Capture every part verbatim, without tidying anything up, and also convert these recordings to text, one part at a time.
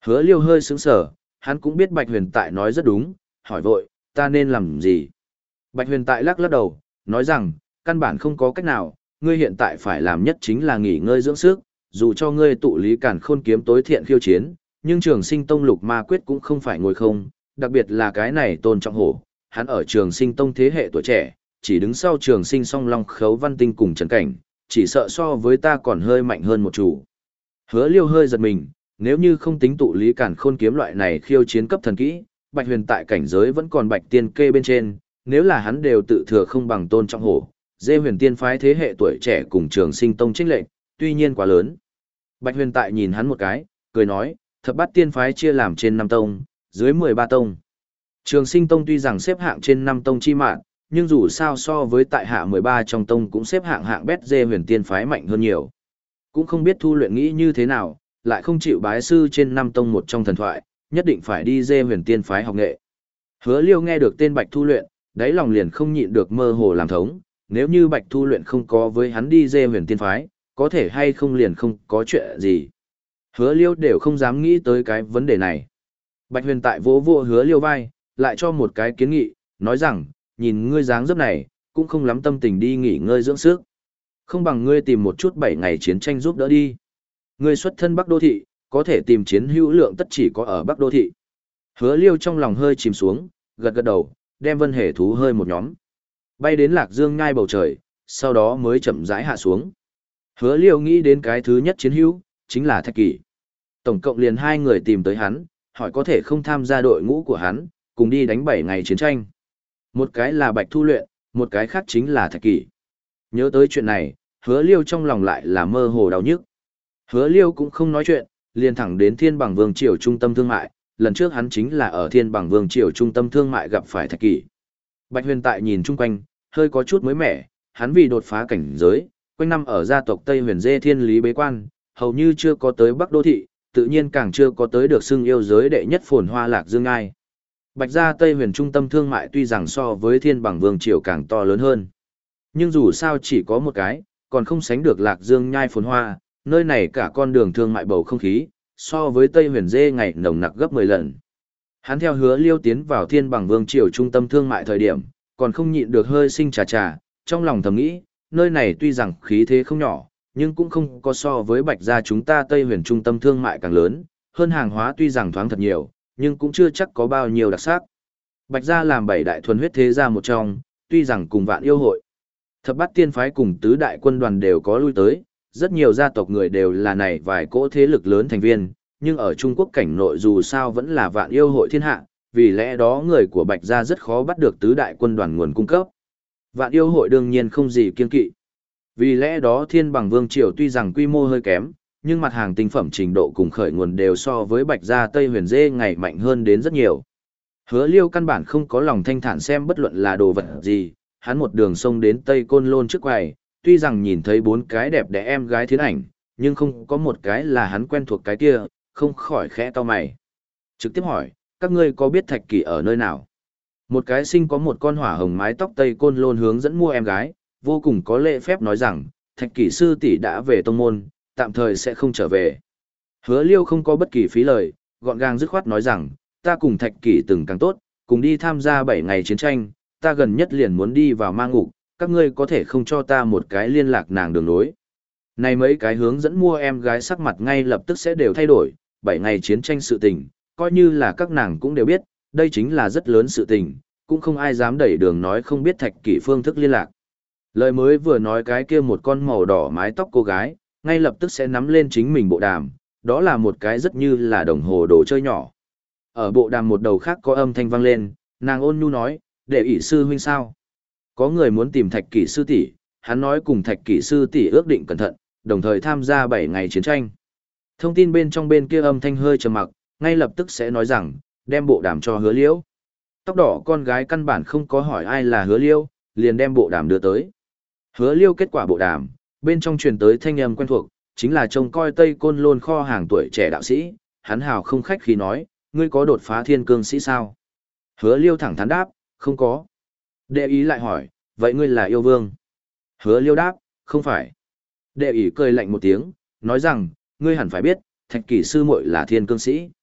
Hứa Liêu hơi sững sờ, hắn cũng biết Bạch Huyền Tại nói rất đúng, hỏi vội, ta nên làm gì? Bạch Huyền Tại lắc lắc đầu, nói rằng, căn bản không có cách nào, ngươi hiện tại phải làm nhất chính là nghỉ ngơi dưỡng sức, dù cho ngươi tụ lý càn khôn kiếm tối thiện khiêu chiến, nhưng Trường Sinh Tông Lục Ma Quyết cũng không phải ngồi không, đặc biệt là cái này Tôn Trọng Hổ, hắn ở Trường Sinh Tông thế hệ tuổi trẻ, chỉ đứng sau Trường Sinh Song Long Khấu Văn Tinh cùng Trần Cảnh, chỉ sợ so với ta còn hơi mạnh hơn một chủ. Hứa Liêu hơi giật mình, nếu như không tính tụ lý càn khôn kiếm loại này khiêu chiến cấp thần kỹ, Bạch Huyền Tại cảnh giới vẫn còn Bạch Tiên Kê bên trên, nếu là hắn đều tự thừa không bằng Tôn Trọng Hổ, Dê Huyền Tiên phái thế hệ tuổi trẻ cùng Trường Sinh Tông chênh lệch, tuy nhiên quá lớn. Bạch Huyền Tại nhìn hắn một cái, cười nói, Thập Bát Tiên phái chia làm trên năm tông, dưới mười ba tông. Trường Sinh Tông tuy rằng xếp hạng trên năm tông chi mạng, nhưng dù sao so với tại hạ mười ba trong tông cũng xếp hạng hạng bét Dê Huyền Tiên phái mạnh hơn nhiều. Cũng không biết Thu Luyện nghĩ như thế nào, lại không chịu bái sư trên năm tông một trong thần thoại, nhất định phải đi Dê Huyền Tiên phái học nghệ. Hứa Liêu nghe được tên Bạch Thu Luyện, đáy lòng liền không nhịn được mơ hồ làm thống, nếu như Bạch Thu Luyện không có với hắn đi Dê Huyền Tiên phái, có thể hay không liền không có chuyện gì. Hứa Liêu đều không dám nghĩ tới cái vấn đề này. Bạch Huyền Tại vỗ vỗ Hứa Liêu vai, lại cho một cái kiến nghị, nói rằng, nhìn ngươi dáng dấp này, cũng không lắm tâm tình đi nghỉ ngơi dưỡng sức. Không bằng ngươi tìm một chút bảy ngày chiến tranh giúp đỡ đi. Ngươi xuất thân Bắc Đô Thị, có thể tìm chiến hữu lượng tất chỉ có ở Bắc Đô Thị. Hứa Liêu trong lòng hơi chìm xuống, gật gật đầu, đem Vân Hề thú hơi một nhóm. Bay đến Lạc Dương ngai bầu trời, sau đó mới chậm rãi hạ xuống. Hứa Liêu nghĩ đến cái thứ nhất chiến hữu, chính là Thạch Kỷ. Tổng cộng liền hai người tìm tới hắn, hỏi có thể không tham gia đội ngũ của hắn, cùng đi đánh bảy ngày chiến tranh. Một cái là Bạch Thu Luyện, một cái khác chính là Thạch Kỷ. Nhớ tới chuyện này, Hứa Liêu trong lòng lại là mơ hồ đau nhức. Hứa Liêu cũng không nói chuyện, liền thẳng đến Thiên Bằng Vương Triều trung tâm thương mại, lần trước hắn chính là ở Thiên Bằng Vương Triều trung tâm thương mại gặp phải Thạch Kỷ. Bạch Huyền Tại nhìn chung quanh, hơi có chút mới mẻ, hắn vì đột phá cảnh giới, quanh năm ở gia tộc Tây Huyền Dê Thiên Lý bế quan, hầu như chưa có tới Bắc Đô Thị, tự nhiên càng chưa có tới được xưng yêu giới đệ nhất phồn hoa Lạc Dương Ai. Bạch gia Tây Huyền trung tâm thương mại tuy rằng so với Thiên Bằng Vương Triều càng to lớn hơn, nhưng dù sao chỉ có một cái, còn không sánh được Lạc Dương nhai phồn hoa, nơi này cả con đường thương mại bầu không khí, so với Tây Huyền Dê ngày nồng nặc gấp mười lần. Hắn theo Hứa Liêu tiến vào Thiên Bằng Vương Triều trung tâm thương mại thời điểm, còn không nhịn được hơi sinh trà trà, trong lòng thầm nghĩ, nơi này tuy rằng khí thế không nhỏ, nhưng cũng không có so với Bạch gia chúng ta Tây Huyền trung tâm thương mại càng lớn, hơn hàng hóa tuy rằng thoáng thật nhiều, nhưng cũng chưa chắc có bao nhiêu đặc sắc. Bạch gia làm bảy đại thuần huyết thế gia một trong, tuy rằng cùng Vạn Yêu hội, Thập Bát Tiên phái cùng tứ đại quân đoàn đều có lui tới, rất nhiều gia tộc người đều là này vài cỗ thế lực lớn thành viên, nhưng ở Trung Quốc cảnh nội dù sao vẫn là Vạn Yêu hội thiên hạ, vì lẽ đó người của Bạch gia rất khó bắt được tứ đại quân đoàn nguồn cung cấp. Vạn Yêu hội đương nhiên không gì kiêng kỵ. Vì lẽ đó Thiên Bằng Vương Triều tuy rằng quy mô hơi kém, nhưng mặt hàng tinh phẩm trình độ cùng khởi nguồn đều so với Bạch gia Tây Huyền Dê ngày mạnh hơn đến rất nhiều. Hứa Liêu căn bản không có lòng thanh thản xem bất luận là đồ vật gì, hắn một đường sông đến Tây Côn Lôn trước quầy, tuy rằng nhìn thấy bốn cái đẹp đẽ em gái thiến ảnh, nhưng không có một cái là hắn quen thuộc cái kia, không khỏi khẽ cau mày. Trực tiếp hỏi, các ngươi có biết Thạch Kỷ ở nơi nào? Một cái sinh có một con hỏa hồng mái tóc Tây Côn Lôn hướng dẫn mua em gái, vô cùng có lễ phép nói rằng, Thạch Kỷ sư tỷ đã về tông môn, tạm thời sẽ không trở về. Hứa Liêu không có bất kỳ phí lời, gọn gàng dứt khoát nói rằng, ta cùng Thạch Kỷ từng càng tốt, cùng đi tham gia bảy ngày chiến tranh, ta gần nhất liền muốn đi vào ma ngục, các ngươi có thể không cho ta một cái liên lạc nàng đường nối. Này mấy cái hướng dẫn mua em gái sắc mặt ngay lập tức sẽ đều thay đổi, bảy ngày chiến tranh sự tình, coi như là các nàng cũng đều biết, đây chính là rất lớn sự tình, cũng không ai dám đẩy đường nói không biết Thạch Kỷ phương thức liên lạc. Lời mới vừa nói cái kia một con màu đỏ mái tóc cô gái, ngay lập tức sẽ nắm lên chính mình bộ đàm, đó là một cái rất như là đồng hồ đồ chơi nhỏ. Ở bộ đàm một đầu khác có âm thanh vang lên, nàng ôn nhu nói, để ỷ sư huynh sao? Có người muốn tìm Thạch Kỷ sư tỷ, hắn nói cùng Thạch Kỷ sư tỷ ước định cẩn thận, đồng thời tham gia bảy ngày chiến tranh. Thông tin bên trong bên kia âm thanh hơi trầm mặc, ngay lập tức sẽ nói rằng, đem bộ đàm cho Hứa Liễu. Tóc đỏ con gái căn bản không có hỏi ai là Hứa Liễu, liền đem bộ đàm đưa tới. Hứa Liễu kết quả bộ đàm, bên trong truyền tới thanh âm quen thuộc, chính là trông coi Tây Côn Lôn kho hàng tuổi trẻ đạo sĩ, hắn hào không khách khí nói, ngươi có đột phá thiên cương sĩ sao? Hứa Liễu thẳng thắn đáp, không có. Đệ ý lại hỏi, vậy ngươi là yêu vương? Hứa Liễu đáp, không phải. Đệ ý cười lạnh một tiếng, nói rằng, ngươi hẳn phải biết, Thạch Kỷ sư muội là thiên cương sĩ.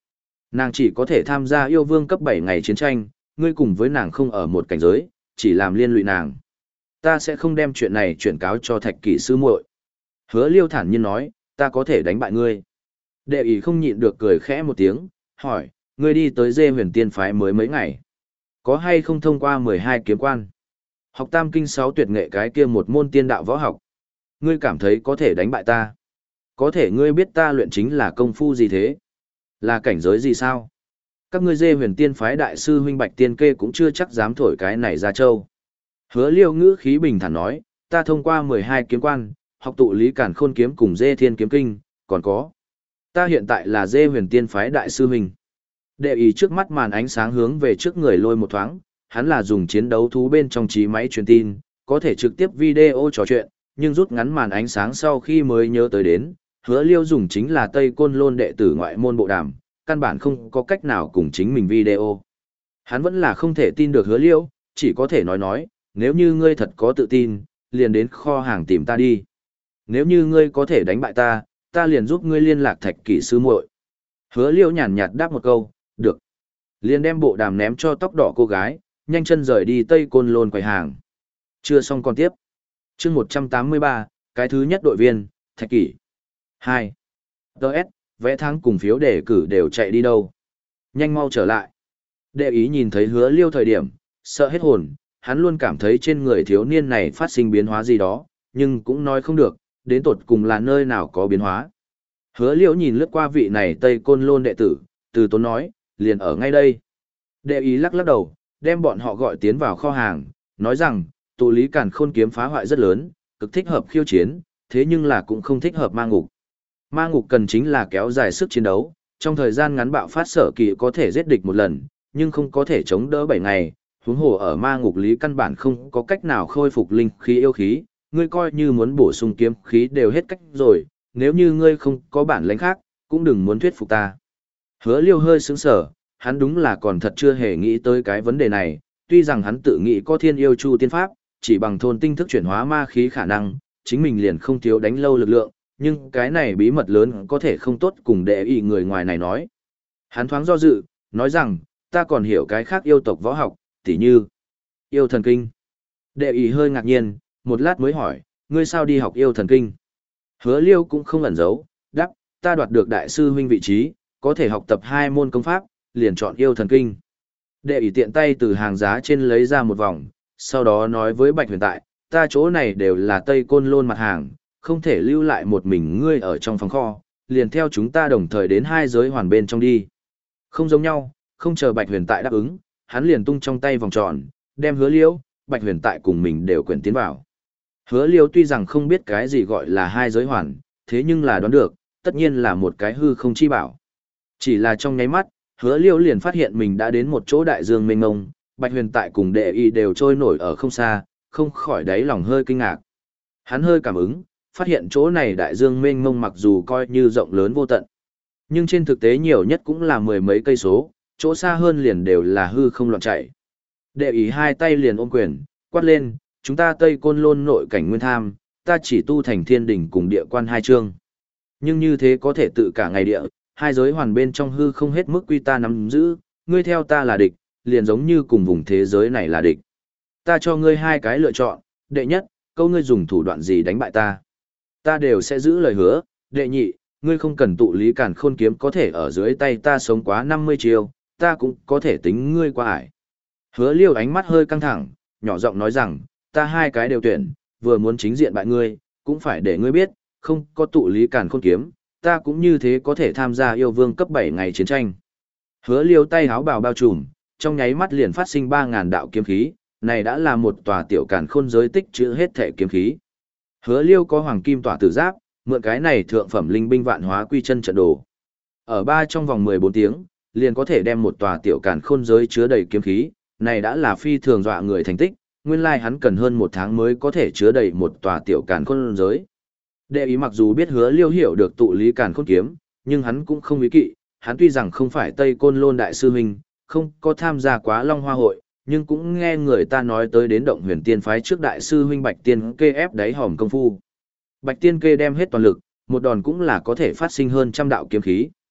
Nàng chỉ có thể tham gia yêu vương cấp bảy ngày chiến tranh, ngươi cùng với nàng không ở một cảnh giới, chỉ làm liên lụy nàng. Ta sẽ không đem chuyện này chuyển cáo cho thạch kỷ sư muội. Hứa Liêu thản nhiên nói, ta có thể đánh bại ngươi. Đệ ý không nhịn được cười khẽ một tiếng, hỏi, ngươi đi tới dê huyền tiên phái mới mấy ngày. Có hay không thông qua mười hai kiếm quan? Học tam kinh sáu tuyệt nghệ cái kia một môn tiên đạo võ học. Ngươi cảm thấy có thể đánh bại ta? Có thể ngươi biết ta luyện chính là công phu gì thế? Là cảnh giới gì sao? Các ngươi dê huyền tiên phái đại sư huynh Bạch Tiên Kê cũng chưa chắc dám thổi cái này ra châu. Hứa Liêu ngữ khí bình thản nói, ta thông qua mười hai kiếm quan, học tụ lý cản khôn kiếm cùng dê thiên kiếm kinh, còn có. Ta hiện tại là dê huyền tiên phái đại sư huynh. Đệ ý trước mắt màn ánh sáng hướng về trước người lôi một thoáng, hắn là dùng chiến đấu thú bên trong trí máy truyền tin, có thể trực tiếp video trò chuyện, nhưng rút ngắn màn ánh sáng sau khi mới nhớ tới đến, Hứa Liêu dùng chính là Tây Côn Lôn đệ tử ngoại môn bộ đàm, căn bản không có cách nào cùng chính mình video. Hắn vẫn là không thể tin được Hứa Liêu, chỉ có thể nói nói, nếu như ngươi thật có tự tin, liền đến kho hàng tìm ta đi. Nếu như ngươi có thể đánh bại ta, ta liền giúp ngươi liên lạc thạch kỷ sư muội. Hứa Liêu nhàn nhạt đáp một câu, được. Liền đem bộ đàm ném cho tóc đỏ cô gái, nhanh chân rời đi Tây Côn Lôn quầy hàng. Chưa xong còn tiếp. Chương một trăm tám mươi ba, cái thứ nhất đội viên, Thạch Kỷ. hai. đê ét, vẽ tháng cùng phiếu đề cử đều chạy đi đâu. Nhanh mau trở lại. Đệ ý nhìn thấy Hứa Liêu thời điểm, sợ hết hồn, hắn luôn cảm thấy trên người thiếu niên này phát sinh biến hóa gì đó, nhưng cũng nói không được, đến tột cùng là nơi nào có biến hóa. Hứa Liêu nhìn lướt qua vị này Tây Côn Lôn đệ tử, từ tốn nói, liền ở ngay đây. Đệ ý lắc lắc đầu, đem bọn họ gọi tiến vào kho hàng, nói rằng, tụ lý càn khôn kiếm phá hoại rất lớn, cực thích hợp khiêu chiến, thế nhưng là cũng không thích hợp ma ngục. Ma ngục cần chính là kéo dài sức chiến đấu, trong thời gian ngắn bạo phát sở kỳ có thể giết địch một lần, nhưng không có thể chống đỡ bảy ngày, huống hồ ở ma ngục lý căn bản không có cách nào khôi phục linh khí yêu khí, ngươi coi như muốn bổ sung kiếm khí đều hết cách rồi, nếu như ngươi không có bản lĩnh khác, cũng đừng muốn thuyết phục ta. Hứa Liêu hơi sững sờ, hắn đúng là còn thật chưa hề nghĩ tới cái vấn đề này, tuy rằng hắn tự nghĩ có thiên yêu chu tiên pháp, chỉ bằng thôn tinh thức chuyển hóa ma khí khả năng, chính mình liền không thiếu đánh lâu lực lượng, nhưng cái này bí mật lớn có thể không tốt cùng đệ ý người ngoài này nói. Hắn thoáng do dự, nói rằng, ta còn hiểu cái khác yêu tộc võ học, tỉ như yêu thần kinh. Đệ ý hơi ngạc nhiên, một lát mới hỏi, ngươi sao đi học yêu thần kinh? Hứa Liêu cũng không ẩn giấu, đáp, ta đoạt được đại sư huynh vị trí, có thể học tập hai môn công pháp, liền chọn yêu thần kinh. Đệ ý tiện tay từ hàng giá trên lấy ra một vòng, sau đó nói với Bạch Huyền tại, ta chỗ này đều là Tây Côn Lôn mặt hàng, không thể lưu lại một mình ngươi ở trong phòng kho, liền theo chúng ta đồng thời đến hai giới hoàn bên trong đi. Không giống nhau, không chờ Bạch Huyền tại đáp ứng, hắn liền tung trong tay vòng tròn, đem Hứa Liêu, Bạch Huyền tại cùng mình đều quyển tiến vào. Hứa Liêu tuy rằng không biết cái gì gọi là hai giới hoàn, thế nhưng là đoán được, tất nhiên là một cái hư không chi bảo. Chỉ là trong nháy mắt, Hứa Liêu liền phát hiện mình đã đến một chỗ đại dương mênh mông, Bạch Huyền tại cùng đệ y đều trôi nổi ở không xa, không khỏi đáy lòng hơi kinh ngạc. Hắn hơi cảm ứng, phát hiện chỗ này đại dương mênh mông mặc dù coi như rộng lớn vô tận, nhưng trên thực tế nhiều nhất cũng là mười mấy cây số, chỗ xa hơn liền đều là hư không loạn chạy. Đệ ý hai tay liền ôm quyền, quát lên, chúng ta Tây Côn Lôn nội cảnh nguyên tham, ta chỉ tu thành thiên đỉnh cùng địa quan hai chương. Nhưng như thế có thể tự cả ngày địa, hai giới hoàn bên trong hư không hết mức quy ta nắm giữ, ngươi theo ta là địch, liền giống như cùng vùng thế giới này là địch. Ta cho ngươi hai cái lựa chọn, đệ nhất, câu ngươi dùng thủ đoạn gì đánh bại ta. Ta đều sẽ giữ lời hứa, đệ nhị, ngươi không cần tụ lý càn khôn kiếm có thể ở dưới tay ta sống quá năm mươi chiều, ta cũng có thể tính ngươi qua ải. Hứa Liêu ánh mắt hơi căng thẳng, nhỏ giọng nói rằng, ta hai cái đều tuyển, vừa muốn chính diện bại ngươi, cũng phải để ngươi biết, không có tụ lý càn khôn kiếm, ta cũng như thế có thể tham gia yêu vương cấp bảy ngày chiến tranh. Hứa Liêu tay háo bào bao trùm, trong nháy mắt liền phát sinh ba ngàn đạo kiếm khí, này đã là một tòa tiểu càn khôn giới tích trữ hết thể kiếm khí. Hứa Liêu có hoàng kim tỏa tử giáp, mượn cái này thượng phẩm linh binh vạn hóa quy chân trận đồ. Ở ba trong vòng mười bốn tiếng, liền có thể đem một tòa tiểu càn khôn giới chứa đầy kiếm khí, này đã là phi thường dọa người thành tích, nguyên lai hắn cần hơn một tháng mới có thể chứa đầy một tòa tiểu càn khôn giới. Đệ ý mặc dù biết Hứa Liêu hiểu được tụ lý càn khôn kiếm, nhưng hắn cũng không ý kỵ, hắn tuy rằng không phải Tây Côn Lôn đại sư huynh, không có tham gia quá Long Hoa hội, nhưng cũng nghe người ta nói tới đến động huyền tiên phái trước đại sư huynh Bạch Tiên Kê ép đáy hòm công phu. Bạch Tiên Kê đem hết toàn lực, một đòn cũng là có thể phát sinh hơn trăm đạo kiếm khí.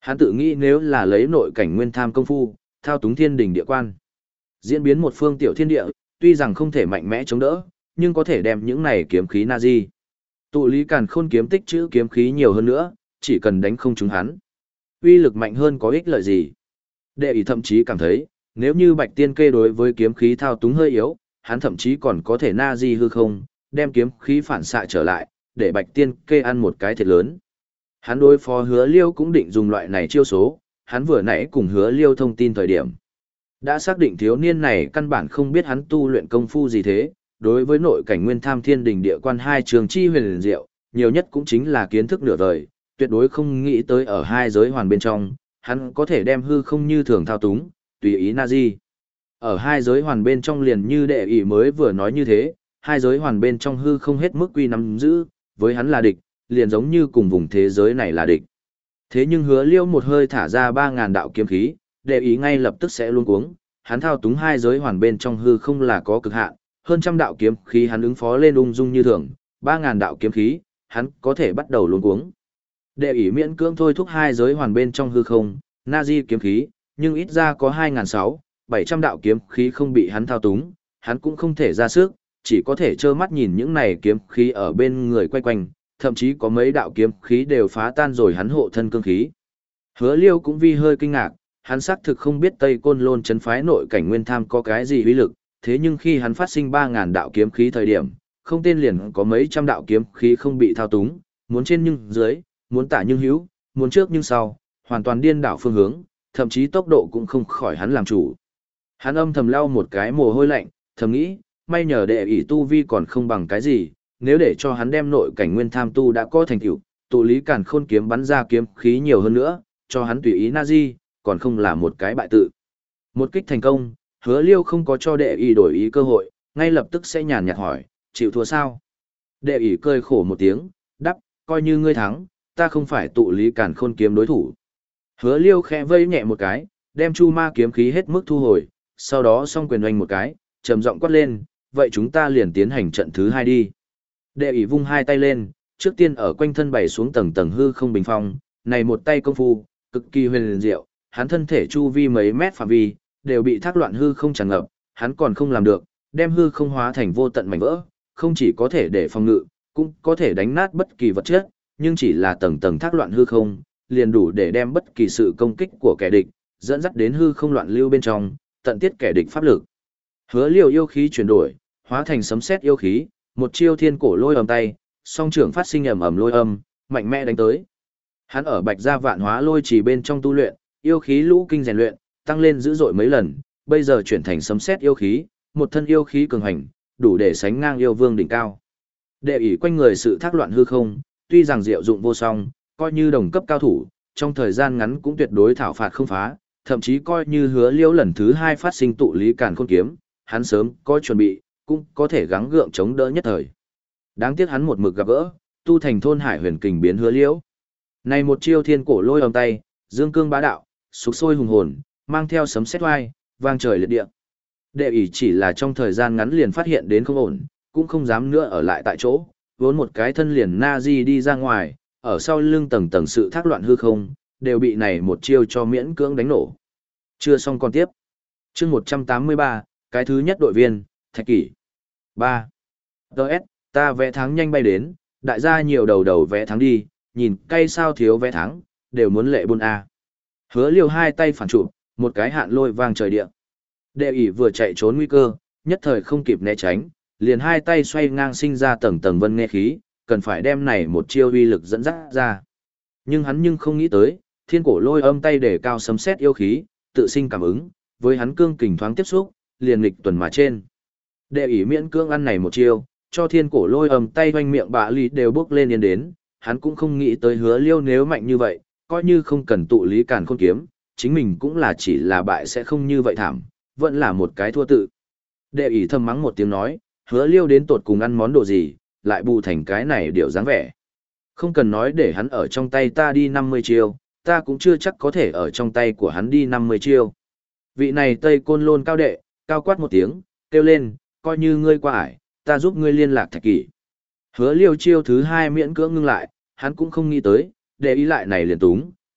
Hắn tự nghĩ nếu là lấy nội cảnh nguyên tham công phu, thao túng thiên đình địa quan, diễn biến một phương tiểu thiên địa, tuy rằng không thể mạnh mẽ chống đỡ, nhưng có thể đem những này kiếm khí na di. Tụ lý càn khôn kiếm tích trữ kiếm khí nhiều hơn nữa, chỉ cần đánh không trúng hắn, uy lực mạnh hơn có ích lợi gì. Đệ ý thậm chí cảm thấy, nếu như Bạch Tiên Kê đối với kiếm khí thao túng hơi yếu, hắn thậm chí còn có thể na di hư không, đem kiếm khí phản xạ trở lại, để Bạch Tiên Kê ăn một cái thiệt lớn. Hắn đối phó Hứa Liêu cũng định dùng loại này chiêu số, hắn vừa nãy cùng Hứa Liêu thông tin thời điểm. Đã xác định thiếu niên này căn bản không biết hắn tu luyện công phu gì thế, đối với nội cảnh nguyên tham thiên đình địa quan hai trường chi huyền liền diệu, nhiều nhất cũng chính là kiến thức nửa đời, tuyệt đối không nghĩ tới ở hai giới hoàn bên trong, hắn có thể đem hư không như thường thao túng, tùy ý na di. Ở hai giới hoàn bên trong liền như đệ ý mới vừa nói như thế, hai giới hoàn bên trong hư không hết mức quy nắm giữ, với hắn là địch, liền giống như cùng vùng thế giới này là địch. Thế nhưng Hứa Liêu một hơi thả ra ba ngàn đạo kiếm khí, đệ ý ngay lập tức sẽ luống cuống, hắn thao túng hai giới hoàn bên trong hư không là có cực hạn, hơn trăm đạo kiếm khí hắn ứng phó lên ung dung như thường, ba ngàn đạo kiếm khí, hắn có thể bắt đầu luống cuống. Đệ ý miễn cưỡng thôi thúc hai giới hoàn bên trong hư không, na di kiếm khí, nhưng ít ra có hai ngàn sáu, bảy trăm đạo kiếm khí không bị hắn thao túng, hắn cũng không thể ra sức, chỉ có thể trơ mắt nhìn những này kiếm khí ở bên người quay quanh, thậm chí có mấy đạo kiếm khí đều phá tan rồi hắn hộ thân cương khí. Hứa Liêu cũng vi hơi kinh ngạc, hắn xác thực không biết Tây Côn Lôn trấn phái nội cảnh nguyên tham có cái gì uy lực, thế nhưng khi hắn phát sinh ba ngàn đạo kiếm khí thời điểm, không tên liền có mấy trăm đạo kiếm khí không bị thao túng, muốn trên nhưng dưới, muốn tả nhưng hữu, muốn trước nhưng sau, hoàn toàn điên đảo phương hướng, thậm chí tốc độ cũng không khỏi hắn làm chủ. Hắn âm thầm lau một cái mồ hôi lạnh, thầm nghĩ, may nhờ đệ ỷ tu vi còn không bằng cái gì, nếu để cho hắn đem nội cảnh nguyên tham tu đã có thành tựu, tụ lý càn khôn kiếm bắn ra kiếm khí nhiều hơn nữa, cho hắn tùy ý na di, còn không là một cái bại tự. Một kích thành công, Hứa Liêu không có cho đệ ỷ đổi ý cơ hội, ngay lập tức sẽ nhàn nhạt hỏi, chịu thua sao? Đệ ỷ cười khổ một tiếng, đắp, coi như ngươi thắng, ta không phải tụ lý càn khôn kiếm đối thủ. Hứa Liêu khẽ vây nhẹ một cái, đem chu ma kiếm khí hết mức thu hồi, sau đó song quyền oanh một cái, trầm giọng quát lên, vậy chúng ta liền tiến hành trận thứ hai đi. Đệ ỷ vung hai tay lên, trước tiên ở quanh thân bày xuống tầng tầng hư không bình phong, này một tay công phu, cực kỳ huyền diệu, hắn thân thể chu vi mấy mét phạm vi, đều bị thác loạn hư không tràn ngập, hắn còn không làm được, đem hư không hóa thành vô tận mảnh vỡ, không chỉ có thể để phòng ngự, cũng có thể đánh nát bất kỳ vật chất, nhưng chỉ là tầng tầng thác loạn hư không, liền đủ để đem bất kỳ sự công kích của kẻ địch, dẫn dắt đến hư không loạn lưu bên trong, tận tiết kẻ địch pháp lực. Hứa Liêu yêu khí chuyển đổi, hóa thành sấm sét yêu khí, một chiêu thiên cổ lôi âm tay, song trưởng phát sinh ầm ầm lôi âm, mạnh mẽ đánh tới. Hắn ở Bạch Gia Vạn Hóa Lôi Trì bên trong tu luyện, yêu khí lũ kinh rèn luyện, tăng lên dữ dội mấy lần, bây giờ chuyển thành sấm sét yêu khí, một thân yêu khí cường hành, đủ để sánh ngang yêu vương đỉnh cao. Đệ ỷ quanh người sự thác loạn hư không, tuy rằng diệu dụng vô song, coi như đồng cấp cao thủ, trong thời gian ngắn cũng tuyệt đối thảo phạt không phá, thậm chí coi như Hứa Liêu lần thứ hai phát sinh tụ lý càn khôn kiếm, hắn sớm có chuẩn bị, cũng có thể gắng gượng chống đỡ nhất thời. Đáng tiếc hắn một mực gặp gỡ, tu thành thôn hải huyền kình biến Hứa Liêu. Này một chiêu thiên cổ lôi âm tay, dương cương bá đạo, sục sôi hùng hồn, mang theo sấm sét oai, vang trời liệt địa. Đệ ỷ chỉ là trong thời gian ngắn liền phát hiện đến không ổn, cũng không dám nữa ở lại tại chỗ, vốn một cái thân liền na di đi ra ngoài, ở sau lưng tầng tầng sự thác loạn hư không, đều bị này một chiêu cho miễn cưỡng đánh nổ. Chưa xong còn tiếp. Chương một trăm tám mươi ba, cái thứ nhất đội viên, Thạch Kỷ. ba. đê ét, ta vẽ thắng nhanh bay đến, đại gia nhiều đầu đầu vẽ thắng đi, nhìn cay sao thiếu vẽ thắng, đều muốn lệ buôn a. Hứa Liêu hai tay phản chụp, một cái hạn lôi vang trời địa. Đệ ỷ vừa chạy trốn nguy cơ, nhất thời không kịp né tránh, liền hai tay xoay ngang sinh ra tầng tầng vân nghe khí, cần phải đem này một chiêu uy lực dẫn dắt ra. Nhưng hắn nhưng không nghĩ tới, thiên cổ lôi âm tay để cao sấm sét yêu khí, tự sinh cảm ứng, với hắn cương kình thoáng tiếp xúc, liền nghịch tuần mà trên. Đệ ỷ miễn cương ăn này một chiêu, cho thiên cổ lôi âm tay quanh miệng bạ lý đều bước lên yên đến, hắn cũng không nghĩ tới Hứa Liêu nếu mạnh như vậy, coi như không cần tụ lý càn khôn kiếm, chính mình cũng là chỉ là bại sẽ không như vậy thảm, vẫn là một cái thua tự. Đệ ỷ thầm mắng một tiếng nói, Hứa Liêu đến tột cùng ăn món đồ gì, lại bù thành cái này điều dáng vẻ. Không cần nói để hắn ở trong tay ta đi năm mươi chiêu, ta cũng chưa chắc có thể ở trong tay của hắn đi năm mươi chiêu. Vị này Tây Côn Lôn cao đệ, cao quát một tiếng, kêu lên, coi như ngươi qua ải, ta giúp ngươi liên lạc Thạch Kỷ. Hứa Liêu chiêu thứ hai miễn cưỡng ngưng lại, hắn cũng không nghĩ tới, để ý lại này liền túng,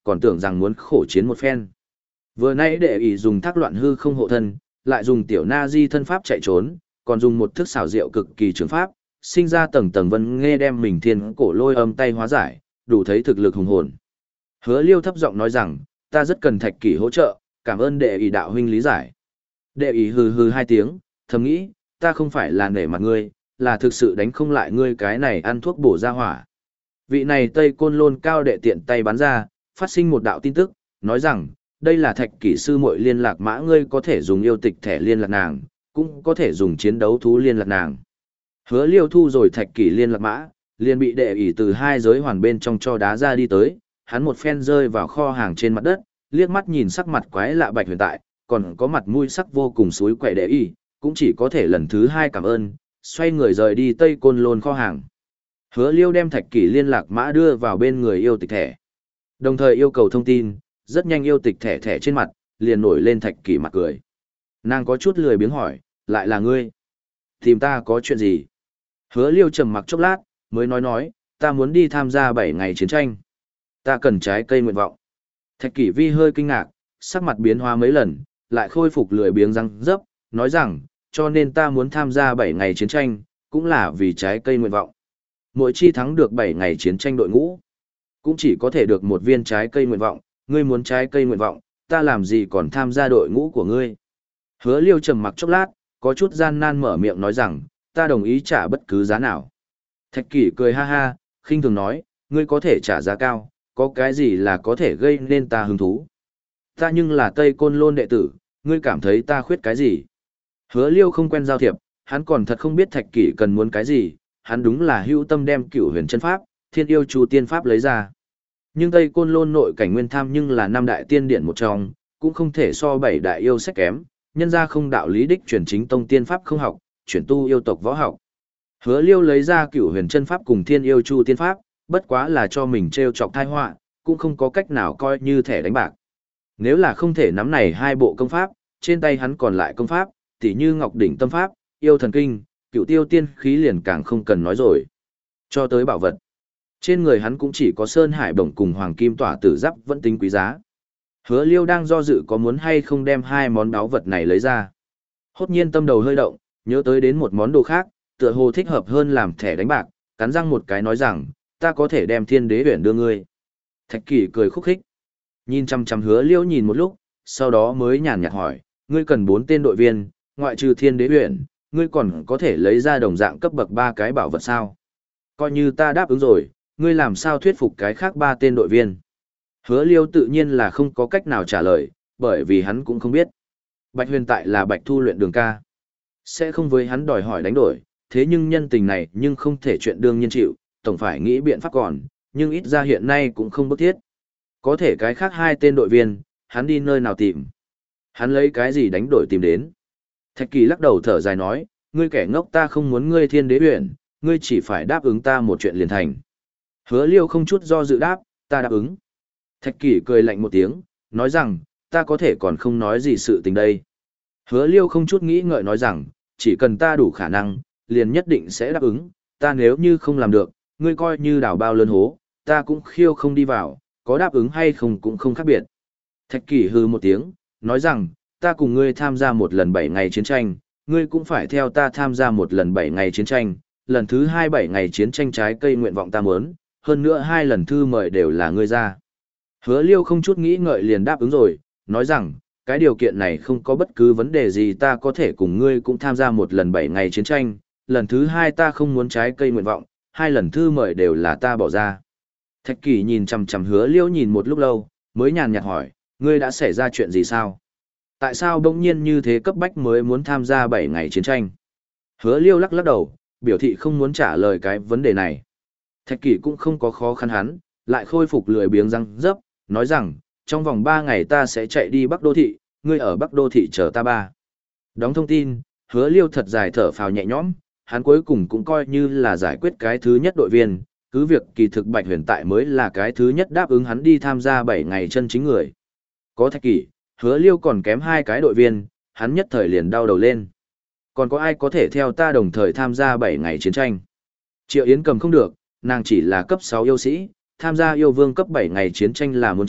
còn tưởng rằng muốn khổ chiến một phen. Vừa nãy đệ ý dùng thác loạn hư không hộ thân, lại dùng tiểu na di thân pháp chạy trốn, còn dùng một thức xảo diệu cực kỳ trường pháp, sinh ra tầng tầng vân nghe đem mình thiên cổ lôi âm tay hóa giải, đủ thấy thực lực hùng hồn. Hứa Liêu thấp giọng nói rằng, ta rất cần Thạch Kỷ hỗ trợ, cảm ơn đệ ý đạo huynh lý giải. Đệ ý hừ hừ hai tiếng, thầm nghĩ, ta không phải là nể mặt ngươi, là thực sự đánh không lại ngươi cái này ăn thuốc bổ ra hỏa. Vị này Tây Côn Lôn cao đệ tiện tay bắn ra, phát sinh một đạo tin tức, nói rằng, đây là Thạch Kỷ sư muội liên lạc mã, ngươi có thể dùng yêu tịch thẻ liên lạc nàng, cũng có thể dùng chiến đấu thú liên lạc nàng. Hứa Liêu thu rồi Thạch Kỷ liên lạc mã, liền bị đệ ỷ từ hai giới hoàn bên trong cho đá ra đi tới, hắn một phen rơi vào kho hàng trên mặt đất, liếc mắt nhìn sắc mặt quái lạ Bạch Huyền tại, còn có mặt mũi sắc vô cùng suối quậy đệ ỷ, cũng chỉ có thể lần thứ hai cảm ơn, xoay người rời đi Tây Côn Lôn kho hàng. Hứa Liêu đem Thạch Kỷ liên lạc mã đưa vào bên người yêu tịch thẻ, đồng thời yêu cầu thông tin, rất nhanh yêu tịch thẻ thẻ trên mặt, liền nổi lên Thạch Kỷ mặt cười. Nàng có chút lười biếng hỏi, lại là ngươi? Tìm ta có chuyện gì? Hứa Liêu trầm mặc chốc lát, mới nói nói, ta muốn đi tham gia bảy ngày chiến tranh. Ta cần trái cây nguyện vọng. Thạch Kỷ Vi hơi kinh ngạc, sắc mặt biến hóa mấy lần, lại khôi phục lười biếng răng dấp, nói rằng, cho nên ta muốn tham gia bảy ngày chiến tranh, cũng là vì trái cây nguyện vọng. Mỗi chi thắng được bảy ngày chiến tranh đội ngũ, cũng chỉ có thể được một viên trái cây nguyện vọng, ngươi muốn trái cây nguyện vọng, ta làm gì còn tham gia đội ngũ của ngươi. Hứa Liêu trầm mặc chốc lát, có chút gian nan mở miệng nói rằng, ta đồng ý trả bất cứ giá nào. Thạch Kỷ cười ha ha, khinh thường nói, ngươi có thể trả giá cao, có cái gì là có thể gây nên ta hứng thú. Ta nhưng là Tây Côn Lôn đệ tử, ngươi cảm thấy ta khuyết cái gì. Hứa Liêu không quen giao thiệp, hắn còn thật không biết Thạch Kỷ cần muốn cái gì, hắn đúng là hữu tâm đem Cửu Huyền chân pháp, Thiên Yêu Chu tiên pháp lấy ra. Nhưng Tây Côn Lôn nội cảnh nguyên tham nhưng là năm đại tiên điển một trong, cũng không thể so bảy đại yêu sách kém, nhân ra không đạo lý đích chuyển chính tông tiên pháp không học, chuyển tu yêu tộc võ học. Hứa Liêu lấy ra Cửu Huyền chân pháp cùng Thiên Yêu Chu tiên pháp, bất quá là cho mình trêu chọc tai họa, cũng không có cách nào coi như thẻ đánh bạc. Nếu là không thể nắm này hai bộ công pháp, trên tay hắn còn lại công pháp, tỉ như Ngọc đỉnh tâm pháp, Yêu thần kinh, Cửu tiêu tiên khí liền càng không cần nói rồi. Cho tới bảo vật, trên người hắn cũng chỉ có Sơn Hải bổng cùng Hoàng Kim tỏa tử giáp vẫn tính quý giá. Hứa Liêu đang do dự có muốn hay không đem hai món báu vật này lấy ra. Hốt nhiên tâm đầu hơi động, nhớ tới đến một món đồ khác, tựa hồ thích hợp hơn làm thẻ đánh bạc, cắn răng một cái nói rằng, ta có thể đem Thiên Đế Huyền đưa ngươi. Thạch Kỷ cười khúc khích, nhìn chăm chăm Hứa Liêu nhìn một lúc, sau đó mới nhàn nhạt hỏi, ngươi cần bốn tên đội viên, ngoại trừ Thiên Đế Huyền, ngươi còn có thể lấy ra đồng dạng cấp bậc ba cái bảo vật sao? Coi như ta đáp ứng rồi, ngươi làm sao thuyết phục cái khác ba tên đội viên? Hứa Liêu tự nhiên là không có cách nào trả lời, bởi vì hắn cũng không biết. Bạch Huyền tại là Bạch Thu luyện đường ca, sẽ không với hắn đòi hỏi đánh đổi, thế nhưng nhân tình này nhưng không thể chuyện đương nhiên chịu, tổng phải nghĩ biện pháp còn, nhưng ít ra hiện nay cũng không bức thiết. Có thể cái khác hai tên đội viên, hắn đi nơi nào tìm? Hắn lấy cái gì đánh đổi tìm đến? Thạch Kỷ lắc đầu thở dài nói, ngươi kẻ ngốc, ta không muốn ngươi Thiên Đế Huyền, ngươi chỉ phải đáp ứng ta một chuyện liền thành. Hứa Liêu không chút do dự đáp, ta đáp ứng. Thạch Kỷ cười lạnh một tiếng, nói rằng, ta có thể còn không nói gì sự tình đây. Hứa Liêu không chút nghĩ ngợi nói rằng, chỉ cần ta đủ khả năng, liền nhất định sẽ đáp ứng, ta nếu như không làm được, ngươi coi như đào bao lớn hố, ta cũng khiêu không đi vào, có đáp ứng hay không cũng không khác biệt. Thạch Kỷ hừ một tiếng, nói rằng, ta cùng ngươi tham gia một lần bảy ngày chiến tranh, ngươi cũng phải theo ta tham gia một lần bảy ngày chiến tranh, lần thứ hai bảy ngày chiến tranh trái cây nguyện vọng ta muốn, hơn nữa hai lần thư mời đều là ngươi ra. Hứa Liêu không chút nghĩ ngợi liền đáp ứng rồi, nói rằng, cái điều kiện này không có bất cứ vấn đề gì, ta có thể cùng ngươi cũng tham gia một lần bảy ngày chiến tranh, lần thứ hai ta không muốn trái cây nguyện vọng, hai lần thư mời đều là ta bỏ ra. Thạch Kỷ nhìn chằm chằm Hứa Liêu nhìn một lúc lâu, mới nhàn nhạt hỏi, ngươi đã xảy ra chuyện gì sao? Tại sao bỗng nhiên như thế cấp bách mới muốn tham gia bảy ngày chiến tranh? Hứa Liêu lắc lắc đầu, biểu thị không muốn trả lời cái vấn đề này. Thạch Kỷ cũng không có khó khăn hắn, lại khôi phục lười biếng răng dấp, nói rằng, trong vòng ba ngày ta sẽ chạy đi Bắc Đô Thị, ngươi ở Bắc Đô Thị chờ ta ba. Đóng thông tin, Hứa Liêu thật dài thở phào nhẹ nhõm, hắn cuối cùng cũng coi như là giải quyết cái thứ nhất đội viên, cứ việc kỳ thực Bạch Huyền tại mới là cái thứ nhất đáp ứng hắn đi tham gia bảy ngày chân chính người. Có Thạch Kỷ, Hứa Liêu còn kém hai cái đội viên, hắn nhất thời liền đau đầu lên. Còn có ai có thể theo ta đồng thời tham gia bảy ngày chiến tranh? Triệu Yến Cầm không được, nàng chỉ là cấp sáu yêu sĩ, tham gia yêu vương cấp bảy ngày chiến tranh là muốn chết,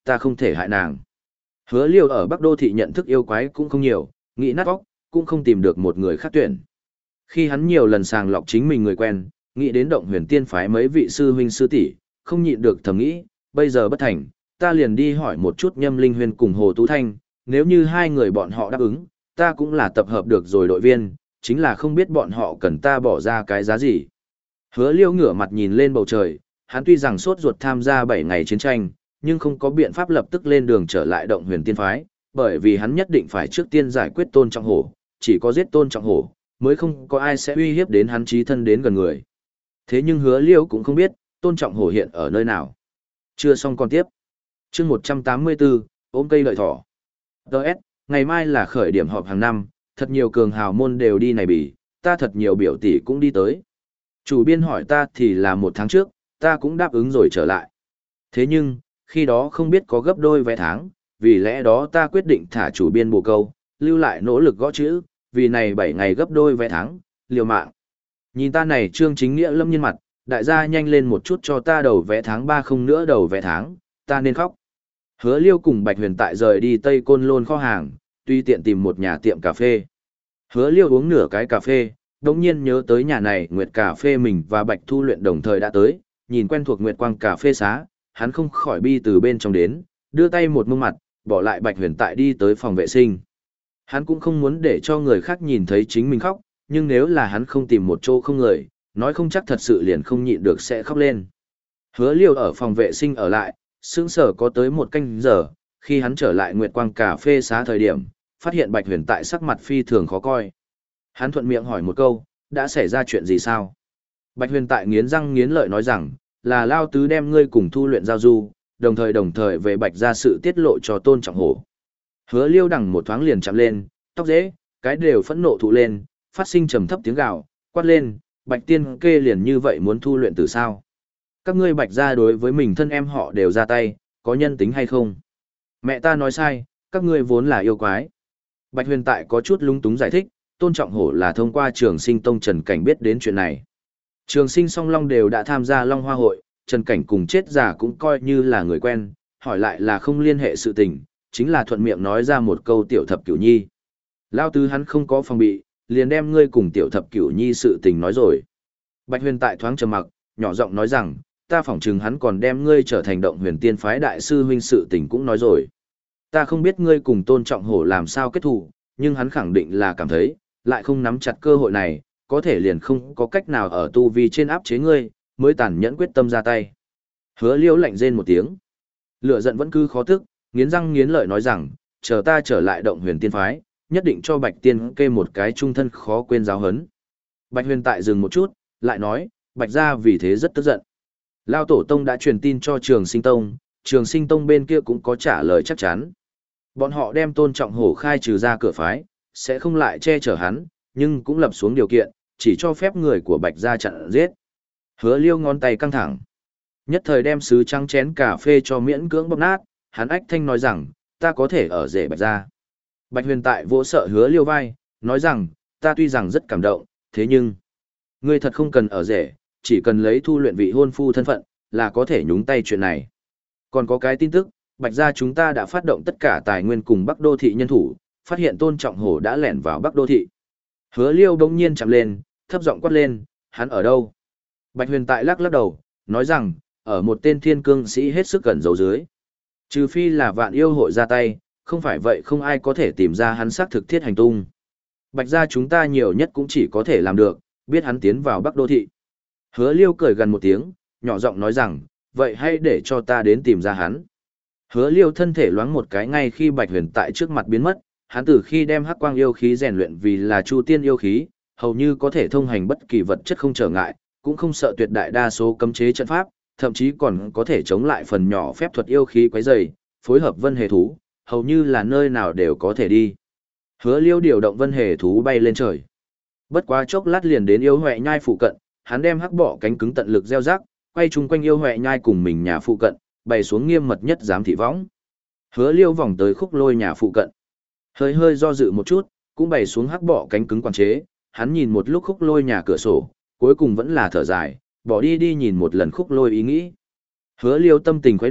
ta không thể hại nàng. Hứa Liêu ở Bắc Đô thị nhận thức yêu quái cũng không nhiều, nghĩ nát óc, cũng không tìm được một người khác tuyển. Khi hắn nhiều lần sàng lọc chính mình người quen, nghĩ đến Động Huyền Tiên phái mấy vị sư huynh sư tỷ, không nhịn được thầm nghĩ, bây giờ bất thành, ta liền đi hỏi một chút Nhâm Linh Huyền cùng Hồ Tú Thanh, nếu như hai người bọn họ đáp ứng, ta cũng là tập hợp được rồi đội viên, chính là không biết bọn họ cần ta bỏ ra cái giá gì. Hứa Liêu ngửa mặt nhìn lên bầu trời, hắn tuy rằng sốt ruột tham gia bảy ngày chiến tranh, nhưng không có biện pháp lập tức lên đường trở lại Động Huyền Tiên phái, bởi vì hắn nhất định phải trước tiên giải quyết Tôn Trọng Hổ, chỉ có giết Tôn Trọng Hổ, mới không có ai sẽ uy hiếp đến hắn chí thân đến gần người. Thế nhưng Hứa Liêu cũng không biết, Tôn Trọng Hổ hiện ở nơi nào. Chưa xong còn tiếp. Chương một trăm tám mươi tư, ôm cây lợi thỏ. đê ét, ngày mai là khởi điểm họp hàng năm, thật nhiều cường hào môn đều đi này bỉ, ta thật nhiều biểu tỷ cũng đi tới. Chủ biên hỏi ta thì là một tháng trước, ta cũng đáp ứng rồi trở lại. Thế nhưng, khi đó không biết có gấp đôi vé tháng, vì lẽ đó ta quyết định thả chủ biên bồ câu, lưu lại nỗ lực gõ chữ, vì này bảy ngày gấp đôi vé tháng, liều mạng. Nhìn ta này Trương Chính Nghĩa lâm nhiên mặt, đại gia nhanh lên một chút cho ta đầu vé tháng ba không nữa đầu vé tháng, ta nên khóc. Hứa Liêu cùng Bạch Huyền tại rời đi Tây Côn Lôn kho hàng, tuy tiện tìm một nhà tiệm cà phê. Hứa Liêu uống nửa cái cà phê, đồng nhiên nhớ tới nhà này Nguyệt cà phê mình và Bạch Thu Luyện đồng thời đã tới, nhìn quen thuộc Nguyệt Quang cà phê xá, hắn không khỏi bi từ bên trong đến, đưa tay một mông mặt, bỏ lại Bạch Huyền tại đi tới phòng vệ sinh. Hắn cũng không muốn để cho người khác nhìn thấy chính mình khóc, nhưng nếu là hắn không tìm một chỗ không người, nói không chắc thật sự liền không nhịn được sẽ khóc lên. Hứa Liêu ở phòng vệ sinh ở lại, sững sờ có tới một canh giờ, khi hắn trở lại Nguyệt Quang cà phê xá thời điểm, phát hiện Bạch Huyền tại sắc mặt phi thường khó coi. Hắn thuận miệng hỏi một câu, đã xảy ra chuyện gì sao? Bạch Huyền tại nghiến răng nghiến lợi nói rằng, là Lao Tứ đem ngươi cùng Thu Luyện giao du, đồng thời đồng thời về Bạch ra sự tiết lộ cho Tôn Trọng Hổ. Hứa Liêu đằng một thoáng liền chạm lên, tóc dễ, cái đều phẫn nộ thụ lên, phát sinh trầm thấp tiếng gào, quát lên, Bạch Tiên Kê liền như vậy muốn Thu Luyện từ sao? Các ngươi Bạch ra đối với mình thân em họ đều ra tay, có nhân tính hay không? Mẹ ta nói sai, các ngươi vốn là yêu quái. Bạch Huyền tại có chút lung túng giải thích, Tôn Trọng Hổ là thông qua Trường Sinh Tông Trần Cảnh biết đến chuyện này. Trường Sinh song long đều đã tham gia Long Hoa hội, Trần Cảnh cùng chết giả cũng coi như là người quen, hỏi lại là không liên hệ sự tình, chính là thuận miệng nói ra một câu tiểu thập cửu nhi. Lao Tứ hắn không có phòng bị, liền đem ngươi cùng tiểu thập cửu nhi sự tình nói rồi. Bạch Huyền tại thoáng trầm mặc, nhỏ giọng nói rằng, ta phỏng chừng hắn còn đem ngươi trở thành Động Huyền Tiên phái đại sư huynh sự tình cũng nói rồi. Ta không biết ngươi cùng Tôn Trọng Hổ làm sao kết thù, nhưng hắn khẳng định là cảm thấy, lại không nắm chặt cơ hội này, có thể liền không có cách nào ở tu vi trên áp chế ngươi, mới tàn nhẫn quyết tâm ra tay. Hứa Liêu lạnh rên một tiếng. Lửa giận vẫn cứ khó tức, nghiến răng nghiến lợi nói rằng, chờ ta trở lại Động Huyền Tiên phái, nhất định cho Bạch Tiên Kê một cái trung thân khó quên giáo hấn. Bạch Huyền tại dừng một chút, lại nói, Bạch gia vì thế rất tức giận. Lao Tổ Tông đã truyền tin cho Trường Sinh Tông, Trường Sinh Tông bên kia cũng có trả lời chắc chắn. Bọn họ đem Tôn Trọng Hổ khai trừ ra cửa phái, sẽ không lại che chở hắn, nhưng cũng lập xuống điều kiện, chỉ cho phép người của Bạch gia chặn giết. Hứa Liêu ngón tay căng thẳng. Nhất thời đem sứ trắng chén cà phê cho miễn cưỡng bóp nát, hắn ách thanh nói rằng, ta có thể ở rể Bạch gia. Bạch Huyền tại vỗ sợ Hứa Liêu vai, nói rằng, ta tuy rằng rất cảm động, thế nhưng, ngươi thật không cần ở rể, chỉ cần lấy Thu Luyện vị hôn phu thân phận, là có thể nhúng tay chuyện này. Còn có cái tin tức, Bạch gia chúng ta đã phát động tất cả tài nguyên cùng Bắc Đô thị nhân thủ, phát hiện Tôn Trọng Hổ đã lẻn vào Bắc Đô thị. Hứa Liêu đống nhiên chạm lên, thấp giọng quát lên, hắn ở đâu? Bạch Huyền tại lắc lắc đầu, nói rằng, ở một tên thiên cương sĩ hết sức gần giấu dưới. Trừ phi là Vạn Yêu hội ra tay, không phải vậy không ai có thể tìm ra hắn xác thực thiết hành tung. Bạch gia chúng ta nhiều nhất cũng chỉ có thể làm được, biết hắn tiến vào Bắc Đô thị. Hứa Liêu cười gần một tiếng, nhỏ giọng nói rằng, vậy hãy để cho ta đến tìm ra hắn. Hứa Liêu thân thể loáng một cái ngay khi Bạch Huyền tại trước mặt biến mất, hắn từ khi đem Hắc Quang yêu khí rèn luyện vì là Chu Tiên yêu khí, hầu như có thể thông hành bất kỳ vật chất không trở ngại, cũng không sợ tuyệt đại đa số cấm chế trận pháp, thậm chí còn có thể chống lại phần nhỏ phép thuật yêu khí quấy rầy, phối hợp vân hề thú, hầu như là nơi nào đều có thể đi. Hứa Liêu điều động vân hề thú bay lên trời. Bất quá chốc lát liền đến yêu hoẹ nhai phụ cận, hắn đem hắc bọ cánh cứng tận lực gieo rắc, quay chung quanh yêu hoẹ nhai cùng mình nhà phụ cận, bày xuống nghiêm mật nhất giám thị võng. Hứa Liêu vòng tới khúc lôi nhà phụ cận. Hơi hơi do dự một chút, cũng bày xuống hắc bọ cánh cứng quản chế, hắn nhìn một lúc khúc lôi nhà cửa sổ, cuối cùng vẫn là thở dài, bỏ đi đi nhìn một lần khúc lôi ý nghĩ. Hứa Liêu tâm tình khuấy động,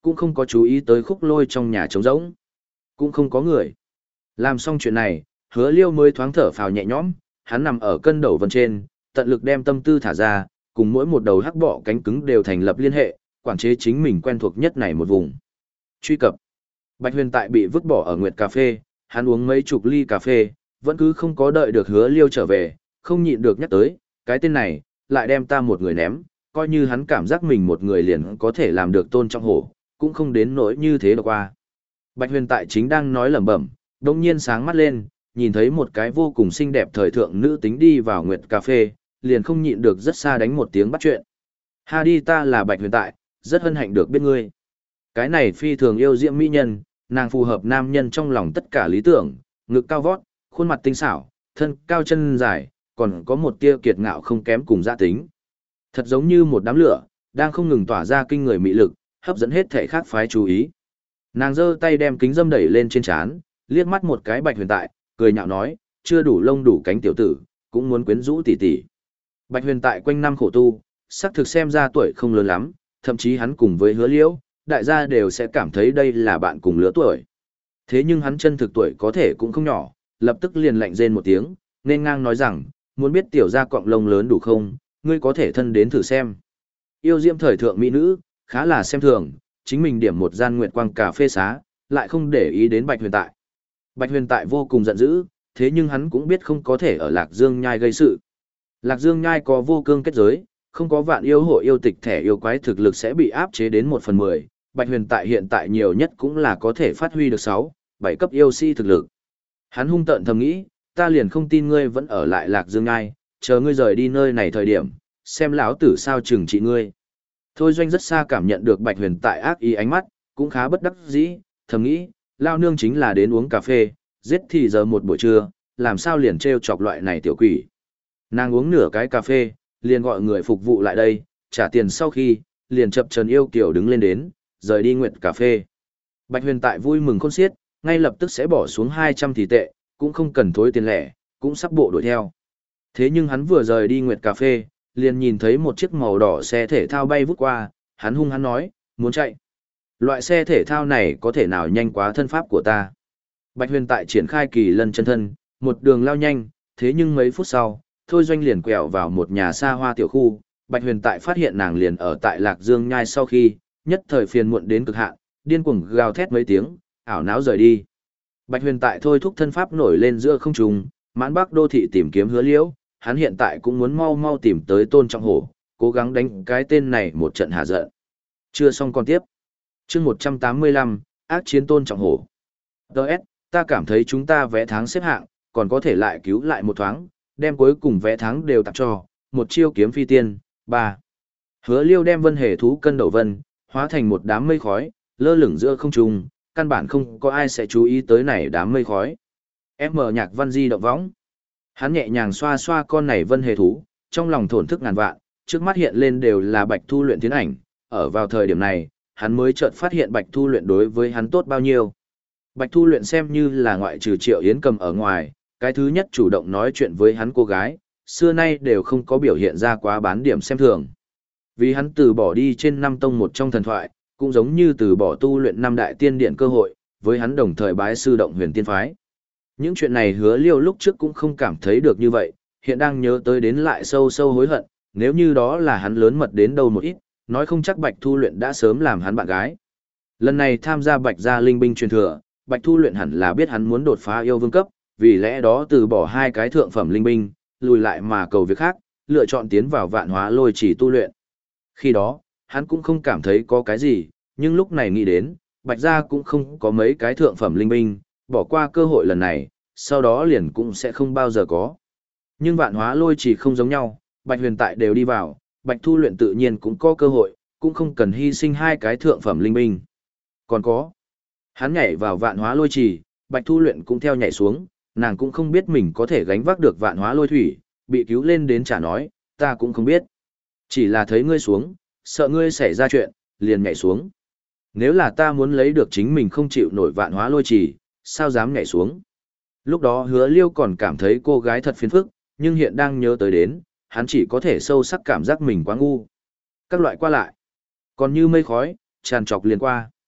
cũng không có chú ý tới khúc lôi trong nhà trống rỗng. Cũng không có người. Làm xong chuyện này, hứa liêu mới thoáng thở phào nhẹ nhõm, hắn nằm ở cân đầu vân trên, tận lực đem tâm tư thả ra, cùng mỗi một đầu hắc bọ cánh cứng đều thành lập liên hệ, quản chế chính mình quen thuộc nhất này một vùng. Truy cập. Bạch Huyền tại bị vứt bỏ ở Nguyệt Cà Phê, hắn uống mấy chục ly cà phê, vẫn cứ không có đợi được hứa liêu trở về, không nhịn được nhắc tới, cái tên này, lại đem ta một người ném, coi như hắn cảm giác mình một người liền có thể làm được Tôn Trọng Hổ, cũng không đến nỗi như thế được qua. Bạch Huyền tại chính đang nói lẩm bẩm, đột nhiên sáng mắt lên, nhìn thấy một cái vô cùng xinh đẹp thời thượng nữ tính đi vào Nguyệt Cà Phê, liền không nhịn được rất xa đánh một tiếng bắt chuyện. Ha đi, ta là Bạch Huyền tại, rất hân hạnh được biết ngươi. Cái này phi thường yêu diễm mỹ nhân, nàng phù hợp nam nhân trong lòng tất cả lý tưởng, ngực cao vót, khuôn mặt tinh xảo, thân cao chân dài, còn có một tia kiệt ngạo không kém cùng gia tính. Thật giống như một đám lửa, đang không ngừng tỏa ra kinh người mị lực, hấp dẫn hết thể khác phái chú ý. Nàng giơ tay đem kính dâm đẩy lên trên trán, liếc mắt một cái Bạch Huyền tại, cười nhạo nói, chưa đủ lông đủ cánh tiểu tử, cũng muốn quyến rũ tỷ tỷ. Bạch Huyền tại quanh năm khổ tu, sắc thực xem ra tuổi không lớn lắm, thậm chí hắn cùng với Hứa Liễu, đại gia đều sẽ cảm thấy đây là bạn cùng lứa tuổi. Thế nhưng hắn chân thực tuổi có thể cũng không nhỏ, lập tức liền lạnh rên một tiếng, nên ngang nói rằng, muốn biết tiểu gia cọng lông lớn đủ không, ngươi có thể thân đến thử xem. Yêu diễm thời thượng mỹ nữ, khá là xem thường, chính mình điểm một gian nguyệt quang cà phê xá, lại không để ý đến Bạch Huyền tại. Bạch Huyền tại vô cùng giận dữ, thế nhưng hắn cũng biết không có thể ở Lạc Dương Nhai gây sự. Lạc Dương Nhai có vô cương kết giới, không có vạn yêu hội yêu tịch thẻ yêu quái thực lực sẽ bị áp chế đến một phần mười. Bạch Huyền tại hiện tại nhiều nhất cũng là có thể phát huy được sáu, bảy cấp yêu si thực lực. Hắn hung tợn thầm nghĩ, ta liền không tin ngươi vẫn ở lại Lạc Dương Nhai, chờ ngươi rời đi nơi này thời điểm, xem lão tử sao trừng trị ngươi. Thôi Doanh rất xa cảm nhận được Bạch Huyền tại ác ý ánh mắt, cũng khá bất đắc dĩ, thầm nghĩ, lao nương chính là đến uống cà phê, giết thì giờ một buổi trưa, làm sao liền trêu chọc loại này tiểu quỷ. Nàng uống nửa cái cà phê, liền gọi người phục vụ lại đây, trả tiền sau khi, liền chập chờn yêu kiều đứng lên đến, rời đi Nguyệt Cà Phê. Bạch Huyền tại vui mừng khôn xiết, ngay lập tức sẽ bỏ xuống hai trăm tỷ tệ, cũng không cần thối tiền lẻ, cũng sắp bộ đuổi theo. Thế nhưng hắn vừa rời đi Nguyệt Cà Phê, liền nhìn thấy một chiếc màu đỏ xe thể thao bay vút qua, hắn hung hắn nói, muốn chạy. Loại xe thể thao này có thể nào nhanh quá thân pháp của ta. Bạch Huyền tại triển khai kỳ lân chân thân, một đường lao nhanh, thế nhưng mấy phút sau, Thôi Doanh liền quẹo vào một nhà xa hoa tiểu khu, Bạch Huyền tại phát hiện nàng liền ở tại Lạc Dương Nhai sau khi, nhất thời phiền muộn đến cực hạn, điên cuồng gào thét mấy tiếng, ảo não rời đi. Bạch Huyền tại thôi thúc thân pháp nổi lên giữa không trung, mãn bắc đô thị tìm kiếm Hứa Liễu, hắn hiện tại cũng muốn mau mau tìm tới Tôn Trọng Hổ, cố gắng đánh cái tên này một trận hạ giận. Chưa xong còn tiếp. Chương một trăm tám mươi lăm, ác chiến Tôn Trọng Hổ. đê ét, ta cảm thấy chúng ta vé tháng xếp hạng, còn có thể lại cứu lại một thoáng, đem cuối cùng vé tháng đều tặng cho, một chiêu kiếm phi tiên, ba. Hứa Liêu đem vân hề thú cân đầu vân, hóa thành một đám mây khói, lơ lửng giữa không trung, căn bản không có ai sẽ chú ý tới này đám mây khói. Em mở nhạc văn di động võng. Hắn nhẹ nhàng xoa xoa con này vân hề thú, trong lòng thổn thức ngàn vạn, trước mắt hiện lên đều là Bạch Thu luyện tiến ảnh, ở vào thời điểm này, hắn mới chợt phát hiện Bạch Thu luyện đối với hắn tốt bao nhiêu. Bạch Thu luyện xem như là ngoại trừ Triệu Yến Cầm ở ngoài, cái thứ nhất chủ động nói chuyện với hắn cô gái, xưa nay đều không có biểu hiện ra quá bán điểm xem thường. Vì hắn từ bỏ đi trên năm tông một trong thần thoại, cũng giống như từ bỏ tu luyện năm đại tiên điện cơ hội, với hắn đồng thời bái sư động huyền tiên phái. Những chuyện này Hứa Liêu lúc trước cũng không cảm thấy được như vậy, hiện đang nhớ tới đến lại sâu sâu hối hận, nếu như đó là hắn lớn mật đến đâu một ít, nói không chắc Bạch Thu luyện đã sớm làm hắn bạn gái. Lần này tham gia Bạch gia linh binh truyền thừa, Bạch Thu luyện hẳn là biết hắn muốn đột phá yêu vương cấp, vì lẽ đó từ bỏ hai cái thượng phẩm linh binh, lùi lại mà cầu việc khác, lựa chọn tiến vào vạn hóa lôi chỉ tu luyện. Khi đó, hắn cũng không cảm thấy có cái gì, nhưng lúc này nghĩ đến, Bạch gia cũng không có mấy cái thượng phẩm linh binh, bỏ qua cơ hội lần này, sau đó liền cũng sẽ không bao giờ có. Nhưng vạn hóa lôi chỉ không giống nhau, Bạch Huyền tại đều đi vào, Bạch Thu luyện tự nhiên cũng có cơ hội, cũng không cần hy sinh hai cái thượng phẩm linh binh. Còn có, hắn nhảy vào vạn hóa lôi chỉ, Bạch Thu luyện cũng theo nhảy xuống, nàng cũng không biết mình có thể gánh vác được vạn hóa lôi thủy, bị cứu lên đến chả nói, ta cũng không biết. Chỉ là thấy ngươi xuống, sợ ngươi xảy ra chuyện, liền nhảy xuống. Nếu là ta muốn lấy được chính mình không chịu nổi vạn hóa lôi trì, sao dám nhảy xuống. Lúc đó Hứa Liêu còn cảm thấy cô gái thật phiền phức, nhưng hiện đang nhớ tới đến, hắn chỉ có thể sâu sắc cảm giác mình quá ngu. Các loại qua lại, còn như mây khói, tràn trọc liền qua.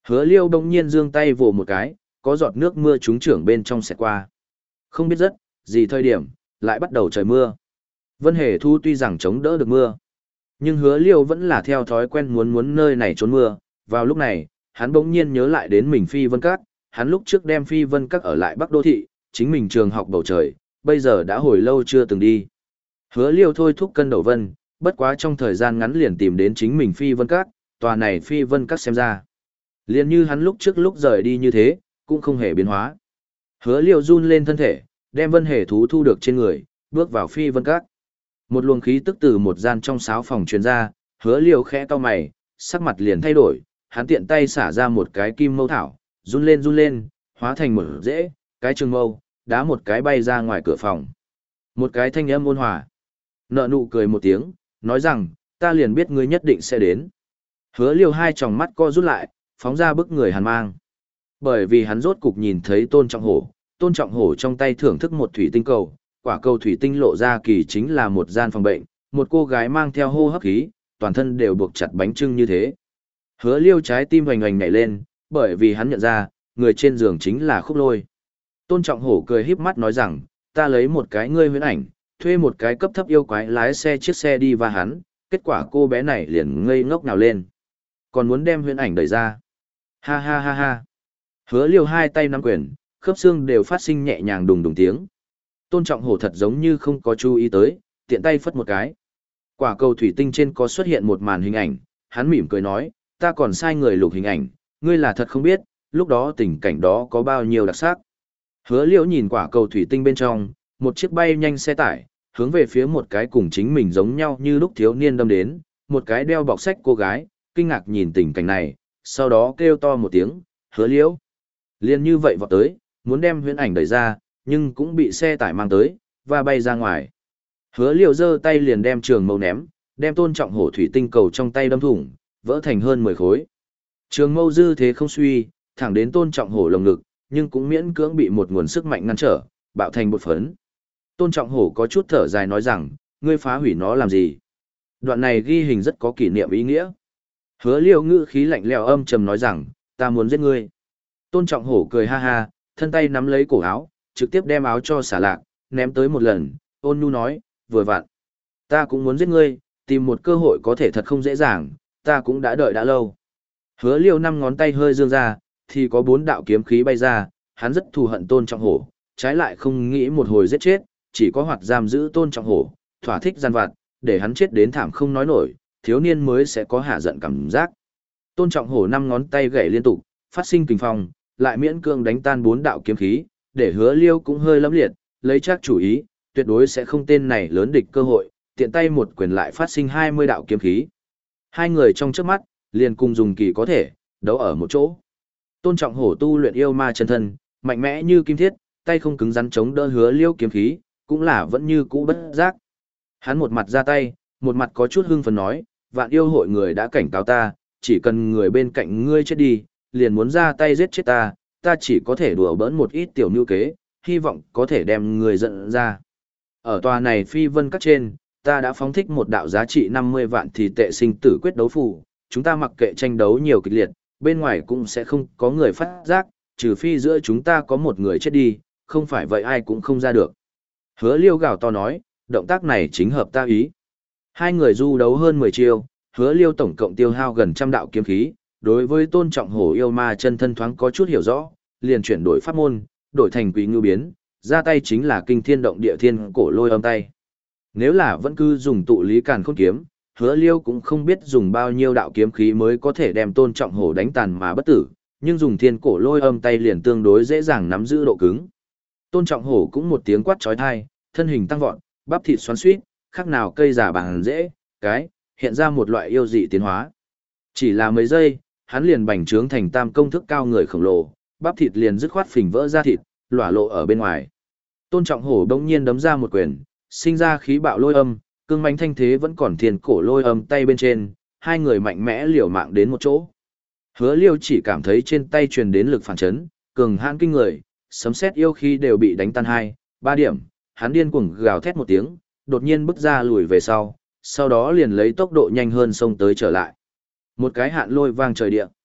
Hứa Liêu bỗng nhiên giương tay vồ một cái, có giọt nước mưa trúng trưởng bên trong xẹt qua. Không biết rất, gì thời điểm, lại bắt đầu trời mưa. Vân Hề Thu tuy rằng chống đỡ được mưa, nhưng Hứa Liêu vẫn là theo thói quen muốn muốn nơi này trốn mưa. Vào lúc này, hắn bỗng nhiên nhớ lại đến mình Phi Vân Các, hắn lúc trước đem Phi Vân Các ở lại Bắc Đô Thị, chính mình trường học bầu trời, bây giờ đã hồi lâu chưa từng đi. Hứa Liêu thôi thúc cân đầu vân, bất quá trong thời gian ngắn liền tìm đến chính mình Phi Vân Các, tòa này Phi Vân Các xem ra. Liền như hắn lúc trước lúc rời đi như thế, cũng không hề biến hóa. Hứa Liêu run lên thân thể, đem Vân Hề Thú thu được trên người, bước vào Phi Vân Các. Một luồng khí tức từ một gian trong sáo phòng truyền ra, Hứa Liêu khẽ cau mày, sắc mặt liền thay đổi, hắn tiện tay xả ra một cái kim mâu thảo, run lên run lên, hóa thành một rễ, cái trường mâu, đá một cái bay ra ngoài cửa phòng. Một cái thanh âm ôn hòa, nợ nụ cười một tiếng, nói rằng, ta liền biết ngươi nhất định sẽ đến. Hứa Liêu hai tròng mắt co rút lại, phóng ra bức người hàn mang. Bởi vì hắn rốt cục nhìn thấy Tôn Trọng Hổ, Tôn Trọng Hổ trong tay thưởng thức một thủy tinh cầu, quả cầu thủy tinh lộ ra kỳ chính là một gian phòng bệnh, một cô gái mang theo hô hấp khí, toàn thân đều buộc chặt bánh trưng như thế. Hứa Liêu trái tim hoành hoành nhảy lên, bởi vì hắn nhận ra, người trên giường chính là Khúc Lôi. Tôn Trọng Hổ cười híp mắt nói rằng, ta lấy một cái ngươi huyễn ảnh, thuê một cái cấp thấp yêu quái lái xe chiếc xe đi và hắn, kết quả cô bé này liền ngây ngốc nào lên. Còn muốn đem huyễn ảnh đẩy ra. Ha ha ha ha. Hứa Liêu hai tay nắm quyền, khớp xương đều phát sinh nhẹ nhàng đùng đùng tiếng. Tôn Trọng Hổ thật giống như không có chú ý tới, tiện tay phất một cái. Quả cầu thủy tinh trên có xuất hiện một màn hình ảnh, hắn mỉm cười nói, ta còn sai người lục hình ảnh, ngươi là thật không biết, lúc đó tình cảnh đó có bao nhiêu đặc sắc. Hứa Liễu nhìn quả cầu thủy tinh bên trong, một chiếc bay nhanh xe tải, hướng về phía một cái cùng chính mình giống nhau như lúc thiếu niên đâm đến, một cái đeo bọc sách cô gái, kinh ngạc nhìn tình cảnh này, sau đó kêu to một tiếng, Hứa Liễu. Liên như vậy vọt tới, muốn đem huyễn ảnh đẩy ra, nhưng cũng bị xe tải mang tới, và bay ra ngoài. Hứa Liễu giơ tay liền đem trường mâu ném, đem Tôn Trọng Hổ thủy tinh cầu trong tay đâm thủng, vỡ thành hơn mười khối. Trường mâu dư thế không suy, thẳng đến Tôn Trọng Hổ lồng ngực, nhưng cũng miễn cưỡng bị một nguồn sức mạnh ngăn trở, bạo thành bột phấn. Tôn Trọng Hổ có chút thở dài nói rằng, ngươi phá hủy nó làm gì? Đoạn này ghi hình rất có kỷ niệm ý nghĩa. Hứa Liễu ngữ khí lạnh lẽo âm trầm nói rằng, ta muốn giết ngươi. Tôn Trọng Hổ cười ha ha, thân tay nắm lấy cổ áo, trực tiếp đem áo cho xả lạc, ném tới một lần, ôn nhu nói, vừa vặn. Ta cũng muốn giết ngươi, tìm một cơ hội có thể thật không dễ dàng, ta cũng đã đợi đã lâu. Hứa Liêu năm ngón tay hơi dương ra, thì có bốn đạo kiếm khí bay ra, hắn rất thù hận Tôn Trọng Hổ, trái lại không nghĩ một hồi giết chết, chỉ có hoạt giam giữ Tôn Trọng Hổ, thỏa thích gian vặt, để hắn chết đến thảm không nói nổi, thiếu niên mới sẽ có hạ giận cảm giác. Tôn Trọng Hổ năm ngón tay gảy liên tục, phát sinh kình phong, lại miễn cương đánh tan bốn đạo kiếm khí, để Hứa Liêu cũng hơi lẫm liệt, lấy chắc chủ ý, tuyệt đối sẽ không tên này lớn địch cơ hội, tiện tay một quyền lại phát sinh hai mươi đạo kiếm khí. Hai người trong trước mắt, liền cùng dùng kỳ có thể, đấu ở một chỗ. Tôn Trọng Hổ tu luyện yêu ma chân thân, mạnh mẽ như kim thiết, tay không cứng rắn chống đỡ Hứa Liêu kiếm khí, cũng là vẫn như cũ bất giác. Hắn một mặt ra tay, một mặt có chút hưng phấn nói, vạn yêu hội người đã cảnh cáo ta, chỉ cần người bên cạnh ngươi chết đi, liền muốn ra tay giết chết ta, ta chỉ có thể đùa bỡn một ít tiểu nưu kế, hy vọng có thể đem người giận ra. Ở tòa này Phi Vân Các trên, ta đã phóng thích một đạo giá trị năm mươi vạn thì tệ sinh tử quyết đấu phù, chúng ta mặc kệ tranh đấu nhiều kịch liệt, bên ngoài cũng sẽ không có người phát giác, trừ phi giữa chúng ta có một người chết đi, không phải vậy ai cũng không ra được. Hứa Liêu gào to nói, động tác này chính hợp ta ý. Hai người du đấu hơn mười chiêu, Hứa Liêu tổng cộng tiêu hao gần trăm đạo kiếm khí, đối với Tôn Trọng Hổ yêu ma chân thân thoáng có chút hiểu rõ, liền chuyển đổi pháp môn, đổi thành Quý Ngưu biến, ra tay chính là kinh thiên động địa thiên cổ lôi âm tay. Nếu là vẫn cứ dùng tụ lý càn khôn kiếm, Hứa Liêu cũng không biết dùng bao nhiêu đạo kiếm khí mới có thể đem Tôn Trọng Hổ đánh tàn mà bất tử, nhưng dùng thiên cổ lôi âm tay liền tương đối dễ dàng nắm giữ độ cứng. Tôn Trọng Hổ cũng một tiếng quát chói tai, thân hình tăng vọt, bắp thịt xoắn xuýt, khác nào cây giả bằng dễ, cái, hiện ra một loại yêu dị tiến hóa. Chỉ là mấy giây, hắn liền bành trướng thành tam công thức cao người khổng lồ, bắp thịt liền dứt khoát phình vỡ ra thịt, lỏa lộ ở bên ngoài. Tôn Trọng Hổ đống nhiên đấm ra một quyền, sinh ra khí bạo lôi âm, cương mãnh thanh thế vẫn còn thiên cổ lôi âm tay bên trên, hai người mạnh mẽ liều mạng đến một chỗ. Hứa Liêu chỉ cảm thấy trên tay truyền đến lực phản chấn, cường hãn kinh người, sấm sét yêu khí đều bị đánh tan hai, ba điểm, hắn điên cuồng gào thét một tiếng, đột nhiên bước ra lùi về sau, sau đó liền lấy tốc độ nhanh hơn xông tới trở lại. Một cái hạn lôi vang trời địa.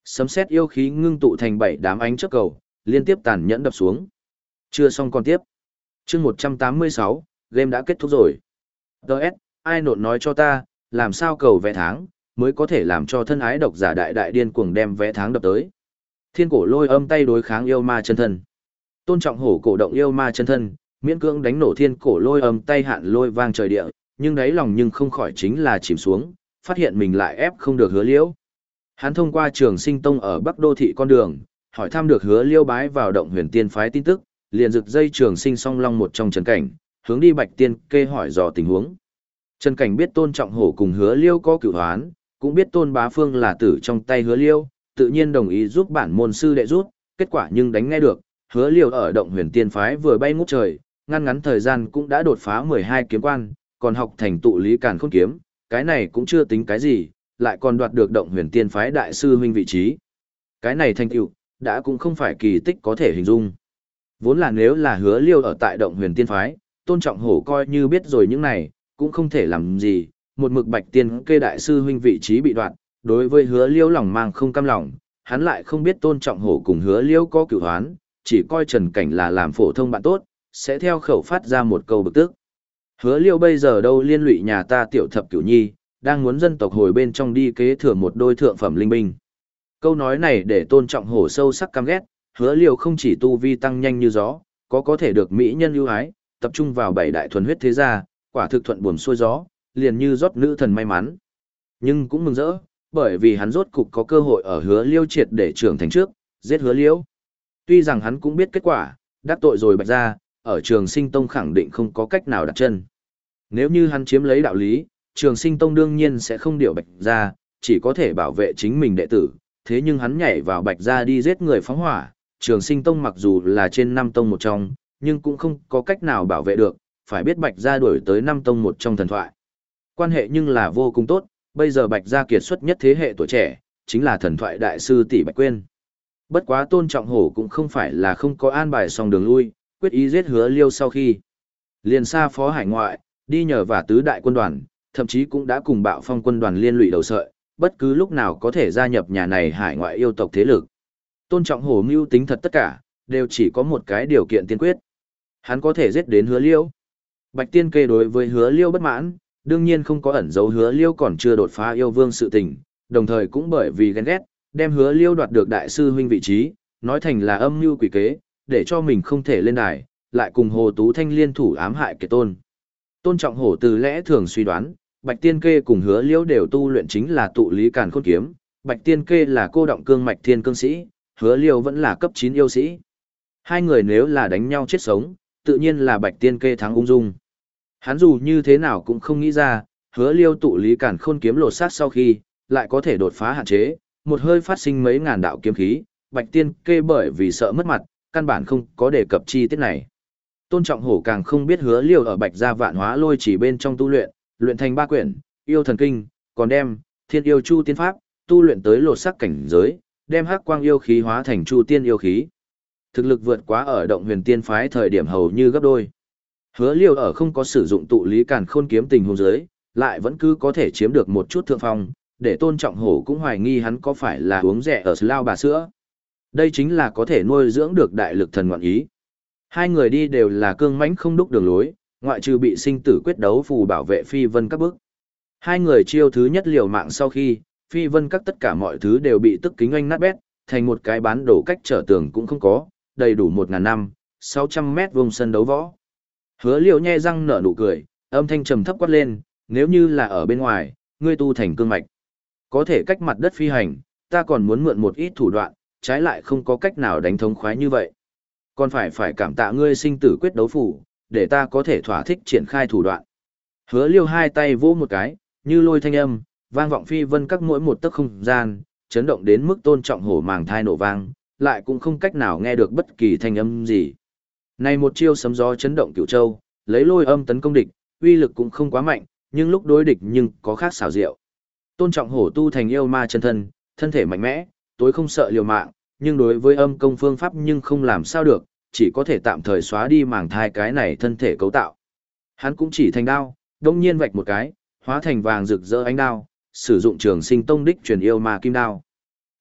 Sấm sét yêu khí ngưng tụ thành bảy đám ánh chớp cầu, liên tiếp tàn nhẫn đập xuống. Chưa xong còn tiếp. Chương một trăm tám mươi sáu, game đã kết thúc rồi. đê ét, ai nộn nói cho ta, làm sao cầu vẽ tháng, mới có thể làm cho thân ái độc giả đại đại điên cuồng đem vẽ tháng đập tới. Thiên cổ lôi âm tay đối kháng yêu ma chân thân. Tôn Trọng Hổ cổ động yêu ma chân thân, miễn cưỡng đánh nổ thiên cổ lôi âm tay hạn lôi vang trời địa, nhưng đáy lòng nhưng không khỏi chính là chìm xuống, phát hiện mình lại ép không được Hứa Liễu. Hắn thông qua Trường Sinh Tông ở Bắc Đô thị con đường, hỏi thăm được Hứa Liễu bái vào động Huyền Tiên phái tin tức, liền rực dây Trường Sinh song long một trong Trần Cảnh, hướng đi Bạch Tiên kê hỏi dò tình huống. Trần Cảnh biết Tôn Trọng Hổ cùng Hứa Liễu có cửu hoán, cũng biết Tôn Bá Phương là tử trong tay Hứa Liễu, tự nhiên đồng ý giúp bản môn sư đệ rút, kết quả nhưng đánh nghe được, Hứa Liễu ở động Huyền Tiên phái vừa bay ngút trời, ngăn ngắn thời gian cũng đã đột phá mười hai kiếm quan, còn học thành tụ lý càn khôn kiếm, cái này cũng chưa tính cái gì, lại còn đoạt được động Huyền Tiên phái đại sư huynh vị trí. Cái này thành tựu đã cũng không phải kỳ tích có thể hình dung. Vốn là nếu là Hứa Liễu ở tại động Huyền Tiên phái, Tôn Trọng Hổ coi như biết rồi những này, cũng không thể làm gì, một mực Bạch Tiên kê đại sư huynh vị trí bị đoạt, đối với Hứa Liễu lòng mang không cam lòng, hắn lại không biết Tôn Trọng Hổ cùng Hứa Liễu có cửu hoán, chỉ coi Trần Cảnh là làm phổ thông bạn tốt, sẽ theo khẩu phát ra một câu bực tức. Hứa Liễu bây giờ đâu liên lụy nhà ta tiểu thập cửu nhi, đang muốn dân tộc hồi bên trong đi kế thừa một đôi thượng phẩm linh binh. Câu nói này để Tôn Trọng Hổ sâu sắc căm ghét, Hứa Liễu không chỉ tu vi tăng nhanh như gió, có có thể được mỹ nhân ưu ái, tập trung vào bảy đại thuần huyết thế gia, quả thực thuận buồm xuôi gió, liền như rót nữ thần may mắn. Nhưng cũng mừng rỡ, bởi vì hắn rốt cục có cơ hội ở Hứa Liễu triệt để trưởng thành trước, giết Hứa Liễu. Tuy rằng hắn cũng biết kết quả, đắc tội rồi Bạch gia, ở Trường Sinh Tông khẳng định không có cách nào đặt chân. Nếu như hắn chiếm lấy đạo lý, Trường Sinh Tông đương nhiên sẽ không điều Bạch gia, chỉ có thể bảo vệ chính mình đệ tử, thế nhưng hắn nhảy vào Bạch gia đi giết người phóng hỏa, Trường Sinh Tông mặc dù là trên năm tông một trong, nhưng cũng không có cách nào bảo vệ được, phải biết Bạch gia đuổi tới năm tông một trong thần thoại. Quan hệ nhưng là vô cùng tốt, bây giờ Bạch gia kiệt xuất nhất thế hệ tuổi trẻ, chính là thần thoại đại sư tỷ Bạch Quyên. Bất quá Tôn Trọng Hổ cũng không phải là không có an bài xong đường lui, quyết ý giết Hứa Liêu sau khi liền xa phó hải ngoại, đi nhờ và tứ đại quân đoàn, thậm chí cũng đã cùng Bạo Phong quân đoàn liên lụy đầu sợi, bất cứ lúc nào có thể gia nhập nhà này hải ngoại yêu tộc thế lực. Tôn Trọng Hổ mưu tính thật tất cả, đều chỉ có một cái điều kiện tiên quyết. Hắn có thể giết đến Hứa Liêu. Bạch Tiên kê đối với Hứa Liêu bất mãn, đương nhiên không có ẩn giấu Hứa Liêu còn chưa đột phá yêu vương sự tình, đồng thời cũng bởi vì ghen ghét, đem Hứa Liêu đoạt được đại sư huynh vị trí, nói thành là âm mưu quỷ kế, để cho mình không thể lên đài, lại cùng Hồ Tú Thanh liên thủ ám hại Kiệt Tôn. Tôn Trọng Hổ từ lẽ thường suy đoán, Bạch Tiên kê cùng Hứa Liêu đều tu luyện chính là tụ lý càn khôn kiếm, Bạch Tiên kê là cô động cương mạch thiên cương sĩ, Hứa Liêu vẫn là cấp chín yêu sĩ. Hai người nếu là đánh nhau chết sống, tự nhiên là Bạch Tiên kê thắng ung dung. Hắn dù như thế nào cũng không nghĩ ra, Hứa Liêu tụ lý càn khôn kiếm lột xác sau khi, lại có thể đột phá hạn chế, một hơi phát sinh mấy ngàn đạo kiếm khí, Bạch Tiên kê bởi vì sợ mất mặt, căn bản không có đề cập chi tiết này. Tôn Trọng Hổ càng không biết Hứa Liêu ở Bạch gia vạn hóa lôi chỉ bên trong tu luyện, luyện thành ba quyển, yêu thần kinh, còn đem thiên yêu chu tiên pháp, tu luyện tới lột xác cảnh giới, đem hắc quang yêu khí hóa thành chu tiên yêu khí. Thực lực vượt quá ở động Huyền Tiên phái thời điểm hầu như gấp đôi. Hứa Liêu ở không có sử dụng tụ lý càn khôn kiếm tình huống dưới, lại vẫn cứ có thể chiếm được một chút thượng phong, để Tôn Trọng Hổ cũng hoài nghi hắn có phải là uống rẻ ở lao bà sữa. Đây chính là có thể nuôi dưỡng được đại lực thần ngoạn ý. Hai người đi đều là cương mãnh không đúc đường lối, ngoại trừ bị sinh tử quyết đấu phù bảo vệ Phi Vân các bước. Hai người chiêu thứ nhất liều mạng sau khi, Phi Vân các tất cả mọi thứ đều bị tức kính oanh nát bét, thành một cái bán đổ cách trở tường cũng không có, đầy đủ một ngàn năm, sáu trăm mét vuông sân đấu võ. Hứa Liêu nhe răng nở nụ cười, âm thanh trầm thấp quát lên, nếu như là ở bên ngoài, ngươi tu thành cương mạch, có thể cách mặt đất phi hành, ta còn muốn mượn một ít thủ đoạn, trái lại không có cách nào đánh thống khoái như vậy. Còn phải phải cảm tạ ngươi sinh tử quyết đấu phủ, để ta có thể thỏa thích triển khai thủ đoạn. Hứa Liêu hai tay vỗ một cái, như lôi thanh âm, vang vọng Phi Vân các mỗi một tấc không gian, chấn động đến mức Tôn Trọng Hổ màng thai nổ vang, lại cũng không cách nào nghe được bất kỳ thanh âm gì. Này một chiêu sấm gió chấn động cửu châu, lấy lôi âm tấn công địch, uy lực cũng không quá mạnh, nhưng lúc đối địch nhưng có khác xảo diệu. Tôn Trọng Hổ tu thành yêu ma chân thân, thân thể mạnh mẽ, tối không sợ liều mạng, nhưng đối với âm công phương pháp nhưng không làm sao được, chỉ có thể tạm thời xóa đi màng thai cái này thân thể cấu tạo. Hắn cũng chỉ thành đao, đông nhiên vạch một cái, hóa thành vàng rực rỡ ánh đao, sử dụng Trường Sinh tông đích truyền yêu ma kim đao.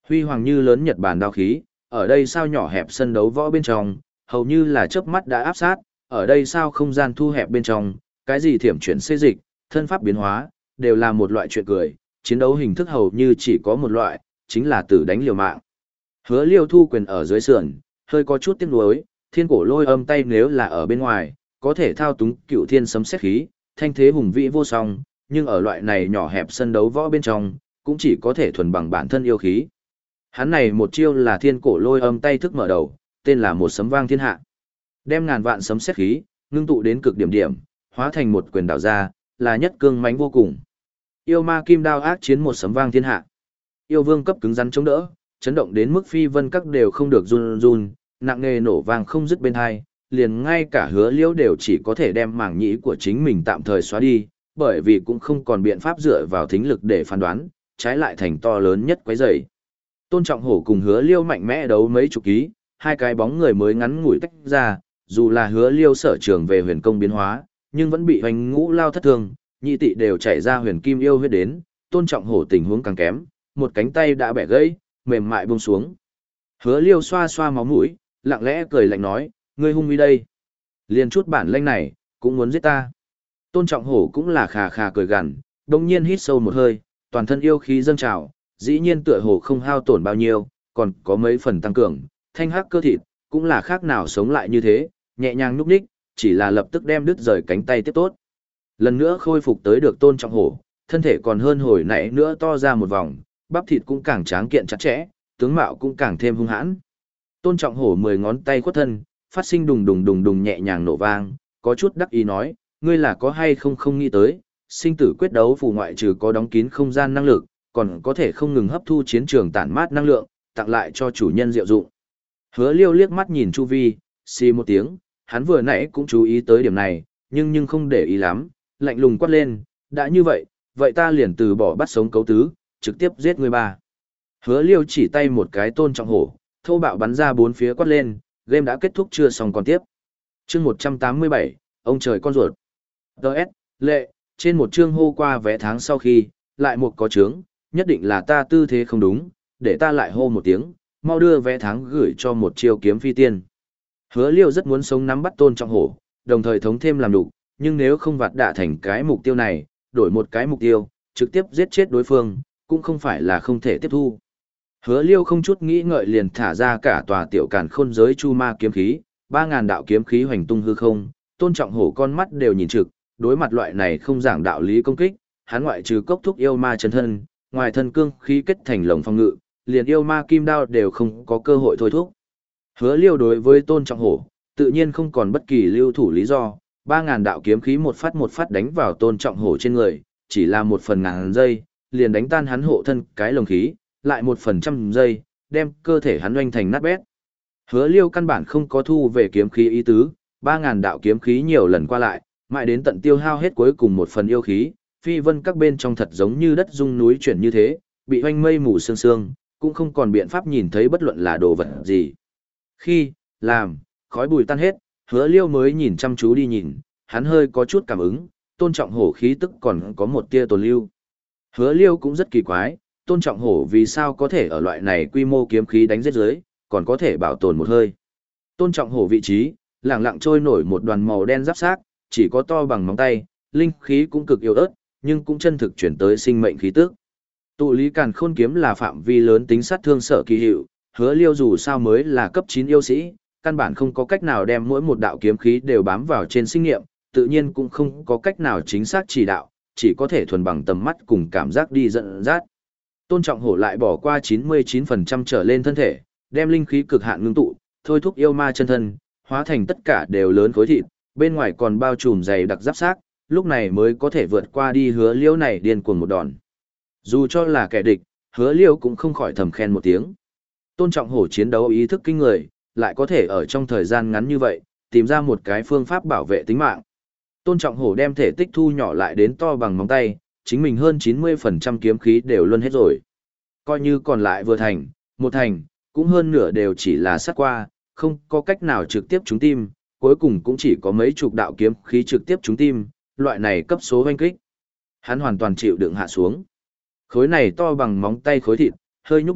Huy hoàng như lớn Nhật Bản đao khí, ở đây sao nhỏ hẹp sân đấu võ bên trong, hầu như là chớp mắt đã áp sát, ở đây sao không gian thu hẹp bên trong, cái gì thiểm chuyển xê dịch, thân pháp biến hóa, đều là một loại chuyện cười, chiến đấu hình thức hầu như chỉ có một loại, chính là tử đánh liều mạng. Hứa Liêu thu quyền ở dưới sườn, hơi có chút tiếc nuối, thiên cổ lôi âm tay nếu là ở bên ngoài, có thể thao túng cựu thiên sấm xét khí, thanh thế hùng vĩ vô song, nhưng ở loại này nhỏ hẹp sân đấu võ bên trong, cũng chỉ có thể thuần bằng bản thân yêu khí. Hắn này một chiêu là thiên cổ lôi âm tay thức mở đầu, tên là một sấm vang thiên hạ. Đem ngàn vạn sấm xét khí, ngưng tụ đến cực điểm điểm, hóa thành một quyền đảo ra, là nhất cương mãnh vô cùng. Yêu ma kim đao ác chiến một sấm vang thiên hạ. Yêu vương cấp cứng rắn chống đỡ, chấn động đến mức phi vân các đều không được run run, nặng nề nổ vang không dứt bên hai, liền ngay cả Hứa Liễu đều chỉ có thể đem mảng nhĩ của chính mình tạm thời xóa đi, bởi vì cũng không còn biện pháp dựa vào thính lực để phán đoán, trái lại thành to lớn nhất quấy rầy. Tôn Trọng Hổ cùng Hứa Liêu mạnh mẽ đấu mấy chục ký, hai cái bóng người mới ngắn ngủi tách ra, dù là Hứa Liêu sở trường về huyền công biến hóa, nhưng vẫn bị hoành ngũ lao thất thương, nhị tị đều chảy ra huyền kim yêu huyết đến, Tôn Trọng Hổ tình huống càng kém, một cánh tay đã bẻ gãy, mềm mại buông xuống. Hứa Liêu xoa xoa máu mũi, lặng lẽ cười lạnh nói, ngươi hung uy đây, liền chút bản lĩnh này, cũng muốn giết ta. Tôn Trọng Hổ cũng là khà khà cười gằn, đồng nhiên hít sâu một hơi, toàn thân yêu khí dâng trào, dĩ nhiên tựa hồ không hao tổn bao nhiêu, còn có mấy phần tăng cường, thanh hắc cơ thịt, cũng là khác nào sống lại như thế, nhẹ nhàng nhúc nhích, chỉ là lập tức đem đứt rời cánh tay tiếp tốt. Lần nữa khôi phục tới được Tôn Trọng Hổ, thân thể còn hơn hồi nãy nữa to ra một vòng, bắp thịt cũng càng tráng kiện chặt chẽ, tướng mạo cũng càng thêm hung hãn. Tôn Trọng Hổ mười ngón tay khuất thân, phát sinh đùng đùng đùng đùng nhẹ nhàng nổ vang, có chút đắc ý nói, ngươi là có hay không không nghĩ tới, sinh tử quyết đấu phù ngoại trừ có đóng kín không gian năng lực, còn có thể không ngừng hấp thu chiến trường tản mát năng lượng, tặng lại cho chủ nhân diệu dụng. Hứa Liêu liếc mắt nhìn chu vi, xì một tiếng, hắn vừa nãy cũng chú ý tới điểm này, nhưng nhưng không để ý lắm, lạnh lùng quát lên, đã như vậy, vậy ta liền từ bỏ bắt sống cấu tứ, trực tiếp giết người ba. Hứa Liêu chỉ tay một cái Tôn Trọng Hổ, thô bạo bắn ra bốn phía quát lên, game đã kết thúc chưa xong còn tiếp. Chương một trăm tám mươi bảy, ông trời con ruột. đê ét, lệ, trên một chương hô qua vé tháng sau khi, lại một có chướng, nhất định là ta tư thế không đúng, để ta lại hô một tiếng, mau đưa vé tháng gửi cho một chiêu kiếm phi tiên. Hứa Liêu rất muốn sống nắm bắt Tôn Trọng Hổ, đồng thời thống thêm làm đủ, nhưng nếu không vặt đạ thành cái mục tiêu này, đổi một cái mục tiêu, trực tiếp giết chết đối phương, cũng không phải là không thể tiếp thu. Hứa Liêu không chút nghĩ ngợi liền thả ra cả tòa tiểu càn khôn giới chu ma kiếm khí, ba ngàn đạo kiếm khí hoành tung hư không, Tôn Trọng Hổ con mắt đều nhìn trực, đối mặt loại này không giảng đạo lý công kích, hắn ngoại trừ cốc thúc yêu ma chân thân, ngoài thân cương khí kết thành lồng phòng ngự, liền yêu ma kim đao đều không có cơ hội thôi thúc. Hứa Liêu đối với Tôn Trọng Hổ, tự nhiên không còn bất kỳ lưu thủ lý do, ba ngàn đạo kiếm khí một phát một phát đánh vào Tôn Trọng Hổ trên người, chỉ là một phần ngàn giây, liền đánh tan hắn hộ thân cái lồng khí, lại một phần trăm giây, đem cơ thể hắn oanh thành nát bét. Hứa Liêu căn bản không có thu về kiếm khí ý tứ, ba ngàn đạo kiếm khí nhiều lần qua lại, mãi đến tận tiêu hao hết cuối cùng một phần yêu khí, phi vân các bên trong thật giống như đất rung núi chuyển như thế, bị oanh mây mù sương sương, cũng không còn biện pháp nhìn thấy bất luận là đồ vật gì. Khi, làm, khói bùi tan hết, Hứa Liêu mới nhìn chăm chú đi nhìn, hắn hơi có chút cảm ứng, Tôn Trọng Hổ khí tức còn có một tia tồn lưu. Hứa Liêu cũng rất kỳ quái, Tôn Trọng Hổ vì sao có thể ở loại này quy mô kiếm khí đánh giết dưới, còn có thể bảo tồn một hơi. Tôn Trọng Hổ vị trí, lẳng lặng trôi nổi một đoàn màu đen giáp xác, chỉ có to bằng móng tay, linh khí cũng cực yếu ớt, nhưng cũng chân thực chuyển tới sinh mệnh khí tức. Tụ lý càn khôn kiếm là phạm vi lớn tính sát thương sở kỳ hiệu, Hứa Liêu dù sao mới là cấp chín yêu sĩ, căn bản không có cách nào đem mỗi một đạo kiếm khí đều bám vào trên sinh nghiệm, tự nhiên cũng không có cách nào chính xác chỉ đạo, chỉ có thể thuần bằng tầm mắt cùng cảm giác đi dẫn dắt. Tôn Trọng Hổ lại bỏ qua chín mươi chín phần trăm trở lên thân thể, đem linh khí cực hạn ngưng tụ, thôi thúc yêu ma chân thân, hóa thành tất cả đều lớn khối thịt, bên ngoài còn bao trùm dày đặc giáp xác, lúc này mới có thể vượt qua đi Hứa Liêu này điên cuồng một đòn. Dù cho là kẻ địch, Hứa Liêu cũng không khỏi thầm khen một tiếng. Tôn Trọng Hổ chiến đấu ý thức kinh người, lại có thể ở trong thời gian ngắn như vậy, tìm ra một cái phương pháp bảo vệ tính mạng. Tôn Trọng Hổ đem thể tích thu nhỏ lại đến to bằng móng tay, chính mình hơn chín mươi phần trăm kiếm khí đều luân hết rồi. Coi như còn lại vừa thành, một thành, cũng hơn nửa đều chỉ là sát qua, không có cách nào trực tiếp trúng tim, cuối cùng cũng chỉ có mấy chục đạo kiếm khí trực tiếp trúng tim, loại này cấp số hoanh kích. Hắn hoàn toàn chịu đựng hạ xuống. Khối này to bằng móng tay khối thịt, hơi nhúc nhích,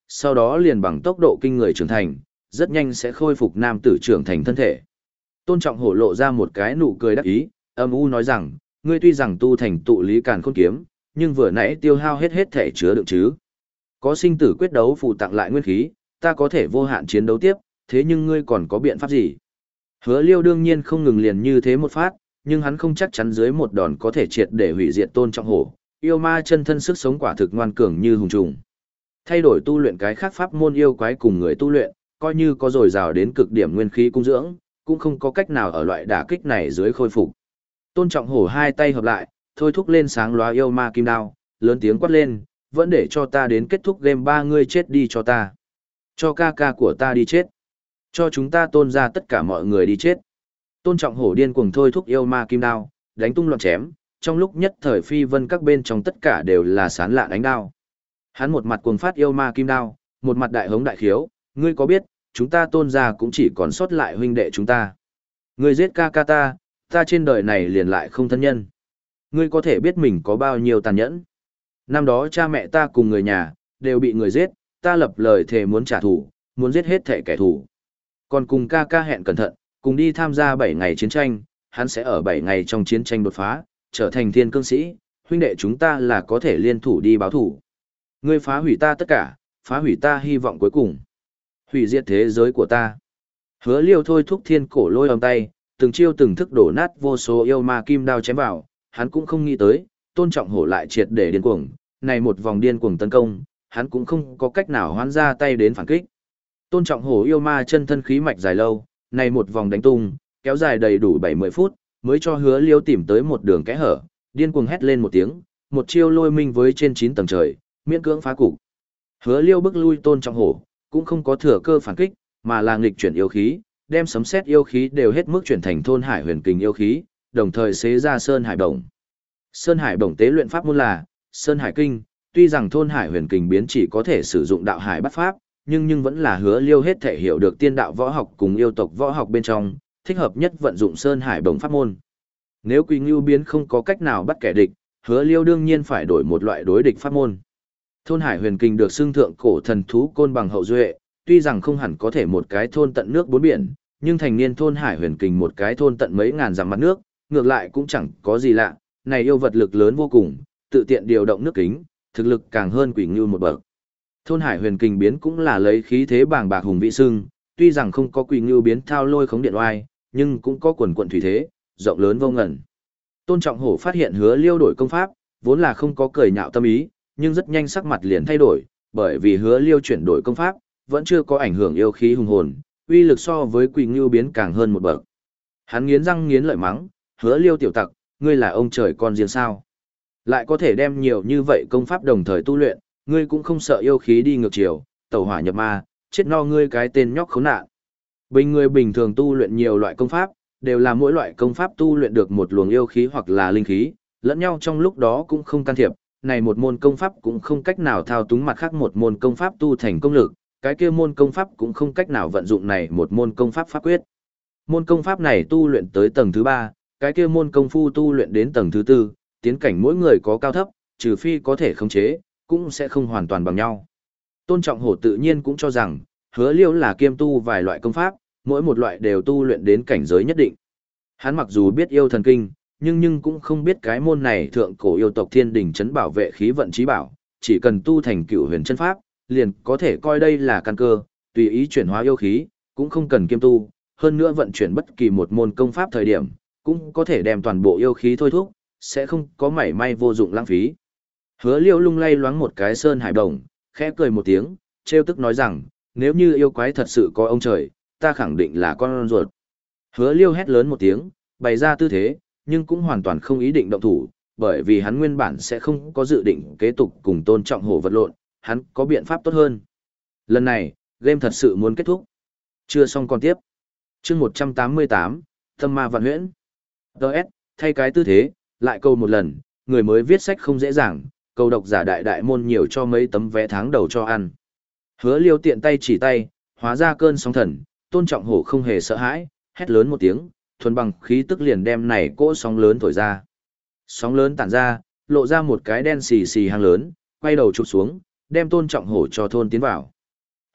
sau đó liền bằng tốc độ kinh người trưởng thành, rất nhanh sẽ khôi phục nam tử trưởng thành thân thể. Tôn Trọng Hổ lộ ra một cái nụ cười đắc ý, âm u nói rằng, ngươi tuy rằng tu thành tụ lý càn khôn kiếm, nhưng vừa nãy tiêu hao hết hết thể chứa đựng chứ. Có sinh tử quyết đấu phụ tặng lại nguyên khí, ta có thể vô hạn chiến đấu tiếp, thế nhưng ngươi còn có biện pháp gì? Hứa Liêu đương nhiên không ngừng liền như thế một phát, nhưng hắn không chắc chắn dưới một đòn có thể triệt để hủy diệt Tôn Trọng Hổ, yêu ma chân thân sức sống quả thực ngoan cường như hùng trùng. Thay đổi tu luyện cái khác pháp môn yêu quái cùng người tu luyện, coi như có dồi dào đến cực điểm nguyên khí cung dưỡng, cũng không có cách nào ở loại đả kích này dưới khôi phục. Tôn Trọng Hổ hai tay hợp lại, thôi thúc lên sáng lóa yêu ma kim đao, lớn tiếng quát lên, vẫn để cho ta đến kết thúc game ba ngươi chết đi cho ta. Cho ca ca của ta đi chết. Cho chúng ta Tôn ra tất cả mọi người đi chết. Tôn Trọng Hổ điên cuồng thôi thúc yêu ma kim đao, đánh tung loạn chém, trong lúc nhất thời phi vân các bên trong tất cả đều là sán lạ đánh đao. Hắn một mặt cuồng phát yêu ma kim đao, một mặt đại hống đại khiếu, ngươi có biết, chúng ta Tôn ra cũng chỉ còn sót lại huynh đệ chúng ta. Ngươi giết ca ca ta, ta trên đời này liền lại không thân nhân. Ngươi có thể biết mình có bao nhiêu tàn nhẫn. Năm đó cha mẹ ta cùng người nhà, đều bị người giết, ta lập lời thề muốn trả thù, muốn giết hết thể kẻ thù. Còn cùng ca ca hẹn cẩn thận, cùng đi tham gia bảy ngày chiến tranh, hắn sẽ ở bảy ngày trong chiến tranh đột phá, trở thành thiên cương sĩ, huynh đệ chúng ta là có thể liên thủ đi báo thủ. Ngươi phá hủy ta tất cả, phá hủy ta hy vọng cuối cùng. Hủy diệt thế giới của ta. Hứa Liêu thôi thúc thiên cổ lôi âm tay, từng chiêu từng thức đổ nát vô số yêu ma kim đao chém vào, hắn cũng không nghĩ tới, Tôn Trọng Hổ lại triệt để điên cuồng, này một vòng điên cuồng tấn công, hắn cũng không có cách nào hoán ra tay đến phản kích. Tôn Trọng Hổ yêu ma chân thân khí mạch dài lâu, này một vòng đánh tung, kéo dài đầy đủ bảy mươi phút, mới cho Hứa Liêu tìm tới một đường kẽ hở, điên cuồng hét lên một tiếng, một chiêu lôi minh với trên chín tầng trời, miễn cưỡng phá cục. Hứa Liêu bức lui Tôn Trọng Hổ, cũng không có thừa cơ phản kích, mà là nghịch chuyển yêu khí, đem sấm sét yêu khí đều hết mức chuyển thành thôn hải huyền kình yêu khí, đồng thời xế ra sơn hải bổng. Sơn hải bổng tế luyện pháp môn là Sơn Hải Kinh, tuy rằng thôn hải huyền kình biến chỉ có thể sử dụng đạo hải bắt pháp, nhưng nhưng vẫn là Hứa Liêu hết thể hiểu được tiên đạo võ học cùng yêu tộc võ học bên trong, thích hợp nhất vận dụng Sơn Hải bổng pháp môn. Nếu Quỳ Ngưu biến không có cách nào bắt kẻ địch, Hứa Liêu đương nhiên phải đổi một loại đối địch pháp môn. Thôn hải huyền kình được xưng thượng cổ thần thú côn bằng hậu duệ, tuy rằng không hẳn có thể một cái thôn tận nước bốn biển, nhưng thành niên thôn hải huyền kình một cái thôn tận mấy ngàn dặm mặt nước, ngược lại cũng chẳng có gì lạ, này yêu vật lực lớn vô cùng, tự tiện điều động nước kính, thực lực càng hơn Quỷ Ngưu một bậc. Thôn hải huyền kình biến cũng là lấy khí thế bàng bạc hùng vĩ sưng, tuy rằng không có Quỷ Ngưu biến thao lôi khống điện oai, nhưng cũng có quần quận thủy thế, rộng lớn vô ngần. Tôn Trọng Hổ phát hiện Hứa Liêu đổi công pháp, vốn là không có cười nhạo tâm ý, nhưng rất nhanh sắc mặt liền thay đổi, bởi vì Hứa Liêu chuyển đổi công pháp, vẫn chưa có ảnh hưởng yêu khí hùng hồn, uy lực so với Quỷ Ngưu biến càng hơn một bậc. Hắn nghiến răng nghiến lợi mắng, Hứa Liêu tiểu tặc, ngươi là ông trời con riêng sao? Lại có thể đem nhiều như vậy công pháp đồng thời tu luyện, ngươi cũng không sợ yêu khí đi ngược chiều, tẩu hỏa nhập ma, chết no ngươi cái tên nhóc khốn nạn. Bình người bình thường tu luyện nhiều loại công pháp, đều là mỗi loại công pháp tu luyện được một luồng yêu khí hoặc là linh khí, lẫn nhau trong lúc đó cũng không can thiệp, này một môn công pháp cũng không cách nào thao túng mặt khác một môn công pháp tu thành công lực, cái kia môn công pháp cũng không cách nào vận dụng này một môn công pháp pháp quyết. Môn công pháp này tu luyện tới tầng thứ ba, cái kia môn công phu tu luyện đến tầng thứ tư, tiến cảnh mỗi người có cao thấp, trừ phi có thể khống chế, cũng sẽ không hoàn toàn bằng nhau. Tôn Trọng Hổ tự nhiên cũng cho rằng, Hứa Liêu là kiêm tu vài loại công pháp, mỗi một loại đều tu luyện đến cảnh giới nhất định. Hắn mặc dù biết yêu thần kinh, nhưng nhưng cũng không biết cái môn này thượng cổ yêu tộc thiên đình trấn bảo vệ khí vận trí bảo, chỉ cần tu thành cựu huyền chân pháp, liền có thể coi đây là căn cơ, tùy ý chuyển hóa yêu khí, cũng không cần kiêm tu, hơn nữa vận chuyển bất kỳ một môn công pháp thời điểm, cũng có thể đem toàn bộ yêu khí thôi thúc, sẽ không có mảy may vô dụng lãng phí. Hứa Liêu lung lay loáng một cái sơn hải đồng, khẽ cười một tiếng, trêu tức nói rằng, nếu như yêu quái thật sự có ông trời, ta khẳng định là con ruột. Hứa Liêu hét lớn một tiếng, bày ra tư thế, nhưng cũng hoàn toàn không ý định động thủ, bởi vì hắn nguyên bản sẽ không có dự định kế tục cùng Tôn Trọng Hổ vật lộn, hắn có biện pháp tốt hơn. Lần này, game thật sự muốn kết thúc. Chưa xong còn tiếp. Chương một trăm tám mươi tám, Tâm Ma Vạn Huyễn. đê ét, thay cái tư thế, lại câu một lần, người mới viết sách không dễ dàng, câu độc giả đại đại môn nhiều cho mấy tấm vé tháng đầu cho ăn. Hứa Liêu tiện tay chỉ tay, hóa ra cơn sóng thần, Tôn Trọng Hổ không hề sợ hãi, hét lớn một tiếng, thuần bằng khí tức liền đem này cỗ sóng lớn thổi ra. Sóng lớn tản ra, lộ ra một cái đen xì xì hang lớn, quay đầu chụp xuống, đem Tôn Trọng Hổ cho thôn tiến vào.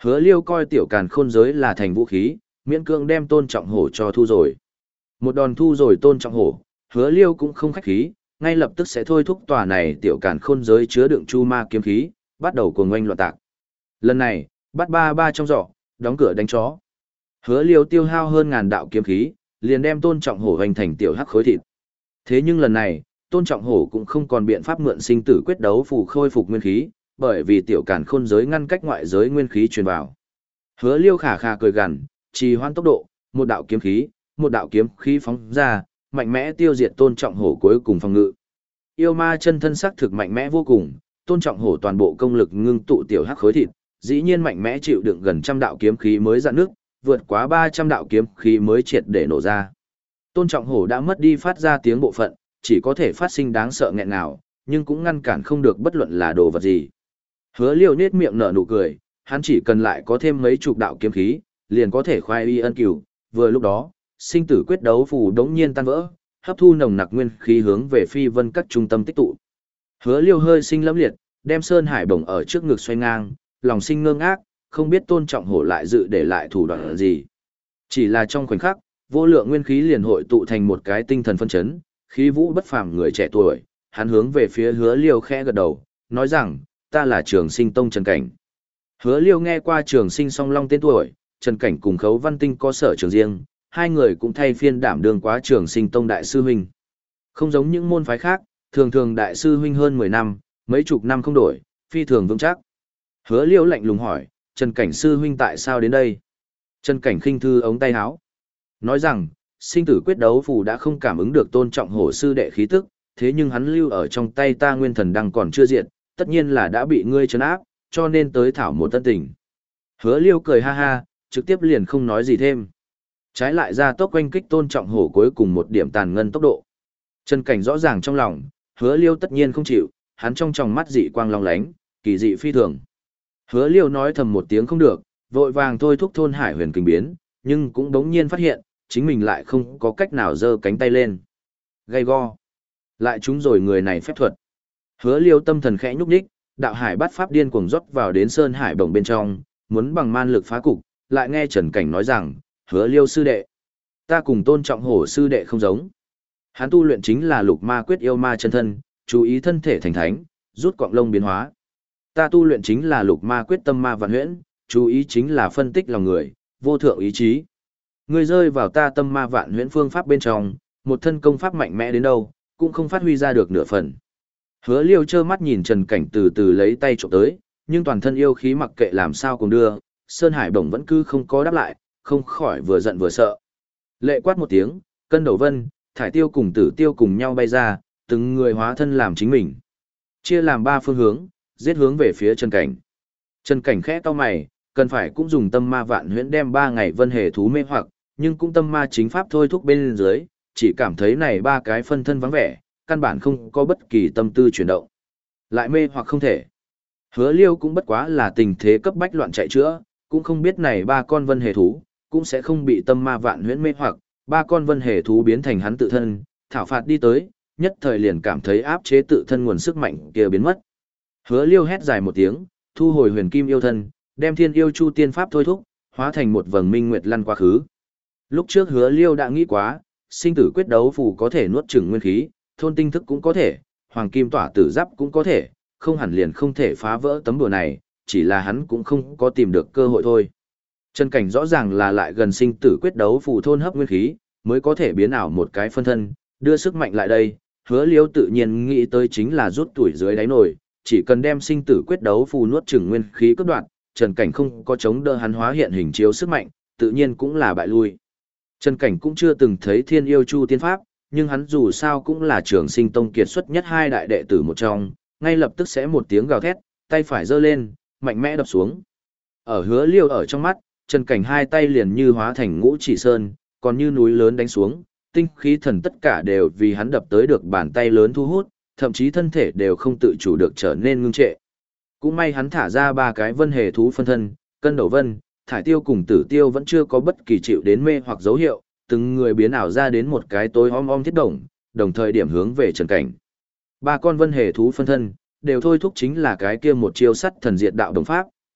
Hứa Liêu coi tiểu càn khôn giới là thành vũ khí, miễn cưỡng đem Tôn Trọng Hổ cho thu rồi. Một đòn thu rồi Tôn Trọng Hổ, Hứa Liêu cũng không khách khí, ngay lập tức sẽ thôi thúc tòa này tiểu càn khôn giới chứa đựng chu ma kiếm khí, bắt đầu cuồng oanh loạn tạc. Lần này, bắt ba ba trong giỏ, đóng cửa đánh chó. Hứa Liêu tiêu hao hơn ngàn đạo kiếm khí, liền đem Tôn Trọng Hổ hoành thành tiểu hắc khối thịt. Thế nhưng lần này, Tôn Trọng Hổ cũng không còn biện pháp mượn sinh tử quyết đấu phù khôi phục nguyên khí, bởi vì tiểu càn khôn giới ngăn cách ngoại giới nguyên khí truyền vào. Hứa Liêu khả khả cười gằn, trì hoãn tốc độ, một đạo kiếm khí, một đạo kiếm khí phóng ra, mạnh mẽ tiêu diệt Tôn Trọng Hổ cuối cùng phòng ngự. Yêu ma chân thân sắc thực mạnh mẽ vô cùng, Tôn Trọng Hổ toàn bộ công lực ngưng tụ tiểu hắc khối thịt, dĩ nhiên mạnh mẽ chịu đựng gần trăm đạo kiếm khí mới dạn nước, vượt quá ba trăm đạo kiếm khí mới triệt để nổ ra. Tôn Trọng Hổ đã mất đi phát ra tiếng bộ phận, chỉ có thể phát sinh đáng sợ nghẹn ngào, nhưng cũng ngăn cản không được bất luận là đồ vật gì. Hứa Liêu nết miệng nở nụ cười, hắn chỉ cần lại có thêm mấy chục đạo kiếm khí, liền có thể khoai y ân cửu. Vừa lúc đó, sinh tử quyết đấu phù đống nhiên tan vỡ, hấp thu nồng nặc nguyên khí hướng về phi vân các trung tâm tích tụ. Hứa Liêu hơi sinh lẫm liệt, đem Sơn Hải bổng ở trước ngực xoay ngang, lòng sinh ngơ ngác, không biết Tôn Trọng Hổ lại dự để lại thủ đoạn gì. Chỉ là trong khoảnh khắc, vô lượng nguyên khí liền hội tụ thành một cái tinh thần phân chấn, khí vũ bất phàm người trẻ tuổi, hắn hướng về phía Hứa Liêu khẽ gật đầu, nói rằng, ta là Trường Sinh Tông Trần Cảnh. Hứa Liêu nghe qua Trường Sinh Song Long tên tuổi, Trần Cảnh cùng Khấu Văn Tinh có sở trường riêng, hai người cũng thay phiên đảm đương quá Trường Sinh Tông đại sư huynh. Không giống những môn phái khác, thường thường đại sư huynh hơn mười năm, mấy chục năm không đổi, phi thường vững chắc. Hứa Liêu lạnh lùng hỏi, Trần Cảnh sư huynh tại sao đến đây? Trần Cảnh khinh thư ống tay áo, nói rằng, sinh tử quyết đấu phù đã không cảm ứng được Tôn Trọng Hổ sư đệ khí tức, thế nhưng hắn lưu ở trong tay ta nguyên thần đăng còn chưa diệt, tất nhiên là đã bị ngươi trấn áp, cho nên tới thảo một tân tình. Hứa Liêu cười ha ha, trực tiếp liền không nói gì thêm. Trái lại ra tốc quanh kích Tôn Trọng Hổ cuối cùng một điểm tàn ngân tốc độ. Trần Cảnh rõ ràng trong lòng, Hứa Liêu tất nhiên không chịu, hắn trong tròng mắt dị quang long lánh, kỳ dị phi thường. Hứa Liêu nói thầm một tiếng không được, vội vàng thôi thúc thôn hải huyền kinh biến, nhưng cũng đống nhiên phát hiện, chính mình lại không có cách nào giơ cánh tay lên. Gay go. Lại trúng rồi người này phép thuật. Hứa Liêu tâm thần khẽ nhúc nhích, đạo hải bắt pháp điên cuồng rót vào đến sơn hải bồng bên trong, muốn bằng man lực phá cục, lại nghe Trần Cảnh nói rằng, Hứa Liêu sư đệ, ta cùng Tôn Trọng Hổ sư đệ không giống. Hắn tu luyện chính là lục ma quyết yêu ma chân thân, chú ý thân thể thành thánh, rút cọng lông biến hóa. Ta tu luyện chính là lục ma quyết tâm ma vạn huyễn, chú ý chính là phân tích lòng người, vô thượng ý chí. Ngươi rơi vào ta tâm ma vạn huyễn phương pháp bên trong, một thân công pháp mạnh mẽ đến đâu, cũng không phát huy ra được nửa phần. Hứa Liêu trơ mắt nhìn Trần Cảnh từ từ lấy tay trộm tới, nhưng toàn thân yêu khí mặc kệ làm sao cùng đưa, Sơn Hải bổng vẫn cứ không có đáp lại, không khỏi vừa giận vừa sợ. Lệ quát một tiếng, cân đầu vân, thải tiêu cùng tử tiêu cùng nhau bay ra, từng người hóa thân làm chính mình. Chia làm ba phương hướng, giết hướng về phía Trần Cảnh. Trần Cảnh khẽ cau mày, cần phải cũng dùng tâm ma vạn huyễn đem ba ngày vân hề thú mê hoặc, nhưng cũng tâm ma chính pháp thôi thúc bên dưới, chỉ cảm thấy này ba cái phân thân vắng vẻ, căn bản không có bất kỳ tâm tư chuyển động. Lại mê hoặc không thể. Hứa Liêu cũng bất quá là tình thế cấp bách loạn chạy chữa, cũng không biết này ba con vân hề thú, cũng sẽ không bị tâm ma vạn huyễn mê hoặc, ba con vân hề thú biến thành hắn tự thân, thảo phạt đi tới, nhất thời liền cảm thấy áp chế tự thân nguồn sức mạnh kia biến mất. Hứa Liêu hét dài một tiếng, thu hồi huyền kim yêu thân, đem thiên yêu chu tiên pháp thôi thúc, hóa thành một vầng minh nguyệt lăn quá khứ. Lúc trước Hứa Liêu đã nghĩ quá, sinh tử quyết đấu phù có thể nuốt chửng nguyên khí, thôn tinh thức cũng có thể, hoàng kim tỏa tử giáp cũng có thể, không hẳn liền không thể phá vỡ tấm đùa này, chỉ là hắn cũng không có tìm được cơ hội thôi. Trần Cảnh rõ ràng là lại gần sinh tử quyết đấu phù thôn hấp nguyên khí, mới có thể biến ảo một cái phân thân, đưa sức mạnh lại đây. Hứa Liêu tự nhiên nghĩ tới chính là rút tuổi dưới đáy nồi, chỉ cần đem sinh tử quyết đấu phù nuốt chửng nguyên khí cướp đoạt, Trần Cảnh không có chống đỡ hắn hóa hiện hình chiếu sức mạnh, tự nhiên cũng là bại lui. Trần Cảnh cũng chưa từng thấy Thiên Yêu Chu tiên pháp, nhưng hắn dù sao cũng là Trường Sinh Tông kiệt xuất nhất hai đại đệ tử một trong, ngay lập tức sẽ một tiếng gào thét, tay phải giơ lên, mạnh mẽ đập xuống. Ở Hứa Liêu ở trong mắt, Trần Cảnh hai tay liền như hóa thành ngũ chỉ sơn, còn như núi lớn đánh xuống, tinh khí thần tất cả đều vì hắn đập tới được bàn tay lớn thu hút, thậm chí thân thể đều không tự chủ được trở nên ngưng trệ. Cũng may hắn thả ra ba cái vân hề thú phân thân, cân đầu vân, thải tiêu cùng tử tiêu vẫn chưa có bất kỳ chịu đến mê hoặc dấu hiệu, từng người biến ảo ra đến một cái tối om om thiết đồng, đồng thời điểm hướng về Trần Cảnh. Ba con vân hề thú phân thân, đều thôi thúc chính là cái kia một chiêu sắt thần diệt đạo đồng pháp,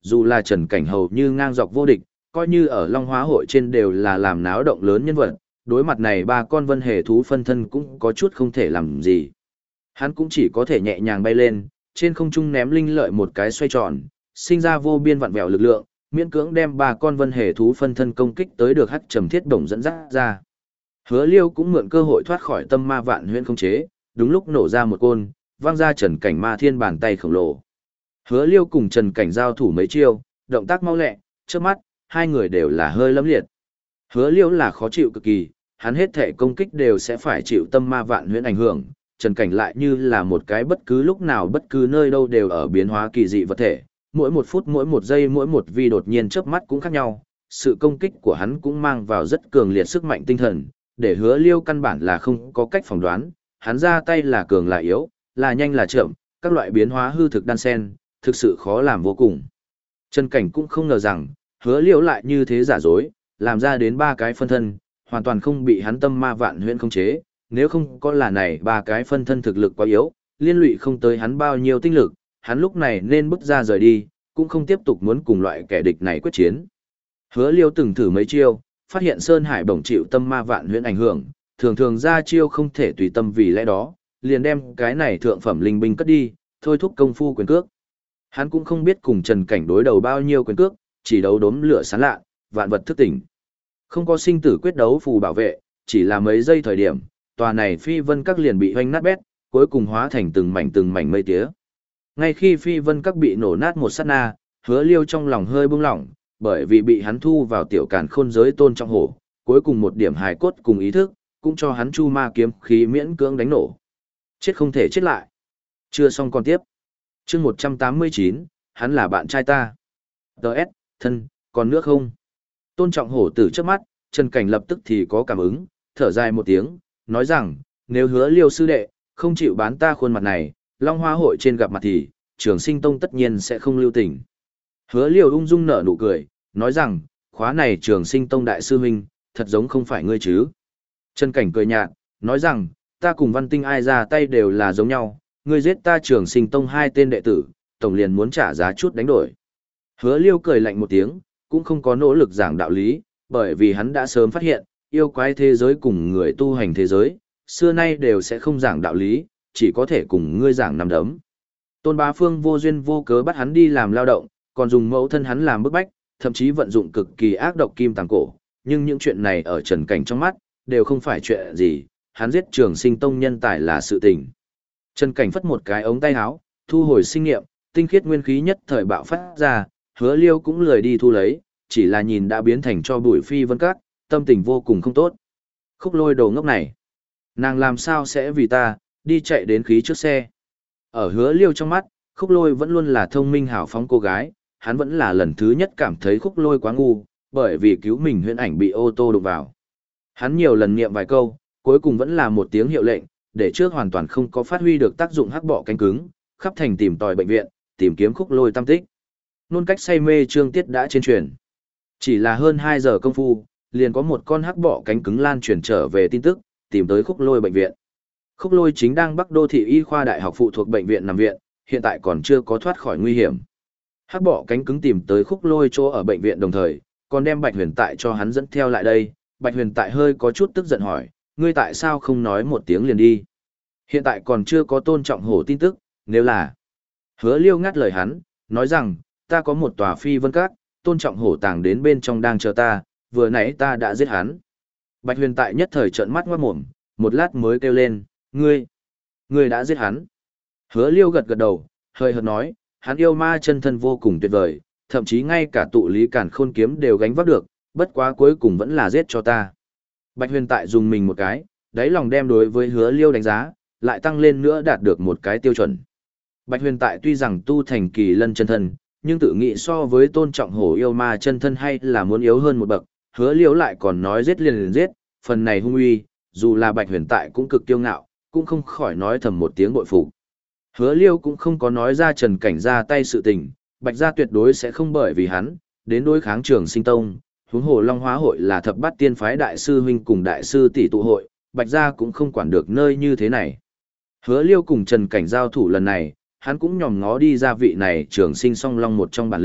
dù là Trần Cảnh hầu như ngang dọc vô địch, coi như ở Long Hóa hội trên đều là làm náo động lớn nhân vật, đối mặt này ba con vân hề thú phân thân cũng có chút không thể làm gì. Hắn cũng chỉ có thể nhẹ nhàng bay lên, trên không trung ném linh lợi một cái xoay tròn, sinh ra vô biên vặn vẹo lực lượng, miễn cưỡng đem ba con vân hề thú phân thân công kích tới được hắc trầm thiết bổng dẫn dắt ra. Hứa Liêu cũng mượn cơ hội thoát khỏi tâm ma vạn huyễn không chế, đúng lúc nổ ra một côn, vang ra Trần Cảnh ma thiên bàn tay khổng lồ. Hứa Liêu cùng Trần Cảnh giao thủ mấy chiêu, động tác mau lẹ, trước mắt, hai người đều là hơi lấm liệt. Hứa Liêu là khó chịu cực kỳ, hắn hết thể công kích đều sẽ phải chịu tâm ma vạn huyễn ảnh hưởng, Trần Cảnh lại như là một cái bất cứ lúc nào bất cứ nơi đâu đều ở biến hóa kỳ dị vật thể, mỗi một phút mỗi một giây mỗi một vi đột nhiên chớp mắt cũng khác nhau, sự công kích của hắn cũng mang vào rất cường liệt sức mạnh tinh thần, để Hứa Liêu căn bản là không có cách phỏng đoán, hắn ra tay là cường là yếu, là nhanh là chậm, các loại biến hóa hư thực đan xen, thực sự khó làm vô cùng. Trần Cảnh cũng không ngờ rằng, Hứa Liêu lại như thế giả dối, làm ra đến ba cái phân thân, hoàn toàn không bị hắn tâm ma vạn huyễn khống chế, nếu không có là này ba cái phân thân thực lực quá yếu, liên lụy không tới hắn bao nhiêu tinh lực, hắn lúc này nên bước ra rời đi, cũng không tiếp tục muốn cùng loại kẻ địch này quyết chiến. Hứa Liêu từng thử mấy chiêu, phát hiện Sơn Hải bổng chịu tâm ma vạn huyễn ảnh hưởng, thường thường ra chiêu không thể tùy tâm vì lẽ đó, liền đem cái này thượng phẩm linh binh cất đi, thôi thúc công phu quyền cước. Hắn cũng không biết cùng Trần Cảnh đối đầu bao nhiêu quyền cước, chỉ đấu đốm lửa sáng lạ, vạn vật thức tỉnh. Không có sinh tử quyết đấu phù bảo vệ, chỉ là mấy giây thời điểm, tòa này phi vân các liền bị hoanh nát bét, cuối cùng hóa thành từng mảnh từng mảnh mây tía. Ngay khi phi vân các bị nổ nát một sát na, Hứa Liêu trong lòng hơi buông lỏng, bởi vì bị hắn thu vào tiểu càn khôn giới tôn trong hổ, cuối cùng một điểm hài cốt cùng ý thức, cũng cho hắn chu ma kiếm khí miễn cưỡng đánh nổ. Chết không thể chết lại. Chưa xong còn tiếp. Chương một trăm tám mươi chín, hắn là bạn trai ta. Đợt, thân, còn nước không? Tôn trọng hổ tử trước mắt, Trần Cảnh lập tức thì có cảm ứng, thở dài một tiếng, nói rằng, nếu Hứa Liêu sư đệ, không chịu bán ta khuôn mặt này, Long Hoa hội trên gặp mặt thì, Trường Sinh Tông tất nhiên sẽ không lưu tình. Hứa Liêu ung dung nở nụ cười, nói rằng, khóa này Trường Sinh Tông đại sư huynh, thật giống không phải ngươi chứ. Trần Cảnh cười nhạt, nói rằng, ta cùng Văn Tinh ai ra tay đều là giống nhau, ngươi giết ta Trường Sinh Tông hai tên đệ tử, tổng liền muốn trả giá chút đánh đổi. Hứa Liêu cười lạnh một tiếng, cũng không có nỗ lực giảng đạo lý, bởi vì hắn đã sớm phát hiện, yêu quái thế giới cùng người tu hành thế giới, xưa nay đều sẽ không giảng đạo lý, chỉ có thể cùng ngươi giảng nằm đấm. Tôn Bá Phương vô duyên vô cớ bắt hắn đi làm lao động, còn dùng mẫu thân hắn làm bức bách, thậm chí vận dụng cực kỳ ác độc kim tàng cổ, nhưng những chuyện này ở Trần Cảnh trong mắt, đều không phải chuyện gì, hắn giết Trường Sinh Tông nhân tài là sự tình. Trần Cảnh phất một cái ống tay áo, thu hồi sinh nghiệm, tinh khiết nguyên khí nhất thời bạo phát ra, Hứa Liêu cũng lười đi thu lấy, chỉ là nhìn đã biến thành cho bụi phi vân các, tâm tình vô cùng không tốt. Khúc Lôi đồ ngốc này, nàng làm sao sẽ vì ta, đi chạy đến khí trước xe. Ở Hứa Liêu trong mắt, Khúc Lôi vẫn luôn là thông minh hào phóng cô gái, hắn vẫn là lần thứ nhất cảm thấy Khúc Lôi quá ngu, bởi vì cứu mình huyễn ảnh bị ô tô đụng vào. Hắn nhiều lần niệm vài câu, cuối cùng vẫn là một tiếng hiệu lệnh, để trước hoàn toàn không có phát huy được tác dụng hắc bọ cánh cứng, khắp thành tìm tòi bệnh viện, tìm kiếm Khúc Lôi tam tích. Nôn cách say mê trương tiết đã trên truyền. Chỉ là hơn hai giờ công phu, liền có một con hắc bọ cánh cứng lan truyền trở về tin tức, tìm tới Khúc Lôi bệnh viện. Khúc Lôi chính đang Bắc Đô thị y khoa đại học phụ thuộc bệnh viện nằm viện, hiện tại còn chưa có thoát khỏi nguy hiểm. Hắc bọ cánh cứng tìm tới Khúc Lôi chỗ ở bệnh viện đồng thời, còn đem Bạch Huyền Tại cho hắn dẫn theo lại đây. Bạch Huyền Tại hơi có chút tức giận hỏi, ngươi tại sao không nói một tiếng liền đi? Hiện tại còn chưa có Tôn Trọng Hổ tin tức, nếu là... Hứa Liêu ngắt lời hắn, nói rằng, ta có một tòa phi vân các, Tôn Trọng Hổ tàng đến bên trong đang chờ ta, vừa nãy ta đã giết hắn. Bạch Huyền Tại nhất thời trợn mắt ngoát mồm, một lát mới kêu lên, ngươi, ngươi đã giết hắn. Hứa Liêu gật gật đầu, hơi hợt nói, hắn yêu ma chân thân vô cùng tuyệt vời, thậm chí ngay cả tụ lý cản khôn kiếm đều gánh vác được, bất quá cuối cùng vẫn là giết cho ta. Bạch Huyền Tại dùng mình một cái, đáy lòng đem đối với Hứa Liêu đánh giá, lại tăng lên nữa đạt được một cái tiêu chuẩn. Bạch Huyền Tại tuy rằng tu thành kỳ lân chân thân, nhưng tự nghĩ so với Tôn Trọng Hổ yêu ma chân thân hay là muốn yếu hơn một bậc, Hứa Liêu lại còn nói giết liền liền giết, phần này hung uy, dù là Bạch Huyền Tại cũng cực kiêu ngạo, cũng không khỏi nói thầm một tiếng bội phục. Hứa Liêu cũng không có nói ra Trần Cảnh ra tay sự tình, Bạch gia tuyệt đối sẽ không bởi vì hắn đến đối kháng Trường Sinh Tông, huống hồ Long Hóa hội là thập bát tiên phái đại sư huynh cùng đại sư tỷ tụ hội, Bạch gia cũng không quản được nơi như thế này. Hứa Liêu cùng Trần Cảnh giao thủ lần này, hắn cũng nhòm ngó đi ra vị này Trường Sinh song long một trong bản lĩnh,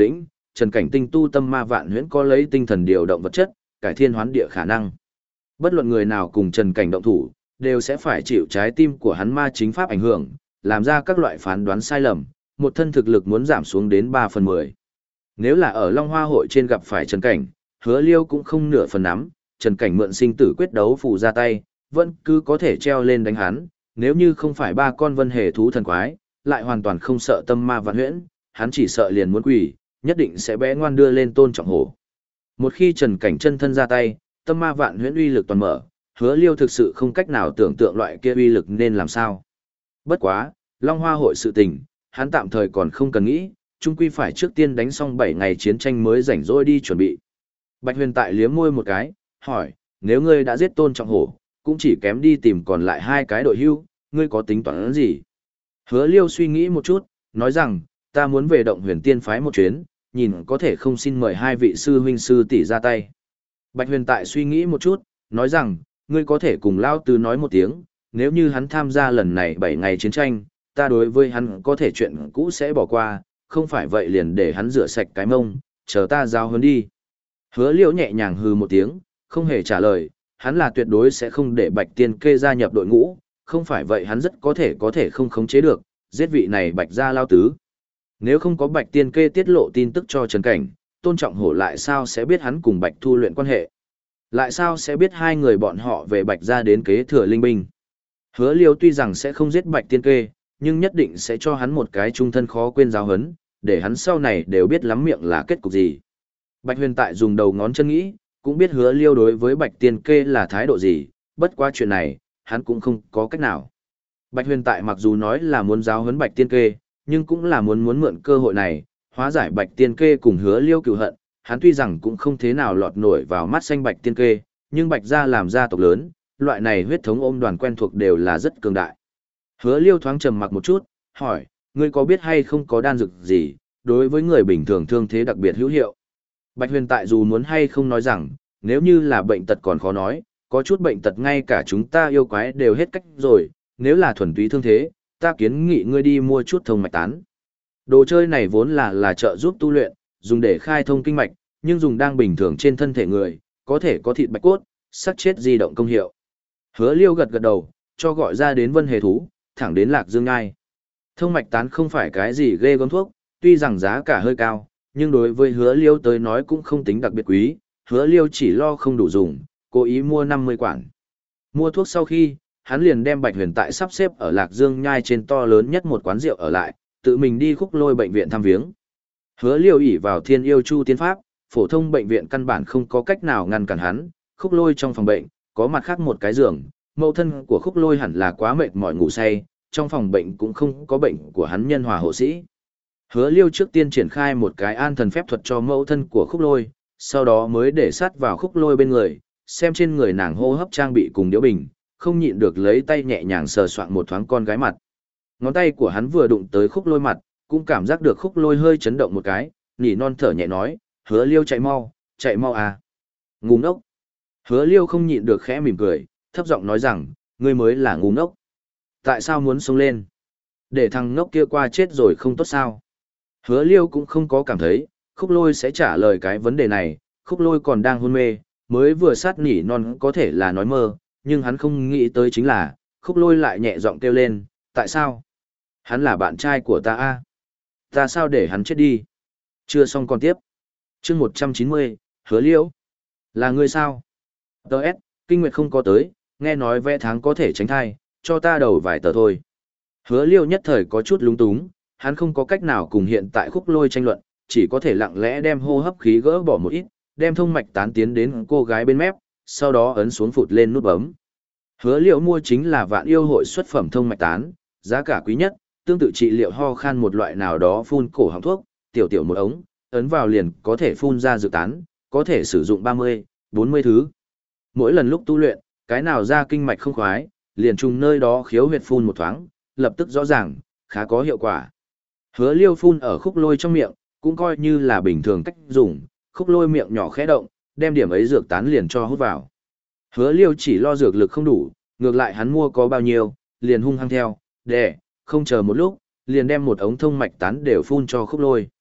Trần Cảnh tinh tu tâm ma vạn huyễn có lấy tinh thần điều động vật chất, cải thiên hoán địa khả năng. Bất luận người nào cùng Trần Cảnh động thủ, đều sẽ phải chịu trái tim của hắn ma chính pháp ảnh hưởng, làm ra các loại phán đoán sai lầm, một thân thực lực muốn giảm xuống đến ba phần mười. Nếu là ở Long Hoa hội trên gặp phải Trần Cảnh, Hứa Liêu cũng không nửa phần nắm, Trần Cảnh mượn sinh tử quyết đấu phù ra tay, vẫn cứ có thể treo lên đánh hắn, nếu như không phải ba con vân hề thú thần quái, lại hoàn toàn không sợ tâm ma vạn huyễn, hắn chỉ sợ liền muốn quỷ, nhất định sẽ bé ngoan đưa lên Tôn Trọng Hổ. Một khi Trần Cảnh chân thân ra tay, tâm ma vạn huyễn uy lực toàn mở, Hứa Liêu thực sự không cách nào tưởng tượng loại kia uy lực nên làm sao. Bất quá, Long Hoa hội sự tình, hắn tạm thời còn không cần nghĩ, chung quy phải trước tiên đánh xong bảy ngày chiến tranh mới rảnh rỗi đi chuẩn bị. Bạch Huyền tại liếm môi một cái, hỏi, nếu ngươi đã giết Tôn Trọng Hổ, cũng chỉ kém đi tìm còn lại hai cái đội hưu, ngươi có tính toán gì? Hứa Liêu suy nghĩ một chút, nói rằng, ta muốn về động huyền tiên phái một chuyến, nhìn có thể không xin mời hai vị sư huynh sư tỷ ra tay. Bạch Huyền tại suy nghĩ một chút, nói rằng, ngươi có thể cùng Lao Tứ nói một tiếng, nếu như hắn tham gia lần này bảy ngày chiến tranh, ta đối với hắn có thể chuyện cũ sẽ bỏ qua, không phải vậy liền để hắn rửa sạch cái mông, chờ ta giao huấn đi. Hứa Liêu nhẹ nhàng hừ một tiếng, không hề trả lời, hắn là tuyệt đối sẽ không để Bạch Tiên Kê gia nhập đội ngũ, không phải vậy hắn rất có thể có thể không khống chế được, giết vị này Bạch gia Lao Tứ. Nếu không có Bạch Tiên Kê tiết lộ tin tức cho Trần Cảnh, Tôn Trọng Hổ lại sao sẽ biết hắn cùng Bạch Thu luyện quan hệ? Lại sao sẽ biết hai người bọn họ về Bạch gia đến kế thừa linh binh? Hứa Liêu tuy rằng sẽ không giết Bạch Tiên Kê, nhưng nhất định sẽ cho hắn một cái trung thân khó quên giáo huấn, để hắn sau này đều biết lắm miệng là kết cục gì. Bạch Huyền tại dùng đầu ngón chân nghĩ, cũng biết Hứa Liêu đối với Bạch Tiên Kê là thái độ gì, bất quá chuyện này, hắn cũng không có cách nào. Bạch Huyền tại mặc dù nói là muốn giáo huấn Bạch Tiên Kê, nhưng cũng là muốn muốn mượn cơ hội này, hóa giải Bạch Tiên Kê cùng Hứa Liêu cừu hận, hắn tuy rằng cũng không thế nào lọt nổi vào mắt xanh Bạch Tiên Kê, nhưng Bạch gia làm gia tộc lớn, loại này huyết thống ôm đoàn quen thuộc đều là rất cường đại. Hứa Liêu thoáng trầm mặc một chút, hỏi, ngươi có biết hay không có đan dược gì, đối với người bình thường thương thế đặc biệt hữu hiệu? Bạch Huyền tại dù muốn hay không nói rằng, nếu như là bệnh tật còn khó nói, có chút bệnh tật ngay cả chúng ta yêu quái đều hết cách rồi, nếu là thuần túy thương thế, ta kiến nghị ngươi đi mua chút thông mạch tán. Đồ chơi này vốn là là trợ giúp tu luyện, dùng để khai thông kinh mạch, nhưng dùng đang bình thường trên thân thể người, có thể có thịt bạch cốt, sắc chết di động công hiệu. Hứa Liêu gật gật đầu, cho gọi ra đến Vân Hề thú, thẳng đến Lạc Dương Ngai. Thông mạch tán không phải cái gì ghê gớm thuốc, tuy rằng giá cả hơi cao, nhưng đối với Hứa Liêu tới nói cũng không tính đặc biệt quý, Hứa Liêu chỉ lo không đủ dùng, cố ý mua năm mươi quản. Mua thuốc sau khi, hắn liền đem Bạch Huyền tại sắp xếp ở Lạc Dương Nhai trên to lớn nhất một quán rượu ở lại, tự mình đi Khúc Lôi bệnh viện thăm viếng. Hứa Liêu ỷ vào Thiên Yêu Chu tiên pháp, phổ thông bệnh viện căn bản không có cách nào ngăn cản hắn, Khúc Lôi trong phòng bệnh, có mặt khác một cái giường, mẫu thân của Khúc Lôi hẳn là quá mệt mỏi ngủ say, trong phòng bệnh cũng không có bệnh của hắn nhân hòa hộ sĩ. Hứa Liêu trước tiên triển khai một cái an thần phép thuật cho mẫu thân của Khúc Lôi, sau đó mới để sát vào Khúc Lôi bên người, xem trên người nàng hô hấp trang bị cùng điếu bình, không nhịn được lấy tay nhẹ nhàng sờ soạng một thoáng con gái mặt. Ngón tay của hắn vừa đụng tới Khúc Lôi mặt, cũng cảm giác được Khúc Lôi hơi chấn động một cái, nỉ non thở nhẹ nói, Hứa Liêu chạy mau, chạy mau à. Ngu ngốc. Hứa Liêu không nhịn được khẽ mỉm cười, thấp giọng nói rằng, ngươi mới là ngu ngốc. Tại sao muốn xông lên? Để thằng ngốc kia qua chết rồi không tốt sao? Hứa Liêu cũng không có cảm thấy, Khúc Lôi sẽ trả lời cái vấn đề này, Khúc Lôi còn đang hôn mê, mới vừa sát nỉ non có thể là nói mơ, nhưng hắn không nghĩ tới chính là, Khúc Lôi lại nhẹ giọng kêu lên, tại sao? Hắn là bạn trai của ta a, ta sao để hắn chết đi? Chưa xong còn tiếp. Chương một trăm chín mươi, Hứa Liêu. Là ngươi sao? Đợt, kinh nguyệt không có tới, nghe nói vẽ tháng có thể tránh thai, cho ta đầu vài tờ thôi. Hứa Liêu nhất thời có chút lúng túng, hắn không có cách nào cùng hiện tại Khúc Lôi tranh luận, chỉ có thể lặng lẽ đem hô hấp khí gỡ bỏ một ít, đem thông mạch tán tiến đến cô gái bên mép, sau đó ấn xuống phụt lên nút bấm. Hứa Liêu mua chính là Vạn Yêu hội xuất phẩm thông mạch tán, giá cả quý nhất, tương tự trị liệu ho khan một loại nào đó phun cổ họng thuốc, tiểu tiểu một ống, ấn vào liền có thể phun ra dược tán, có thể sử dụng ba mươi, bốn mươi thứ. Mỗi lần lúc tu luyện, cái nào ra kinh mạch không khoái, liền trùng nơi đó khiếu huyệt phun một thoáng, lập tức rõ ràng, khá có hiệu quả. Hứa Liêu phun ở Khúc Lôi trong miệng, cũng coi như là bình thường cách dùng, Khúc Lôi miệng nhỏ khẽ động, đem điểm ấy dược tán liền cho hút vào. Hứa Liêu chỉ lo dược lực không đủ, ngược lại hắn mua có bao nhiêu, liền hung hăng theo, để, không chờ một lúc, liền đem một ống thông mạch tán đều phun cho Khúc Lôi.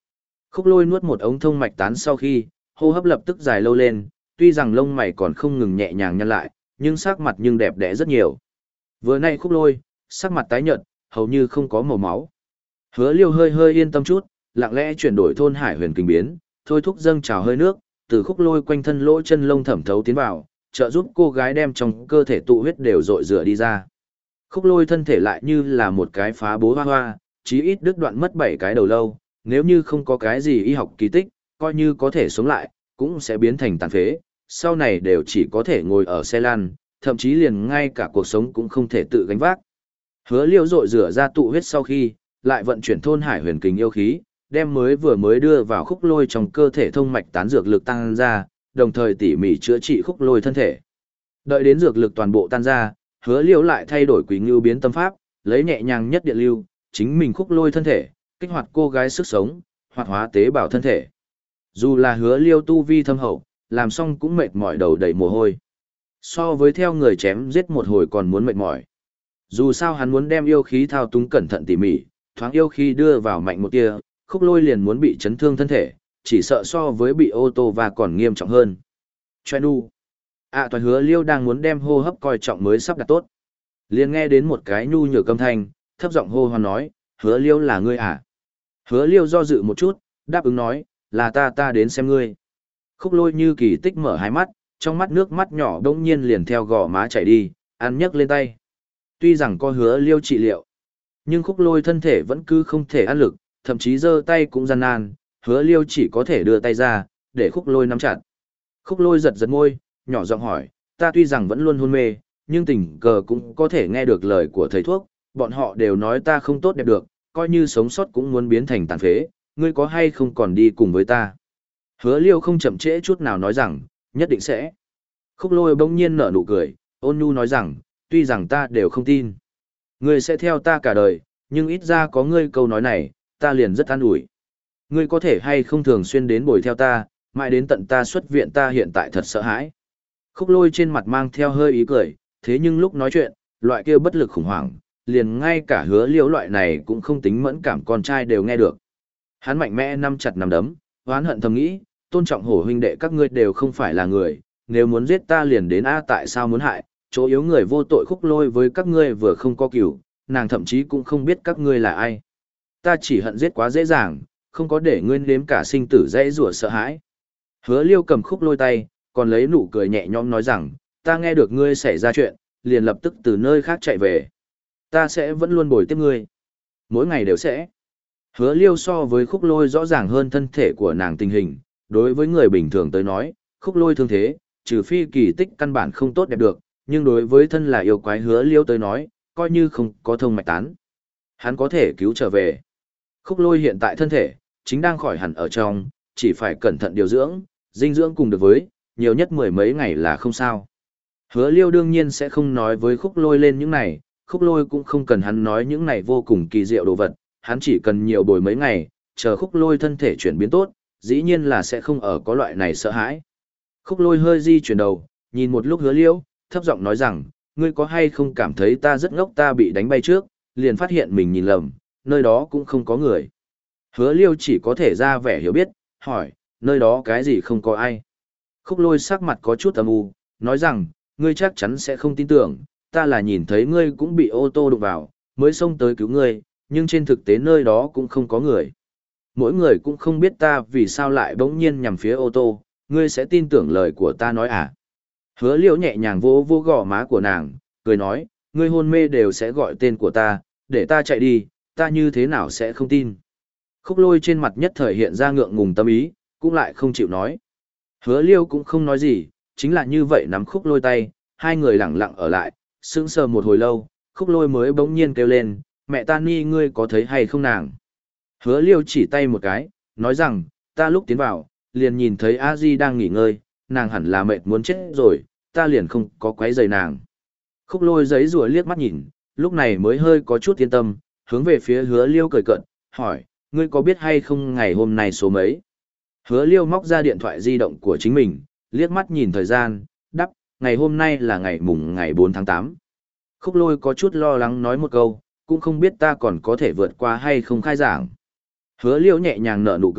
Khúc Lôi nuốt một ống thông mạch tán sau khi, hô hấp lập tức dài lâu lên, tuy rằng lông mày còn không ngừng nhẹ nhàng nhăn lại, nhưng sắc mặt nhưng đẹp đẽ rất nhiều. Vừa nay Khúc Lôi, sắc mặt tái nhợt, hầu như không có màu máu. Hứa Liêu hơi hơi yên tâm chút, lặng lẽ chuyển đổi thôn hải huyền kinh biến, thôi thúc dâng trào hơi nước, từ Khúc Lôi quanh thân lỗ chân lông thẩm thấu tiến vào, trợ giúp cô gái đem trong cơ thể tụ huyết đều dội rửa đi ra. Khúc Lôi thân thể lại như là một cái phá bố hoa hoa, chí ít đứt đoạn mất bảy cái đầu lâu, nếu như không có cái gì y học kỳ tích, coi như có thể sống lại, cũng sẽ biến thành tàn phế, sau này đều chỉ có thể ngồi ở xe lăn, thậm chí liền ngay cả cuộc sống cũng không thể tự gánh vác. Hứa Liêu dội rửa ra tụ huyết sau khi, lại vận chuyển thôn hải huyền kình yêu khí, đem mới vừa mới đưa vào Khúc Lôi trong cơ thể thông mạch tán dược lực tăng ra, đồng thời tỉ mỉ chữa trị Khúc Lôi thân thể. Đợi đến dược lực toàn bộ tan ra, Hứa Liêu lại thay đổi Quỷ Ngưu biến tâm pháp, lấy nhẹ nhàng nhất điện lưu, chính mình Khúc Lôi thân thể, kích hoạt cô gái sức sống, hoạt hóa tế bào thân thể. Dù là Hứa Liêu tu vi thâm hậu, làm xong cũng mệt mỏi đầu đầy mồ hôi. So với theo người chém giết một hồi còn muốn mệt mỏi. Dù sao hắn muốn đem yêu khí thao túng cẩn thận tỉ mỉ, thoáng yêu khí đưa vào mạnh một tia, Khúc Lôi liền muốn bị chấn thương thân thể, chỉ sợ so với bị ô tô và còn nghiêm trọng hơn. Choe nu. À toàn Hứa Liêu đang muốn đem hô hấp coi trọng mới sắp đặt tốt. Liền nghe đến một cái nhu nhược âm thanh, thấp giọng hô hoan nói, Hứa Liêu là ngươi à? Hứa Liêu do dự một chút, đáp ứng nói, là ta ta đến xem ngươi. Khúc Lôi như kỳ tích mở hai mắt, trong mắt nước mắt nhỏ đông nhiên liền theo gò má chảy đi, ăn nhấc lên tay. Tuy rằng có Hứa Liêu trị liệu, nhưng Khúc Lôi thân thể vẫn cứ không thể ăn lực, thậm chí giơ tay cũng gian nan, Hứa Liêu chỉ có thể đưa tay ra, để Khúc Lôi nắm chặt. Khúc Lôi giật giật môi, nhỏ giọng hỏi, ta tuy rằng vẫn luôn hôn mê, nhưng tình cờ cũng có thể nghe được lời của thầy thuốc, bọn họ đều nói ta không tốt đẹp được, coi như sống sót cũng muốn biến thành tàn phế, ngươi có hay không còn đi cùng với ta? Hứa Liêu không chậm trễ chút nào nói rằng, nhất định sẽ. Khúc Lôi bỗng nhiên nở nụ cười, ôn nhu nói rằng, tuy rằng ta đều không tin. Ngươi sẽ theo ta cả đời, nhưng ít ra có ngươi câu nói này, ta liền rất an ủi. Ngươi có thể hay không thường xuyên đến bồi theo ta, mãi đến tận ta xuất viện ta hiện tại thật sợ hãi. Khúc Lôi trên mặt mang theo hơi ý cười, thế nhưng lúc nói chuyện, loại kia bất lực khủng hoảng, liền ngay cả Hứa Liêu loại này cũng không tính mẫn cảm con trai đều nghe được. Hắn mạnh mẽ nắm chặt nắm đấm, oán hận thầm nghĩ, tôn trọng hổ huynh đệ các ngươi đều không phải là người, nếu muốn giết ta liền đến a tại sao muốn hại, chỗ yếu người vô tội. Khúc Lôi với các ngươi vừa không có cửu, nàng thậm chí cũng không biết các ngươi là ai. Ta chỉ hận giết quá dễ dàng, không có để ngươi nếm cả sinh tử dễ rủa sợ hãi. Hứa Liêu cầm Khúc Lôi tay, còn lấy nụ cười nhẹ nhõm nói rằng, ta nghe được ngươi xảy ra chuyện, liền lập tức từ nơi khác chạy về. Ta sẽ vẫn luôn bồi tiếp ngươi. Mỗi ngày đều sẽ. Hứa Liêu so với Khúc Lôi rõ ràng hơn thân thể của nàng tình hình, đối với người bình thường tới nói, Khúc Lôi thương thế, trừ phi kỳ tích căn bản không tốt đẹp được, nhưng đối với thân là yêu quái Hứa Liêu tới nói, coi như không có thông mạch tán. Hắn có thể cứu trở về. Khúc Lôi hiện tại thân thể, chính đang khỏi hẳn ở trong, chỉ phải cẩn thận điều dưỡng, dinh dưỡng cùng được với, nhiều nhất mười mấy ngày là không sao. Hứa Liêu đương nhiên sẽ không nói với Khúc Lôi lên những này, Khúc Lôi cũng không cần hắn nói những này vô cùng kỳ diệu đồ vật, hắn chỉ cần nhiều bồi mấy ngày, chờ Khúc Lôi thân thể chuyển biến tốt, dĩ nhiên là sẽ không ở có loại này sợ hãi. Khúc Lôi hơi di chuyển đầu, nhìn một lúc Hứa Liêu, thấp giọng nói rằng, ngươi có hay không cảm thấy ta rất ngốc, ta bị đánh bay trước, liền phát hiện mình nhìn lầm, nơi đó cũng không có người. Hứa Liêu chỉ có thể ra vẻ hiểu biết, hỏi, nơi đó cái gì không có ai. Khúc Lôi sắc mặt có chút âm u, nói rằng, ngươi chắc chắn sẽ không tin tưởng, ta là nhìn thấy ngươi cũng bị ô tô đụng vào, mới xông tới cứu ngươi, nhưng trên thực tế nơi đó cũng không có người. Mỗi người cũng không biết ta vì sao lại bỗng nhiên nhằm phía ô tô, ngươi sẽ tin tưởng lời của ta nói à? Hứa Liễu nhẹ nhàng vỗ vỗ gò má của nàng, cười nói, ngươi hôn mê đều sẽ gọi tên của ta, để ta chạy đi, ta như thế nào sẽ không tin. Khúc Lôi trên mặt nhất thời hiện ra ngượng ngùng tâm ý, cũng lại không chịu nói. Hứa Liêu cũng không nói gì, chính là như vậy nắm Khúc Lôi tay, hai người lặng lặng ở lại, sững sờ một hồi lâu, Khúc Lôi mới bỗng nhiên kêu lên, mẹ ta Ni ngươi có thấy hay không nàng? Hứa Liêu chỉ tay một cái, nói rằng, ta lúc tiến vào, liền nhìn thấy A Di đang nghỉ ngơi, nàng hẳn là mệt muốn chết rồi, ta liền không có quấy rầy nàng. Khúc Lôi giấy rùa liếc mắt nhìn, lúc này mới hơi có chút yên tâm, hướng về phía Hứa Liêu cười cợt, hỏi, ngươi có biết hay không ngày hôm nay số mấy? Hứa Liêu móc ra điện thoại di động của chính mình, liếc mắt nhìn thời gian, đắp, ngày hôm nay là ngày mùng ngày bốn tháng tám. Khúc Lôi có chút lo lắng nói một câu, cũng không biết ta còn có thể vượt qua hay không khai giảng. Hứa Liêu nhẹ nhàng nở nụ cười,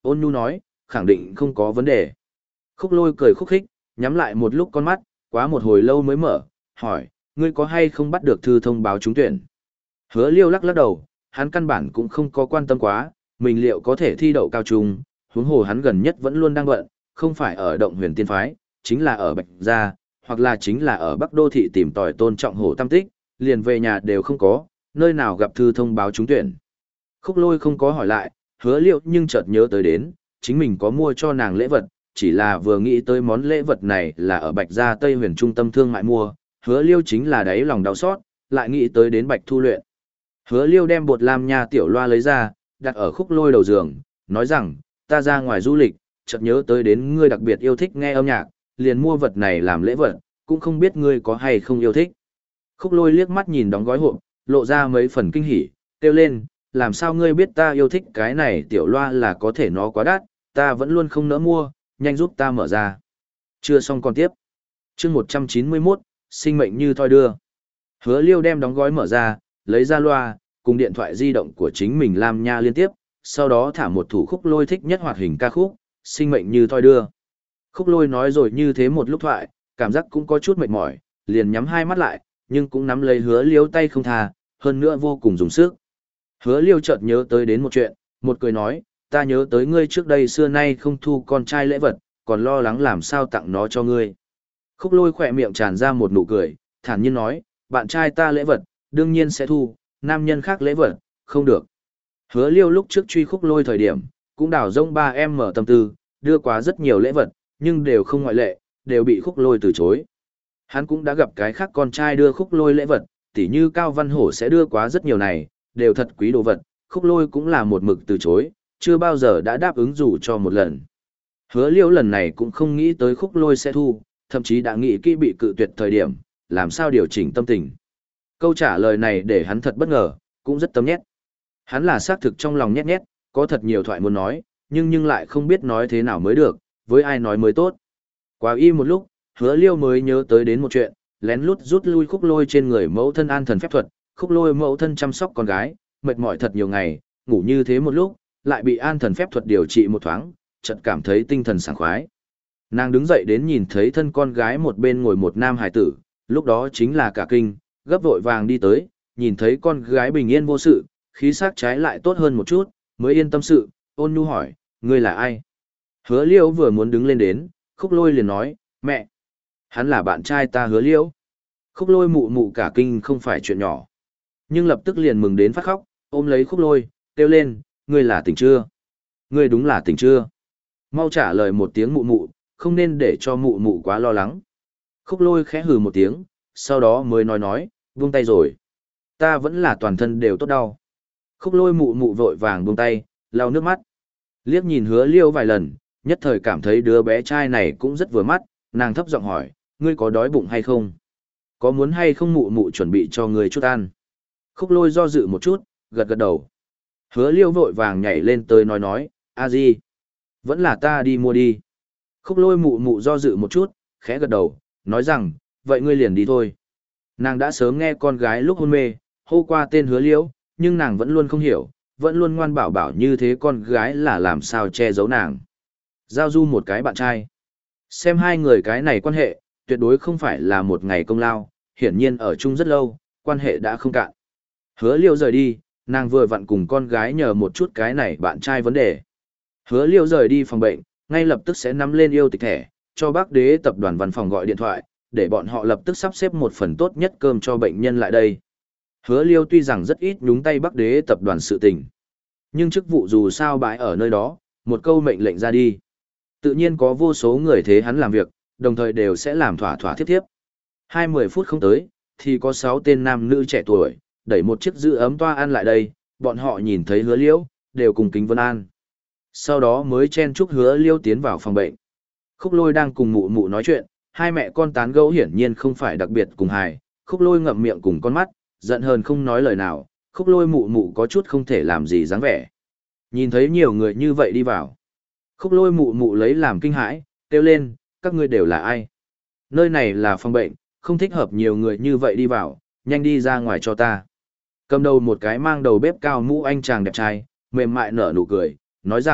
ôn nhu nói, khẳng định không có vấn đề. Khúc Lôi cười khúc khích, nhắm lại một lúc con mắt, quá một hồi lâu mới mở, hỏi, ngươi có hay không bắt được thư thông báo trúng tuyển? Hứa Liêu lắc lắc đầu, hắn căn bản cũng không có quan tâm quá, mình liệu có thể thi đậu cao trung, huống hồ hắn gần nhất vẫn luôn đang bận, không phải ở động huyền tiên phái, chính là ở Bạch Gia, hoặc là chính là ở Bắc Đô Thị tìm tòi tôn trọng hồ tam tích, liền về nhà đều không có, nơi nào gặp thư thông báo trúng tuyển. Khúc Lôi không có hỏi lại, Hứa Liêu nhưng chợt nhớ tới đến, chính mình có mua cho nàng lễ vật, chỉ là vừa nghĩ tới món lễ vật này là ở Bạch Gia Tây Huyền trung tâm thương mại mua, Hứa Liêu chính là đáy lòng đau xót, lại nghĩ tới đến Bạch Thu Luyện. Hứa Liêu đem bột lam nha tiểu loa lấy ra, đặt ở Khúc Lôi đầu giường, nói rằng, ta ra ngoài du lịch, chợt nhớ tới đến ngươi đặc biệt yêu thích nghe âm nhạc, liền mua vật này làm lễ vật, cũng không biết ngươi có hay không yêu thích. Khúc Lôi liếc mắt nhìn đóng gói hộp, lộ ra mấy phần kinh hỉ, kêu lên, làm sao ngươi biết ta yêu thích cái này tiểu loa là có thể nó quá đắt, ta vẫn luôn không nỡ mua, nhanh giúp ta mở ra. Chưa xong còn tiếp. Chương một trăm chín mươi mốt, sinh mệnh như thoi đưa. Hứa Liêu đem đóng gói mở ra, lấy ra loa, cùng điện thoại di động của chính mình làm nha liên tiếp, sau đó thả một thủ Khúc Lôi thích nhất hoạt hình ca khúc, sinh mệnh như thoi đưa. Khúc Lôi nói rồi như thế một lúc thoại, cảm giác cũng có chút mệt mỏi, liền nhắm hai mắt lại, nhưng cũng nắm lấy Hứa Liêu tay không tha, hơn nữa vô cùng dùng sức. Hứa Liêu chợt nhớ tới đến một chuyện, một cười nói, ta nhớ tới ngươi trước đây xưa nay không thu con trai lễ vật, còn lo lắng làm sao tặng nó cho ngươi. Khúc Lôi khỏe miệng tràn ra một nụ cười, thản nhiên nói, bạn trai ta lễ vật, đương nhiên sẽ thu, nam nhân khác lễ vật, không được. Hứa Liêu lúc trước truy Khúc Lôi thời điểm, cũng đào rông ba em mở tâm tư, đưa quá rất nhiều lễ vật, nhưng đều không ngoại lệ, đều bị Khúc Lôi từ chối. Hắn cũng đã gặp cái khác con trai đưa Khúc Lôi lễ vật, tỉ như Cao Văn Hổ sẽ đưa quá rất nhiều này, đều thật quý đồ vật, Khúc Lôi cũng là một mực từ chối, chưa bao giờ đã đáp ứng dù cho một lần. Hứa Liêu lần này cũng không nghĩ tới Khúc Lôi sẽ thu, thậm chí đã nghĩ kỹ bị cự tuyệt thời điểm, làm sao điều chỉnh tâm tình. Câu trả lời này để hắn thật bất ngờ, cũng rất tâm nhét. Hắn là xác thực trong lòng nhét nhét, có thật nhiều thoại muốn nói, nhưng nhưng lại không biết nói thế nào mới được, với ai nói mới tốt. Quá y một lúc, Hứa Liêu mới nhớ tới đến một chuyện, lén lút rút lui Khúc Lôi trên người mẫu thân an thần phép thuật, Khúc Lôi mẫu thân chăm sóc con gái, mệt mỏi thật nhiều ngày, ngủ như thế một lúc, lại bị an thần phép thuật điều trị một thoáng, chợt cảm thấy tinh thần sảng khoái. Nàng đứng dậy đến nhìn thấy thân con gái một bên ngồi một nam hải tử, lúc đó chính là cả kinh, gấp vội vàng đi tới, nhìn thấy con gái bình yên vô sự, khí sắc trái lại tốt hơn một chút, mới yên tâm sự, ôn nhu hỏi, ngươi là ai? Hứa Liêu vừa muốn đứng lên đến, Khúc Lôi liền nói, mẹ, hắn là bạn trai ta Hứa Liêu. Khúc Lôi mụ mụ cả kinh không phải chuyện nhỏ, nhưng lập tức liền mừng đến phát khóc, ôm lấy Khúc Lôi, kêu lên, ngươi là tỉnh chưa? Ngươi đúng là tỉnh chưa? Mau trả lời một tiếng mụ mụ, không nên để cho mụ mụ quá lo lắng. Khúc Lôi khẽ hừ một tiếng, sau đó mới nói nói, buông tay rồi. Ta vẫn là toàn thân đều tốt đau. Khúc Lôi mụ mụ vội vàng buông tay, lau nước mắt. Liếc nhìn Hứa Liêu vài lần, nhất thời cảm thấy đứa bé trai này cũng rất vừa mắt, nàng thấp giọng hỏi, ngươi có đói bụng hay không? Có muốn hay không mụ mụ chuẩn bị cho ngươi chút ăn? Khúc Lôi do dự một chút, gật gật đầu. Hứa Liêu vội vàng nhảy lên tới nói nói, a di, vẫn là ta đi mua đi. Khúc Lôi mụ mụ do dự một chút, khẽ gật đầu, nói rằng, vậy ngươi liền đi thôi. Nàng đã sớm nghe con gái lúc hôn mê, hô qua tên Hứa Liêu, nhưng nàng vẫn luôn không hiểu, vẫn luôn ngoan bảo bảo như thế con gái là làm sao che giấu nàng. Giao du một cái bạn trai. Xem hai người cái này quan hệ, tuyệt đối không phải là một ngày công lao, hiển nhiên ở chung rất lâu, quan hệ đã không cạn. Hứa Liêu rời đi, nàng vừa vặn cùng con gái nhờ một chút cái này bạn trai vấn đề. Hứa Liêu rời đi phòng bệnh, ngay lập tức sẽ nắm lên yêu tịch thẻ, cho bác đế tập đoàn văn phòng gọi điện thoại, để bọn họ lập tức sắp xếp một phần tốt nhất cơm cho bệnh nhân lại đây. Hứa Liêu tuy rằng rất ít nhúng tay bác đế tập đoàn sự tình, nhưng chức vụ dù sao bãi ở nơi đó, một câu mệnh lệnh ra đi. Tự nhiên có vô số người thế hắn làm việc, đồng thời đều sẽ làm thỏa thỏa thiết thiếp. Hai mươi phút không tới, thì có sáu tên nam nữ trẻ tuổi, đẩy một chiếc giữ ấm toa ăn lại đây, bọn họ nhìn thấy Hứa Liêu, đều cùng kính vân an. Sau đó mới chen chúc Hứa Liêu tiến vào phòng bệnh. Khúc Lôi đang cùng mụ mụ nói chuyện, hai mẹ con tán gẫu hiển nhiên không phải đặc biệt cùng hài, Khúc Lôi ngậm miệng cùng con mắt, giận hờn không nói lời nào, Khúc Lôi mụ mụ có chút không thể làm gì dáng vẻ. Nhìn thấy nhiều người như vậy đi vào, Khúc Lôi mụ mụ lấy làm kinh hãi, kêu lên, các ngươi đều là ai? Nơi này là phòng bệnh, không thích hợp nhiều người như vậy đi vào, nhanh đi ra ngoài cho ta. Cầm đầu một cái mang đầu bếp cao mũ anh chàng đẹp trai, mềm mại nở nụ cười, nói rằng,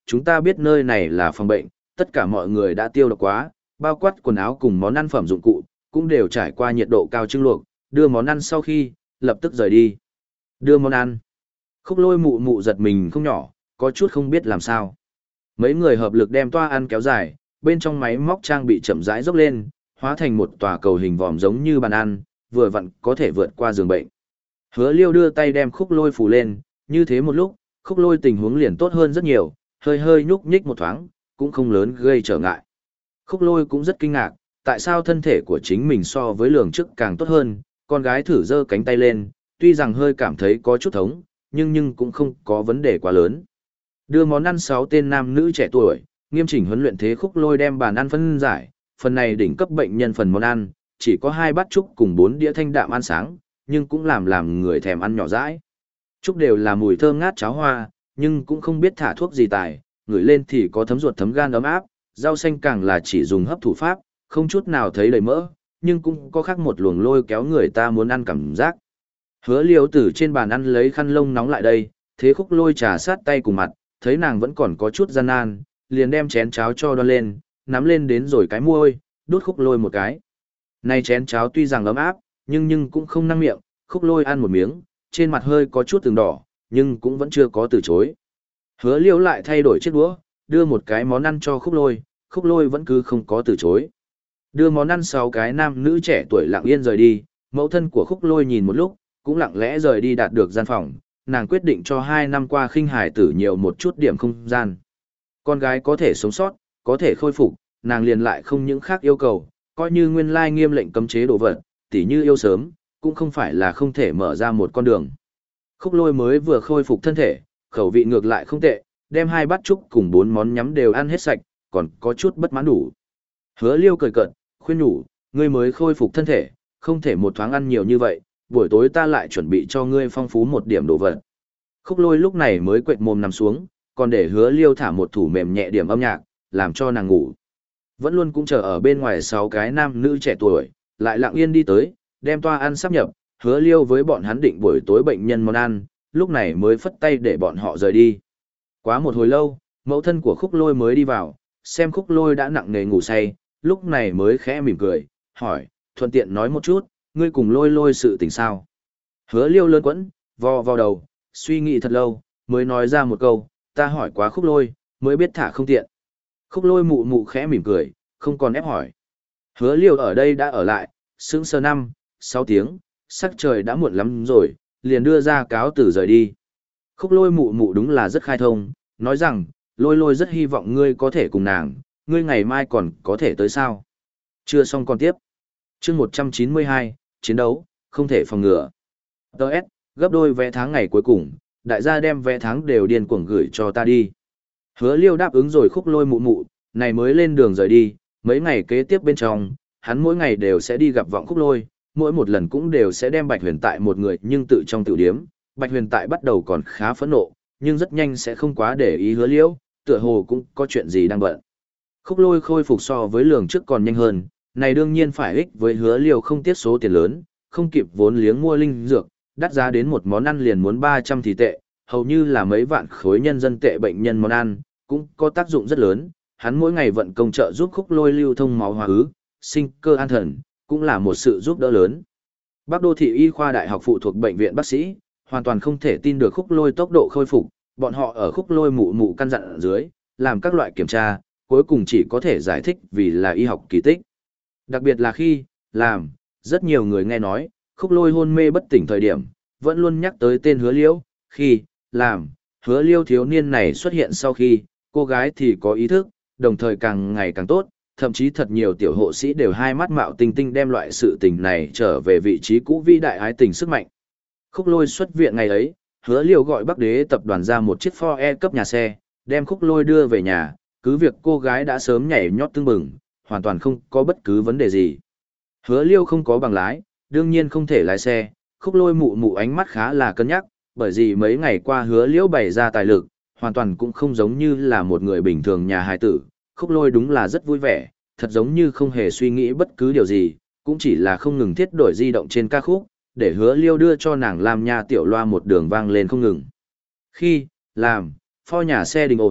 chúng ta biết nơi này là phòng bệnh, tất cả mọi người đã tiêu độc quá, bao quát quần áo cùng món ăn phẩm dụng cụ, cũng đều trải qua nhiệt độ cao trưng luộc, đưa món ăn sau khi, lập tức rời đi. Đưa món ăn. Khúc Lôi mụ mụ giật mình không nhỏ, có chút không biết làm sao. Mấy người hợp lực đem toa ăn kéo dài, bên trong máy móc trang bị chậm rãi dốc lên, hóa thành một tòa cầu hình vòm giống như bàn ăn, vừa vặn có thể vượt qua giường bệnh. Hứa Liêu đưa tay đem Khúc Lôi phủ lên, như thế một lúc, Khúc Lôi tình huống liền tốt hơn rất nhiều, hơi hơi nhúc nhích một thoáng, cũng không lớn gây trở ngại. Khúc Lôi cũng rất kinh ngạc, tại sao thân thể của chính mình so với lường trước càng tốt hơn, con gái thử giơ cánh tay lên, tuy rằng hơi cảm thấy có chút thống, nhưng nhưng cũng không có vấn đề quá lớn. Đưa món ăn sáu tên nam nữ trẻ tuổi, nghiêm chỉnh huấn luyện thế Khúc Lôi đem bàn ăn phân giải, phần này đỉnh cấp bệnh nhân phần món ăn, chỉ có hai bát trúc cùng bốn đĩa thanh đạm ăn sáng, nhưng cũng làm làm người thèm ăn nhỏ dãi. Trúc đều là mùi thơm ngát cháo hoa, nhưng cũng không biết thả thuốc gì tài, ngửi lên thì có thấm ruột thấm gan ấm áp, rau xanh càng là chỉ dùng hấp thủ pháp, không chút nào thấy đầy mỡ, nhưng cũng có khác một luồng lôi kéo người ta muốn ăn cảm giác. Hứa Liêu từ trên bàn ăn lấy khăn lông nóng lại đây, thế Khúc Lôi trà sát tay cùng mặt, thấy nàng vẫn còn có chút gian nan, liền đem chén cháo cho đoan lên, nắm lên đến rồi cái môi, đút Khúc Lôi một cái. Này chén cháo tuy rằng ấm áp, nhưng nhưng cũng không năng miệng, Khúc Lôi ăn một miếng, trên mặt hơi có chút từng đỏ, nhưng cũng vẫn chưa có từ chối. Hứa Liêu lại thay đổi chiếc đũa, đưa một cái món ăn cho Khúc Lôi, Khúc Lôi vẫn cứ không có từ chối. Đưa món ăn sáu cái nam nữ trẻ tuổi lặng yên rời đi, mẫu thân của Khúc Lôi nhìn một lúc, cũng lặng lẽ rời đi đạt được gian phòng, nàng quyết định cho hai năm qua khinh hải tử nhiều một chút điểm không gian. Con gái có thể sống sót, có thể khôi phục, nàng liền lại không những khác yêu cầu, coi như nguyên lai nghiêm lệnh cấm chế đồ vật, tỉ như yêu sớm, cũng không phải là không thể mở ra một con đường. Khúc Lôi mới vừa khôi phục thân thể, khẩu vị ngược lại không tệ, đem hai bát trúc cùng bốn món nhắm đều ăn hết sạch, còn có chút bất mãn đủ. Hứa Liêu cười cợt, khuyên nhủ, ngươi mới khôi phục thân thể, không thể một thoáng ăn nhiều như vậy, buổi tối ta lại chuẩn bị cho ngươi phong phú một điểm đồ vật. Khúc Lôi lúc này mới quệt mồm nằm xuống, còn để Hứa Liêu thả một thủ mềm nhẹ điểm âm nhạc, làm cho nàng ngủ. Vẫn luôn cũng chờ ở bên ngoài sáu cái nam nữ trẻ tuổi, lại lặng yên đi tới, đem toa ăn sắp nhập, Hứa Liêu với bọn hắn định buổi tối bệnh nhân món ăn, lúc này mới phất tay để bọn họ rời đi. Quá một hồi lâu, mẫu thân của Khúc Lôi mới đi vào, xem Khúc Lôi đã nặng nề ngủ say, lúc này mới khẽ mỉm cười, hỏi, thuận tiện nói một chút, ngươi cùng Lôi Lôi sự tình sao? Hứa Liêu lơn quẫn, vo vào đầu, suy nghĩ thật lâu, mới nói ra một câu, ta hỏi quá Khúc Lôi, mới biết thả không tiện. Khúc Lôi mụ mụ khẽ mỉm cười, không còn ép hỏi. Hứa Liêu ở đây đã ở lại, sững sờ năm, sáu tiếng, sắc trời đã muộn lắm rồi, liền đưa ra cáo từ rời đi. Khúc Lôi mụ mụ đúng là rất khai thông, nói rằng, Lôi Lôi rất hy vọng ngươi có thể cùng nàng, ngươi ngày mai còn có thể tới sao? Chưa xong còn tiếp. Chương một trăm chín mươi hai, chiến đấu, không thể phòng ngừa. đê ét, gấp đôi vé tháng ngày cuối cùng, đại gia đem vé tháng đều điên cuồng gửi cho ta đi. Hứa Liêu đáp ứng rồi Khúc Lôi mụ mụ, này mới lên đường rời đi, mấy ngày kế tiếp bên trong, hắn mỗi ngày đều sẽ đi gặp vọng Khúc Lôi, mỗi một lần cũng đều sẽ đem Bạch Huyền tại một người nhưng tự trong tiểu điếm. Bạch Huyền tại bắt đầu còn khá phẫn nộ, nhưng rất nhanh sẽ không quá để ý Hứa Liêu, tựa hồ cũng có chuyện gì đang bận. Khúc Lôi khôi phục so với lường trước còn nhanh hơn, này đương nhiên phải ích với Hứa Liêu không tiết số tiền lớn, không kịp vốn liếng mua linh dược, đắt giá đến một món ăn liền muốn ba trăm thì tệ, hầu như là mấy vạn khối nhân dân tệ bệnh nhân món ăn, cũng có tác dụng rất lớn. Hắn mỗi ngày vận công trợ giúp Khúc Lôi lưu thông máu hóa ứ, sinh cơ an thần, cũng là một sự giúp đỡ lớn. Bắc Đô thị y khoa đại học phụ thuộc bệnh viện bác sĩ, hoàn toàn không thể tin được Khúc Lôi tốc độ khôi phục, bọn họ ở Khúc Lôi mụ mụ căn dặn ở dưới, làm các loại kiểm tra, cuối cùng chỉ có thể giải thích vì là y học kỳ tích. Đặc biệt là khi, làm, rất nhiều người nghe nói, Khúc Lôi hôn mê bất tỉnh thời điểm, vẫn luôn nhắc tới tên Hứa Liêu, khi, làm, Hứa Liêu thiếu niên này xuất hiện sau khi, cô gái thì có ý thức, đồng thời càng ngày càng tốt, thậm chí thật nhiều tiểu hộ sĩ đều hai mắt mạo tinh tinh đem loại sự tình này trở về vị trí cũ vĩ đại ái tình sức mạnh. Khúc Lôi xuất viện ngày ấy, Hứa Liêu gọi Bắc Đế tập đoàn ra một chiếc Ford E cấp nhà xe, đem Khúc Lôi đưa về nhà, cứ việc cô gái đã sớm nhảy nhót tưng bừng, hoàn toàn không có bất cứ vấn đề gì. Hứa Liêu không có bằng lái, đương nhiên không thể lái xe, Khúc Lôi mụ mụ ánh mắt khá là cân nhắc, bởi vì mấy ngày qua Hứa Liêu bày ra tài lực, hoàn toàn cũng không giống như là một người bình thường nhà hài tử. Khúc Lôi đúng là rất vui vẻ, thật giống như không hề suy nghĩ bất cứ điều gì, cũng chỉ là không ngừng thiết đổi di động trên ca khúc, để Hứa Liêu đưa cho nàng làm nha tiểu loa một đường vang lên không ngừng. Khi, làm, pho nhà xe đình ổn,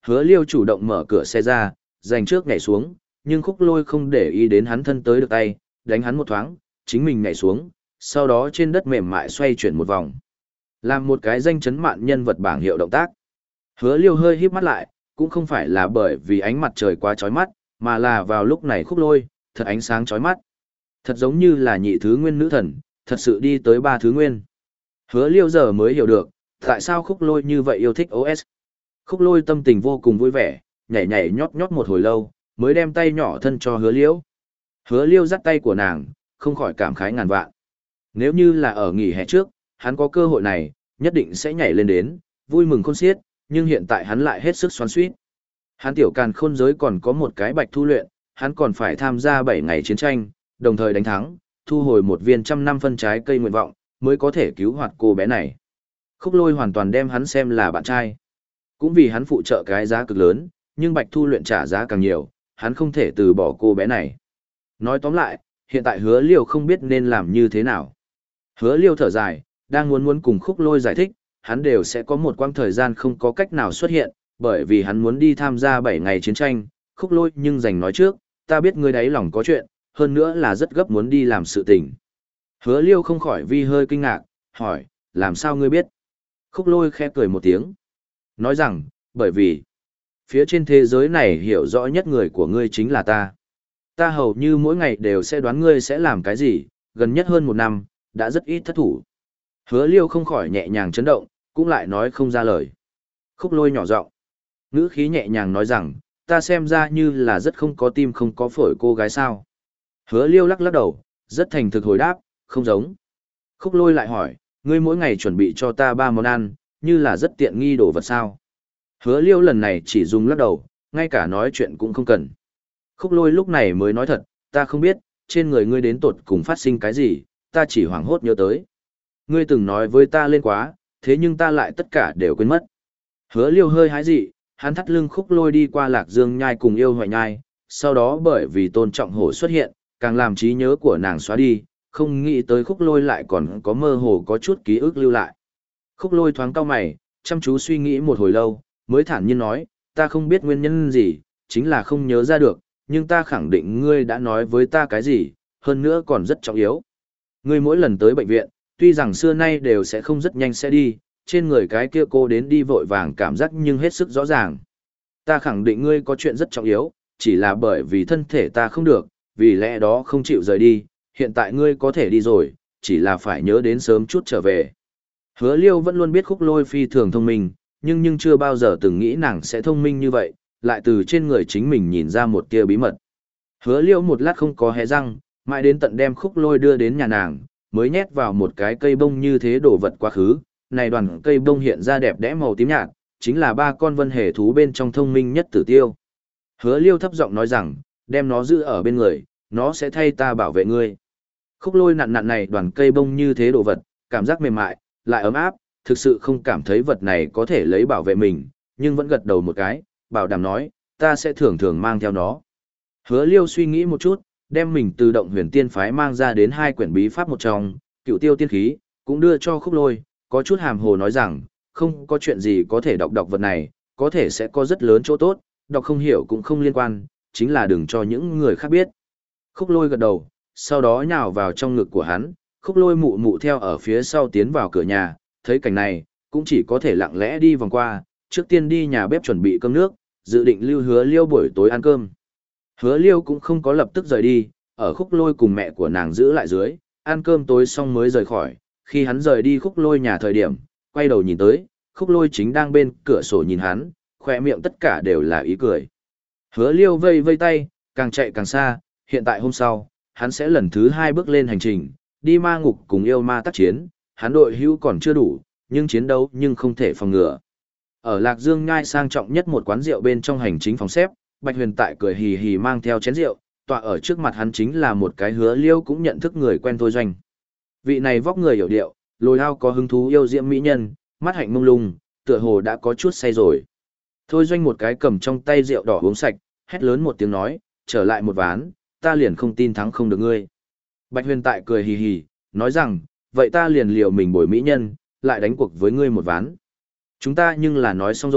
Hứa Liêu chủ động mở cửa xe ra, giành trước nhảy xuống, nhưng Khúc Lôi không để ý đến hắn thân tới được tay, đánh hắn một thoáng, chính mình nhảy xuống, sau đó trên đất mềm mại xoay chuyển một vòng. Làm một cái danh chấn mạn nhân vật bảng hiệu động tác. Hứa Liêu hơi híp mắt lại, cũng không phải là bởi vì ánh mặt trời quá chói mắt, mà là vào lúc này Khúc Lôi, thật ánh sáng chói mắt. Thật giống như là nhị thứ nguyên nữ thần, thật sự đi tới ba thứ nguyên. Hứa Liêu giờ mới hiểu được, tại sao Khúc Lôi như vậy yêu thích ô ét. Khúc Lôi tâm tình vô cùng vui vẻ, nhảy nhảy nhót nhót một hồi lâu, mới đem tay nhỏ thân cho Hứa Liêu. Hứa Liêu dắt tay của nàng, không khỏi cảm khái ngàn vạn. Nếu như là ở nghỉ hè trước, hắn có cơ hội này, nhất định sẽ nhảy lên đến, vui mừng khôn xiết, nhưng hiện tại hắn lại hết sức xoắn xuýt. Hắn tiểu càn khôn giới còn có một cái bạch thu luyện, hắn còn phải tham gia bảy ngày chiến tranh, đồng thời đánh thắng, thu hồi một viên trăm năm phân trái cây nguyện vọng, mới có thể cứu hoạt cô bé này. Khúc Lôi hoàn toàn đem hắn xem là bạn trai. Cũng vì hắn phụ trợ cái giá cực lớn, nhưng bạch thu luyện trả giá càng nhiều, hắn không thể từ bỏ cô bé này. Nói tóm lại, hiện tại Hứa Liêu không biết nên làm như thế nào. Hứa Liêu thở dài, đang muốn muốn cùng Khúc Lôi giải thích, hắn đều sẽ có một quãng thời gian không có cách nào xuất hiện, bởi vì hắn muốn đi tham gia bảy ngày chiến tranh. Khúc Lôi nhưng dành nói trước, ta biết ngươi đáy lòng có chuyện, hơn nữa là rất gấp muốn đi làm sự tình. Hứa Liêu không khỏi vi hơi kinh ngạc, hỏi, làm sao ngươi biết? Khúc Lôi khẽ cười một tiếng, nói rằng, bởi vì, phía trên thế giới này hiểu rõ nhất người của ngươi chính là ta. Ta hầu như mỗi ngày đều sẽ đoán ngươi sẽ làm cái gì, gần nhất hơn một năm, đã rất ít thất thủ. Hứa Liêu không khỏi nhẹ nhàng chấn động, cũng lại nói không ra lời. Khúc Lôi nhỏ giọng, ngữ khí nhẹ nhàng nói rằng, ta xem ra như là rất không có tim không có phổi cô gái sao. Hứa Liêu lắc lắc đầu, rất thành thực hồi đáp, không giống. Khúc Lôi lại hỏi, ngươi mỗi ngày chuẩn bị cho ta ba món ăn, như là rất tiện nghi đồ vật sao. Hứa Liêu lần này chỉ dùng lắc đầu, ngay cả nói chuyện cũng không cần. Khúc Lôi lúc này mới nói thật, ta không biết, trên người ngươi đến tột cùng phát sinh cái gì, ta chỉ hoảng hốt nhớ tới. Ngươi từng nói với ta lên quá, thế nhưng ta lại tất cả đều quên mất. Hứa Liêu hơi hái dị, hắn thắt lưng Khúc Lôi đi qua Lạc Dương nhai cùng yêu hoại nhai, sau đó bởi vì Tôn Trọng Hổ xuất hiện, càng làm trí nhớ của nàng xóa đi, không nghĩ tới Khúc Lôi lại còn có mơ hồ có chút ký ức lưu lại. Khúc Lôi thoáng cau mày, chăm chú suy nghĩ một hồi lâu, mới thản nhiên nói, ta không biết nguyên nhân gì, chính là không nhớ ra được, nhưng ta khẳng định ngươi đã nói với ta cái gì, hơn nữa còn rất trọng yếu. Ngươi mỗi lần tới bệnh viện, tuy rằng xưa nay đều sẽ không rất nhanh sẽ đi, trên người cái kia cô đến đi vội vàng cảm giác nhưng hết sức rõ ràng. Ta khẳng định ngươi có chuyện rất trọng yếu, chỉ là bởi vì thân thể ta không được, vì lẽ đó không chịu rời đi, hiện tại ngươi có thể đi rồi, chỉ là phải nhớ đến sớm chút trở về. Hứa Liêu vẫn luôn biết Khúc Lôi phi thường thông minh, nhưng nhưng chưa bao giờ từng nghĩ nàng sẽ thông minh như vậy, lại từ trên người chính mình nhìn ra một tia bí mật. Hứa Liêu một lát không có hé răng, mãi đến tận đem Khúc Lôi đưa đến nhà nàng, mới nhét vào một cái cây bông như thế đổ vật quá khứ. Này đoàn cây bông hiện ra đẹp đẽ màu tím nhạt, chính là ba con vân hề thú bên trong thông minh nhất Tử Tiêu. Hứa Liêu thấp giọng nói rằng, đem nó giữ ở bên người, nó sẽ thay ta bảo vệ ngươi. Khúc Lôi nặn nặn này đoàn cây bông như thế đồ vật, cảm giác mềm mại, lại ấm áp, thực sự không cảm thấy vật này có thể lấy bảo vệ mình, nhưng vẫn gật đầu một cái, bảo đảm nói, ta sẽ thường thường mang theo nó. Hứa Liêu suy nghĩ một chút, đem mình từ động huyền tiên phái mang ra đến hai quyển bí pháp một trong, Cựu Tiêu tiên khí, cũng đưa cho Khúc Lôi, có chút hàm hồ nói rằng, không có chuyện gì có thể đọc đọc vật này, có thể sẽ có rất lớn chỗ tốt, đọc không hiểu cũng không liên quan, chính là đừng cho những người khác biết. Khúc Lôi gật đầu, sau đó nhào vào trong ngực của hắn, Khúc Lôi mụ mụ theo ở phía sau tiến vào cửa nhà, thấy cảnh này, cũng chỉ có thể lặng lẽ đi vòng qua, trước tiên đi nhà bếp chuẩn bị cơm nước, dự định lưu Hứa Liêu buổi tối ăn cơm. Hứa Liêu cũng không có lập tức rời đi, ở Khúc Lôi cùng mẹ của nàng giữ lại dưới, ăn cơm tối xong mới rời khỏi, khi hắn rời đi Khúc Lôi nhà thời điểm, quay đầu nhìn tới, Khúc Lôi chính đang bên cửa sổ nhìn hắn, khỏe miệng tất cả đều là ý cười. Hứa Liêu vây vây tay, càng chạy càng xa, hiện tại hôm sau, hắn sẽ lần thứ hai bước lên hành trình, đi ma ngục cùng yêu ma tác chiến, hắn đội hữu còn chưa đủ, nhưng chiến đấu nhưng không thể phòng ngừa. Ở Lạc Dương nhai sang trọng nhất một quán rượu bên trong hành chính phòng xếp, Bạch Huyền tại cười hì hì mang theo chén rượu, tọa ở trước mặt hắn chính là một cái Hứa Liêu cũng nhận thức người quen Thôi Doanh. Vị này vóc người hiểu điệu, lồi ao có hứng thú yêu diễm mỹ nhân, mắt hạnh mông lung, tựa hồ đã có chút say rồi. Thôi Doanh một cái cầm trong tay rượu đỏ uống sạch, hét lớn một tiếng nói, trở lại một ván, ta liền không tin thắng không được ngươi. Bạch Huyền tại cười hì hì, nói rằng, vậy ta liền liều mình bồi mỹ nhân, lại đánh cuộc với ngươi một ván. Chúng ta nhưng là nói xong rồi,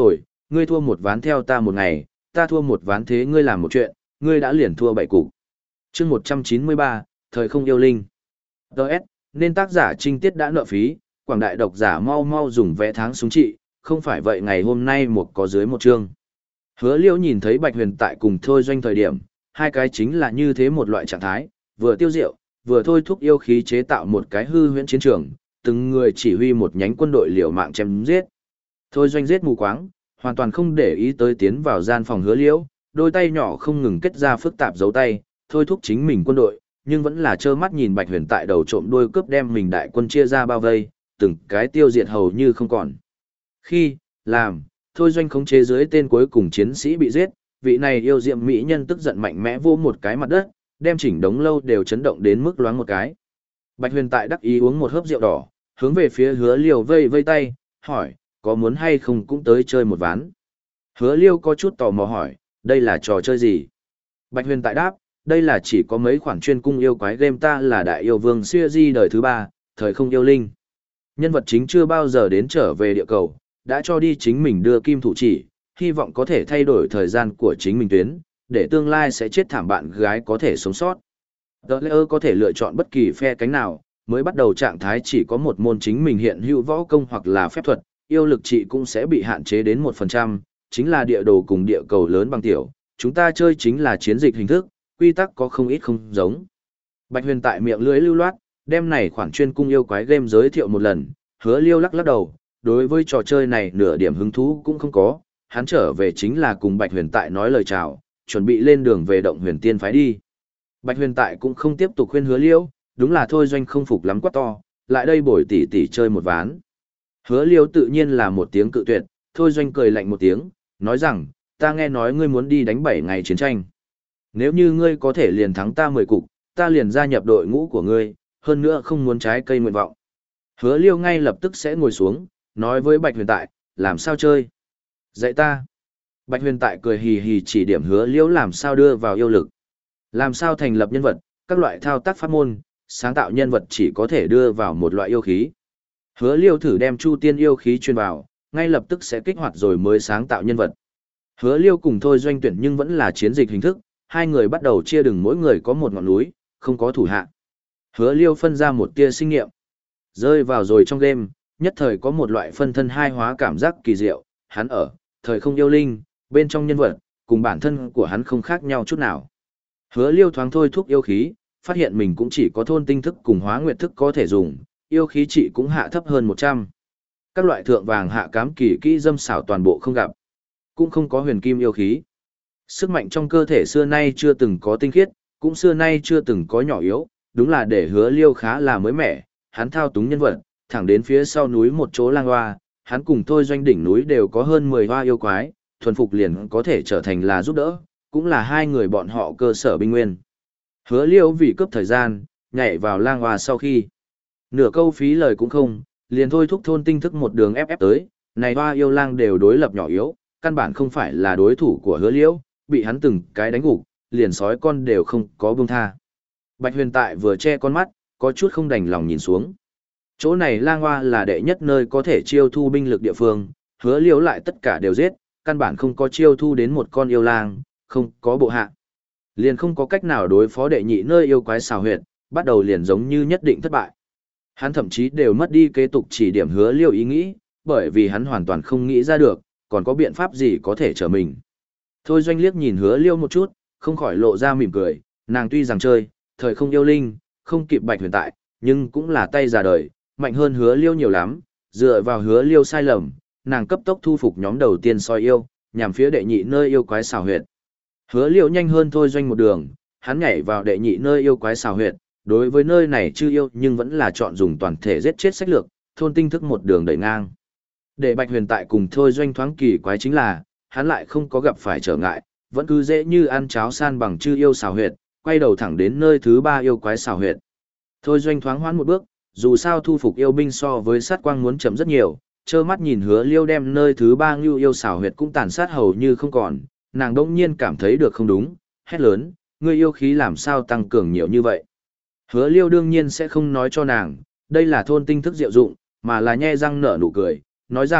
ngươi thua một ván theo ta một ngày, ta thua một ván thế ngươi làm một chuyện, ngươi đã liền thua bảy cục. Chương một trăm chín mươi ba, thời không yêu linh. đê ét, nên tác giả trinh tiết đã nợ phí, quảng đại độc giả mau mau dùng vẽ tháng súng trị, không phải vậy ngày hôm nay một có dưới một chương. Hứa Liêu nhìn thấy Bạch Huyền tại cùng Thôi Doanh thời điểm, hai cái chính là như thế một loại trạng thái, vừa tiêu diệu, vừa thôi thúc yêu khí chế tạo một cái hư huyễn chiến trường, từng người chỉ huy một nhánh quân đội liều mạng chém giết. Thôi Doanh giết mù quáng, hoàn toàn không để ý tới tiến vào gian phòng Hứa Liêu, đôi tay nhỏ không ngừng kết ra phức tạp dấu tay, thôi thúc chính mình quân đội, nhưng vẫn là trơ mắt nhìn Bạch Huyền tại đầu trộm đuôi cướp đem mình đại quân chia ra bao vây, từng cái tiêu diệt hầu như không còn. Khi, làm, Thôi Doanh khống chế dưới tên cuối cùng chiến sĩ bị giết, vị này yêu diệm mỹ nhân tức giận mạnh mẽ vô một cái mặt đất, đem chỉnh đống lâu đều chấn động đến mức loáng một cái. Bạch Huyền tại đắc ý uống một hớp rượu đỏ, hướng về phía Hứa Liêu vây vây tay, hỏi, có muốn hay không cũng tới chơi một ván. Hứa Liêu có chút tò mò hỏi, đây là trò chơi gì? Bạch Huyền tại đáp, đây là chỉ có mấy khoản chuyên cung yêu quái game, ta là đại yêu vương Xưa Di đời thứ ba, thời không yêu linh. Nhân vật chính chưa bao giờ đến trở về địa cầu, đã cho đi chính mình đưa kim thủ chỉ, hy vọng có thể thay đổi thời gian của chính mình tuyến, để tương lai sẽ chết thảm bạn gái có thể sống sót. The Layer có thể lựa chọn bất kỳ phe cánh nào, mới bắt đầu trạng thái chỉ có một môn chính mình hiện hữu võ công hoặc là phép thuật, yêu lực trị cũng sẽ bị hạn chế đến một phần trăm, chính là địa đồ cùng địa cầu lớn bằng tiểu, chúng ta chơi chính là chiến dịch hình thức, quy tắc có không ít không giống. Bạch Huyền tại miệng lưỡi lưu loát, đem này khoản chuyên cung yêu quái game giới thiệu một lần, Hứa Liêu lắc lắc đầu, đối với trò chơi này nửa điểm hứng thú cũng không có, hắn trở về chính là cùng Bạch Huyền tại nói lời chào, chuẩn bị lên đường về động huyền tiên phái đi. Bạch Huyền tại cũng không tiếp tục khuyên Hứa Liêu, đúng là Thôi Doanh không phục lắm quá to, lại đây bồi tỷ tỷ chơi một ván. Hứa Liêu tự nhiên là một tiếng cự tuyệt, Thôi Doanh cười lạnh một tiếng, nói rằng, ta nghe nói ngươi muốn đi đánh bảy ngày chiến tranh. Nếu như ngươi có thể liền thắng ta mười cục, ta liền gia nhập đội ngũ của ngươi, hơn nữa không muốn trái cây nguyện vọng. Hứa Liêu ngay lập tức sẽ ngồi xuống, nói với Bạch Huyền tại, làm sao chơi? Dạy ta. Bạch Huyền tại cười hì hì chỉ điểm Hứa Liêu làm sao đưa vào yêu lực. Làm sao thành lập nhân vật, các loại thao tác pháp môn, sáng tạo nhân vật chỉ có thể đưa vào một loại yêu khí. Hứa Liêu thử đem Chu Tiên yêu khí truyền vào, ngay lập tức sẽ kích hoạt rồi mới sáng tạo nhân vật. Hứa Liêu cùng Thôi Doanh tuyển nhưng vẫn là chiến dịch hình thức, hai người bắt đầu chia đừng mỗi người có một ngọn núi, không có thủ hạ. Hứa Liêu phân ra một tia sinh nghiệm. Rơi vào rồi trong game, nhất thời có một loại phân thân hai hóa cảm giác kỳ diệu, hắn ở, thời không yêu linh, bên trong nhân vật, cùng bản thân của hắn không khác nhau chút nào. Hứa Liêu thoáng thôi thúc yêu khí, phát hiện mình cũng chỉ có thôn tinh thức cùng hóa nguyệt thức có thể dùng, yêu khí trị cũng hạ thấp hơn một trăm. Các loại thượng vàng hạ cám kỳ kỹ dâm xảo toàn bộ không gặp, cũng không có huyền kim yêu khí. Sức mạnh trong cơ thể xưa nay chưa từng có tinh khiết, cũng xưa nay chưa từng có nhỏ yếu, đúng là để Hứa Liêu khá là mới mẻ, hắn thao túng nhân vật, thẳng đến phía sau núi một chỗ lang hoa, hắn cùng Thôi Doanh đỉnh núi đều có hơn mười hoa yêu quái, thuần phục liền có thể trở thành là giúp đỡ, cũng là hai người bọn họ cơ sở binh nguyên. Hứa Liêu vì cướp thời gian, nhảy vào lang hoa sau khi, nửa câu phí lời cũng không, liền thôi thúc thôn tinh thức một đường ép ép tới, này hoa yêu lang đều đối lập nhỏ yếu, căn bản không phải là đối thủ của Hứa Liêu, bị hắn từng cái đánh gục, liền sói con đều không có buông tha. Bạch Huyền tại vừa che con mắt, có chút không đành lòng nhìn xuống. Chỗ này lang hoa là đệ nhất nơi có thể chiêu thu binh lực địa phương, Hứa Liêu lại tất cả đều giết, căn bản không có chiêu thu đến một con yêu lang, không có bộ hạ. Liền không có cách nào đối phó đệ nhị nơi yêu quái xào huyệt, bắt đầu liền giống như nhất định thất bại. Hắn thậm chí đều mất đi kế tục chỉ điểm Hứa Liêu ý nghĩ, bởi vì hắn hoàn toàn không nghĩ ra được, còn có biện pháp gì có thể trở mình. Thôi Doanh liếc nhìn Hứa Liêu một chút, không khỏi lộ ra mỉm cười, nàng tuy rằng chơi, thời không yêu linh, không kịp Bạch Huyền tại, nhưng cũng là tay già đời, mạnh hơn Hứa Liêu nhiều lắm, dựa vào Hứa Liêu sai lầm, nàng cấp tốc thu phục nhóm đầu tiên soi yêu, nhằm phía đệ nhị nơi yêu quái xào huyệt. Hứa Liêu nhanh hơn Thôi Doanh một đường, hắn nhảy vào đệ nhị nơi yêu quái xào huyệt, đối với nơi này chưa yêu nhưng vẫn là chọn dùng toàn thể giết chết sách lược, thôn tinh thức một đường đẩy ngang. Để Bạch Huyền tại cùng Thôi Doanh thoáng kỳ quái chính là, hắn lại không có gặp phải trở ngại, vẫn cứ dễ như ăn cháo san bằng chư yêu xào huyệt, quay đầu thẳng đến nơi thứ ba yêu quái xào huyệt. Thôi Doanh thoáng hoãn một bước, dù sao thu phục yêu binh so với sát quang muốn chậm rất nhiều, trơ mắt nhìn Hứa Liêu đem nơi thứ ba ngưu yêu xào huyệt cũng tàn sát hầu như không còn, nàng đỗng nhiên cảm thấy được không đúng, hét lớn, ngươi yêu khí làm sao tăng cường nhiều như vậy. Hứa Liêu đương nhiên sẽ không nói cho nàng, đây là thôn tinh thức diệu dụng, mà là nhe răng nở nụ cười, nói rằng,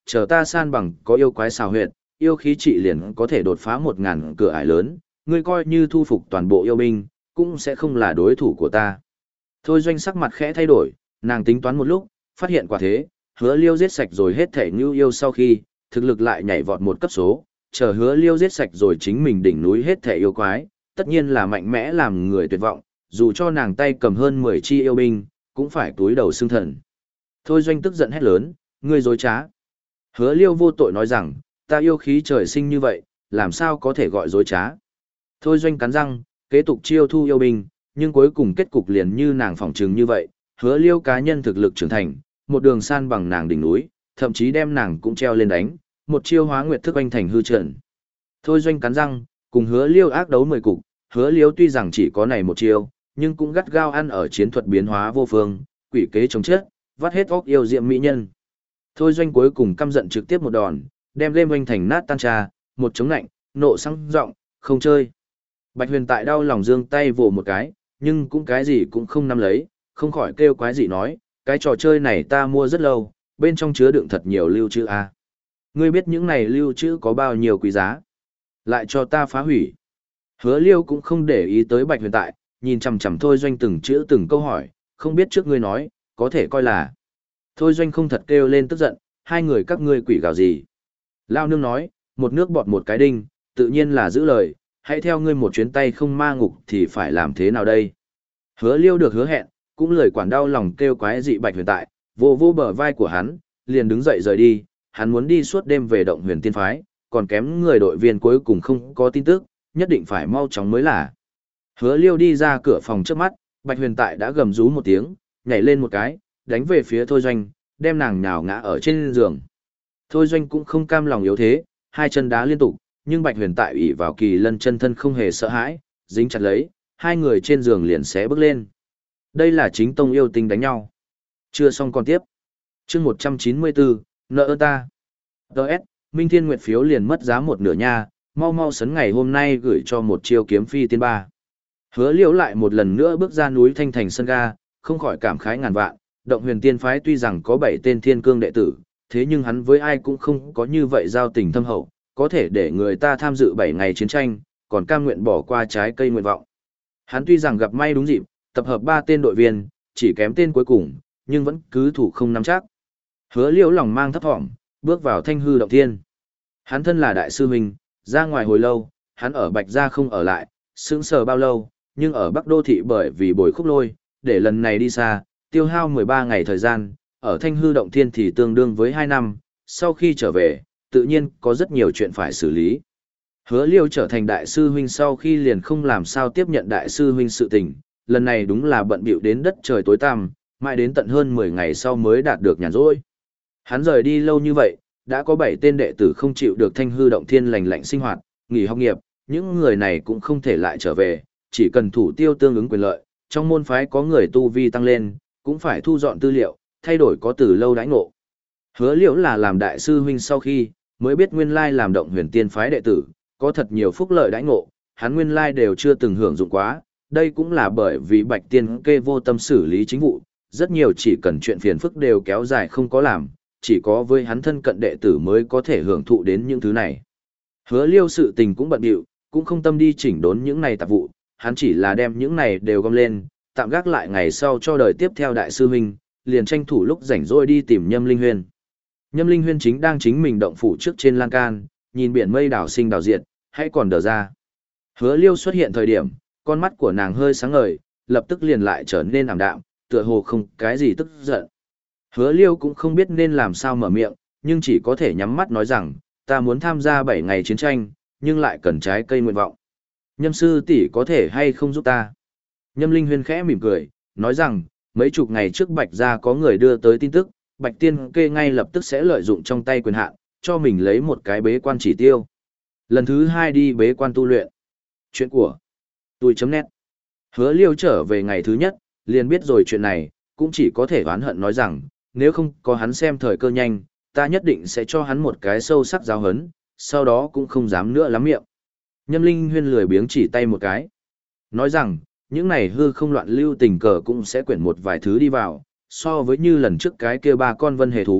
chờ ta san bằng có yêu quái xào huyệt, yêu khí trị liền có thể đột phá một ngàn cửa ải lớn, ngươi coi như thu phục toàn bộ yêu binh, cũng sẽ không là đối thủ của ta. Thôi Doanh sắc mặt khẽ thay đổi, nàng tính toán một lúc, phát hiện quả thế, Hứa Liêu giết sạch rồi hết thể Nưu yêu sau khi, thực lực lại nhảy vọt một cấp số, chờ Hứa Liêu giết sạch rồi chính mình đỉnh núi hết thể yêu quái, tất nhiên là mạnh mẽ làm người tuyệt vọng, dù cho nàng tay cầm hơn mười chi yêu binh, cũng phải túi đầu xương thần. Thôi Doanh tức giận hét lớn, ngươi dối trá. Hứa Liêu vô tội nói rằng, ta yêu khí trời sinh như vậy, làm sao có thể gọi dối trá. Thôi Doanh cắn răng, kế tục chiêu thu yêu binh, nhưng cuối cùng kết cục liền như nàng phỏng trừng như vậy, Hứa Liêu cá nhân thực lực trưởng thành, một đường san bằng nàng đỉnh núi, thậm chí đem nàng cũng treo lên đánh, một chiêu hóa nguyệt thức anh thành hư trận. Thôi Doanh cắn răng, cùng Hứa Liêu ác đấu mười cục, Hứa Liêu tuy rằng chỉ có này một chiêu, nhưng cũng gắt gao ăn ở chiến thuật biến hóa vô phương, quỷ kế chống chết, vắt hết óc yêu diệm mỹ nhân. Thôi Doanh cuối cùng căm giận trực tiếp một đòn, đem game oanh thành nát tan trà, một chống lạnh, nộ sang giọng, không chơi. Bạch Huyền tại đau lòng giương tay vồ một cái, nhưng cũng cái gì cũng không nắm lấy, không khỏi kêu quái gì nói, cái trò chơi này ta mua rất lâu, bên trong chứa đựng thật nhiều lưu trữ a. Ngươi biết những này lưu trữ có bao nhiêu quý giá? Lại cho ta phá hủy. Hứa Liêu cũng không để ý tới Bạch Huyền tại, nhìn chằm chằm Thôi Doanh từng chữ từng câu hỏi, không biết trước ngươi nói, có thể coi là. Thôi Doanh không thật kêu lên tức giận, hai người các ngươi quỷ gào gì? Lao nương nói, một nước bọt một cái đinh, tự nhiên là giữ lời, hãy theo ngươi một chuyến tay không ma ngục thì phải làm thế nào đây? Hứa Liêu được hứa hẹn, cũng lời quản đau lòng kêu quái dị Bạch Huyền tại, vô vô bờ vai của hắn, liền đứng dậy rời đi, hắn muốn đi suốt đêm về động huyền tiên phái, còn kém người đội viên cuối cùng không có tin tức, nhất định phải mau chóng mới là. Hứa Liêu đi ra cửa phòng trước mắt, Bạch Huyền tại đã gầm rú một tiếng, nhảy lên một cái, đánh về phía Thôi Doanh, đem nàng nhào ngã ở trên giường. Thôi Doanh cũng không cam lòng yếu thế, hai chân đá liên tục, nhưng Bạch Huyền tại ủy vào kỳ lân chân thân không hề sợ hãi, dính chặt lấy, hai người trên giường liền xé bước lên. Đây là chính tông yêu tinh đánh nhau. Chưa xong còn tiếp. Chương một trăm chín mươi bốn, nợ ơn ta. đê ét, Minh Thiên Nguyệt phiếu liền mất giá một nửa nha, mau mau sấn ngày hôm nay gửi cho một chiêu kiếm phi tiên ba. Hứa Liễu lại một lần nữa bước ra núi Thanh Thành sân ga, không khỏi cảm khái ngàn vạn, động huyền tiên phái tuy rằng có bảy tên thiên cương đệ tử, thế nhưng hắn với ai cũng không có như vậy giao tình thâm hậu, có thể để người ta tham dự bảy ngày chiến tranh, còn cam nguyện bỏ qua trái cây nguyện vọng. Hắn tuy rằng gặp may đúng dịp, tập hợp ba tên đội viên, chỉ kém tên cuối cùng, nhưng vẫn cứ thủ không nắm chắc. Hứa Liễu lòng mang thấp thỏm, bước vào Thanh Hư động thiên. Hắn thân là đại sư huynh, ra ngoài hồi lâu, hắn ở Bạch Gia không ở lại, sững sờ bao lâu, nhưng ở Bắc Đô thị bởi vì bồi khúc lôi, để lần này đi xa, tiêu hao mười ba ngày thời gian, ở Thanh Hư động thiên thì tương đương với hai năm, sau khi trở về, tự nhiên có rất nhiều chuyện phải xử lý. Hứa Liêu trở thành đại sư huynh sau khi liền không làm sao tiếp nhận đại sư huynh sự tình, lần này đúng là bận bịu đến đất trời tối tăm, mãi đến tận hơn mười ngày sau mới đạt được nhàn rỗi. Hắn rời đi lâu như vậy, đã có bảy tên đệ tử không chịu được Thanh Hư động thiên lành lạnh sinh hoạt, nghỉ học nghiệp, những người này cũng không thể lại trở về, chỉ cần thủ tiêu tương ứng quyền lợi, trong môn phái có người tu vi tăng lên, cũng phải thu dọn tư liệu, thay đổi có từ lâu đãi ngộ. Hứa Liễu là làm đại sư huynh sau khi, mới biết nguyên lai làm động huyền tiên phái đệ tử, có thật nhiều phúc lợi đãi ngộ, hắn nguyên lai đều chưa từng hưởng dụng quá, đây cũng là bởi vì Bạch Tiên Kê vô tâm xử lý chính vụ, rất nhiều chỉ cần chuyện phiền phức đều kéo dài không có làm, chỉ có với hắn thân cận đệ tử mới có thể hưởng thụ đến những thứ này. Hứa Liêu sự tình cũng bận bịu, cũng không tâm đi chỉnh đốn những này tạp vụ, hắn chỉ là đem những này đều gom lên, tạm gác lại ngày sau cho đời tiếp theo đại sư huynh, liền tranh thủ lúc rảnh rỗi đi tìm Nhâm Linh Huyên. Nhâm Linh Huyên chính đang chính mình động phủ trước trên lan can, nhìn biển mây đảo sinh đảo diệt, hãy còn đờ ra. Hứa Liêu xuất hiện thời điểm, con mắt của nàng hơi sáng ngời, lập tức liền lại trở nên ảm đạm, tựa hồ không cái gì tức giận. Hứa Liêu cũng không biết nên làm sao mở miệng, nhưng chỉ có thể nhắm mắt nói rằng, ta muốn tham gia bảy ngày chiến tranh, nhưng lại cần trái cây nguyện vọng. Nhâm sư tỷ có thể hay không giúp ta? Nhâm Linh Huyên khẽ mỉm cười, nói rằng, mấy chục ngày trước Bạch Gia có người đưa tới tin tức, Bạch Tiên Kê ngay lập tức sẽ lợi dụng trong tay quyền hạn, cho mình lấy một cái bế quan chỉ tiêu. Lần thứ hai đi bế quan tu luyện. Chuyện của tôi chấm nét. Hứa Liêu trở về ngày thứ nhất, liền biết rồi chuyện này, cũng chỉ có thể oán hận nói rằng, nếu không có hắn xem thời cơ nhanh, ta nhất định sẽ cho hắn một cái sâu sắc giáo hấn, sau đó cũng không dám nữa lắm miệng. Nhâm Linh Huyên lười biếng chỉ tay một cái. Nói rằng, những này hư không loạn lưu tình cờ cũng sẽ quyển một vài thứ đi vào, so với như lần trước cái kia ba con vân hề thú,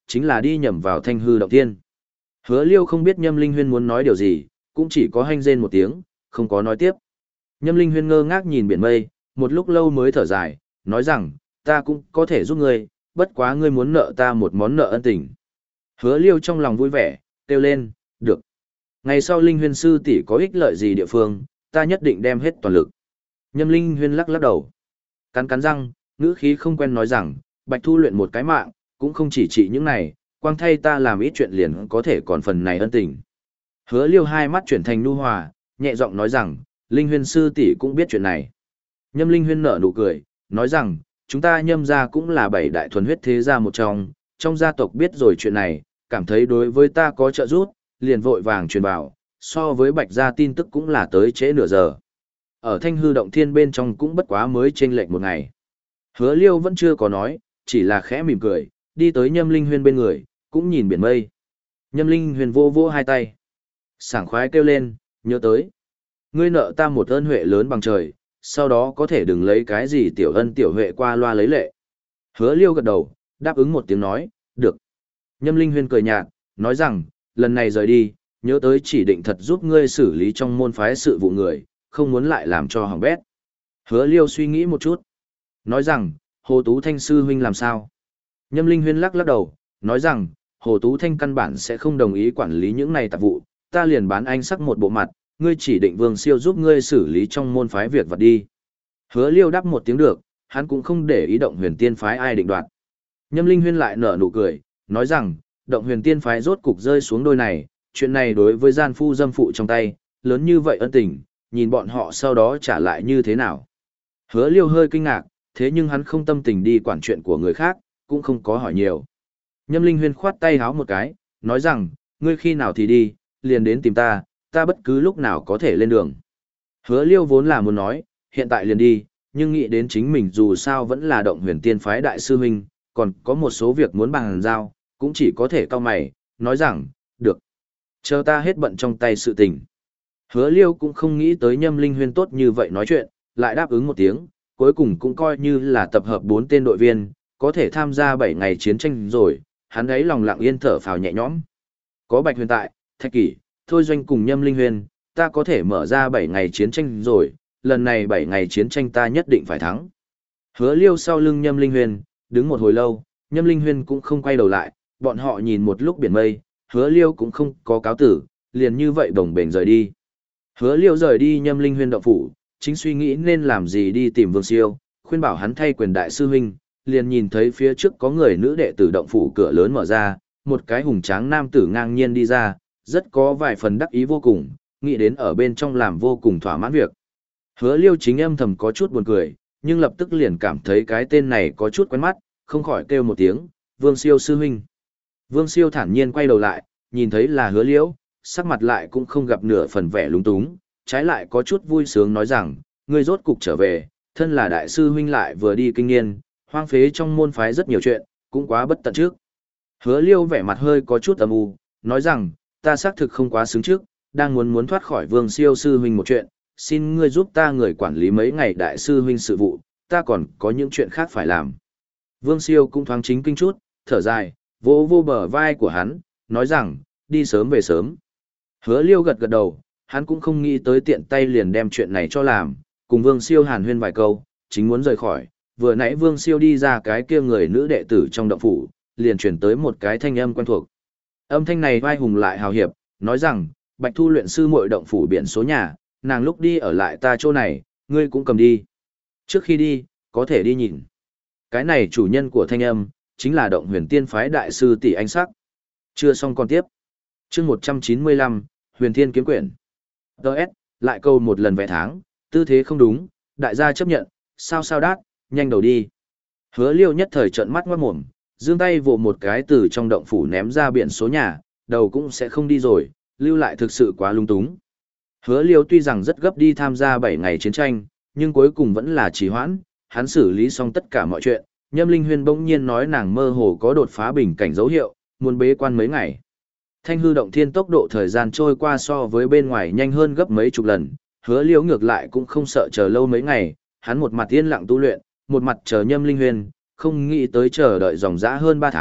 chính là đi nhầm vào Thanh Hư Động Thiên. Hứa Liêu không biết Nhâm Linh Huyên muốn nói điều gì, cũng chỉ có hanh rên một tiếng, không có nói tiếp. Nhâm Linh Huyên ngơ ngác nhìn biển mây, một lúc lâu mới thở dài, nói rằng, ta cũng có thể giúp ngươi, bất quá ngươi muốn nợ ta một món nợ ân tình. Hứa Liêu trong lòng vui vẻ, kêu lên, được. Ngày sau Linh Huyên sư tỷ có ích lợi gì địa phương, ta nhất định đem hết toàn lực. Nhâm Linh Huyên lắc lắc đầu, cắn cắn răng, ngữ khí không quen nói rằng, Bạch Thu luyện một cái mạng, cũng không chỉ trị những này, quang thay ta làm ít chuyện liền có thể còn phần này ân tình. Hứa Liêu hai mắt chuyển thành nhu hòa, nhẹ giọng nói rằng, Linh Huyên sư tỷ cũng biết chuyện này. Nhâm Linh Huyên nở nụ cười, nói rằng, chúng ta Nhâm gia cũng là bảy đại thuần huyết thế gia một trong, trong gia tộc biết rồi chuyện này, cảm thấy đối với ta có trợ giúp, liền vội vàng truyền bảo, so với Bạch gia tin tức cũng là tới trễ nửa giờ. Ở Thanh Hư Động Thiên bên trong cũng bất quá mới chênh lệch một ngày. Hứa Liêu vẫn chưa có nói, chỉ là khẽ mỉm cười, đi tới Nhâm Linh Huyên bên người, cũng nhìn biển mây. Nhâm Linh Huyên vô vô hai tay, sảng khoái kêu lên, nhớ tới. Ngươi nợ ta một ơn huệ lớn bằng trời, sau đó có thể đừng lấy cái gì tiểu ân tiểu huệ qua loa lấy lệ. Hứa Liêu gật đầu, đáp ứng một tiếng nói, được. Nhâm Linh Huyên cười nhạt, nói rằng, lần này rời đi, nhớ tới chỉ định thật giúp ngươi xử lý trong môn phái sự vụ người, không muốn lại làm cho hỏng bét. Hứa Liêu suy nghĩ một chút, nói rằng, Hồ Tú Thanh sư huynh làm sao? Nhâm Linh Huyên lắc lắc đầu, nói rằng, Hồ Tú Thanh căn bản sẽ không đồng ý quản lý những này tạp vụ, ta liền bán anh sắc một bộ mặt, ngươi chỉ định Vương Siêu giúp ngươi xử lý trong môn phái việc vật đi. Hứa Liêu đáp một tiếng được, hắn cũng không để ý động huyền tiên phái ai định đoạt. Nhâm Linh Huyên lại nở nụ cười, nói rằng, động huyền tiên phái rốt cục rơi xuống đôi này, chuyện này đối với gian phu dâm phụ trong tay, lớn như vậy ân tình, nhìn bọn họ sau đó trả lại như thế nào. Hứa Liêu hơi kinh ngạc, thế nhưng hắn không tâm tình đi quản chuyện của người khác, cũng không có hỏi nhiều. Nhâm Linh Huyên khoát tay háo một cái, nói rằng, ngươi khi nào thì đi, liền đến tìm ta, ta bất cứ lúc nào có thể lên đường. Hứa Liêu vốn là muốn nói, hiện tại liền đi, nhưng nghĩ đến chính mình dù sao vẫn là động huyền tiên phái đại sư huynh, còn có một số việc muốn bàn giao, cũng chỉ có thể cau mày, nói rằng, được. Chờ ta hết bận trong tay sự tình. Hứa Liêu cũng không nghĩ tới Nhâm Linh Huyên tốt như vậy nói chuyện, lại đáp ứng một tiếng, cuối cùng cũng coi như là tập hợp bốn tên đội viên, có thể tham gia bảy ngày chiến tranh rồi, hắn ấy lòng lặng yên thở phào nhẹ nhõm. Có Bạch Huyền tại, Thạch Kỷ, Thôi Doanh cùng Nhâm Linh Huyên, ta có thể mở ra bảy ngày chiến tranh rồi, lần này bảy ngày chiến tranh ta nhất định phải thắng. Hứa Liêu sau lưng Nhâm Linh Huyên, đứng một hồi lâu, Nhâm Linh Huyên cũng không quay đầu lại, bọn họ nhìn một lúc biển mây, Hứa Liêu cũng không có cáo tử, liền như vậy đồng bền rời đi. Hứa Liêu rời đi Nhâm Linh Huyên động phủ, chính suy nghĩ nên làm gì đi tìm Vương Siêu, khuyên bảo hắn thay quyền đại sư huynh, liền nhìn thấy phía trước có người nữ đệ tử động phủ cửa lớn mở ra, một cái hùng tráng nam tử ngang nhiên đi ra, rất có vài phần đắc ý vô cùng, nghĩ đến ở bên trong làm vô cùng thỏa mãn việc. Hứa Liêu chính âm thầm có chút buồn cười, nhưng lập tức liền cảm thấy cái tên này có chút quen mắt, không khỏi kêu một tiếng, Vương Siêu sư huynh. Vương Siêu thản nhiên quay đầu lại, nhìn thấy là Hứa Liêu, sắc mặt lại cũng không gặp nửa phần vẻ lúng túng, trái lại có chút vui sướng nói rằng, ngươi rốt cục trở về, thân là đại sư huynh lại vừa đi kinh niên, hoang phế trong môn phái rất nhiều chuyện, cũng quá bất tận trước. Hứa Liêu vẻ mặt hơi có chút âm u, nói rằng, ta xác thực không quá xứng trước, đang muốn muốn thoát khỏi Vương Siêu sư huynh một chuyện, xin ngươi giúp ta người quản lý mấy ngày đại sư huynh sự vụ, ta còn có những chuyện khác phải làm. Vương Siêu cũng thoáng chính kinh chút, thở dài, vỗ vô bờ vai của hắn, nói rằng, đi sớm về sớm. Hứa Liêu gật gật đầu, hắn cũng không nghĩ tới tiện tay liền đem chuyện này cho làm, cùng Vương Siêu hàn huyên vài câu, chính muốn rời khỏi, vừa nãy Vương Siêu đi ra cái kia người nữ đệ tử trong động phủ, liền chuyển tới một cái thanh âm quen thuộc. Âm thanh này vai hùng lại hào hiệp, nói rằng, Bạch Thu luyện sư muội động phủ biển số nhà, nàng lúc đi ở lại ta chỗ này, ngươi cũng cầm đi. Trước khi đi, có thể đi nhìn. Cái này chủ nhân của thanh âm, chính là động huyền tiên phái đại sư tỷ anh sắc. Chưa xong còn tiếp. chương một trăm chín mươi lăm, Huyền Thiên Kiếm Quyển. Đợt, lại câu một lần vẽ tháng, tư thế không đúng, đại gia chấp nhận, sao sao đát, nhanh đầu đi. Hứa Liêu nhất thời trợn mắt ngoát mồm, giương tay vồ một cái từ trong động phủ ném ra biển số nhà, đầu cũng sẽ không đi rồi, lưu lại thực sự quá lung túng. Hứa Liêu tuy rằng rất gấp đi tham gia bảy ngày chiến tranh, nhưng cuối cùng vẫn là trì hoãn, hắn xử lý xong tất cả mọi chuyện, Nhâm Linh Huyên bỗng nhiên nói nàng mơ hồ có đột phá bình cảnh dấu hiệu, muốn bế quan mấy ngày. Thanh Hư Động Thiên tốc độ thời gian trôi qua so với bên ngoài nhanh hơn gấp mấy chục lần, Hứa Liêu ngược lại cũng không sợ chờ lâu mấy ngày, hắn một mặt yên lặng tu luyện, một mặt chờ Nhâm Linh Huyên, không nghĩ tới chờ đợi dòng dã hơn ba tháng,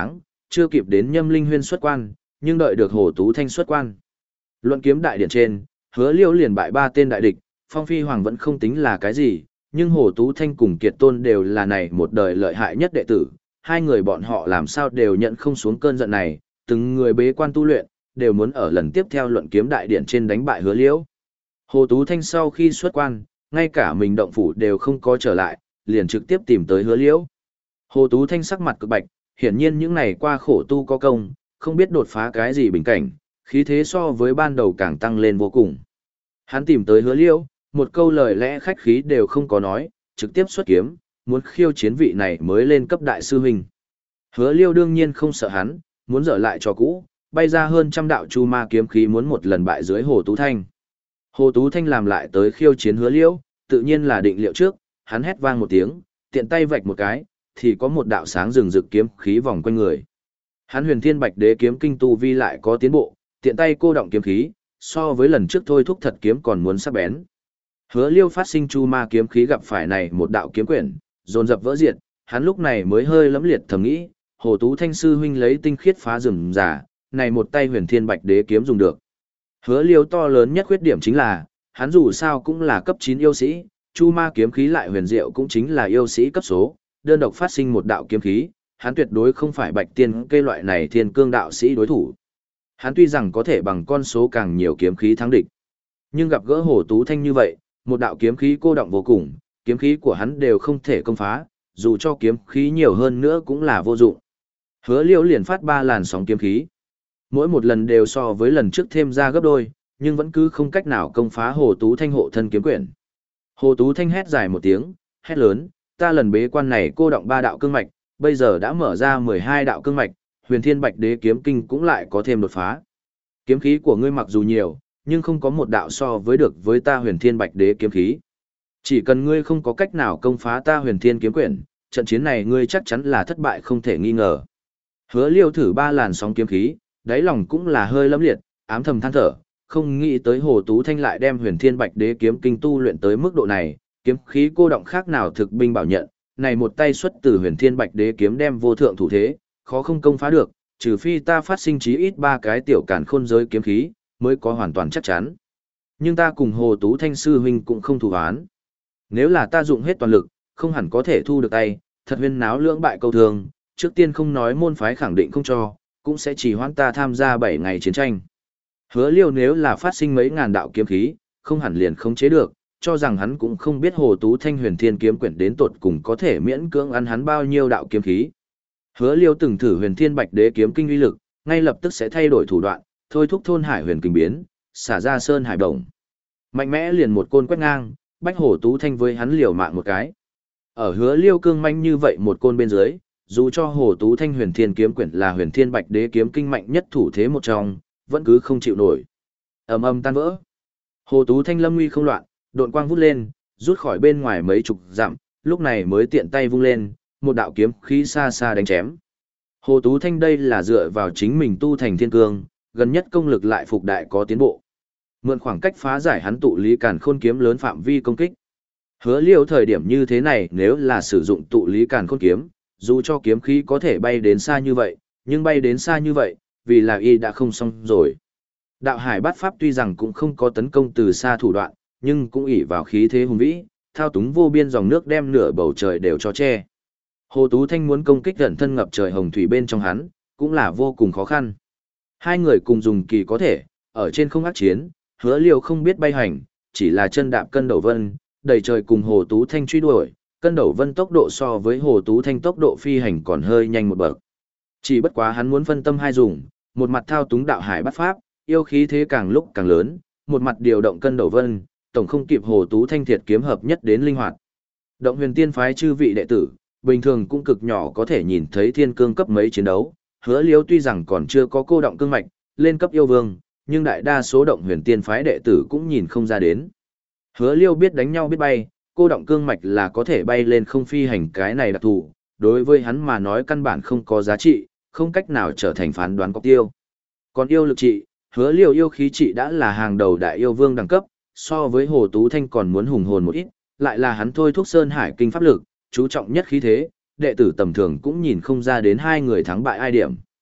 chưa kịp đến Nhâm Linh Huyên xuất quan, nhưng đợi được Hồ Tú Thanh xuất quan. Luận kiếm đại điển trên, Hứa Liêu liền bại ba tên đại địch, Phong Phi Hoàng vẫn không tính là cái gì, nhưng Hồ Tú Thanh cùng Kiệt Tôn đều là này một đời lợi hại nhất đệ tử, hai người bọn họ làm sao đều nhận không xuống cơn giận này, từng người bế quan tu luyện, đều muốn ở lần tiếp theo luận kiếm đại điển trên đánh bại Hứa Liêu. Hồ Tú Thanh sau khi xuất quan, ngay cả mình động phủ đều không có trở lại, liền trực tiếp tìm tới Hứa Liêu. Hồ Tú Thanh sắc mặt cực bạch, hiển nhiên những này qua khổ tu có công, không biết đột phá cái gì bình cảnh, khí thế so với ban đầu càng tăng lên vô cùng. Hắn tìm tới Hứa Liêu, một câu lời lẽ khách khí đều không có nói, trực tiếp xuất kiếm, muốn khiêu chiến vị này mới lên cấp đại sư huynh. Hứa Liêu đương nhiên không sợ hắn, muốn dở lại cho cũ, bay ra hơn trăm đạo chu ma kiếm khí muốn một lần bại dưới Hồ Tú Thanh. Hồ Tú Thanh làm lại tới khiêu chiến Hứa Liêu, tự nhiên là định liệu trước, hắn hét vang một tiếng, tiện tay vạch một cái, thì có một đạo sáng rừng rực kiếm khí vòng quanh người. Hắn Huyền Thiên Bạch Đế kiếm kinh tu vi lại có tiến bộ, tiện tay cô động kiếm khí, so với lần trước thôi thúc thật kiếm còn muốn sắc bén. Hứa Liêu phát sinh chu ma kiếm khí gặp phải này một đạo kiếm quyển, dồn dập vỡ diệt, hắn lúc này mới hơi lẫm liệt thầm nghĩ, Hồ Tú Thanh sư huynh lấy tinh khiết phá rừng giả, này một tay Huyền Thiên Bạch Đế kiếm dùng được. Hứa Liêu to lớn nhất khuyết điểm chính là, hắn dù sao cũng là cấp chín yêu sĩ, chu ma kiếm khí lại huyền diệu cũng chính là yêu sĩ cấp số, đơn độc phát sinh một đạo kiếm khí, hắn tuyệt đối không phải Bạch Tiên cây loại này thiên cương đạo sĩ đối thủ. Hắn tuy rằng có thể bằng con số càng nhiều kiếm khí thắng địch, nhưng gặp gỡ Hồ Tú Thanh như vậy, một đạo kiếm khí cô động vô cùng, kiếm khí của hắn đều không thể công phá, dù cho kiếm khí nhiều hơn nữa cũng là vô dụng. Hứa Liêu liền phát ba làn sóng kiếm khí, mỗi một lần đều so với lần trước thêm ra gấp đôi, nhưng vẫn cứ không cách nào công phá Hồ Tú Thanh hộ thân kiếm quyển. Hồ Tú Thanh hét dài một tiếng, hét lớn, ta lần bế quan này cô động ba đạo cương mạch, bây giờ đã mở ra mười hai đạo cương mạch, Huyền Thiên Bạch Đế kiếm kinh cũng lại có thêm đột phá. Kiếm khí của ngươi mặc dù nhiều, nhưng không có một đạo so với được với ta Huyền Thiên Bạch Đế kiếm khí. Chỉ cần ngươi không có cách nào công phá ta Huyền Thiên kiếm quyển, trận chiến này ngươi chắc chắn là thất bại không thể nghi ngờ. Hứa Liêu thử ba làn sóng kiếm khí, đáy lòng cũng là hơi lấm liệt, ám thầm than thở, không nghĩ tới Hồ Tú Thanh lại đem Huyền Thiên Bạch Đế kiếm kinh tu luyện tới mức độ này, kiếm khí cô động khác nào thực binh bảo nhận, này một tay xuất từ Huyền Thiên Bạch Đế kiếm đem vô thượng thủ thế, khó không công phá được, trừ phi ta phát sinh chí ít ba cái tiểu càn khôn giới kiếm khí, mới có hoàn toàn chắc chắn. Nhưng ta cùng Hồ Tú Thanh sư huynh cũng không thù oán. Nếu là ta dụng hết toàn lực, không hẳn có thể thu được tay, thật huyên náo lưỡng bại câu thường, trước tiên không nói môn phái khẳng định không cho, cũng sẽ chỉ hoãn ta tham gia bảy ngày chiến tranh. Hứa Liêu nếu là phát sinh mấy ngàn đạo kiếm khí, không hẳn liền không chế được, cho rằng hắn cũng không biết Hồ Tú Thanh Huyền Thiên kiếm quyển đến tột cùng có thể miễn cưỡng ăn hắn bao nhiêu đạo kiếm khí. Hứa Liêu từng thử Huyền Thiên Bạch Đế kiếm kinh uy lực, ngay lập tức sẽ thay đổi thủ đoạn, thôi thúc thôn hải huyền kinh biến, xả ra sơn hải đồng. Mạnh mẽ liền một côn quét ngang, bách Hồ Tú Thanh với hắn liều mạng một cái. Ở Hứa Liêu cương manh như vậy một côn bên dưới, dù cho Hồ Tú Thanh Huyền Thiên kiếm quyển là Huyền Thiên Bạch Đế kiếm kinh mạnh nhất thủ thế một trong, vẫn cứ không chịu nổi. Ầm ầm tan vỡ. Hồ Tú Thanh lâm nguy không loạn, độn quang vút lên, rút khỏi bên ngoài mấy chục dặm, lúc này mới tiện tay vung lên, một đạo kiếm khí xa xa đánh chém. Hồ Tú Thanh đây là dựa vào chính mình tu thành thiên cương, gần nhất công lực lại phục đại có tiến bộ. Mượn khoảng cách phá giải hắn tụ lý càn khôn kiếm lớn phạm vi công kích. Hứa Liêu thời điểm như thế này nếu là sử dụng tụ lý càn khôn kiếm, dù cho kiếm khí có thể bay đến xa như vậy, nhưng bay đến xa như vậy, vì là y đã không xong rồi. Đạo hải bát pháp tuy rằng cũng không có tấn công từ xa thủ đoạn, nhưng cũng ỷ vào khí thế hùng vĩ, thao túng vô biên dòng nước đem nửa bầu trời đều cho che. Hồ Tú Thanh muốn công kích gần thân ngập trời hồng thủy bên trong hắn, cũng là vô cùng khó khăn. Hai người cùng dùng kỳ có thể, ở trên không ác chiến, Hứa Liêu không biết bay hành, chỉ là chân đạp cân đầu vân, đầy trời cùng Hồ Tú Thanh truy đuổi, cân đầu vân tốc độ so với Hồ Tú Thanh tốc độ phi hành còn hơi nhanh một bậc. Chỉ bất quá hắn muốn phân tâm hai dùng, một mặt thao túng đạo hải bắt pháp, yêu khí thế càng lúc càng lớn, một mặt điều động cân đầu vân, tổng không kịp Hồ Tú Thanh thiệt kiếm hợp nhất đến linh hoạt. Động Huyền Tiên phái chư vị đệ tử, bình thường cũng cực nhỏ có thể nhìn thấy thiên cương cấp mấy chiến đấu, Hứa Liêu tuy rằng còn chưa có cô động cương mạch, lên cấp yêu vương, nhưng đại đa số Động Huyền Tiên phái đệ tử cũng nhìn không ra đến. Hứa Liêu biết đánh nhau biết bay, cô động cương mạch là có thể bay lên không phi hành cái này đặc thù, đối với hắn mà nói căn bản không có giá trị, không cách nào trở thành phán đoán cọc tiêu. Còn yêu lực trị, Hứa Liêu yêu khí trị đã là hàng đầu đại yêu vương đẳng cấp, so với Hồ Tú Thanh còn muốn hùng hồn một ít, lại là hắn thôi thúc sơn hải kinh pháp lực, chú trọng nhất khí thế, đệ tử tầm thường cũng nhìn không ra đến hai người thắng bại ai điểm.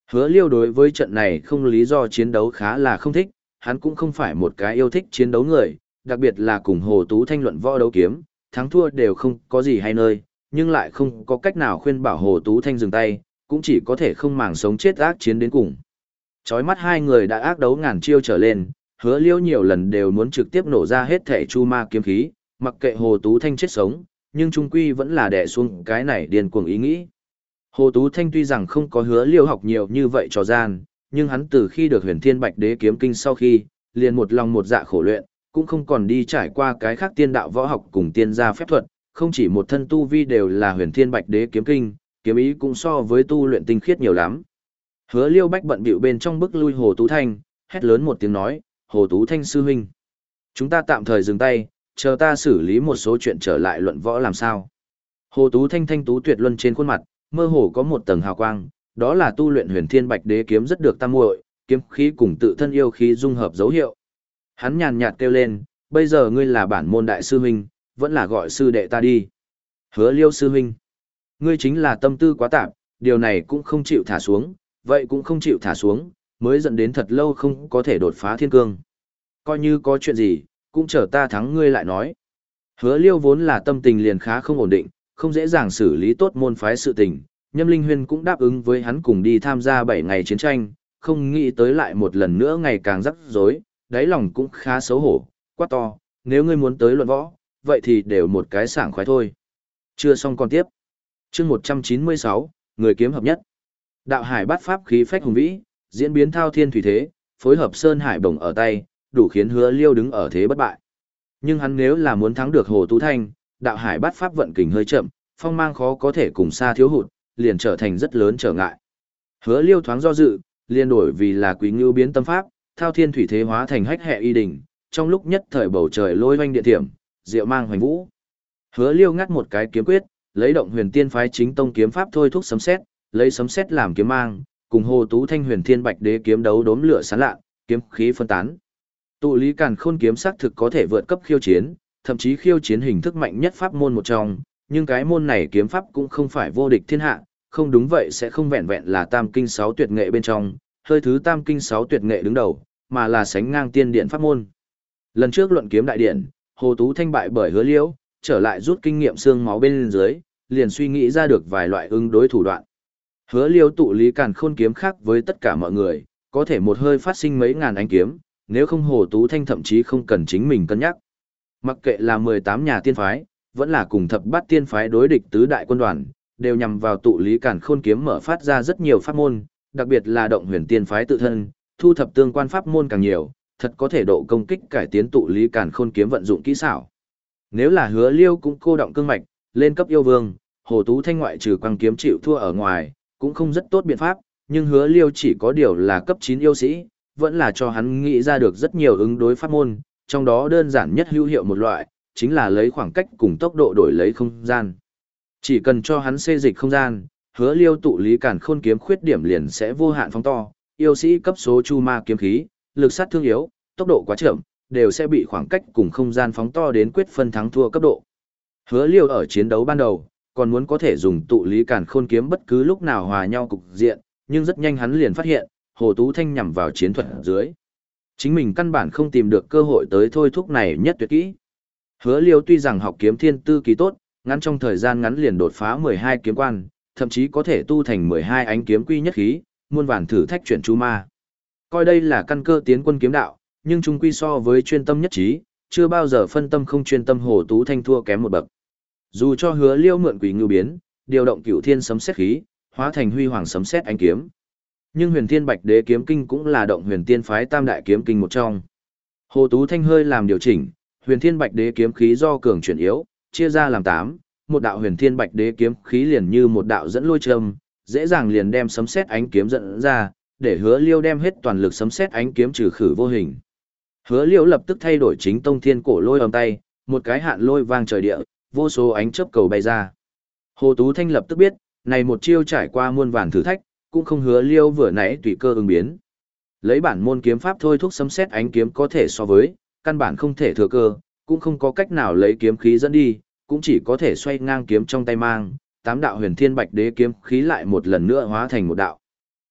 Hứa Liêu đối với trận này không lý do chiến đấu khá là không thích, hắn cũng không phải một cái yêu thích chiến đấu người, đặc biệt là cùng Hồ Tú Thanh luận võ đấu kiếm, thắng thua đều không có gì hay nơi, nhưng lại không có cách nào khuyên bảo Hồ Tú Thanh dừng tay, cũng chỉ có thể không màng sống chết ác chiến đến cùng. Chói mắt hai người đã ác đấu ngàn chiêu trở lên, Hứa Liêu nhiều lần đều muốn trực tiếp nổ ra hết thể chu ma kiếm khí, mặc kệ Hồ Tú Thanh chết sống, nhưng trung quy vẫn là đè xuống cái này điên cuồng ý nghĩ. Hồ Tú Thanh tuy rằng không có Hứa Liêu học nhiều như vậy trò gian, nhưng hắn từ khi được Huyền Thiên Bạch Đế kiếm kinh sau khi, liền một lòng một dạ khổ luyện, cũng không còn đi trải qua cái khác tiên đạo võ học cùng tiên gia phép thuật, không chỉ một thân tu vi đều là Huyền Thiên Bạch Đế kiếm kinh, kiếm ý cũng so với tu luyện tinh khiết nhiều lắm. Hứa Liêu bách bận bịu bên trong bức lui Hồ Tú Thanh, hét lớn một tiếng nói, Hồ Tú Thanh sư huynh. Chúng ta tạm thời dừng tay, chờ ta xử lý một số chuyện trở lại luận võ làm sao. Hồ Tú Thanh thanh tú tuyệt luân trên khuôn mặt, mơ hồ có một tầng hào quang, đó là tu luyện Huyền Thiên Bạch Đế kiếm rất được tam muội, kiếm khí cùng tự thân yêu khí dung hợp dấu hiệu. Hắn nhàn nhạt kêu lên, bây giờ ngươi là bản môn đại sư huynh, vẫn là gọi sư đệ ta đi. Hứa Liêu sư huynh, ngươi chính là tâm tư quá tạp, điều này cũng không chịu thả xuống, vậy cũng không chịu thả xuống, mới dẫn đến thật lâu không có thể đột phá thiên cương. Coi như có chuyện gì, cũng chờ ta thắng ngươi lại nói. Hứa Liêu vốn là tâm tình liền khá không ổn định, không dễ dàng xử lý tốt môn phái sự tình, Nhâm Linh Huyên cũng đáp ứng với hắn cùng đi tham gia bảy ngày chiến tranh, không nghĩ tới lại một lần nữa ngày càng rắc rối, đáy lòng cũng khá xấu hổ, quát to, nếu ngươi muốn tới luận võ, vậy thì đều một cái sảng khoái thôi. Chưa xong còn tiếp. Chương một trăm chín mươi sáu, người kiếm hợp nhất. Đạo hải bát pháp khí phách hùng vĩ, diễn biến thao thiên thủy thế, phối hợp sơn hải bổng ở tay, đủ khiến Hứa Liêu đứng ở thế bất bại. Nhưng hắn nếu là muốn thắng được Hồ Tú Thanh, đạo hải bát pháp vận kình hơi chậm, phong mang khó có thể cùng xa thiếu hụt, liền trở thành rất lớn trở ngại. Hứa Liêu thoáng do dự, liền đổi vì là Quý Ngưu biến tâm pháp, thao thiên thủy thế hóa thành hách hệ y đỉnh, trong lúc nhất thời bầu trời lôi oanh địa thiểm, diệu mang hoành vũ. Hứa Liêu ngắt một cái kiếm quyết, lấy động Huyền Tiên phái chính tông kiếm pháp thôi thúc sấm sét, lấy sấm sét làm kiếm mang, cùng Hồ Tú Thanh Huyền Thiên Bạch Đế kiếm đấu đốm lửa sáng lạ, kiếm khí phân tán. Tụ Lý Càn Khôn kiếm sắc thực có thể vượt cấp khiêu chiến, thậm chí khiêu chiến hình thức mạnh nhất pháp môn một trong, nhưng cái môn này kiếm pháp cũng không phải vô địch thiên hạ, không đúng vậy sẽ không vẹn vẹn là tam kinh sáu tuyệt nghệ bên trong, hơi thứ tam kinh sáu tuyệt nghệ đứng đầu, mà là sánh ngang tiên điện pháp môn. Lần trước luận kiếm đại điện, Hồ Tú Thanh bại bởi Hứa Liễu, trở lại rút kinh nghiệm xương máu bên dưới, liền suy nghĩ ra được vài loại ứng đối thủ đoạn. Hứa Liễu tụ lý càn khôn kiếm khác với tất cả mọi người, có thể một hơi phát sinh mấy ngàn ánh kiếm, nếu không Hồ Tú Thanh thậm chí không cần chính mình cân nhắc. Mặc kệ là mười tám nhà tiên phái, vẫn là cùng thập bát tiên phái đối địch tứ đại quân đoàn, đều nhằm vào tụ lý càn khôn kiếm mở phát ra rất nhiều pháp môn, đặc biệt là động huyền tiên phái tự thân, thu thập tương quan pháp môn càng nhiều, thật có thể độ công kích cải tiến tụ lý càn khôn kiếm vận dụng kỹ xảo. Nếu là Hứa Liêu cũng cô động cương mạch, lên cấp yêu vương, Hồ Tú Thanh ngoại trừ quăng kiếm chịu thua ở ngoài, cũng không rất tốt biện pháp, nhưng Hứa Liêu chỉ có điều là cấp chín yêu sĩ, vẫn là cho hắn nghĩ ra được rất nhiều ứng đối pháp môn, trong đó đơn giản nhất hữu hiệu một loại, chính là lấy khoảng cách cùng tốc độ đổi lấy không gian. Chỉ cần cho hắn xê dịch không gian, Hứa Liêu tụ lý càn khôn kiếm khuyết điểm liền sẽ vô hạn phóng to, yêu sĩ cấp số chu ma kiếm khí, lực sát thương yếu, tốc độ quá chậm, đều sẽ bị khoảng cách cùng không gian phóng to đến quyết phân thắng thua cấp độ. Hứa Liêu ở chiến đấu ban đầu, còn muốn có thể dùng tụ lý càn khôn kiếm bất cứ lúc nào hòa nhau cục diện, nhưng rất nhanh hắn liền phát hiện, Hồ Tú Thanh nhằm vào chiến thuật ở dưới. Chính mình căn bản không tìm được cơ hội tới thôi thúc này nhất tuyệt kỹ. Hứa Liêu tuy rằng học kiếm thiên tư kỳ tốt, ngắn trong thời gian ngắn liền đột phá mười hai kiếm quan, thậm chí có thể tu thành mười hai ánh kiếm quy nhất khí, muôn vàn thử thách chuyển chu ma. Coi đây là căn cơ tiến quân kiếm đạo, nhưng chung quy so với chuyên tâm nhất trí, chưa bao giờ phân tâm không chuyên tâm Hồ Tú Thanh thua kém một bậc. Dù cho Hứa Liêu mượn quỷ ngưu biến, điều động cửu thiên sấm sét khí, hóa thành huy hoàng sấm sét ánh kiếm. Nhưng Huyền Thiên Bạch Đế kiếm kinh cũng là động Huyền Tiên phái tam đại kiếm kinh một trong. Hồ Tú Thanh hơi làm điều chỉnh, Huyền Thiên Bạch Đế kiếm khí do cường chuyển yếu, chia ra làm tám, một đạo Huyền Thiên Bạch Đế kiếm khí liền như một đạo dẫn lôi châm, dễ dàng liền đem sấm sét ánh kiếm dẫn ra, để Hứa Liêu đem hết toàn lực sấm sét ánh kiếm trừ khử vô hình. Hứa Liêu lập tức thay đổi chính tông thiên cổ lôi âm tay, một cái hạn lôi vang trời địa, vô số ánh chớp cầu bay ra. Hồ Tú Thanh lập tức biết, này một chiêu trải qua muôn vàn thử thách, cũng không Hứa Liêu vừa nãy tùy cơ ứng biến. Lấy bản môn kiếm pháp thôi thúc sấm sét ánh kiếm có thể so với, căn bản không thể thừa cơ, cũng không có cách nào lấy kiếm khí dẫn đi, cũng chỉ có thể xoay ngang kiếm trong tay mang, tám đạo Huyền Thiên Bạch Đế kiếm khí lại một lần nữa hóa thành một đạo.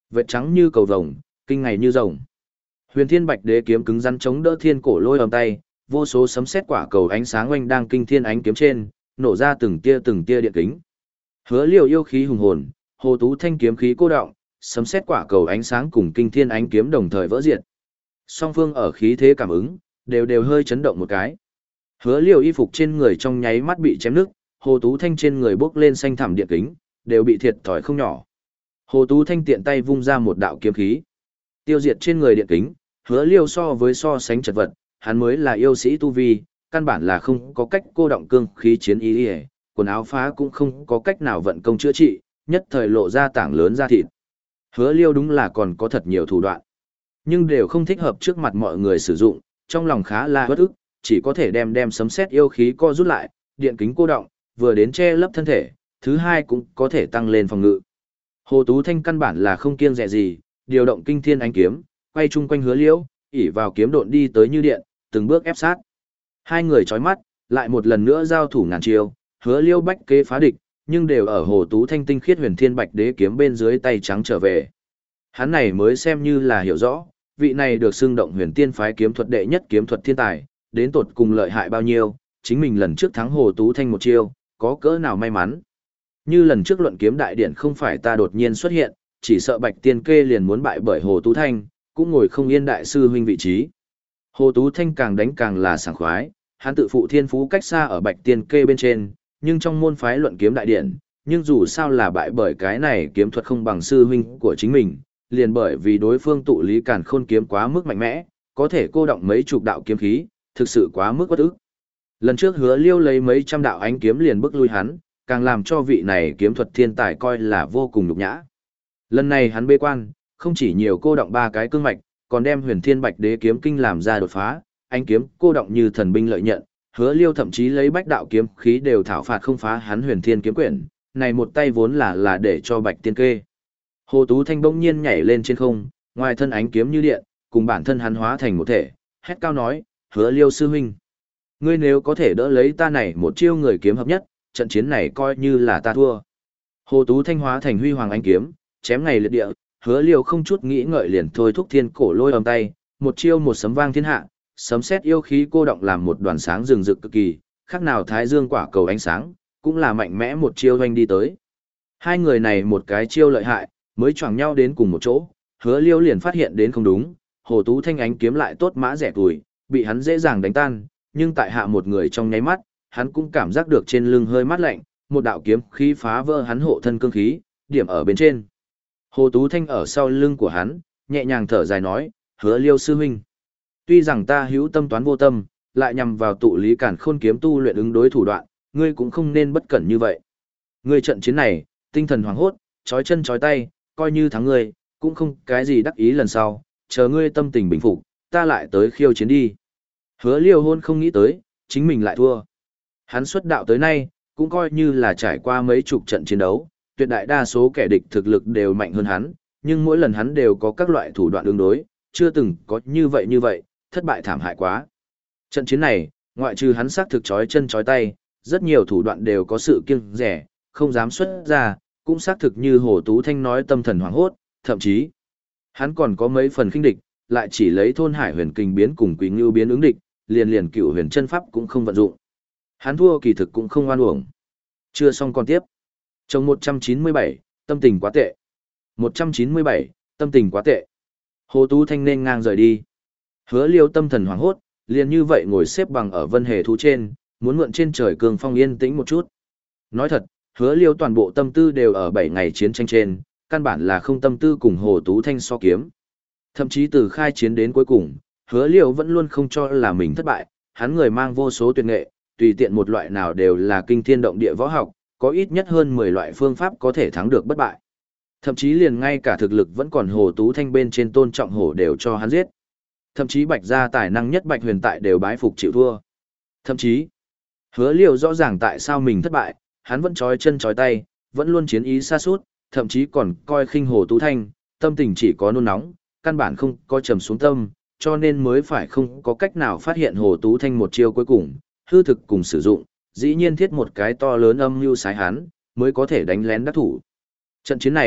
Vệt trắng như cầu vồng, kinh ngày như rồng. Huyền Thiên Bạch Đế kiếm cứng rắn chống đỡ thiên cổ lôi âm tay, vô số sấm sét quả cầu ánh sáng oanh đang kinh thiên ánh kiếm trên, nổ ra từng tia từng tia điện kính. Hứa Liêu yêu khí hùng hồn, Hồ Tú Thanh kiếm khí cô động, sấm sét quả cầu ánh sáng cùng kinh thiên ánh kiếm đồng thời vỡ diệt. Song phương ở khí thế cảm ứng, đều đều hơi chấn động một cái. Hứa Liêu y phục trên người trong nháy mắt bị chém nứt, Hồ Tú Thanh trên người bốc lên xanh thẳm điện kính, đều bị thiệt thòi không nhỏ. Hồ Tú Thanh tiện tay vung ra một đạo kiếm khí, tiêu diệt trên người điện kính. Hứa Liêu so với so sánh chật vật, hắn mới là yêu sĩ tu vi, căn bản là không có cách cô động cương khí chiến ý, ý quần áo phá cũng không có cách nào vận công chữa trị, nhất thời lộ ra tảng lớn da thịt. Hứa Liêu đúng là còn có thật nhiều thủ đoạn, nhưng đều không thích hợp trước mặt mọi người sử dụng, trong lòng khá là bất ức, chỉ có thể đem đem sấm sét yêu khí co rút lại, điện kính cô động, vừa đến che lấp thân thể, thứ hai cũng có thể tăng lên phòng ngự. Hồ Tú Thanh căn bản là không kiêng dè gì, điều động kinh thiên ánh kiếm, quay chung quanh Hứa Liêu, ỉ vào kiếm độn đi tới như điện, từng bước ép sát. Hai người chói mắt, lại một lần nữa giao thủ ngàn chiêu, Hứa Liêu bách kế phá địch, nhưng đều ở Hồ Tú Thanh tinh khiết Huyền Thiên Bạch Đế kiếm bên dưới tay trắng trở về. Hắn này mới xem như là hiểu rõ, vị này được xưng động Huyền Tiên phái kiếm thuật đệ nhất kiếm thuật thiên tài, đến tột cùng lợi hại bao nhiêu, chính mình lần trước thắng Hồ Tú Thanh một chiêu, có cỡ nào may mắn. Như lần trước luận kiếm đại điện không phải ta đột nhiên xuất hiện, chỉ sợ Bạch Tiên Kê liền muốn bại bởi Hồ Tú Thanh, cũng ngồi không yên đại sư huynh vị trí. Hồ Tú Thanh càng đánh càng là sảng khoái, hắn tự phụ thiên phú cách xa ở Bạch Tiên Kê bên trên, nhưng trong môn phái luận kiếm đại điện, nhưng dù sao là bại bởi cái này kiếm thuật không bằng sư huynh của chính mình, liền bởi vì đối phương tụ lý càn khôn kiếm quá mức mạnh mẽ, có thể cô động mấy chục đạo kiếm khí, thực sự quá mức bất ức. Lần trước Hứa Liêu lấy mấy trăm đạo ánh kiếm liền bức lui hắn, càng làm cho vị này kiếm thuật thiên tài coi là vô cùng nhục nhã. Lần này hắn bế quan, không chỉ nhiều cô động ba cái cương mạch, còn đem Huyền Thiên Bạch Đế kiếm kinh làm ra đột phá, ánh kiếm cô động như thần binh lợi nhận, Hứa Liêu thậm chí lấy bách đạo kiếm khí đều thảo phạt không phá hắn Huyền Thiên kiếm quyển, này một tay vốn là là để cho Bạch Tiên Kê. Hồ Tú Thanh bỗng nhiên nhảy lên trên không, ngoài thân ánh kiếm như điện, cùng bản thân hắn hóa thành một thể, hét cao nói, Hứa Liêu sư huynh, ngươi nếu có thể đỡ lấy ta này một chiêu người kiếm hợp nhất, trận chiến này coi như là ta thua. Hồ Tú Thanh hóa thành huy hoàng ánh kiếm, chém ngày liệt địa, Hứa Liêu không chút nghĩ ngợi liền thôi thúc thiên cổ lôi âm tay, một chiêu một sấm vang thiên hạ, sấm sét yêu khí cô động làm một đoàn sáng rừng rực cực kỳ, khác nào thái dương quả cầu ánh sáng, cũng là mạnh mẽ một chiêu doanh đi tới. Hai người này một cái chiêu lợi hại, mới choảng nhau đến cùng một chỗ, Hứa Liêu liền phát hiện đến không đúng, Hồ Tú Thanh ánh kiếm lại tốt mã rẻ tuổi, bị hắn dễ dàng đánh tan, nhưng tại hạ một người trong nháy mắt, hắn cũng cảm giác được trên lưng hơi mát lạnh, một đạo kiếm khí phá vỡ hắn hộ thân cương khí, điểm ở bên trên. Hồ Tú Thanh ở sau lưng của hắn, nhẹ nhàng thở dài nói, Hứa Liêu sư huynh, tuy rằng ta hữu tâm toán vô tâm, lại nhằm vào tụ lý càn khôn kiếm tu luyện ứng đối thủ đoạn, ngươi cũng không nên bất cẩn như vậy. Ngươi trận chiến này, tinh thần hoảng hốt, chói chân chói tay, coi như thắng ngươi, cũng không cái gì đắc ý lần sau, chờ ngươi tâm tình bình phục, ta lại tới khiêu chiến đi. Hứa Liêu hôn không nghĩ tới, chính mình lại thua. Hắn xuất đạo tới nay, cũng coi như là trải qua mấy chục trận chiến đấu, tuyệt đại đa số kẻ địch thực lực đều mạnh hơn hắn, nhưng mỗi lần hắn đều có các loại thủ đoạn ứng đối, chưa từng có như vậy như vậy, thất bại thảm hại quá. Trận chiến này, ngoại trừ hắn xác thực chói chân chói tay, rất nhiều thủ đoạn đều có sự kiêng rẻ, không dám xuất ra, cũng xác thực như Hồ Tú Thanh nói tâm thần hoảng hốt, thậm chí hắn còn có mấy phần khinh địch, lại chỉ lấy thôn hải huyền kinh biến cùng quý ngưu biến ứng địch, liền liền cựu huyền chân pháp cũng không vận dụng. Hắn thua kỳ thực cũng không oan uổng. Chưa xong còn tiếp. Trong một trăm chín mươi bảy, tâm tình quá tệ. một trăm chín mươi bảy, tâm tình quá tệ. Hồ Tú Thanh nên ngang rời đi. Hứa Liêu tâm thần hoảng hốt, liền như vậy ngồi xếp bằng ở vân hề thú trên, muốn mượn trên trời cường phong yên tĩnh một chút. Nói thật, Hứa Liêu toàn bộ tâm tư đều ở bảy ngày chiến tranh trên, căn bản là không tâm tư cùng Hồ Tú Thanh so kiếm. Thậm chí từ khai chiến đến cuối cùng, Hứa Liêu vẫn luôn không cho là mình thất bại, hắn người mang vô số tuyệt nghệ, tùy tiện một loại nào đều là kinh thiên động địa võ học, có ít nhất hơn mười loại phương pháp có thể thắng được bất bại. Thậm chí liền ngay cả thực lực vẫn còn Hồ Tú Thanh bên trên Tôn Trọng Hổ đều cho hắn giết. Thậm chí Bạch gia tài năng nhất Bạch Huyền tại đều bái phục chịu thua. Thậm chí, Hứa Liêu rõ ràng tại sao mình thất bại, hắn vẫn trói chân trói tay, vẫn luôn chiến ý xa sút, thậm chí còn coi khinh Hồ Tú Thanh, tâm tình chỉ có nôn nóng, căn bản không có trầm xuống tâm, cho nên mới phải không có cách nào phát hiện Hồ Tú Thanh một chiêu cuối cùng, hư thực cùng sử dụng, dĩ nhiên thiết một cái to lớn âm mưu sái hắn, mới có thể đánh lén đắc thủ. Trận chiến này,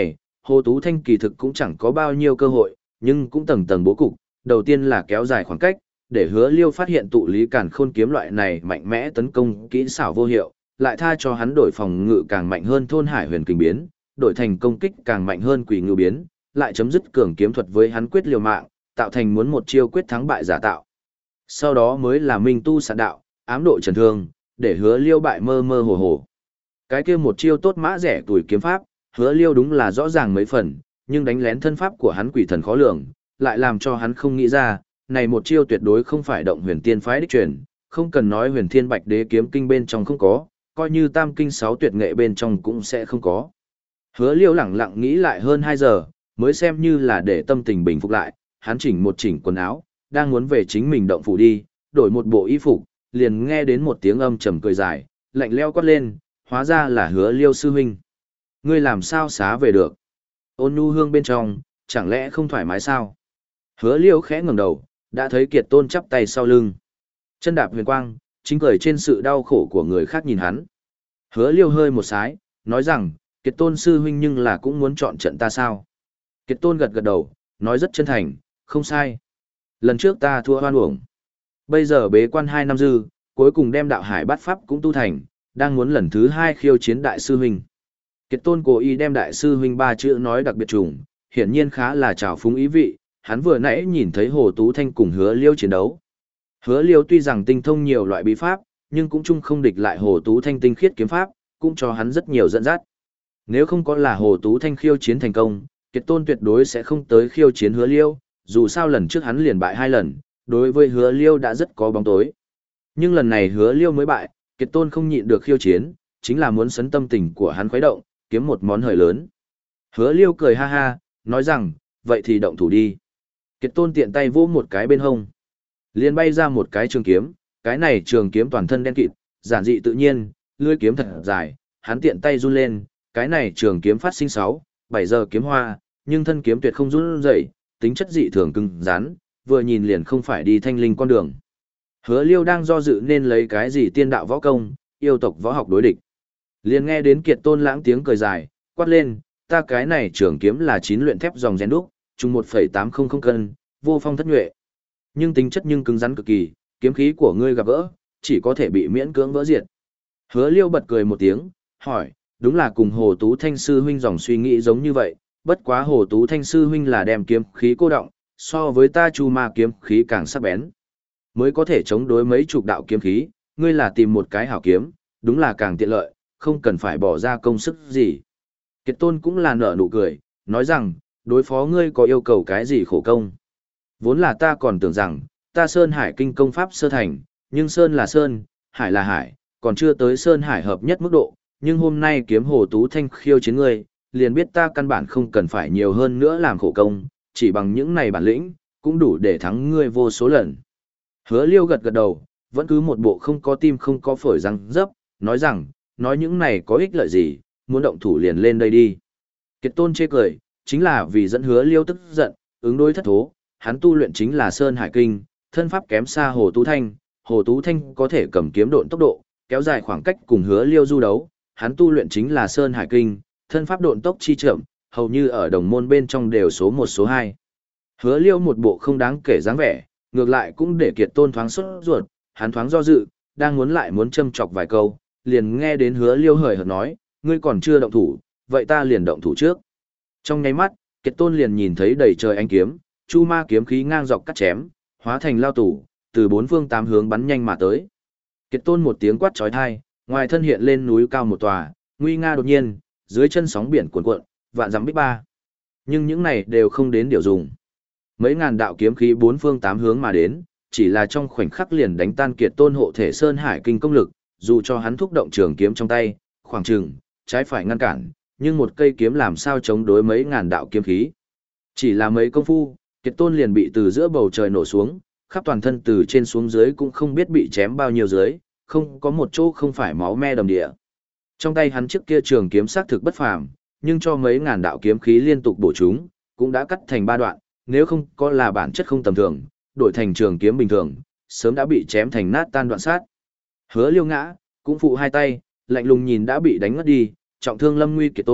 Hồ Tú Thanh kỳ thực cũng chẳng có bao nhiêu cơ hội, nhưng cũng tầng tầng bố cục, đầu tiên là kéo dài khoảng cách, để Hứa Liêu phát hiện tụ lý càn khôn kiếm loại này mạnh mẽ tấn công kỹ xảo vô hiệu, lại tha cho hắn đổi phòng ngự càng mạnh hơn thôn hải huyền kinh biến, đổi thành công kích càng mạnh hơn quỷ ngưu biến, lại chấm dứt cường kiếm thuật với hắn quyết liều mạng, tạo thành muốn một chiêu quyết thắng bại giả tạo. Sau đó mới là minh tu sạn đạo, ám độ trần thương, để Hứa Liêu bại mơ mơ hồ hồ. Cái kia một chiêu tốt mã rẻ tuổi kiếm pháp, Hứa Liêu đúng là rõ ràng mấy phần, nhưng đánh lén thân pháp của hắn quỷ thần khó lường, lại làm cho hắn không nghĩ ra, này một chiêu tuyệt đối không phải động huyền tiên phái đích truyền, không cần nói huyền thiên bạch đế kiếm kinh bên trong không có, coi như tam kinh sáu tuyệt nghệ bên trong cũng sẽ không có. Hứa Liêu lẳng lặng nghĩ lại hơn hai giờ, mới xem như là để tâm tình bình phục lại, hắn chỉnh một chỉnh quần áo, đang muốn về chính mình động phủ đi, đổi một bộ y phục, liền nghe đến một tiếng âm trầm cười dài, lạnh lẽo quát lên, hóa ra là Hứa Liêu sư huynh. Ngươi làm sao xá về được? Ôn nhu hương bên trong, chẳng lẽ không thoải mái sao? Hứa Liêu khẽ ngẩng đầu, đã thấy Kiệt Tôn chắp tay sau lưng. Chân đạp huyền quang, chính cười trên sự đau khổ của người khác nhìn hắn. Hứa Liêu hơi một sái, nói rằng, Kiệt Tôn sư huynh nhưng là cũng muốn chọn trận ta sao? Kiệt Tôn gật gật đầu, nói rất chân thành, không sai. Lần trước ta thua hoan uổng. Bây giờ bế quan hai năm dư, cuối cùng đem đạo hải bát pháp cũng tu thành, đang muốn lần thứ hai khiêu chiến đại sư huynh. Kiệt Tôn cố ý đem đại sư huynh ba chữ nói đặc biệt trùng, hiển nhiên khá là trào phúng ý vị, hắn vừa nãy nhìn thấy Hồ Tú Thanh cùng Hứa Liêu chiến đấu. Hứa Liêu tuy rằng tinh thông nhiều loại bí pháp, nhưng cũng chung không địch lại Hồ Tú Thanh tinh khiết kiếm pháp, cũng cho hắn rất nhiều dẫn dắt. Nếu không có là Hồ Tú Thanh khiêu chiến thành công, Kiệt Tôn tuyệt đối sẽ không tới khiêu chiến Hứa Liêu, dù sao lần trước hắn liền bại hai lần, đối với Hứa Liêu đã rất có bóng tối. Nhưng lần này Hứa Liêu mới bại, Kiệt Tôn không nhịn được khiêu chiến, chính là muốn sấn tâm tình của hắn khuấy động, kiếm một món hời lớn. Hứa Liêu cười ha ha, nói rằng, vậy thì động thủ đi. Kiệt Tôn tiện tay vỗ một cái bên hông, liền bay ra một cái trường kiếm, cái này trường kiếm toàn thân đen kịt, giản dị tự nhiên, lưỡi kiếm thật dài, hắn tiện tay run lên, cái này trường kiếm phát sinh sáu, bảy giờ kiếm hoa, nhưng thân kiếm tuyệt không run rẩy, tính chất dị thường cứng rắn, vừa nhìn liền không phải đi thanh linh con đường. Hứa Liêu đang do dự nên lấy cái gì tiên đạo võ công, yêu tộc võ học đối địch. Liền nghe đến Kiệt Tôn lãng tiếng cười dài, quát lên, ta cái này trường kiếm là chín luyện thép dòng rèn đúc, chung một phẩy tám không không cân, vô phong thất nhuệ. Nhưng tính chất nhưng cứng rắn cực kỳ, kiếm khí của ngươi gặp gỡ, chỉ có thể bị miễn cưỡng vỡ diệt. Hứa Liêu bật cười một tiếng, hỏi, đúng là cùng Hồ Tú Thanh sư huynh dòng suy nghĩ giống như vậy, bất quá Hồ Tú Thanh sư huynh là đem kiếm khí cô động, so với ta Chu Ma kiếm khí càng sắc bén, mới có thể chống đối mấy chục đạo kiếm khí, ngươi là tìm một cái hảo kiếm, đúng là càng tiện lợi, không cần phải bỏ ra công sức gì. Kiệt Tôn cũng là nở nụ cười, nói rằng, đối phó ngươi có yêu cầu cái gì khổ công. Vốn là ta còn tưởng rằng, ta Sơn Hải kinh công pháp sơ thành, nhưng Sơn là Sơn, Hải là Hải, còn chưa tới Sơn Hải hợp nhất mức độ, nhưng hôm nay kiếm Hồ Tú Thanh khiêu chiến ngươi, liền biết ta căn bản không cần phải nhiều hơn nữa làm khổ công, chỉ bằng những này bản lĩnh, cũng đủ để thắng ngươi vô số lần. Hứa Liêu gật gật đầu, vẫn cứ một bộ không có tim không có phổi răng dấp, nói rằng, nói những này có ích lợi gì, muốn động thủ liền lên đây đi. Kiệt Tôn chê cười, chính là vì dẫn Hứa Liêu tức giận, ứng đối thất thố, hắn tu luyện chính là Sơn Hải Kinh, thân pháp kém xa Hồ Tú Thanh, Hồ Tú Thanh có thể cầm kiếm độn tốc độ, kéo dài khoảng cách cùng Hứa Liêu du đấu, hắn tu luyện chính là Sơn Hải Kinh, thân pháp độn tốc chi chậm, hầu như ở đồng môn bên trong đều số một số hai. Hứa Liêu một bộ không đáng kể dáng vẻ, ngược lại cũng để Kiệt Tôn thoáng sốt ruột, hắn thoáng do dự, đang muốn lại muốn châm chọc vài câu, liền nghe đến Hứa Liêu hời hợt nói, ngươi còn chưa động thủ, vậy ta liền động thủ trước. Trong nháy mắt, Kiệt Tôn liền nhìn thấy đầy trời ánh kiếm, Chu Ma kiếm khí ngang dọc cắt chém, hóa thành lao tủ, từ bốn phương tám hướng bắn nhanh mà tới. Kiệt Tôn một tiếng quát chói tai, ngoài thân hiện lên núi cao một tòa, nguy nga đột nhiên, dưới chân sóng biển cuồn cuộn, vạn dặm bích ba. Nhưng những này đều không đến điều dùng. Mấy ngàn đạo kiếm khí bốn phương tám hướng mà đến, chỉ là trong khoảnh khắc liền đánh tan Kiệt Tôn hộ thể Sơn Hải Kinh công lực, dù cho hắn thúc động trường kiếm trong tay, khoảng chừng, trái phải ngăn cản, nhưng một cây kiếm làm sao chống đối mấy ngàn đạo kiếm khí. Chỉ là mấy công phu, Kiệt Tôn liền bị từ giữa bầu trời nổ xuống, khắp toàn thân từ trên xuống dưới cũng không biết bị chém bao nhiêu dưới, không có một chỗ không phải máu me đầm địa. Trong tay hắn trước kia trường kiếm sắc thực bất phàm, nhưng cho mấy ngàn đạo kiếm khí liên tục bổ chúng, cũng đã cắt thành ba đoạn, nếu không có là bản chất không tầm thường, đổi thành trường kiếm bình thường, sớm đã bị chém thành nát tan đoạn sát. Hứa Liêu ngã, cũng phụ hai tay, lạnh lùng nhìn đã bị đánh ngất đi, trọng thương lâm nguy Kiệt Tôn,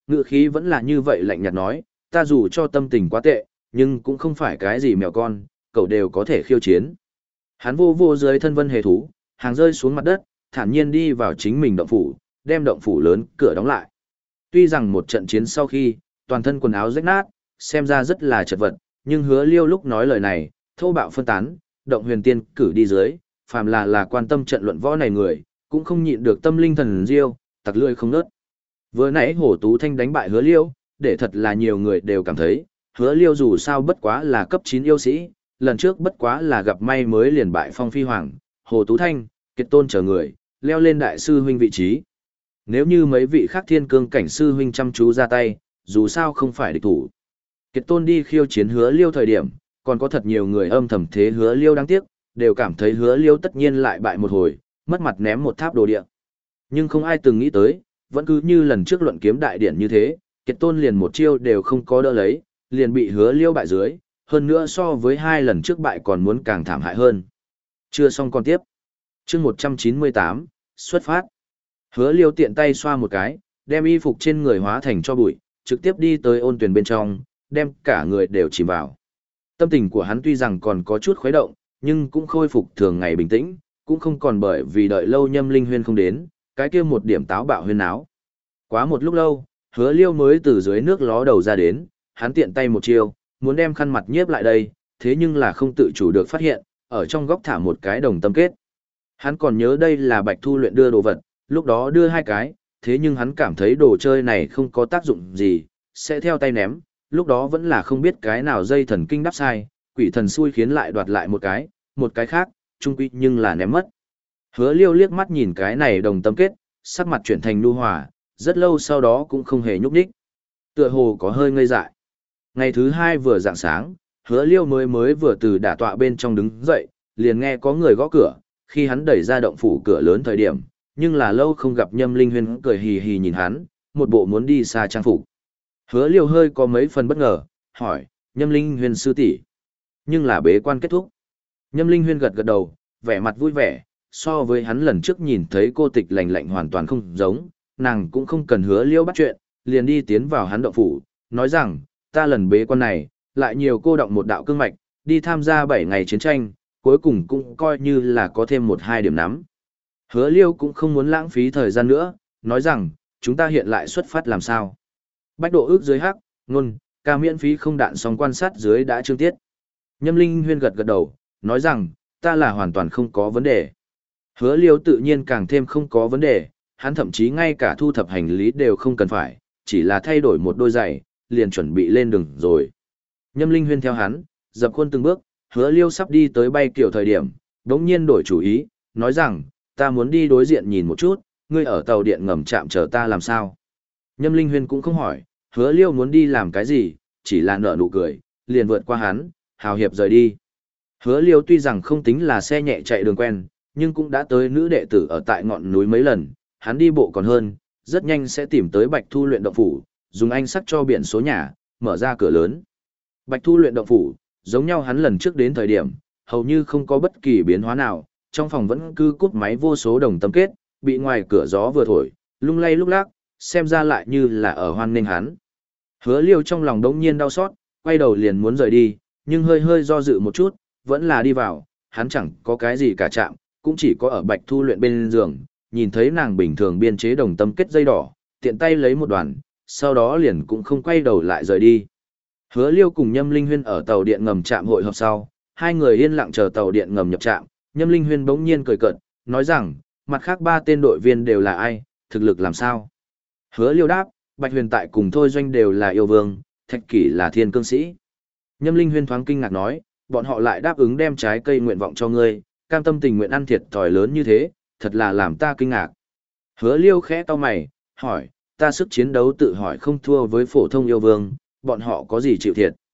ngữ khí vẫn là như vậy lạnh nhạt nói, ta dù cho tâm tình quá tệ, nhưng cũng không phải cái gì mèo con, cậu đều có thể khiêu chiến. Hắn vô vô dưới thân vân hề thú, hàng rơi xuống mặt đất, thản nhiên đi vào chính mình động phủ, đem động phủ lớn cửa đóng lại. Tuy rằng một trận chiến sau khi, toàn thân quần áo rách nát, xem ra rất là chật vật, nhưng Hứa Liêu lúc nói lời này, thô bạo phân tán, động huyền tiên cử đi dưới, phàm là là quan tâm trận luận võ này người, cũng không nhịn được tâm linh thần diêu, tặc lưỡi không nớt. Vừa nãy Hổ Tú Thanh đánh bại Hứa Liêu, để thật là nhiều người đều cảm thấy, Hứa Liêu dù sao bất quá là cấp chín yêu sĩ, lần trước bất quá là gặp may mới liền bại Phong Phi Hoàng, Hồ Tú Thanh, Kiệt Tôn chờ người, leo lên đại sư huynh vị trí. Nếu như mấy vị khác thiên cương cảnh sư huynh chăm chú ra tay, dù sao không phải địch thủ. Kiệt Tôn đi khiêu chiến Hứa Liêu thời điểm, còn có thật nhiều người âm thầm thế Hứa Liêu đáng tiếc, đều cảm thấy Hứa Liêu tất nhiên lại bại một hồi, mất mặt ném một tháp đồ địa. Nhưng không ai từng nghĩ tới, vẫn cứ như lần trước luận kiếm đại điển như thế, Kiệt Tôn liền một chiêu đều không có đỡ lấy, liền bị Hứa Liêu bại dưới, hơn nữa so với hai lần trước bại còn muốn càng thảm hại hơn. Chưa xong còn tiếp. Chương một trăm chín mươi tám, xuất phát. Hứa Liêu tiện tay xoa một cái, đem y phục trên người hóa thành cho bụi, trực tiếp đi tới ôn tuyển bên trong, đem cả người đều chìm vào. Tâm tình của hắn tuy rằng còn có chút khuấy động, nhưng cũng khôi phục thường ngày bình tĩnh, cũng không còn bởi vì đợi lâu Nhâm Linh Huyên không đến, cái kia một điểm táo bạo huyên áo. Quá một lúc lâu, Hứa Liêu mới từ dưới nước ló đầu ra đến, hắn tiện tay một chiêu, muốn đem khăn mặt nhiếp lại đây, thế nhưng là không tự chủ được phát hiện, ở trong góc thả một cái đồng tâm kết. Hắn còn nhớ đây là Bạch Thu luyện đưa đồ vật, lúc đó đưa hai cái, thế nhưng hắn cảm thấy đồ chơi này không có tác dụng gì, sẽ theo tay ném, lúc đó vẫn là không biết cái nào dây thần kinh đắp sai, quỷ thần xui khiến lại đoạt lại một cái, một cái khác, trung quy nhưng là ném mất. Hứa Liêu liếc mắt nhìn cái này đồng tâm kết, sắc mặt chuyển thành nhu hòa, rất lâu sau đó cũng không hề nhúc nhích. Tựa hồ có hơi ngây dại. Ngày thứ hai vừa rạng sáng, Hứa Liêu mới mới vừa từ đả tọa bên trong đứng dậy, liền nghe có người gõ cửa, khi hắn đẩy ra động phủ cửa lớn thời điểm, nhưng là lâu không gặp Nhâm Linh Huyên cười hì hì nhìn hắn, một bộ muốn đi xa trang phục. Hứa Liêu hơi có mấy phần bất ngờ, hỏi, Nhâm Linh Huyên sư tỷ, nhưng là bế quan kết thúc. Nhâm Linh Huyên gật gật đầu, vẻ mặt vui vẻ, so với hắn lần trước nhìn thấy cô tịch lạnh lạnh hoàn toàn không giống, nàng cũng không cần Hứa Liêu bắt chuyện, liền đi tiến vào hắn động phủ, nói rằng, ta lần bế quan này, lại nhiều cô động một đạo cương mạch, đi tham gia bảy ngày chiến tranh, cuối cùng cũng coi như là có thêm một hai điểm nắm. Hứa Liêu cũng không muốn lãng phí thời gian nữa, nói rằng, chúng ta hiện lại xuất phát làm sao. Bách độ ước dưới hắc, ngôn, ca miễn phí không đạn sóng quan sát dưới đã chương tiết. Nhâm Linh Huyên gật gật đầu, nói rằng, ta là hoàn toàn không có vấn đề. Hứa Liêu tự nhiên càng thêm không có vấn đề, hắn thậm chí ngay cả thu thập hành lý đều không cần phải, chỉ là thay đổi một đôi giày, liền chuẩn bị lên đường rồi. Nhâm Linh Huyên theo hắn, dập khuôn từng bước, Hứa Liêu sắp đi tới bay kiểu thời điểm, đống nhiên đổi chủ ý, nói rằng, ta muốn đi đối diện nhìn một chút, ngươi ở tàu điện ngầm trạm chờ ta làm sao. Nhâm Linh Huyên cũng không hỏi, Hứa Liêu muốn đi làm cái gì, chỉ là nở nụ cười, liền vượt qua hắn, hào hiệp rời đi. Hứa Liêu tuy rằng không tính là xe nhẹ chạy đường quen, nhưng cũng đã tới nữ đệ tử ở tại ngọn núi mấy lần, hắn đi bộ còn hơn, rất nhanh sẽ tìm tới Bạch Thu luyện động phủ, dùng anh sắc cho biển số nhà, mở ra cửa lớn. Bạch Thu luyện động phủ, giống nhau hắn lần trước đến thời điểm, hầu như không có bất kỳ biến hóa nào, trong phòng vẫn cứ cút máy vô số đồng tâm kết, bị ngoài cửa gió vừa thổi, lung lay lúc lắc, xem ra lại như là ở hoan nghênh hắn. Hứa Liêu trong lòng đống nhiên đau xót, quay đầu liền muốn rời đi, nhưng hơi hơi do dự một chút, vẫn là đi vào, hắn chẳng có cái gì cả chạm, cũng chỉ có ở Bạch Thu luyện bên giường, nhìn thấy nàng bình thường biên chế đồng tâm kết dây đỏ, tiện tay lấy một đoàn, sau đó liền cũng không quay đầu lại rời đi. Hứa Liêu cùng Nhâm Linh Huyên ở tàu điện ngầm trạm hội họp sau, hai người yên lặng chờ tàu điện ngầm nhập trạm, Nhâm Linh Huyên bỗng nhiên cười cợt, nói rằng, mặt khác ba tên đội viên đều là ai, thực lực làm sao? Hứa Liêu đáp, Bạch Huyền Tại cùng Thôi Doanh đều là yêu vương, Thạch Kỷ là thiên cương sĩ. Nhâm Linh Huyên thoáng kinh ngạc nói, bọn họ lại đáp ứng đem trái cây nguyện vọng cho ngươi, cam tâm tình nguyện ăn thiệt thòi lớn như thế, thật là làm ta kinh ngạc. Hứa Liêu khẽ cau mày, hỏi, ta sức chiến đấu tự hỏi không thua với phổ thông yêu vương, bọn họ có gì chịu thiệt?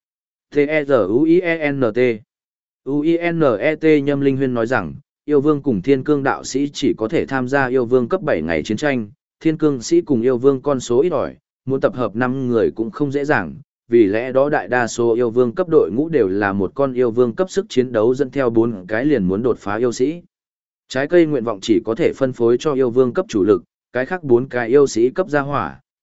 T-E-Z-U-I-E-N-T U-I-N-E-T Nhâm Linh Huyên nói rằng, yêu vương cùng thiên cương đạo sĩ chỉ có thể tham gia yêu vương cấp bảy ngày chiến tranh, thiên cương sĩ cùng yêu vương con số ít ỏi, muốn tập hợp năm người cũng không dễ dàng, vì lẽ đó đại đa số yêu vương cấp đội ngũ đều là một con yêu vương cấp sức chiến đấu dẫn theo bốn cái liền muốn đột phá yêu sĩ. Trái cây nguyện vọng chỉ có thể phân phối cho yêu vương cấp chủ lực, cái khác bốn cái yêu sĩ cấp gia hỏa,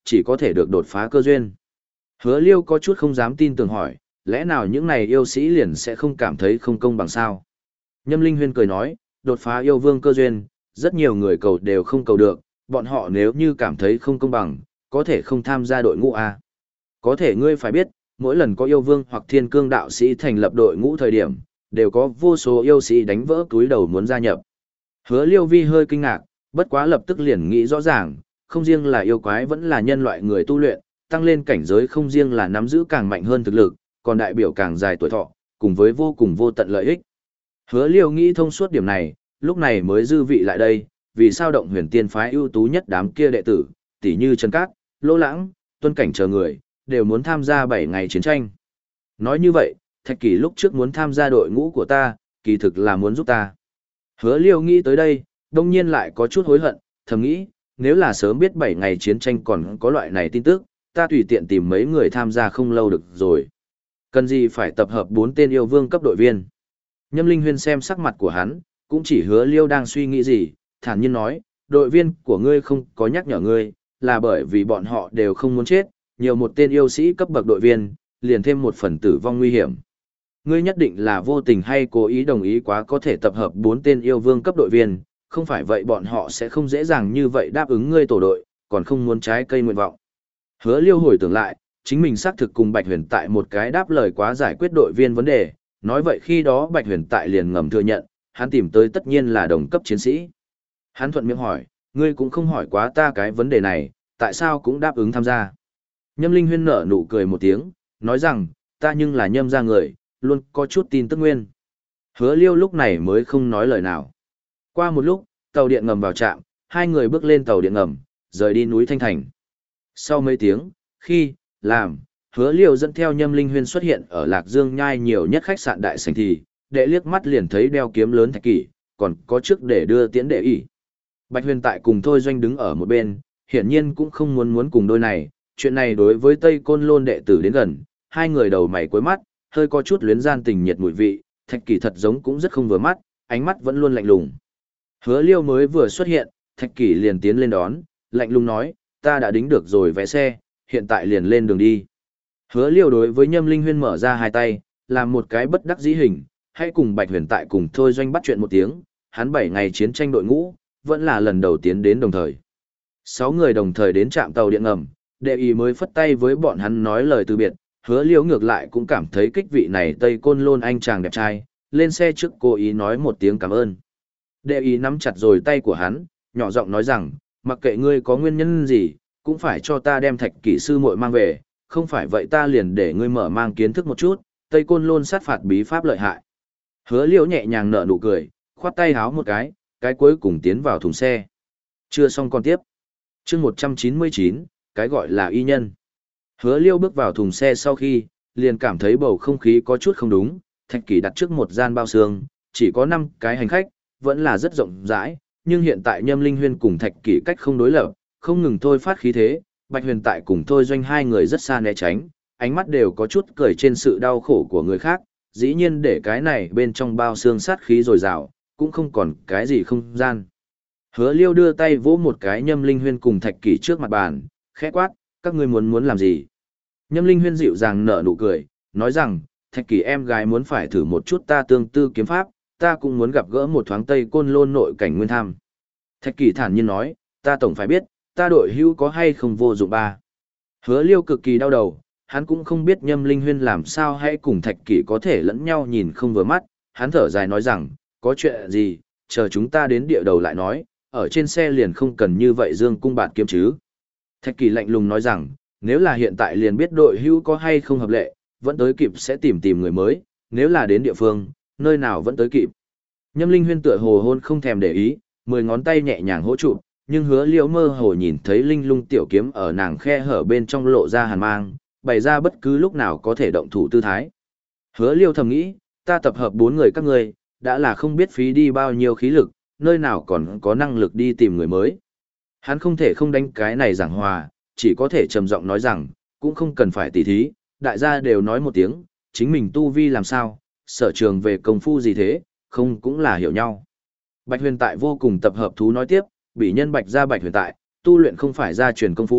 chỉ có thể được đột phá cơ duyên. Hứa Liêu có chút không dám tin tưởng hỏi, lẽ nào những này yêu sĩ liền sẽ không cảm thấy không công bằng sao? Nhâm Linh Huyên cười nói, đột phá yêu vương cơ duyên, rất nhiều người cầu đều không cầu được, bọn họ nếu như cảm thấy không công bằng, có thể không tham gia đội ngũ A. Có thể ngươi phải biết, mỗi lần có yêu vương hoặc thiên cương đạo sĩ thành lập đội ngũ thời điểm, đều có vô số yêu sĩ đánh vỡ túi đầu muốn gia nhập. Hứa Liêu Vi hơi kinh ngạc, bất quá lập tức liền nghĩ rõ ràng, không riêng là yêu quái vẫn là nhân loại người tu luyện, tăng lên cảnh giới không riêng là nắm giữ càng mạnh hơn thực lực, còn đại biểu càng dài tuổi thọ, cùng với vô cùng vô tận lợi ích. Hứa Liêu nghĩ thông suốt điểm này, lúc này mới dư vị lại đây, vì sao động huyền tiên phái ưu tú nhất đám kia đệ tử, tỷ như Trần Cát, Lỗ Lãng, Tuân Cảnh chờ người, đều muốn tham gia bảy ngày chiến tranh. Nói như vậy, Thạch Kỷ lúc trước muốn tham gia đội ngũ của ta, kỳ thực là muốn giúp ta. Hứa Liêu nghĩ tới đây, đông nhiên lại có chút hối hận, thầm nghĩ, nếu là sớm biết bảy ngày chiến tranh còn có loại này tin tức, ta tùy tiện tìm mấy người tham gia không lâu được rồi. Cần gì phải tập hợp bốn tên yêu vương cấp đội viên. Nhâm Linh Huyên xem sắc mặt của hắn, cũng chỉ Hứa Liêu đang suy nghĩ gì, thản nhiên nói, đội viên của ngươi không có nhắc nhở ngươi, là bởi vì bọn họ đều không muốn chết, nhiều một tên yêu sĩ cấp bậc đội viên, liền thêm một phần tử vong nguy hiểm. Ngươi nhất định là vô tình hay cố ý đồng ý quá có thể tập hợp bốn tên yêu vương cấp đội viên, không phải vậy bọn họ sẽ không dễ dàng như vậy đáp ứng ngươi tổ đội, còn không muốn trái cây nguyện vọng. Hứa Liêu hồi tưởng lại, chính mình xác thực cùng Bạch Huyền tại một cái đáp lời quá giải quyết đội viên vấn đề, nói vậy khi đó Bạch Huyền tại liền ngầm thừa nhận, hắn tìm tới tất nhiên là đồng cấp chiến sĩ. Hắn thuận miệng hỏi, ngươi cũng không hỏi quá ta cái vấn đề này, tại sao cũng đáp ứng tham gia. Nhâm Linh Huyên nở nụ cười một tiếng, nói rằng, ta nhưng là nhâm ra người, luôn có chút tin tức nguyên. Hứa Liêu lúc này mới không nói lời nào. Qua một lúc, tàu điện ngầm vào trạm, hai người bước lên tàu điện ngầm, rời đi núi Thanh Thành. Sau mấy tiếng, khi, làm, Hứa Liêu dẫn theo Nhâm Linh Huyên xuất hiện ở Lạc Dương Nhai nhiều nhất khách sạn đại sảnh thì, đệ liếc mắt liền thấy đeo kiếm lớn Thạch Kỷ, còn có trước để đưa tiễn đệ ỷ. Bạch Huyền tại cùng Thôi Doanh đứng ở một bên, hiển nhiên cũng không muốn muốn cùng đôi này, chuyện này đối với Tây Côn Lôn đệ tử đến gần, hai người đầu mày cuối mắt, hơi có chút luyến gian tình nhiệt mùi vị, Thạch Kỷ thật giống cũng rất không vừa mắt, ánh mắt vẫn luôn lạnh lùng. Hứa Liêu mới vừa xuất hiện, Thạch Kỷ liền tiến lên đón, lạnh lùng nói, ta đã đính được rồi vé xe, hiện tại liền lên đường đi. Hứa Liêu đối với Nhâm Linh Huyên mở ra hai tay, làm một cái bất đắc dĩ hình, hãy cùng Bạch Huyền tại cùng Thôi Doanh bắt chuyện một tiếng, hắn bảy ngày chiến tranh đội ngũ, vẫn là lần đầu tiến đến đồng thời. Sáu người đồng thời đến trạm tàu điện ngầm, đệ ý mới phất tay với bọn hắn nói lời từ biệt, Hứa Liêu ngược lại cũng cảm thấy kích vị này Tây Côn Lôn anh chàng đẹp trai, lên xe trước cố ý nói một tiếng cảm ơn. Đệ ý nắm chặt rồi tay của hắn, nhỏ giọng nói rằng, mặc kệ ngươi có nguyên nhân gì, cũng phải cho ta đem Thạch Kỷ sư muội mang về, không phải vậy ta liền để ngươi mở mang kiến thức một chút, Tây Côn Lôn sát phạt bí pháp lợi hại. Hứa Liêu nhẹ nhàng nở nụ cười, khoát tay háo một cái, cái cuối cùng tiến vào thùng xe. Chưa xong còn tiếp. Chương một trăm chín mươi chín, cái gọi là y nhân. Hứa Liêu bước vào thùng xe sau khi, liền cảm thấy bầu không khí có chút không đúng, Thạch Kỷ đặt trước một gian bao xương, chỉ có năm cái hành khách, vẫn là rất rộng rãi, nhưng hiện tại Nhâm Linh Huyên cùng Thạch Kỷ cách không đối lập, không ngừng thôi phát khí thế, Bạch Huyền tại cùng Thôi Doanh hai người rất xa né tránh, ánh mắt đều có chút cười trên sự đau khổ của người khác, dĩ nhiên để cái này bên trong bao xương sát khí dồi dào, cũng không còn cái gì không gian. Hứa Liêu đưa tay vỗ một cái Nhâm Linh Huyên cùng Thạch Kỷ trước mặt bàn, khẽ quát, các ngươi muốn muốn làm gì? Nhâm Linh Huyên dịu dàng nở nụ cười, nói rằng, Thạch Kỷ em gái muốn phải thử một chút ta tương tư kiếm pháp, ta cũng muốn gặp gỡ một thoáng Tây Côn Lôn nội cảnh nguyên tham. Thạch Kỷ thản nhiên nói, ta tổng phải biết, ta đội hữu có hay không vô dụng ba. Hứa Liêu cực kỳ đau đầu, hắn cũng không biết Nhâm Linh Huyên làm sao hay cùng Thạch Kỷ có thể lẫn nhau nhìn không vừa mắt, hắn thở dài nói rằng, có chuyện gì, chờ chúng ta đến địa đầu lại nói, ở trên xe liền không cần như vậy dương cung bạt kiếm chứ. Thạch Kỷ lạnh lùng nói rằng, nếu là hiện tại liền biết đội hữu có hay không hợp lệ, vẫn tới kịp sẽ tìm tìm người mới, nếu là đến địa phương, nơi nào vẫn tới kịp. Nhâm Linh Huyên tựa hồ hôn không thèm để ý, mười ngón tay nhẹ nhàng hỗ trụ, nhưng Hứa Liêu mơ hồ nhìn thấy linh lung tiểu kiếm ở nàng khe hở bên trong lộ ra hàn mang, bày ra bất cứ lúc nào có thể động thủ tư thái. Hứa Liêu thầm nghĩ, ta tập hợp bốn người các ngươi, đã là không biết phí đi bao nhiêu khí lực, nơi nào còn có năng lực đi tìm người mới. Hắn không thể không đánh cái này giảng hòa, chỉ có thể trầm giọng nói rằng, cũng không cần phải tỉ thí, đại gia đều nói một tiếng, chính mình tu vi làm sao, sở trường về công phu gì thế, không cũng là hiểu nhau. Bạch Huyền tại vô cùng tập hợp thú nói tiếp, bị nhân Bạch gia Bạch Huyền tại, tu luyện không phải gia truyền công phu,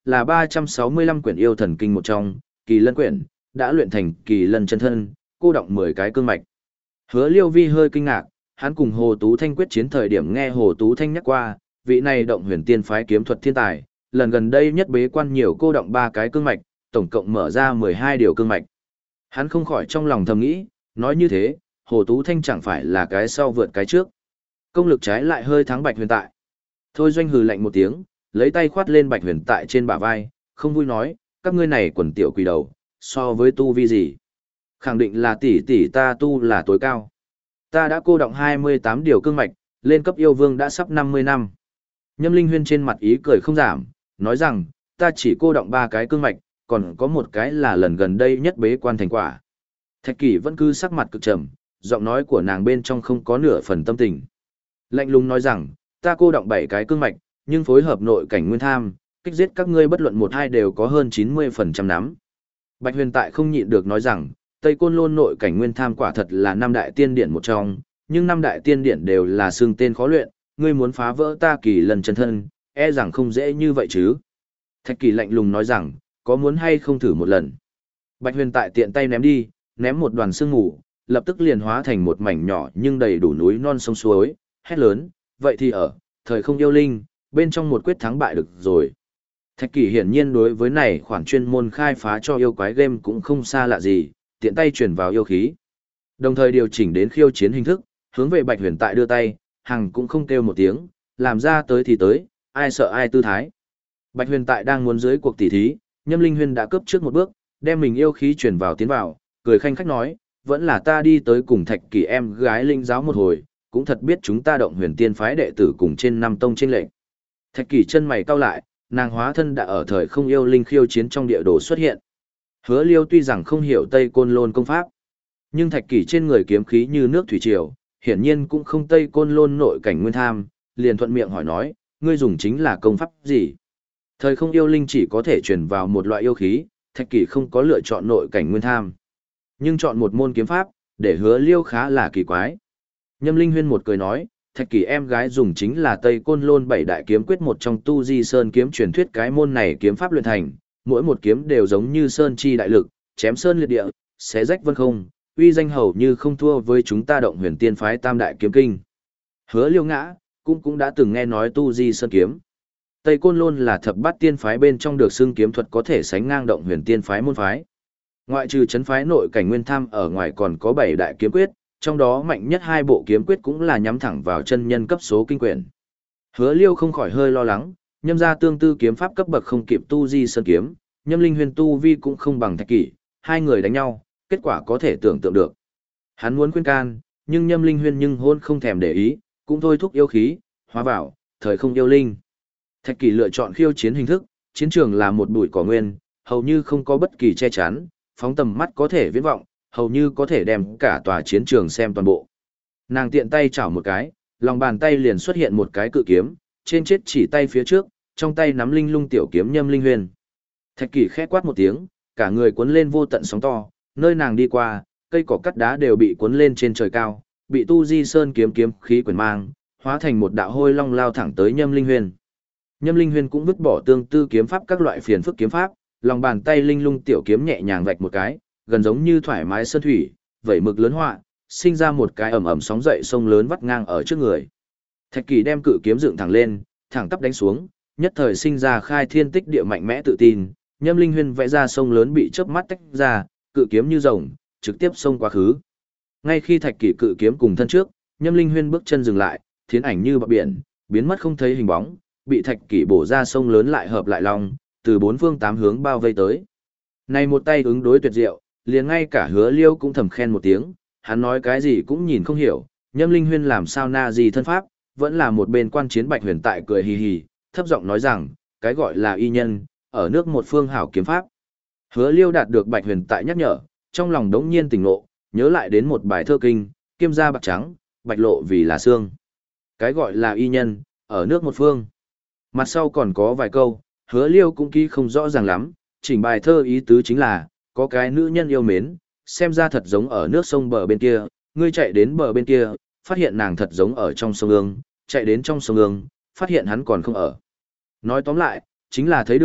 là ba trăm sáu mươi lăm quyển yêu thần kinh một trong, kỳ lân quyển, đã luyện thành kỳ lân chân thân, cô động mười cái cương mạch. Hứa Liêu Vi hơi kinh ngạc, hắn cùng Hồ Tú Thanh quyết chiến thời điểm nghe Hồ Tú Thanh nhắc qua, vị này động huyền tiên phái kiếm thuật thiên tài, lần gần đây nhất bế quan nhiều cô động ba cái cương mạch, tổng cộng mở ra mười hai điều cương mạch. Hắn không khỏi trong lòng thầm nghĩ, nói như thế, Hồ Tú Thanh chẳng phải là cái sau vượt cái trước. Công lực trái lại hơi thắng Bạch Huyền Tại. Thôi Doanh hừ lạnh một tiếng, lấy tay khoát lên Bạch Huyền Tại trên bả vai, không vui nói, các ngươi này quần tiểu quỷ đầu, so với tu vi gì? Khẳng định là tỷ tỷ ta tu là tối cao. Ta đã cô động hai mươi tám điều cương mạch, lên cấp yêu vương đã sắp năm mươi năm. Nhâm Linh Huyên trên mặt ý cười không giảm, nói rằng, ta chỉ cô động ba cái cương mạch, còn có một cái là lần gần đây nhất bế quan thành quả. Thạch Kỷ vẫn cứ sắc mặt cực trầm, giọng nói của nàng bên trong không có nửa phần tâm tình. Lạnh lùng nói rằng, ta cô động bảy cái cương mạch, nhưng phối hợp nội cảnh nguyên tham, kích giết các ngươi bất luận một hai đều có hơn chín mươi phần trăm nắm. Bạch Huyền Tại không nhịn được nói rằng, Tây Côn Lôn nội cảnh nguyên tham quả thật là năm đại tiên điển một trong, nhưng năm đại tiên điển đều là xương tên khó luyện, ngươi muốn phá vỡ ta kỳ lần chân thân, e rằng không dễ như vậy chứ. Thạch Kỳ lạnh lùng nói rằng, có muốn hay không thử một lần. Bạch Huyền Tại tiện tay ném đi, ném một đoàn sương mù, lập tức liền hóa thành một mảnh nhỏ nhưng đầy đủ núi non sông suối, hét lớn, vậy thì ở, thời không yêu linh, bên trong một quyết thắng bại được rồi. Thạch Kỳ hiển nhiên đối với này khoản chuyên môn khai phá cho yêu quái game cũng không xa lạ gì, tiện tay chuyển vào yêu khí. Đồng thời điều chỉnh đến khiêu chiến hình thức, hướng về Bạch Huyền Tại đưa tay, hằng cũng không kêu một tiếng, làm ra tới thì tới, ai sợ ai tư thái. Bạch Huyền Tại đang muốn dưới cuộc tỉ thí, Nhâm Linh Huyên đã cướp trước một bước, đem mình yêu khí chuyển vào tiến vào, cười khanh khách nói, vẫn là ta đi tới cùng Thạch Kỳ em gái linh giáo một hồi, cũng thật biết chúng ta động huyền tiên phái đệ tử cùng trên năm tông trên lệnh. Thạch Kỳ chân mày cau lại, nàng hóa thân đã ở thời không yêu linh khiêu chiến trong địa đồ xuất hiện. Hứa Liêu tuy rằng không hiểu Tây Côn Lôn công pháp, nhưng Thạch Kỳ trên người kiếm khí như nước thủy triều, hiển nhiên cũng không Tây Côn Lôn nội cảnh nguyên tham, liền thuận miệng hỏi nói, ngươi dùng chính là công pháp gì? Thời không yêu linh chỉ có thể truyền vào một loại yêu khí, Thạch Kỳ không có lựa chọn nội cảnh nguyên tham, nhưng chọn một môn kiếm pháp, để Hứa Liêu khá là kỳ quái. Nhâm Linh Huyên một cười nói, Thạch Kỳ em gái dùng chính là Tây Côn Lôn bảy đại kiếm quyết một trong Tu Di Sơn kiếm truyền thuyết, cái môn này kiếm pháp luyện thành, mỗi một kiếm đều giống như sơn chi đại lực, chém sơn liệt địa, xé rách vân không, uy danh hầu như không thua với chúng ta động huyền tiên phái tam đại kiếm kinh. Hứa Liêu ngã, cũng cũng đã từng nghe nói Tu Di Sơn kiếm. Tây Côn Lôn là thập bát tiên phái bên trong được xưng kiếm thuật có thể sánh ngang động huyền tiên phái môn phái. Ngoại trừ chấn phái nội cảnh nguyên tham ở ngoài còn có bảy đại kiếm quyết, trong đó mạnh nhất hai bộ kiếm quyết cũng là nhắm thẳng vào chân nhân cấp số kinh quyển. Hứa Liêu không khỏi hơi lo lắng, Nhâm gia tương tư kiếm pháp cấp bậc không kịp Tu Di Sơn kiếm, Nhâm Linh Huyên tu vi cũng không bằng Thạch Kỳ, hai người đánh nhau, kết quả có thể tưởng tượng được. Hắn muốn khuyên can, nhưng Nhâm Linh Huyên nhưng hôn không thèm để ý, cũng thôi thúc yêu khí, hóa vào, thời không yêu linh. Thạch Kỳ lựa chọn khiêu chiến hình thức, chiến trường là một bụi cỏ nguyên, hầu như không có bất kỳ che chắn, phóng tầm mắt có thể viễn vọng, hầu như có thể đem cả tòa chiến trường xem toàn bộ. Nàng tiện tay chảo một cái, lòng bàn tay liền xuất hiện một cái cự kiếm, trên chết chỉ tay phía trước, trong tay nắm linh lung tiểu kiếm Nhâm Linh Huyên. Thạch Kỳ khẽ quát một tiếng, cả người cuốn lên vô tận sóng to, nơi nàng đi qua, cây cỏ cắt đá đều bị cuốn lên trên trời cao, bị Tu Di Sơn kiếm kiếm khí quyển mang, hóa thành một đạo hôi long lao thẳng tới Nhâm Linh Huyên. Nhâm Linh Huyên cũng vứt bỏ tương tư kiếm pháp các loại phiền phức kiếm pháp, lòng bàn tay linh lung tiểu kiếm nhẹ nhàng vạch một cái, gần giống như thoải mái sơn thủy, vẩy mực lớn họa, sinh ra một cái ầm ầm sóng dậy sông lớn vắt ngang ở trước người. Thạch Kỳ đem cự kiếm dựng thẳng lên, thẳng tắp đánh xuống, nhất thời sinh ra khai thiên tích địa mạnh mẽ tự tin, Nhâm Linh Huyên vẽ ra sông lớn bị chớp mắt tách ra, cự kiếm như rồng, trực tiếp xông quá khứ. Ngay khi Thạch Kỳ cự kiếm cùng thân trước, Nhâm Linh Huyên bước chân dừng lại, thiến ảnh như bọt biển, biến mất không thấy hình bóng, bị Thạch Kỳ bổ ra sông lớn lại hợp lại long, từ bốn phương tám hướng bao vây tới. Này một tay ứng đối tuyệt diệu, liền ngay cả Hứa Liêu cũng thầm khen một tiếng, hắn nói cái gì cũng nhìn không hiểu, Nhâm Linh Huyên làm sao na gì thân pháp, vẫn là một bên quan chiến Bạch Huyền Tại cười hì hì, thấp giọng nói rằng, cái gọi là y nhân, ở nước một phương hảo kiếm pháp. Hứa Liêu đạt được Bạch Huyền Tại nhắc nhở, trong lòng đống nhiên tỉnh ngộ, nhớ lại đến một bài thơ kinh, kiêm gia bạc trắng, bạch lộ vì là xương. Cái gọi là y nhân, ở nước một phương. Mặt sau còn có vài câu, Hứa Liêu cũng ký không rõ ràng lắm, chỉnh bài thơ ý tứ chính là, có cái nữ nhân yêu mến, xem ra thật giống ở nước sông bờ bên kia, ngươi chạy đến bờ bên kia, phát hiện nàng thật giống ở trong sông ương, chạy đến trong sông ương, phát hiện hắn còn không ở. Nói tóm lại, chính là thấy được,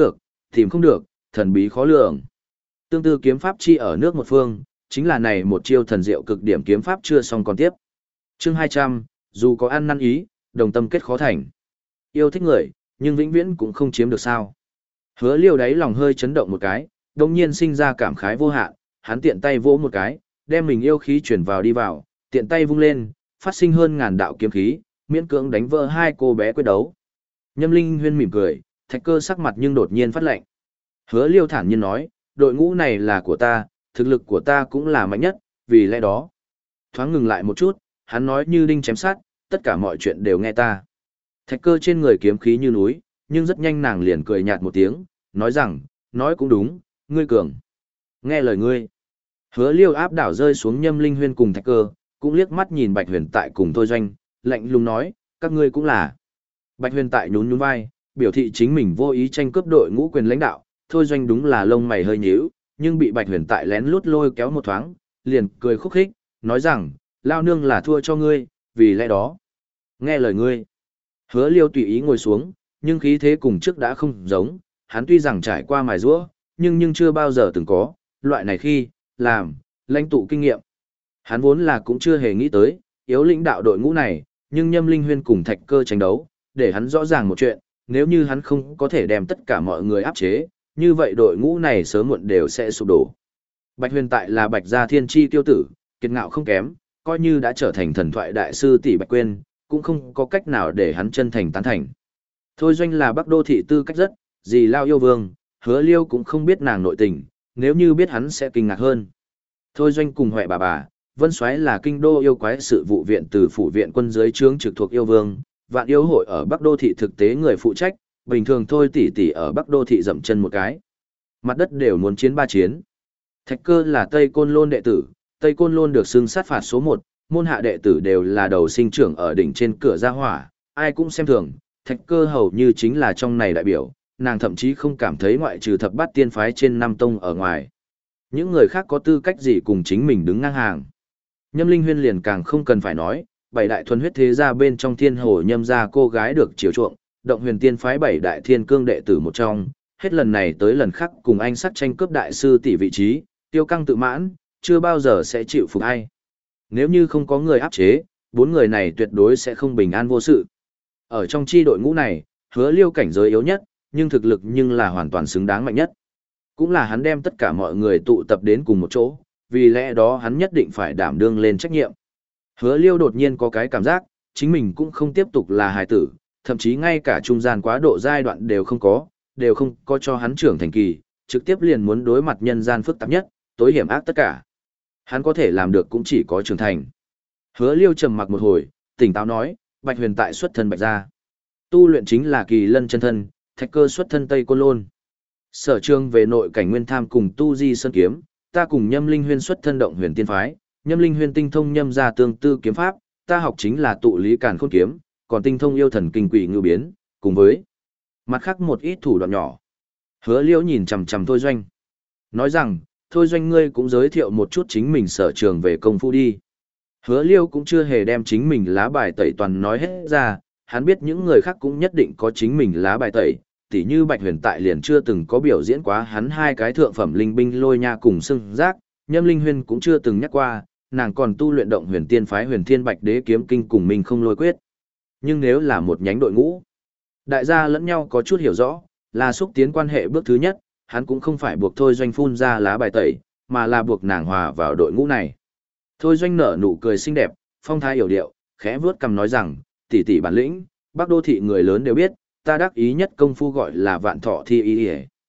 Tìm không được, thần bí khó lường. Tương tư kiếm pháp chi ở nước một phương, chính là này một chiêu thần diệu cực điểm kiếm pháp chưa xong còn tiếp. Chương hai trăm, dù có ăn năn ý, đồng tâm kết khó thành. Yêu thích người, nhưng vĩnh viễn cũng không chiếm được sao. Hứa Liêu đáy lòng hơi chấn động một cái, đồng nhiên sinh ra cảm khái vô hạn, hắn tiện tay vỗ một cái, đem mình yêu khí chuyển vào đi vào, tiện tay vung lên, phát sinh hơn ngàn đạo kiếm khí, miễn cưỡng đánh vỡ hai cô bé quyết đấu. Nhâm Linh Huyên mỉm cười, Thạch Cơ sắc mặt nhưng đột nhiên phát lạnh. Hứa Liêu thản nhiên nói, đội ngũ này là của ta, thực lực của ta cũng là mạnh nhất, vì lẽ đó. Thoáng ngừng lại một chút, hắn nói như đinh chém sát, tất cả mọi chuyện đều nghe ta. Thạch Cơ trên người kiếm khí như núi, nhưng rất nhanh nàng liền cười nhạt một tiếng, nói rằng, nói cũng đúng, ngươi cường. Nghe lời ngươi. Hứa Liêu áp đảo rơi xuống Nhâm Linh Huyên cùng Thạch Cơ, cũng liếc mắt nhìn Bạch Huyền Tại cùng Thôi Doanh, lạnh lùng nói, các ngươi cũng là. Bạch Huyền Tại nhún nhún vai, biểu thị chính mình vô ý tranh cướp đội ngũ quyền lãnh đạo, Thôi Doanh đúng là lông mày hơi nhíu, nhưng bị Bạch Huyền Tại lén lút lôi kéo một thoáng, liền cười khúc khích, nói rằng, lao nương là thua cho ngươi, vì lẽ đó. Nghe lời ngươi. Hứa Liêu tùy ý ngồi xuống, nhưng khí thế cùng trước đã không giống, hắn tuy rằng trải qua mài giũa, nhưng nhưng chưa bao giờ từng có, loại này khi, làm, lãnh tụ kinh nghiệm. Hắn vốn là cũng chưa hề nghĩ tới, yếu lãnh đạo đội ngũ này, nhưng Nhâm Linh Huyên cùng Thạch Cơ tranh đấu, để hắn rõ ràng một chuyện, nếu như hắn không có thể đem tất cả mọi người áp chế, như vậy đội ngũ này sớm muộn đều sẽ sụp đổ. Bạch Huyền Tại là Bạch gia thiên chi tiêu tử, kiệt ngạo không kém, coi như đã trở thành thần thoại đại sư tỷ Bạch Quyên, cũng không có cách nào để hắn chân thành tán thành. Thôi Doanh là Bắc Đô thị tư cách rất, gì lao yêu vương, Hứa Liêu cũng không biết nàng nội tình, nếu như biết hắn sẽ kinh ngạc hơn. Thôi Doanh cùng Huệ bà bà, Vân Soái là kinh đô yêu quái sự vụ viện từ phủ viện quân dưới trướng trực thuộc yêu vương, vạn yêu hội ở Bắc Đô thị thực tế người phụ trách, bình thường thôi tỷ tỷ ở Bắc Đô thị dậm chân một cái. Mặt đất đều muốn chiến ba chiến. Thạch Cơ là Tây Côn Lôn đệ tử, Tây Côn Lôn được xưng sát phạt số một, môn hạ đệ tử đều là đầu sinh trưởng ở đỉnh trên cửa gia hỏa, ai cũng xem thường, Thạch Cơ hầu như chính là trong này đại biểu, nàng thậm chí không cảm thấy ngoại trừ thập bát tiên phái trên năm tông ở ngoài. Những người khác có tư cách gì cùng chính mình đứng ngang hàng. Nhâm Linh Huyên liền càng không cần phải nói, bảy đại thuần huyết thế gia bên trong thiên hồ nhâm gia cô gái được chiều chuộng, động huyền tiên phái bảy đại thiên cương đệ tử một trong, hết lần này tới lần khác cùng anh sắc tranh cướp đại sư tỷ vị trí, tiêu căng tự mãn, chưa bao giờ sẽ chịu phục ai. Nếu như không có người áp chế, bốn người này tuyệt đối sẽ không bình an vô sự. Ở trong chi đội ngũ này, Hứa Liêu cảnh giới yếu nhất, nhưng thực lực nhưng là hoàn toàn xứng đáng mạnh nhất. Cũng là hắn đem tất cả mọi người tụ tập đến cùng một chỗ, vì lẽ đó hắn nhất định phải đảm đương lên trách nhiệm. Hứa Liêu đột nhiên có cái cảm giác, chính mình cũng không tiếp tục là hài tử, thậm chí ngay cả trung gian quá độ giai đoạn đều không có, đều không có cho hắn trưởng thành kỳ, trực tiếp liền muốn đối mặt nhân gian phức tạp nhất, tối hiểm ác tất cả. Hắn có thể làm được cũng chỉ có trưởng thành. Hứa Liêu trầm mặc một hồi, tỉnh táo nói, Bạch Huyền Tại xuất thân Bạch gia, tu luyện chính là Kỳ Lân chân thân, Thạch Cơ xuất thân Tây Côn Lôn. Sở trường về nội cảnh nguyên tham cùng tu di sơn kiếm, ta cùng Nhâm Linh Huyên xuất thân động huyền tiên phái, Nhâm Linh Huyên tinh thông nhâm gia tương tư kiếm pháp, ta học chính là tụ lý càn khôn kiếm, còn tinh thông yêu thần kinh quỷ ngư biến, cùng với mặt khác một ít thủ đoạn nhỏ. Hứa Liêu nhìn chằm chằm Thôi Doanh, nói rằng, Thôi Doanh ngươi cũng giới thiệu một chút chính mình sở trường về công phu đi. Hứa Liêu cũng chưa hề đem chính mình lá bài tẩy toàn nói hết ra, hắn biết những người khác cũng nhất định có chính mình lá bài tẩy, tỉ như Bạch Huyền Tại liền chưa từng có biểu diễn quá hắn hai cái thượng phẩm linh binh lôi nha cùng xưng giác, Nhâm Linh Huyên cũng chưa từng nhắc qua, nàng còn tu luyện động huyền tiên phái huyền thiên bạch đế kiếm kinh cùng mình không lôi quyết. Nhưng nếu là một nhánh đội ngũ, đại gia lẫn nhau có chút hiểu rõ, là xúc tiến quan hệ bước thứ nhất, hắn cũng không phải buộc Thôi Doanh phun ra lá bài tẩy, mà là buộc nàng hòa vào đội ngũ này. Thôi Doanh nở nụ cười xinh đẹp, phong thái hiểu điệu, khẽ vuốt cằm nói rằng, tỷ tỷ bản lĩnh, Bắc Đô thị người lớn đều biết, ta đắc ý nhất công phu gọi là vạn thọ thi y.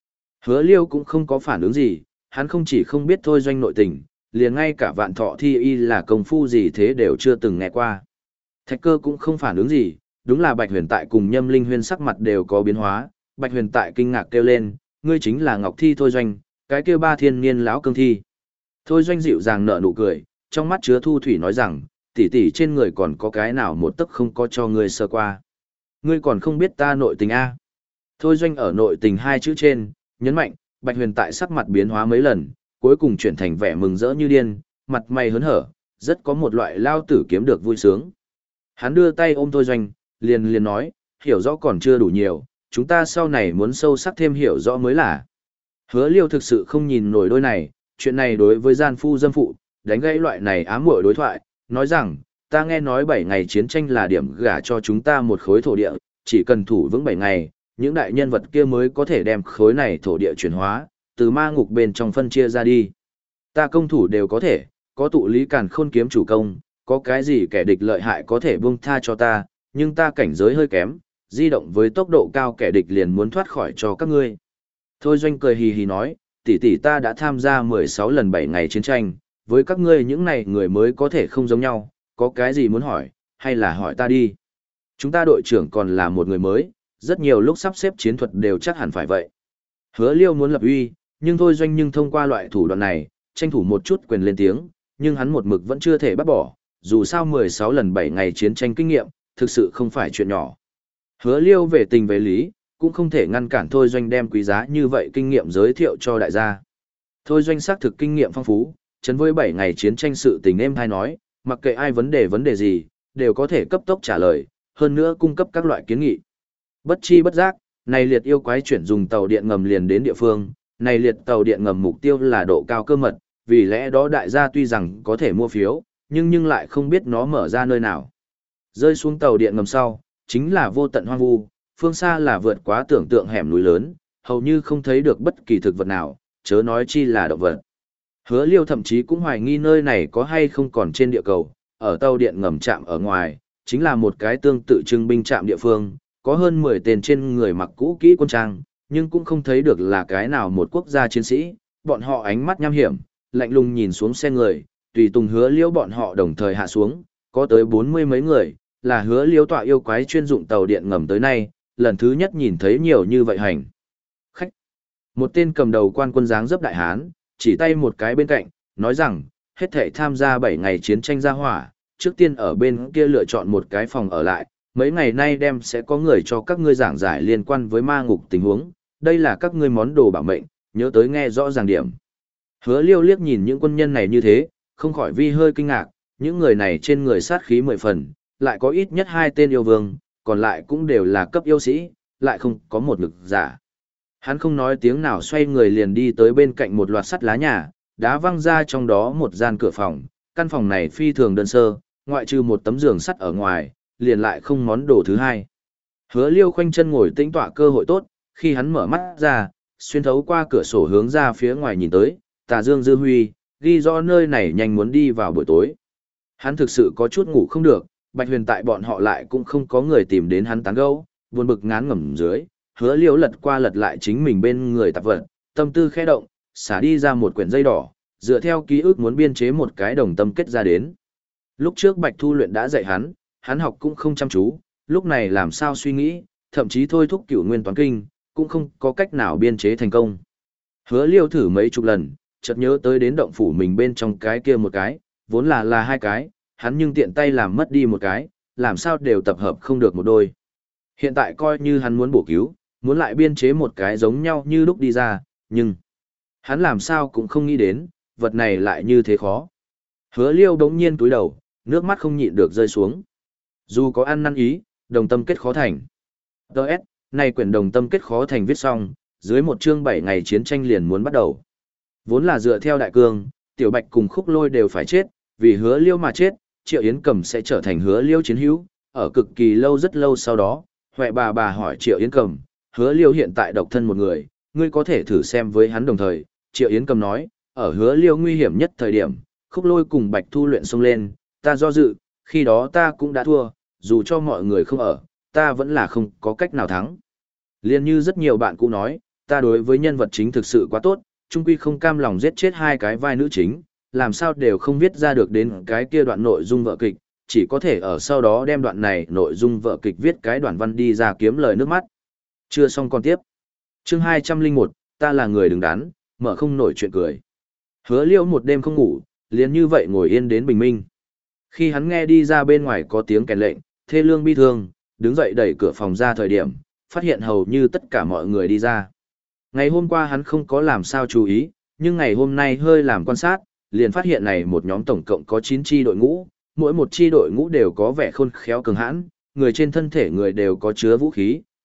Hứa Liêu cũng không có phản ứng gì, hắn không chỉ không biết Thôi Doanh nội tình, liền ngay cả vạn thọ thi y là công phu gì thế đều chưa từng nghe qua. Thạch Cơ cũng không phản ứng gì, đúng là Bạch Huyền Tại cùng Nhâm Linh Huyên sắc mặt đều có biến hóa, Bạch Huyền Tại kinh ngạc kêu lên, ngươi chính là Ngọc Thi Thôi Doanh, cái kia ba thiên niên lão cương thi. Thôi Doanh dịu dàng nở nụ cười, trong mắt chứa thu thủy nói rằng, tỷ tỷ trên người còn có cái nào một tấc không có cho ngươi sơ qua. Ngươi còn không biết ta nội tình a? Thôi Doanh ở nội tình hai chữ trên, nhấn mạnh, Bạch Huyền Tại sắc mặt biến hóa mấy lần, cuối cùng chuyển thành vẻ mừng rỡ như điên, mặt mày hớn hở, rất có một loại lao tử kiếm được vui sướng. Hắn đưa tay ôm Thôi Doanh, liền liền nói, hiểu rõ còn chưa đủ nhiều, chúng ta sau này muốn sâu sắc thêm hiểu rõ mới là. Hứa Liêu thực sự không nhìn nổi đôi này, chuyện này đối với gian phu dâm phụ, đánh gãy loại này ám muội đối thoại, nói rằng, ta nghe nói bảy ngày chiến tranh là điểm gả cho chúng ta một khối thổ địa, chỉ cần thủ vững bảy ngày, những đại nhân vật kia mới có thể đem khối này thổ địa chuyển hóa, từ ma ngục bên trong phân chia ra đi. Ta công thủ đều có thể, có tụ lý càn khôn kiếm chủ công, có cái gì kẻ địch lợi hại có thể buông tha cho ta, nhưng ta cảnh giới hơi kém, di động với tốc độ cao kẻ địch liền muốn thoát khỏi cho các ngươi. Thôi Doanh cười hì hì nói, tỷ tỷ ta đã tham gia mười sáu lần bảy ngày chiến tranh, với các ngươi những này người mới có thể không giống nhau, có cái gì muốn hỏi, hay là hỏi ta đi. Chúng ta đội trưởng còn là một người mới, rất nhiều lúc sắp xếp chiến thuật đều chắc hẳn phải vậy. Hứa Liêu muốn lập uy, nhưng Thôi Doanh nhưng thông qua loại thủ đoạn này, tranh thủ một chút quyền lên tiếng, nhưng hắn một mực vẫn chưa thể bắt bỏ, dù sao mười sáu lần bảy ngày chiến tranh kinh nghiệm, thực sự không phải chuyện nhỏ. Hứa Liêu về tình về lý, cũng không thể ngăn cản Thôi Doanh đem quý giá như vậy kinh nghiệm giới thiệu cho đại gia. Thôi Doanh xác thực kinh nghiệm phong phú, chấn với bảy ngày chiến tranh sự tình êm hay nói, mặc kệ ai vấn đề vấn đề gì, đều có thể cấp tốc trả lời, hơn nữa cung cấp các loại kiến nghị. Bất chi bất giác, này liệt yêu quái chuyển dùng tàu điện ngầm liền đến địa phương, này liệt tàu điện ngầm mục tiêu là độ cao cơ mật, vì lẽ đó đại gia tuy rằng có thể mua phiếu, nhưng nhưng lại không biết nó mở ra nơi nào. Rơi xuống tàu điện ngầm sau, chính là vô tận hoang vu, phương xa là vượt quá tưởng tượng hẻm núi lớn, hầu như không thấy được bất kỳ thực vật nào, chớ nói chi là động vật. Hứa Liêu thậm chí cũng hoài nghi nơi này có hay không còn trên địa cầu, ở tàu điện ngầm trạm ở ngoài, chính là một cái tương tự trưng binh trạm địa phương, có hơn mười tên trên người mặc cũ kỹ quân trang, nhưng cũng không thấy được là cái nào một quốc gia chiến sĩ, bọn họ ánh mắt nham hiểm, lạnh lùng nhìn xuống xe người, tùy tùng Hứa Liêu bọn họ đồng thời hạ xuống, có tới bốn mươi mấy người, là Hứa Liêu tọa yêu quái chuyên dụng tàu điện ngầm tới nay, lần thứ nhất nhìn thấy nhiều như vậy hành. Khách. Một tên cầm đầu quan quân dáng dấp đại hán, chỉ tay một cái bên cạnh, nói rằng, hết thảy tham gia bảy ngày chiến tranh ra hỏa, trước tiên ở bên kia lựa chọn một cái phòng ở lại, mấy ngày nay đem sẽ có người cho các ngươi giảng giải liên quan với ma ngục tình huống, đây là các ngươi món đồ bảo mệnh, nhớ tới nghe rõ ràng điểm. Hứa Liêu liếc nhìn những quân nhân này như thế, không khỏi vi hơi kinh ngạc, những người này trên người sát khí mười phần, lại có ít nhất hai tên yêu vương, còn lại cũng đều là cấp yêu sĩ, lại không có một lực giả. Hắn không nói tiếng nào xoay người liền đi tới bên cạnh một loạt sắt lá nhà, đá văng ra trong đó một gian cửa phòng, căn phòng này phi thường đơn sơ, ngoại trừ một tấm giường sắt ở ngoài, liền lại không món đồ thứ hai. Hứa Liêu khoanh chân ngồi tĩnh tọa cơ hội tốt, khi hắn mở mắt ra, xuyên thấu qua cửa sổ hướng ra phía ngoài nhìn tới, tà dương dư huy, ghi rõ nơi này nhanh muốn đi vào buổi tối. Hắn thực sự có chút ngủ không được, Bạch Huyền tại bọn họ lại cũng không có người tìm đến hắn tán gẫu, buồn bực ngán ngẩm dưới, Hứa Liêu lật qua lật lại chính mình bên người tạp vật, tâm tư khẽ động, xả đi ra một quyển dây đỏ, dựa theo ký ức muốn biên chế một cái đồng tâm kết ra đến. Lúc trước Bạch Thu Luyện đã dạy hắn, hắn học cũng không chăm chú, lúc này làm sao suy nghĩ, thậm chí thôi thúc cửu nguyên toán kinh, cũng không có cách nào biên chế thành công. Hứa Liêu thử mấy chục lần, chợt nhớ tới đến động phủ mình bên trong cái kia một cái, vốn là là hai cái, hắn nhưng tiện tay làm mất đi một cái, làm sao đều tập hợp không được một đôi. Hiện tại coi như hắn muốn bổ cứu, muốn lại biên chế một cái giống nhau như lúc đi ra, nhưng hắn làm sao cũng không nghĩ đến, vật này lại như thế khó. Hứa Liêu đống nhiên túi đầu, nước mắt không nhịn được rơi xuống. Dù có ăn năn ý, đồng tâm kết khó thành. Đợt, này quyển đồng tâm kết khó thành viết xong, dưới một chương bảy ngày chiến tranh liền muốn bắt đầu. Vốn là dựa theo đại cương, Tiểu Bạch cùng Khúc Lôi đều phải chết, vì Hứa Liêu mà chết, Triệu Yến Cầm sẽ trở thành Hứa Liêu chiến hữu, ở cực kỳ lâu rất lâu sau đó, Huệ bà bà hỏi Triệu Yến Cầm, Hứa Liêu hiện tại độc thân một người, ngươi có thể thử xem với hắn đồng thời. Triệu Yến Cầm nói, ở Hứa Liêu nguy hiểm nhất thời điểm, Khúc Lôi cùng Bạch Thu Luyện xông lên, ta do dự, khi đó ta cũng đã thua, dù cho mọi người không ở, ta vẫn là không có cách nào thắng. Liên như rất nhiều bạn cũ nói, ta đối với nhân vật chính thực sự quá tốt, chung quy không cam lòng giết chết hai cái vai nữ chính, làm sao đều không viết ra được đến cái kia đoạn nội dung vở kịch, chỉ có thể ở sau đó đem đoạn này nội dung vở kịch viết cái đoạn văn đi ra kiếm lời nước mắt. Chưa xong còn tiếp. Chương hai trăm lẻ một, ta là người đứng đắn, mở không nổi chuyện cười. Hứa Liêu một đêm không ngủ, liền như vậy ngồi yên đến bình minh. Khi hắn nghe đi ra bên ngoài có tiếng kèn lệnh, thê lương bi thương, đứng dậy đẩy cửa phòng ra thời điểm, phát hiện hầu như tất cả mọi người đi ra. Ngày hôm qua hắn không có làm sao chú ý, nhưng ngày hôm nay hơi làm quan sát, liền phát hiện này một nhóm tổng cộng có chín chi đội ngũ, mỗi một chi đội ngũ đều có vẻ khôn khéo cường hãn, người trên thân thể người đều có chứa vũ khí,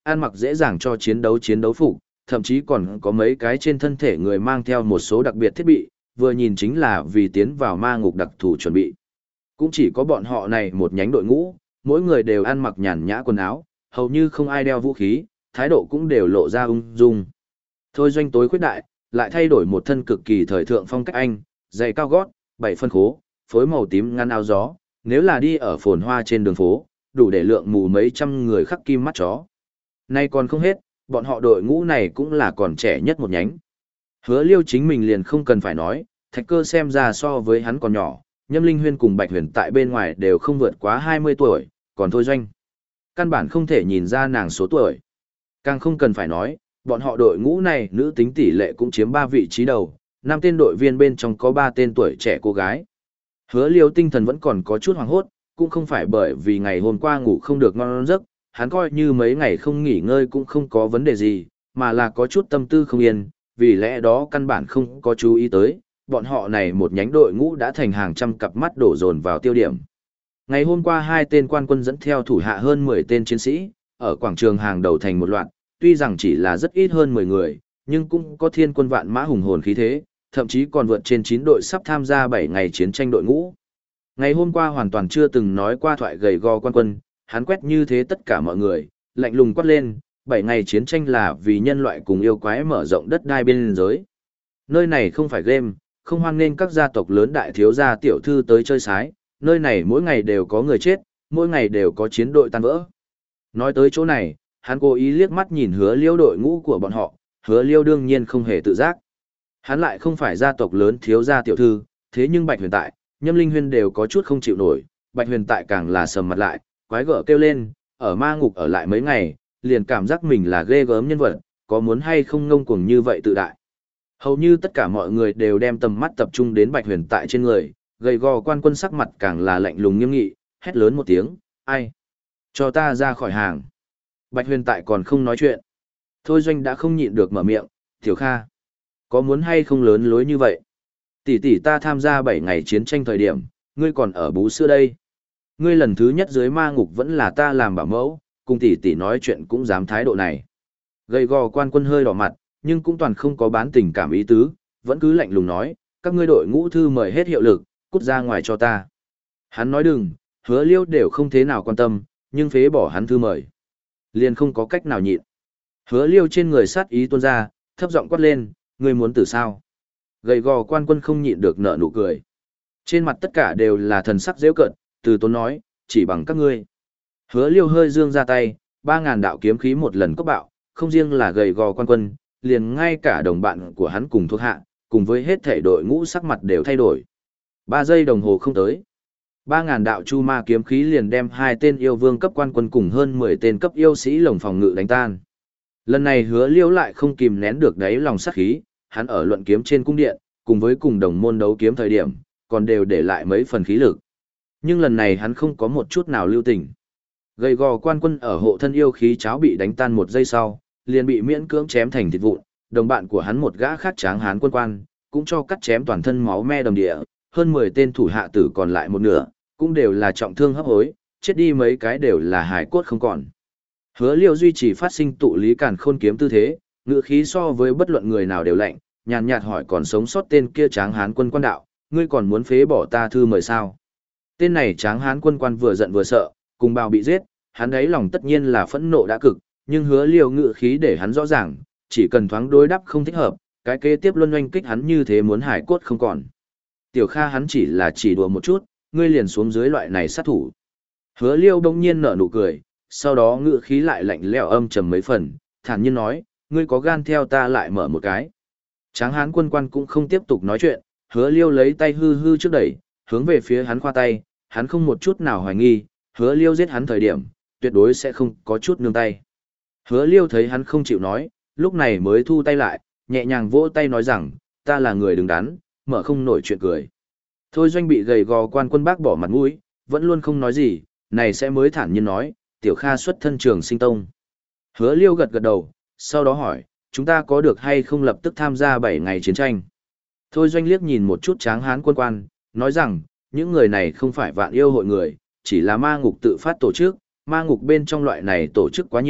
ăn mặc dễ dàng cho chiến đấu chiến đấu phục, thậm chí còn có mấy cái trên thân thể người mang theo một số đặc biệt thiết bị, vừa nhìn chính là vì tiến vào ma ngục đặc thù chuẩn bị. Cũng chỉ có bọn họ này một nhánh đội ngũ, mỗi người đều ăn mặc nhàn nhã quần áo, hầu như không ai đeo vũ khí, thái độ cũng đều lộ ra ung dung. Thôi Doanh tối khuyết đại, lại thay đổi một thân cực kỳ thời thượng phong cách Anh, giày cao gót, bảy phân khố, phối màu tím ngăn áo gió, nếu là đi ở phồn hoa trên đường phố, đủ để lượng mù mấy trăm người khắc kim mắt chó. Nay còn không hết, bọn họ đội ngũ này cũng là còn trẻ nhất một nhánh. Hứa Liêu chính mình liền không cần phải nói, Thạch Cơ xem ra so với hắn còn nhỏ, Nhâm Linh Huyên cùng Bạch Huyền tại bên ngoài đều không vượt quá hai mươi tuổi, còn Thôi Doanh. Căn bản không thể nhìn ra nàng số tuổi. Càng không cần phải nói, bọn họ đội ngũ này nữ tính tỷ lệ cũng chiếm ba vị trí đầu, năm tên đội viên bên trong có ba tên tuổi trẻ cô gái. Hứa Liêu tinh thần vẫn còn có chút hoảng hốt, cũng không phải bởi vì ngày hôm qua ngủ không được ngon giấc, hắn coi như mấy ngày không nghỉ ngơi cũng không có vấn đề gì, mà là có chút tâm tư không yên, vì lẽ đó căn bản không có chú ý tới, bọn họ này một nhánh đội ngũ đã thành hàng trăm cặp mắt đổ dồn vào tiêu điểm. Ngày hôm qua hai tên quan quân dẫn theo thủ hạ hơn mười tên chiến sĩ, ở quảng trường hàng đầu thành một loạt, tuy rằng chỉ là rất ít hơn mười người, nhưng cũng có thiên quân vạn mã hùng hồn khí thế, thậm chí còn vượt trên chín đội sắp tham gia bảy ngày chiến tranh đội ngũ. Ngày hôm qua hoàn toàn chưa từng nói qua thoại gầy gò quan quân, hắn quét như thế tất cả mọi người, lạnh lùng quát lên, bảy ngày chiến tranh là vì nhân loại cùng yêu quái mở rộng đất đai biên giới. Nơi này không phải game, không hoan nghênh các gia tộc lớn đại thiếu gia tiểu thư tới chơi sái, nơi này mỗi ngày đều có người chết, mỗi ngày đều có chiến đội tan vỡ. Nói tới chỗ này, hắn cố ý liếc mắt nhìn Hứa Liêu đội ngũ của bọn họ, Hứa Liêu đương nhiên không hề tự giác. Hắn lại không phải gia tộc lớn thiếu gia tiểu thư, thế nhưng Bạch Huyền tại, Nhâm Linh Huyên đều có chút không chịu nổi, Bạch Huyền tại càng là sầm mặt lại, quái gở kêu lên, ở ma ngục ở lại mấy ngày, liền cảm giác mình là ghê gớm nhân vật, có muốn hay không ngông cuồng như vậy tự đại. Hầu như tất cả mọi người đều đem tầm mắt tập trung đến Bạch Huyền tại trên người, gầy gò quan quân sắc mặt càng là lạnh lùng nghiêm nghị, hét lớn một tiếng, ai? Cho ta ra khỏi hàng. Bạch Huyền tại còn không nói chuyện. Thôi Doanh đã không nhịn được mở miệng, Tiểu Kha. Có muốn hay không lớn lối như vậy? Tỷ tỷ ta tham gia bảy ngày chiến tranh thời điểm, ngươi còn ở bú sữa đây. Ngươi lần thứ nhất dưới ma ngục vẫn là ta làm bảo mẫu, cùng tỷ tỷ nói chuyện cũng dám thái độ này. Gầy gò quan quân hơi đỏ mặt, nhưng cũng toàn không có bán tình cảm ý tứ, vẫn cứ lạnh lùng nói, các ngươi đội ngũ thư mời hết hiệu lực, cút ra ngoài cho ta. Hắn nói đừng, Hứa Liêu đều không thế nào quan tâm, nhưng phế bỏ hắn thư mời. Liền không có cách nào nhịn. Hứa Liêu trên người sát ý tuôn ra, thấp giọng quát lên, ngươi muốn tử sao? Gầy gò quan quân không nhịn được nở nụ cười. Trên mặt tất cả đều là thần sắc giễu cợt, từ tốn nói, chỉ bằng các ngươi. Hứa Liêu hơi dương ra tay, ba ngàn đạo kiếm khí một lần cốc bạo, không riêng là gầy gò quan quân, liền ngay cả đồng bạn của hắn cùng thuộc hạ, cùng với hết thể đội ngũ sắc mặt đều thay đổi. Ba giây đồng hồ không tới. Ba ngàn đạo chu ma kiếm khí liền đem hai tên yêu vương cấp quan quân cùng hơn mười tên cấp yêu sĩ lồng phòng ngự đánh tan. Lần này Hứa Liêu lại không kìm nén được đáy lòng sát khí, hắn ở luận kiếm trên cung điện, cùng với cùng đồng môn đấu kiếm thời điểm, còn đều để lại mấy phần khí lực. Nhưng lần này hắn không có một chút nào lưu tình. Gầy gò quan quân ở hộ thân yêu khí cháo bị đánh tan một giây sau, liền bị miễn cưỡng chém thành thịt vụn, đồng bạn của hắn một gã khác tráng hán quân quan, cũng cho cắt chém toàn thân máu me đầm địa, hơn mười tên thủ hạ tử còn lại một nửa, cũng đều là trọng thương hấp hối, chết đi mấy cái đều là hài cốt không còn. Hứa Liêu duy trì phát sinh tụ lý càn khôn kiếm tư thế, ngữ khí so với bất luận người nào đều lạnh, nhàn nhạt hỏi còn sống sót tên kia tráng hán quân quan đạo, ngươi còn muốn phế bỏ ta thư mời sao? Tên này tráng hán quân quan vừa giận vừa sợ, cùng bào bị giết, hắn ấy lòng tất nhiên là phẫn nộ đã cực, nhưng Hứa Liêu ngữ khí để hắn rõ ràng, chỉ cần thoáng đối đáp không thích hợp, cái kế tiếp luân oanh kích hắn như thế muốn hải cốt không còn. Tiểu Kha hắn chỉ là chỉ đùa một chút, ngươi liền xuống dưới loại này sát thủ. Hứa Liêu đông nhiên nở nụ cười, sau đó ngữ khí lại lạnh lẽo âm trầm mấy phần, thản nhiên nói, ngươi có gan theo ta lại mở một cái. Tráng hán quân quan cũng không tiếp tục nói chuyện, Hứa Liêu lấy tay hư hư trước đẩy, hướng về phía hắn khoa tay, hắn không một chút nào hoài nghi, Hứa Liêu giết hắn thời điểm, tuyệt đối sẽ không có chút nương tay. Hứa Liêu thấy hắn không chịu nói, lúc này mới thu tay lại, nhẹ nhàng vỗ tay nói rằng, ta là người đứng đắn, mở không nổi chuyện cười. Thôi Doanh bị gầy gò quan quân bác bỏ mặt mũi, vẫn luôn không nói gì, này sẽ mới thản nhiên nói, Tiểu Kha xuất thân Trường Sinh Tông. Hứa Liêu gật gật đầu, sau đó hỏi, chúng ta có được hay không lập tức tham gia bảy ngày chiến tranh? Thôi Doanh liếc nhìn một chút tráng hán quân quan, nói rằng, những người này không phải vạn yêu hội người, chỉ là ma ngục tự phát tổ chức, ma ngục bên trong loại này tổ chức quá nhiều,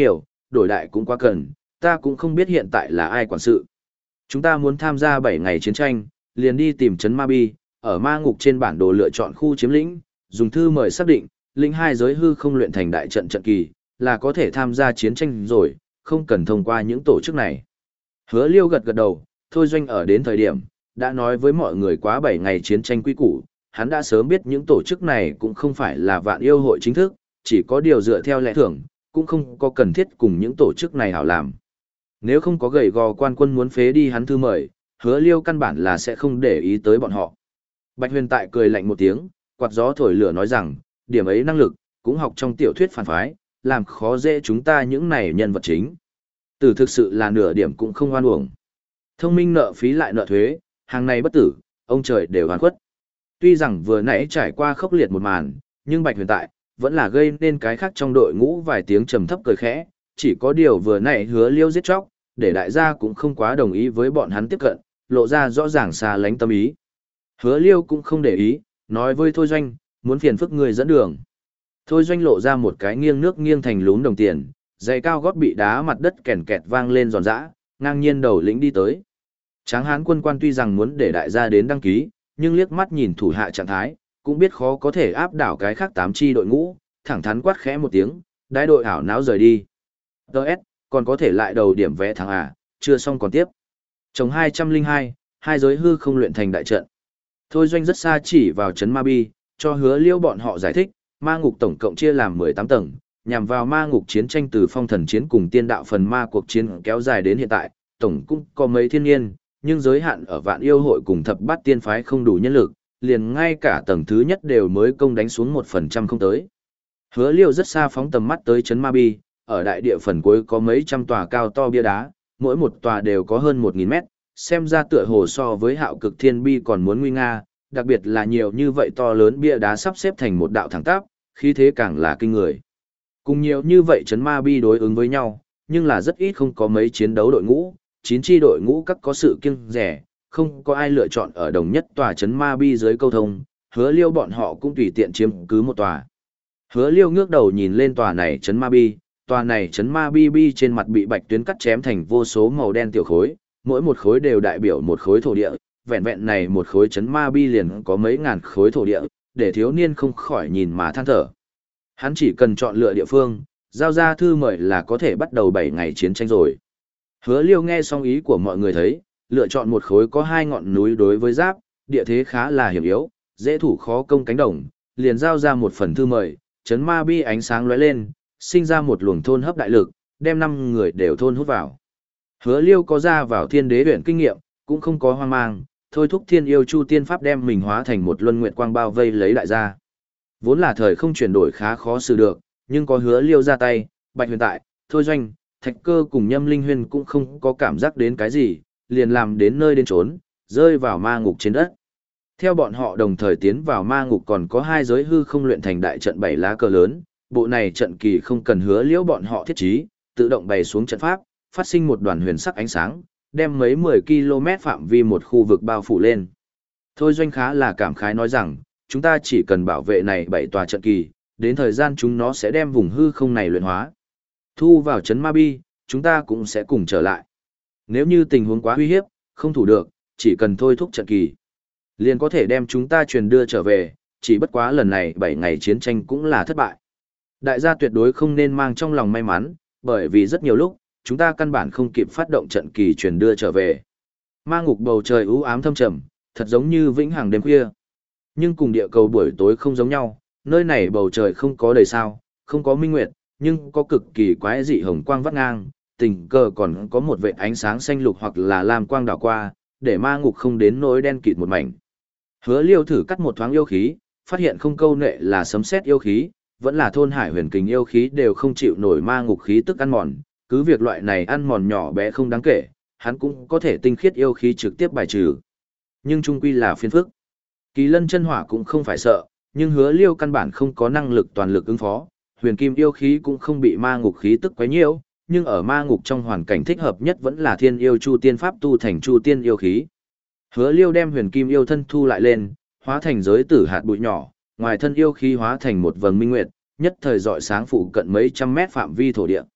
đổi đại cũng quá cần, ta cũng không biết hiện tại là ai quản sự. Chúng ta muốn tham gia bảy ngày chiến tranh, liền đi tìm trấn Ma Bi, ở ma ngục trên bản đồ lựa chọn khu chiếm lĩnh, dùng thư mời xác định, lĩnh hai giới hư không luyện thành đại trận trận kỳ, là có thể tham gia chiến tranh rồi, không cần thông qua những tổ chức này. Hứa Liêu gật gật đầu, Thôi Doanh ở đến thời điểm, đã nói với mọi người quá bảy ngày chiến tranh quy củ, hắn đã sớm biết những tổ chức này cũng không phải là vạn yêu hội chính thức, chỉ có điều dựa theo lẽ thường, cũng không có cần thiết cùng những tổ chức này hảo làm. Nếu không có gầy gò quan quân muốn phế đi hắn thư mời, Hứa Liêu căn bản là sẽ không để ý tới bọn họ. Bạch Huyền tại cười lạnh một tiếng, quạt gió thổi lửa nói rằng, điểm ấy năng lực, cũng học trong tiểu thuyết phản phái, làm khó dễ chúng ta những này nhân vật chính. Tử thực sự là nửa điểm cũng không oan uổng. Thông minh nợ phí lại nợ thuế, hàng này bất tử, ông trời đều hoàn khuất. Tuy rằng vừa nãy trải qua khốc liệt một màn, nhưng Bạch Huyền tại, vẫn là gây nên cái khác trong đội ngũ vài tiếng trầm thấp cười khẽ, chỉ có điều vừa nãy Hứa Liêu giết chóc, để đại gia cũng không quá đồng ý với bọn hắn tiếp cận, lộ ra rõ ràng xa lánh tâm ý. Hứa Liêu cũng không để ý, nói với Thôi Doanh, muốn phiền phức người dẫn đường. Thôi Doanh lộ ra một cái nghiêng nước nghiêng thành lún đồng tiền, giày cao gót bị đá mặt đất kèn kẹt vang lên giòn giã, ngang nhiên đầu lĩnh đi tới. Tráng Hán quân quan tuy rằng muốn để đại gia đến đăng ký, nhưng liếc mắt nhìn thủ hạ trạng thái, cũng biết khó có thể áp đảo cái khác tám chi đội ngũ, thẳng thắn quát khẽ một tiếng, đại đội ảo náo rời đi. đê ét, còn có thể lại đầu điểm vẽ thắng à, chưa xong còn tiếp. Chồng hai trăm lẻ hai, hai giới hư không luyện thành đại trận. Thôi Doanh rất xa chỉ vào trấn Ma Bi, cho Hứa Liêu bọn họ giải thích, ma ngục tổng cộng chia làm mười tám tầng, nhằm vào ma ngục chiến tranh từ phong thần chiến cùng tiên đạo phần ma cuộc chiến kéo dài đến hiện tại, tổng cũng có mấy thiên nhiên, nhưng giới hạn ở vạn yêu hội cùng thập bát tiên phái không đủ nhân lực, liền ngay cả tầng thứ nhất đều mới công đánh xuống một phần trăm không tới. Hứa Liêu rất xa phóng tầm mắt tới trấn Ma Bi, ở đại địa phần cuối có mấy trăm tòa cao to bia đá, mỗi một tòa đều có hơn một nghìn mét, xem ra tựa hồ so với Hạo Cực Thiên Bi còn muốn nguy nga, đặc biệt là nhiều như vậy to lớn bia đá sắp xếp thành một đạo thẳng tắp, khí thế càng là kinh người. Cùng nhiều như vậy trấn Ma Bi đối ứng với nhau, nhưng là rất ít không có mấy chiến đấu đội ngũ, chín chi đội ngũ các có sự kiêng rẻ, không có ai lựa chọn ở đồng nhất tòa trấn Ma Bi dưới câu thông, Hứa Liêu bọn họ cũng tùy tiện chiếm cứ một tòa. Hứa Liêu ngước đầu nhìn lên tòa này trấn Ma Bi, tòa này trấn Ma Bi Bi trên mặt bị bạch tuyến cắt chém thành vô số màu đen tiểu khối, mỗi một khối đều đại biểu một khối thổ địa, vẹn vẹn này một khối trấn Ma Bi liền có mấy ngàn khối thổ địa, để thiếu niên không khỏi nhìn mà than thở. Hắn chỉ cần chọn lựa địa phương, giao ra thư mời là có thể bắt đầu bảy ngày chiến tranh rồi. Hứa Liêu nghe xong ý của mọi người thấy, lựa chọn một khối có hai ngọn núi đối với giáp, địa thế khá là hiểm yếu, dễ thủ khó công cánh đồng, liền giao ra một phần thư mời, trấn Ma Bi ánh sáng lóe lên, sinh ra một luồng thôn hấp đại lực, đem năm người đều thôn hút vào. Hứa Liêu có ra vào thiên đế huyện kinh nghiệm, cũng không có hoang mang, thôi thúc thiên yêu chu tiên pháp đem mình hóa thành một luân nguyệt quang bao vây lấy đại gia. Vốn là thời không chuyển đổi khá khó xử được, nhưng có Hứa Liêu ra tay, Bạch Huyền tại, Thôi Doanh, Thạch Cơ cùng Nhâm Linh Huyên cũng không có cảm giác đến cái gì, liền làm đến nơi đến trốn, rơi vào ma ngục trên đất. Theo bọn họ đồng thời tiến vào ma ngục còn có hai giới hư không luyện thành đại trận bảy lá cờ lớn, bộ này trận kỳ không cần Hứa Liễu bọn họ thiết trí, tự động bày xuống trận pháp, phát sinh một đoàn huyền sắc ánh sáng, đem mấy mười ki lô mét phạm vi một khu vực bao phủ lên. Thôi Doanh khá là cảm khái nói rằng, chúng ta chỉ cần bảo vệ này bảy tòa trận kỳ, đến thời gian chúng nó sẽ đem vùng hư không này luyện hóa. Thu vào trấn Ma Bi, chúng ta cũng sẽ cùng trở lại. Nếu như tình huống quá uy hiếp, không thủ được, chỉ cần thôi thúc trận kỳ, liền có thể đem chúng ta truyền đưa trở về, chỉ bất quá lần này bảy ngày chiến tranh cũng là thất bại. Đại gia tuyệt đối không nên mang trong lòng may mắn, bởi vì rất nhiều lúc, chúng ta căn bản không kịp phát động trận kỳ truyền đưa trở về. Ma ngục bầu trời u ám thâm trầm, thật giống như vĩnh hằng đêm khuya. Nhưng cùng địa cầu buổi tối không giống nhau, nơi này bầu trời không có đầy sao, không có minh nguyệt, nhưng có cực kỳ quái dị hồng quang vắt ngang, tình cờ còn có một vệt ánh sáng xanh lục hoặc là lam quang đảo qua, để ma ngục không đến nỗi đen kịt một mảnh. Hứa Liêu thử cắt một thoáng yêu khí, phát hiện không câu nệ là sấm sét yêu khí, vẫn là thôn hải huyền kình yêu khí đều không chịu nổi ma ngục khí tức ăn mòn, cứ việc loại này ăn mòn nhỏ bé không đáng kể, hắn cũng có thể tinh khiết yêu khí trực tiếp bài trừ. Nhưng chung quy là phiền phức. Kỳ Lân chân hỏa cũng không phải sợ, nhưng Hứa Liêu căn bản không có năng lực toàn lực ứng phó, huyền kim yêu khí cũng không bị ma ngục khí tức quấy nhiễu, nhưng ở ma ngục trong hoàn cảnh thích hợp nhất vẫn là thiên yêu chu tiên pháp tu thành chu tiên yêu khí. Hứa Liêu đem huyền kim yêu thân thu lại lên, hóa thành giới tử hạt bụi nhỏ, ngoài thân yêu khí hóa thành một vầng minh nguyệt, nhất thời rọi sáng phụ cận mấy trăm mét phạm vi thổ địa.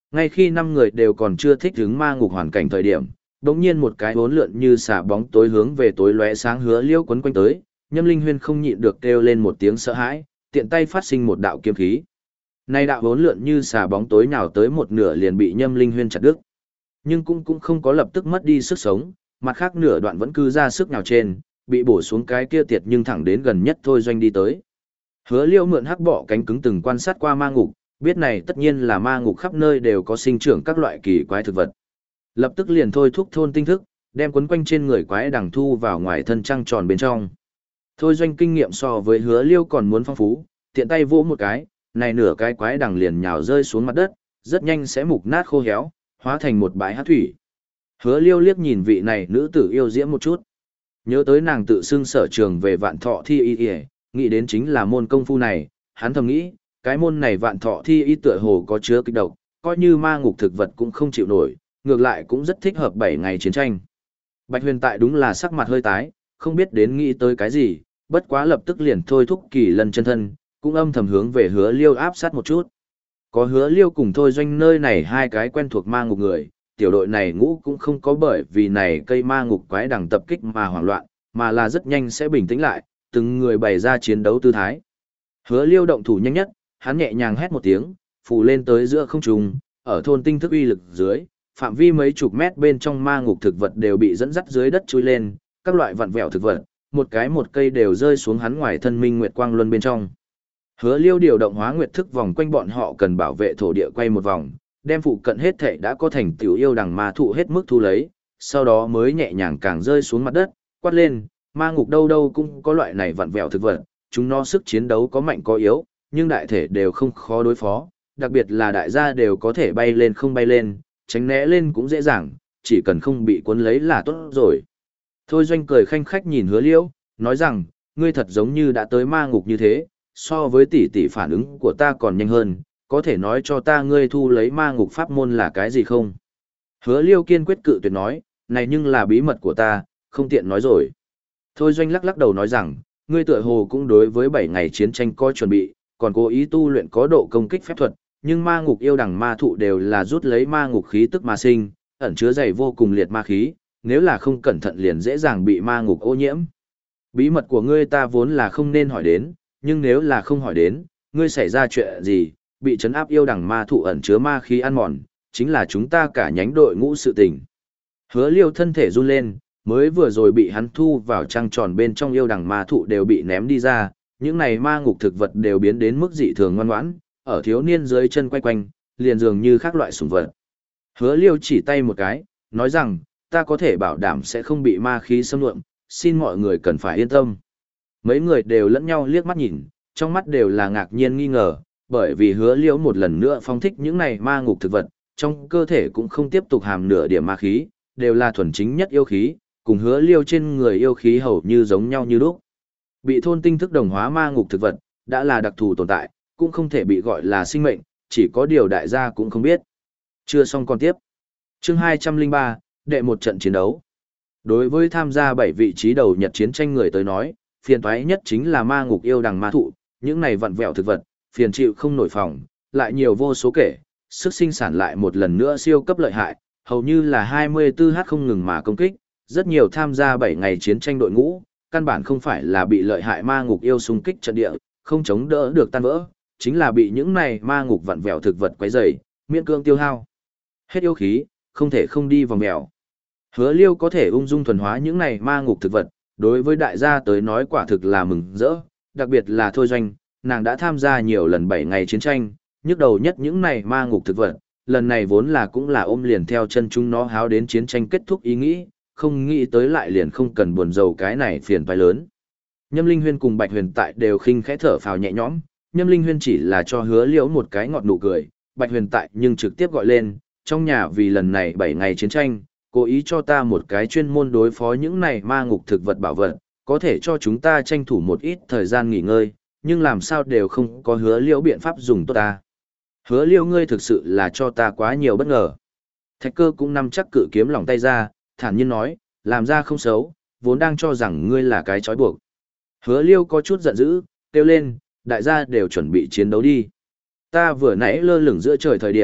Ngay khi năm người đều còn chưa thích ứng ma ngục hoàn cảnh thời điểm, đống nhiên một cái hốn lượn như xà bóng tối hướng về tối lóe sáng Hứa Liêu quấn quanh tới, Nhâm Linh Huyên không nhịn được kêu lên một tiếng sợ hãi, tiện tay phát sinh một đạo kiếm khí. Nay đạo hốn lượn như xà bóng tối nhào tới một nửa liền bị Nhâm Linh Huyên chặt đứt. Nhưng cũng cũng không có lập tức mất đi sức sống, mặt khác nửa đoạn vẫn cứ ra sức nhào trên, bị bổ xuống cái kia tiệt nhưng thẳng đến gần nhất Thôi Doanh đi tới. Hứa Liêu mượn hắc bọ cánh cứng từng quan sát qua ma ngục, biết này tất nhiên là ma ngục khắp nơi đều có sinh trưởng các loại kỳ quái thực vật. Lập tức liền thôi thúc thôn tinh thức, đem quấn quanh trên người quái đằng thu vào ngoài thân trăng tròn bên trong. Thôi Doanh kinh nghiệm so với Hứa Liêu còn muốn phong phú, tiện tay vỗ một cái, này nửa cái quái đằng liền nhào rơi xuống mặt đất, rất nhanh sẽ mục nát khô héo, hóa thành một bãi hát thủy. Hứa Liêu liếc nhìn vị này nữ tử yêu diễm một chút. Nhớ tới nàng tự xưng sở trường về vạn thọ thi y y, nghĩ đến chính là môn công phu này, hắn thầm nghĩ, cái môn này vạn thọ thi y tựa hồ có chứa kịch độc, coi như ma ngục thực vật cũng không chịu nổi, ngược lại cũng rất thích hợp bảy ngày chiến tranh. Bạch Huyền tại đúng là sắc mặt hơi tái, không biết đến nghĩ tới cái gì, bất quá lập tức liền thôi thúc Kỳ Lân chân thân, cũng âm thầm hướng về Hứa Liêu áp sát một chút. Có Hứa Liêu cùng Thôi Doanh nơi này hai cái quen thuộc ma ngục người, tiểu đội này ngũ cũng không có bởi vì này cây ma ngục quái đằng tập kích mà hoảng loạn, mà là rất nhanh sẽ bình tĩnh lại, từng người bày ra chiến đấu tư thái. Hứa Liêu động thủ nhanh nhất, hắn nhẹ nhàng hét một tiếng, phủ lên tới giữa không trung, ở thôn tinh thức uy lực dưới, phạm vi mấy chục mét bên trong ma ngục thực vật đều bị dẫn dắt dưới đất chui lên, các loại vặn vẹo thực vật, một cái một cây đều rơi xuống hắn ngoài thân minh nguyệt quang luân bên trong. Hứa Liêu điều động hóa nguyệt thức vòng quanh bọn họ cần bảo vệ thổ địa quay một vòng, đem phụ cận hết thảy đã có thành tiểu yêu đằng ma thụ hết mức thu lấy, sau đó mới nhẹ nhàng càng rơi xuống mặt đất, quát lên, ma ngục đâu đâu cũng có loại này vặn vẹo thực vật, chúng nó sức chiến đấu có mạnh có yếu, nhưng đại thể đều không khó đối phó, đặc biệt là đại gia đều có thể bay lên không bay lên, tránh né lên cũng dễ dàng, chỉ cần không bị cuốn lấy là tốt rồi. Thôi Doanh cười khanh khách nhìn Hứa Liêu, nói rằng, ngươi thật giống như đã tới ma ngục như thế, so với tỷ tỷ phản ứng của ta còn nhanh hơn, có thể nói cho ta ngươi thu lấy ma ngục pháp môn là cái gì không? Hứa Liêu kiên quyết cự tuyệt nói, này nhưng là bí mật của ta, không tiện nói rồi. Thôi Doanh lắc lắc đầu nói rằng, ngươi tựa hồ cũng đối với bảy ngày chiến tranh có chuẩn bị, còn cố ý tu luyện có độ công kích phép thuật, nhưng ma ngục yêu đằng ma thụ đều là rút lấy ma ngục khí tức ma sinh, ẩn chứa dày vô cùng liệt ma khí, nếu là không cẩn thận liền dễ dàng bị ma ngục ô nhiễm. Bí mật của ngươi ta vốn là không nên hỏi đến, nhưng nếu là không hỏi đến, ngươi xảy ra chuyện gì, bị trấn áp yêu đằng ma thụ ẩn chứa ma khí ăn mòn, chính là chúng ta cả nhánh đội ngũ sự tình. Hứa Liêu thân thể run lên, mới vừa rồi bị hắn thu vào trăng tròn bên trong yêu đằng ma thụ đều bị ném đi ra, những này ma ngục thực vật đều biến đến mức dị thường ngoan ngoãn, ở thiếu niên dưới chân quay quanh, liền dường như khác loại sủng vật. Hứa Liêu chỉ tay một cái, nói rằng, ta có thể bảo đảm sẽ không bị ma khí xâm lượm, xin mọi người cần phải yên tâm. Mấy người đều lẫn nhau liếc mắt nhìn, trong mắt đều là ngạc nhiên nghi ngờ, bởi vì Hứa Liêu một lần nữa phong thích những này ma ngục thực vật, trong cơ thể cũng không tiếp tục hàm nửa điểm ma khí, đều là thuần chính nhất yêu khí, cùng Hứa Liêu trên người yêu khí hầu như giống nhau như lúc. Bị thôn tinh thức đồng hóa ma ngục thực vật, đã là đặc thù tồn tại, cũng không thể bị gọi là sinh mệnh, chỉ có điều đại gia cũng không biết. Chưa xong còn tiếp. Chương hai trăm lẻ ba, đệ một trận chiến đấu. Đối với tham gia bảy vị trí đầu Nhật chiến tranh người tới nói, phiền toái nhất chính là ma ngục yêu đằng ma thụ, những này vặn vẹo thực vật, phiền chịu không nổi phòng, lại nhiều vô số kể, sức sinh sản lại một lần nữa siêu cấp lợi hại, hầu như là hai mươi tư h không ngừng mà công kích, rất nhiều tham gia bảy ngày chiến tranh đội ngũ, căn bản không phải là bị lợi hại ma ngục yêu xung kích trận địa, không chống đỡ được tan vỡ, chính là bị những này ma ngục vặn vẹo thực vật quấy rầy, miễn cương tiêu hao. Hết yêu khí, không thể không đi vòng mèo. Hứa Liêu có thể ung dung thuần hóa những này ma ngục thực vật, đối với đại gia tới nói quả thực là mừng rỡ, đặc biệt là Thôi Doanh, nàng đã tham gia nhiều lần bảy ngày chiến tranh, nhức đầu nhất những này ma ngục thực vật, lần này vốn là cũng là ôm liền theo chân chúng nó háo đến chiến tranh kết thúc ý nghĩ, không nghĩ tới lại liền không cần buồn rầu cái này phiền toái lớn. Nhâm Linh Huyên cùng Bạch Huyền Tại đều khinh khẽ thở phào nhẹ nhõm, Nhâm Linh Huyên chỉ là cho Hứa Liễu một cái ngọt nụ cười, Bạch Huyền Tại nhưng trực tiếp gọi lên, trong nhà vì lần này bảy ngày chiến tranh, cố ý cho ta một cái chuyên môn đối phó những này ma ngục thực vật bảo vật, có thể cho chúng ta tranh thủ một ít thời gian nghỉ ngơi, nhưng làm sao đều không có Hứa Liễu biện pháp dùng tốt ta. Hứa Liễu ngươi thực sự là cho ta quá nhiều bất ngờ. Thạch Cơ cũng nắm chắc cự kiếm lỏng tay ra, thản nhiên nói, làm ra không xấu, vốn đang cho rằng ngươi là cái trói buộc. Hứa Liêu có chút giận dữ, kêu lên, đại gia đều chuẩn bị chiến đấu đi. Ta vừa nãy lơ lửng giữa trời thời điểm,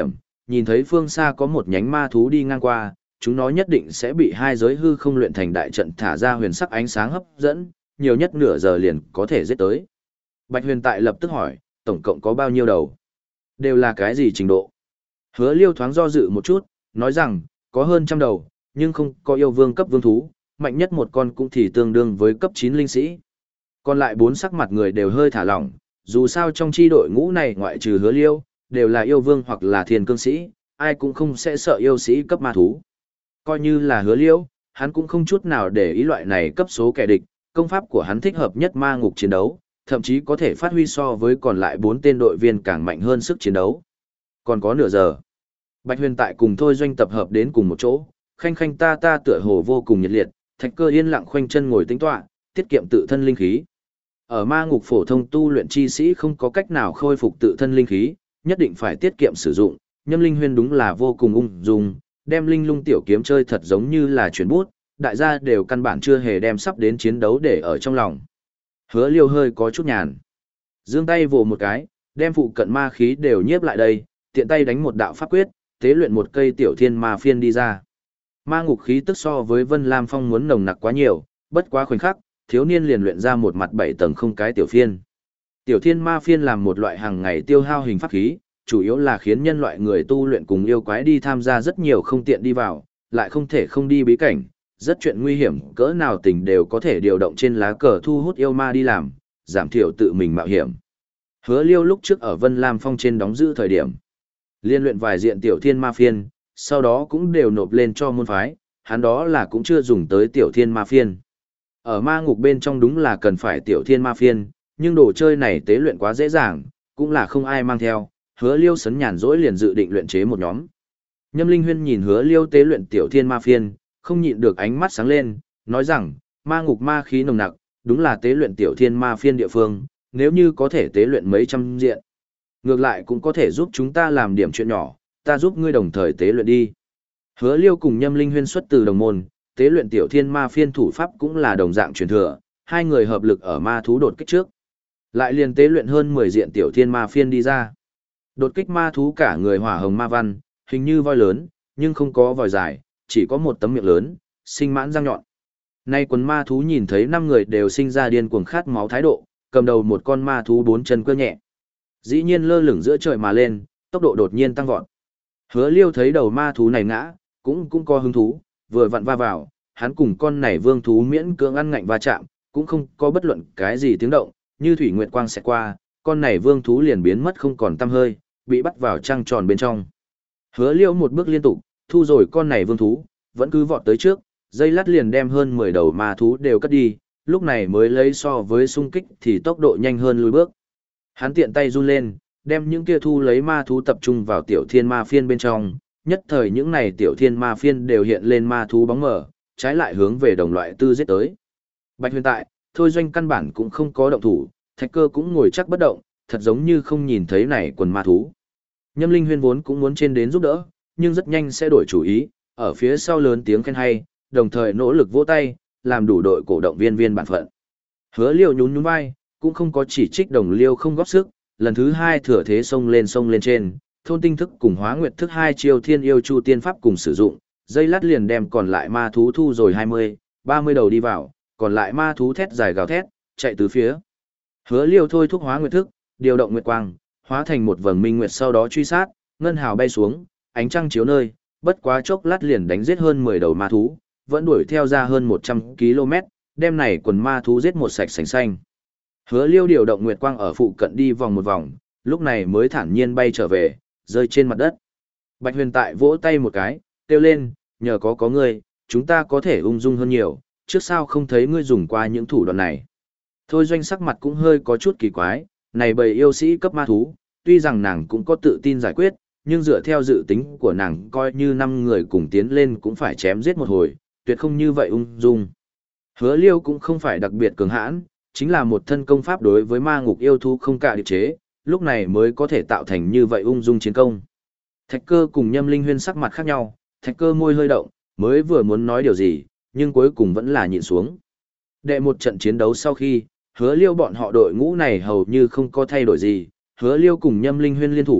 nhìn thấy phương xa có một nhánh ma thú đi ngang qua, chúng nó nhất định sẽ bị hai giới hư không luyện thành đại trận thả ra huyền sắc ánh sáng hấp dẫn, nhiều nhất nửa giờ liền có thể giết tới. Bạch Huyền tại lập tức hỏi, tổng cộng có bao nhiêu đầu? Đều là cái gì trình độ? Hứa Liêu thoáng do dự một chút, nói rằng, có hơn trăm đầu, nhưng không có yêu vương cấp vương thú, mạnh nhất một con cũng thì tương đương với cấp chín linh sĩ. Còn lại bốn sắc mặt người đều hơi thả lỏng, dù sao trong chi đội ngũ này ngoại trừ Hứa Liêu, đều là yêu vương hoặc là thiên cương sĩ, ai cũng không sẽ sợ yêu sĩ cấp ma thú. Coi như là Hứa Liêu, hắn cũng không chút nào để ý loại này cấp số kẻ địch, công pháp của hắn thích hợp nhất ma ngục chiến đấu, thậm chí có thể phát huy so với còn lại bốn tên đội viên càng mạnh hơn sức chiến đấu. Còn có nửa giờ. Bạch Huyền tại cùng Thôi Doanh tập hợp đến cùng một chỗ, khanh khanh ta ta tựa hồ vô cùng nhiệt liệt, Thạch Cơ yên lặng khoanh chân ngồi tĩnh tọa, tiết kiệm tự thân linh khí. Ở ma ngục phổ thông tu luyện chi sĩ không có cách nào khôi phục tự thân linh khí, nhất định phải tiết kiệm sử dụng, Nhâm Linh Huyên đúng là vô cùng ung dung, đem linh lung tiểu kiếm chơi thật giống như là chuyển bút, đại gia đều căn bản chưa hề đem sắp đến chiến đấu để ở trong lòng. Hứa Liêu hơi có chút nhàn. Giương tay vồ một cái, đem phụ cận ma khí đều nhiếp lại đây, tiện tay đánh một đạo pháp quyết, tế luyện một cây tiểu thiên ma phiên đi ra. Ma ngục khí tức so với Vân Lam Phong muốn nồng nặc quá nhiều, bất quá khoảnh khắc, thiếu niên liền luyện ra một mặt bảy tầng không cái tiểu phiên. Tiểu thiên ma phiên làm một loại hàng ngày tiêu hao hình pháp khí, chủ yếu là khiến nhân loại người tu luyện cùng yêu quái đi tham gia rất nhiều không tiện đi vào, lại không thể không đi bí cảnh, rất chuyện nguy hiểm cỡ nào tình đều có thể điều động trên lá cờ thu hút yêu ma đi làm, giảm thiểu tự mình mạo hiểm. Hứa Liêu lúc trước ở Vân Lam Phong trên đóng giữ thời điểm, liên luyện vài diện tiểu thiên ma phiên, sau đó cũng đều nộp lên cho môn phái, hắn đó là cũng chưa dùng tới tiểu thiên ma phiên. Ở ma ngục bên trong đúng là cần phải tiểu thiên ma phiên, nhưng đồ chơi này tế luyện quá dễ dàng, cũng là không ai mang theo, Hứa Liêu sấn nhàn rỗi liền dự định luyện chế một nhóm. Nhâm Linh Huyên nhìn Hứa Liêu tế luyện tiểu thiên ma phiên, không nhịn được ánh mắt sáng lên, nói rằng, ma ngục ma khí nồng nặc, đúng là tế luyện tiểu thiên ma phiên địa phương, nếu như có thể tế luyện mấy trăm diện. Ngược lại cũng có thể giúp chúng ta làm điểm chuyện nhỏ, ta giúp ngươi đồng thời tế luyện đi. Hứa Liêu cùng Nhâm Linh Huyên xuất từ đồng môn, tế luyện tiểu thiên ma phiên thủ pháp cũng là đồng dạng truyền thừa, hai người hợp lực ở ma thú đột kích trước. Lại liền tế luyện hơn mười diện tiểu thiên ma phiên đi ra. Đột kích ma thú cả người hỏa hồng ma văn, hình như voi lớn, nhưng không có vòi dài, chỉ có một tấm miệng lớn, sinh mãn răng nhọn. Nay quần ma thú nhìn thấy năm người đều sinh ra điên cuồng khát máu thái độ, cầm đầu một con ma thú bốn chân cơ nhẹ. Dĩ nhiên lơ lửng giữa trời mà lên, tốc độ đột nhiên tăng vọt. Hứa Liêu thấy đầu ma thú này ngã, cũng cũng có hứng thú, vừa vặn va vào, hắn cùng con này vương thú miễn cưỡng ăn ngạnh va chạm, cũng không có bất luận cái gì tiếng động, như thủy nguyệt quang sẽ qua, con này vương thú liền biến mất không còn tăm hơi, bị bắt vào trăng tròn bên trong. Hứa Liêu một bước liên tục, thu rồi con này vương thú, vẫn cứ vọt tới trước, dây lát liền đem hơn mười đầu ma thú đều cất đi, lúc này mới lấy so với xung kích thì tốc độ nhanh hơn lùi bước. Hắn tiện tay run lên, đem những kia thu lấy ma thú tập trung vào tiểu thiên ma phiên bên trong, nhất thời những này tiểu thiên ma phiên đều hiện lên ma thú bóng mờ, trái lại hướng về đồng loại tư giết tới. Bạch Huyền tại, Thôi Doanh căn bản cũng không có động thủ, Thạch Cơ cũng ngồi chắc bất động, thật giống như không nhìn thấy này quần ma thú. Nhâm Linh Huyên vốn cũng muốn trên đến giúp đỡ, nhưng rất nhanh sẽ đổi chủ ý, ở phía sau lớn tiếng khen hay, đồng thời nỗ lực vỗ tay, làm đủ đội cổ động viên viên bản phận. Hứa Liêu nhún nhún vai, cũng không có chỉ trích đồng liêu không góp sức, lần thứ hai thừa thế xông lên xông lên trên, thôn tinh thức cùng hóa nguyệt thức hai chiêu thiên yêu chu tiên pháp cùng sử dụng, dây lát liền đem còn lại ma thú thu rồi hai mươi, ba mươi đầu đi vào, còn lại ma thú thét dài gào thét, chạy tứ phía. Hứa Liêu thôi thúc hóa nguyệt thức, điều động nguyệt quang, hóa thành một vầng minh nguyệt sau đó truy sát, ngân hào bay xuống, ánh trăng chiếu nơi, bất quá chốc lát liền đánh giết hơn mười đầu ma thú, vẫn đuổi theo ra hơn một trăm ki lô mét, đem này quần ma thú giết một sạch sành xanh. Hứa Liêu điều động nguyệt quang ở phụ cận đi vòng một vòng, lúc này mới thản nhiên bay trở về, rơi trên mặt đất. Bạch Huyền tại vỗ tay một cái, kêu lên, nhờ có có ngươi, chúng ta có thể ung dung hơn nhiều, trước sao không thấy ngươi dùng qua những thủ đoạn này. Thôi Doanh sắc mặt cũng hơi có chút kỳ quái, này bầy yêu sĩ cấp ma thú, tuy rằng nàng cũng có tự tin giải quyết, nhưng dựa theo dự tính của nàng coi như năm người cùng tiến lên cũng phải chém giết một hồi, tuyệt không như vậy ung dung. Hứa Liêu cũng không phải đặc biệt cường hãn, chính là một thân công pháp đối với ma ngục yêu thú không cả điệp chế, lúc này mới có thể tạo thành như vậy ung dung chiến công. Thạch Cơ cùng Nhâm Linh Huyên sắc mặt khác nhau, Thạch Cơ môi hơi động, mới vừa muốn nói điều gì, nhưng cuối cùng vẫn là nhịn xuống. Đệ một trận chiến đấu sau khi, Hứa Liêu bọn họ đội ngũ này hầu như không có thay đổi gì, Hứa Liêu cùng Nhâm Linh Huyên liên thủ,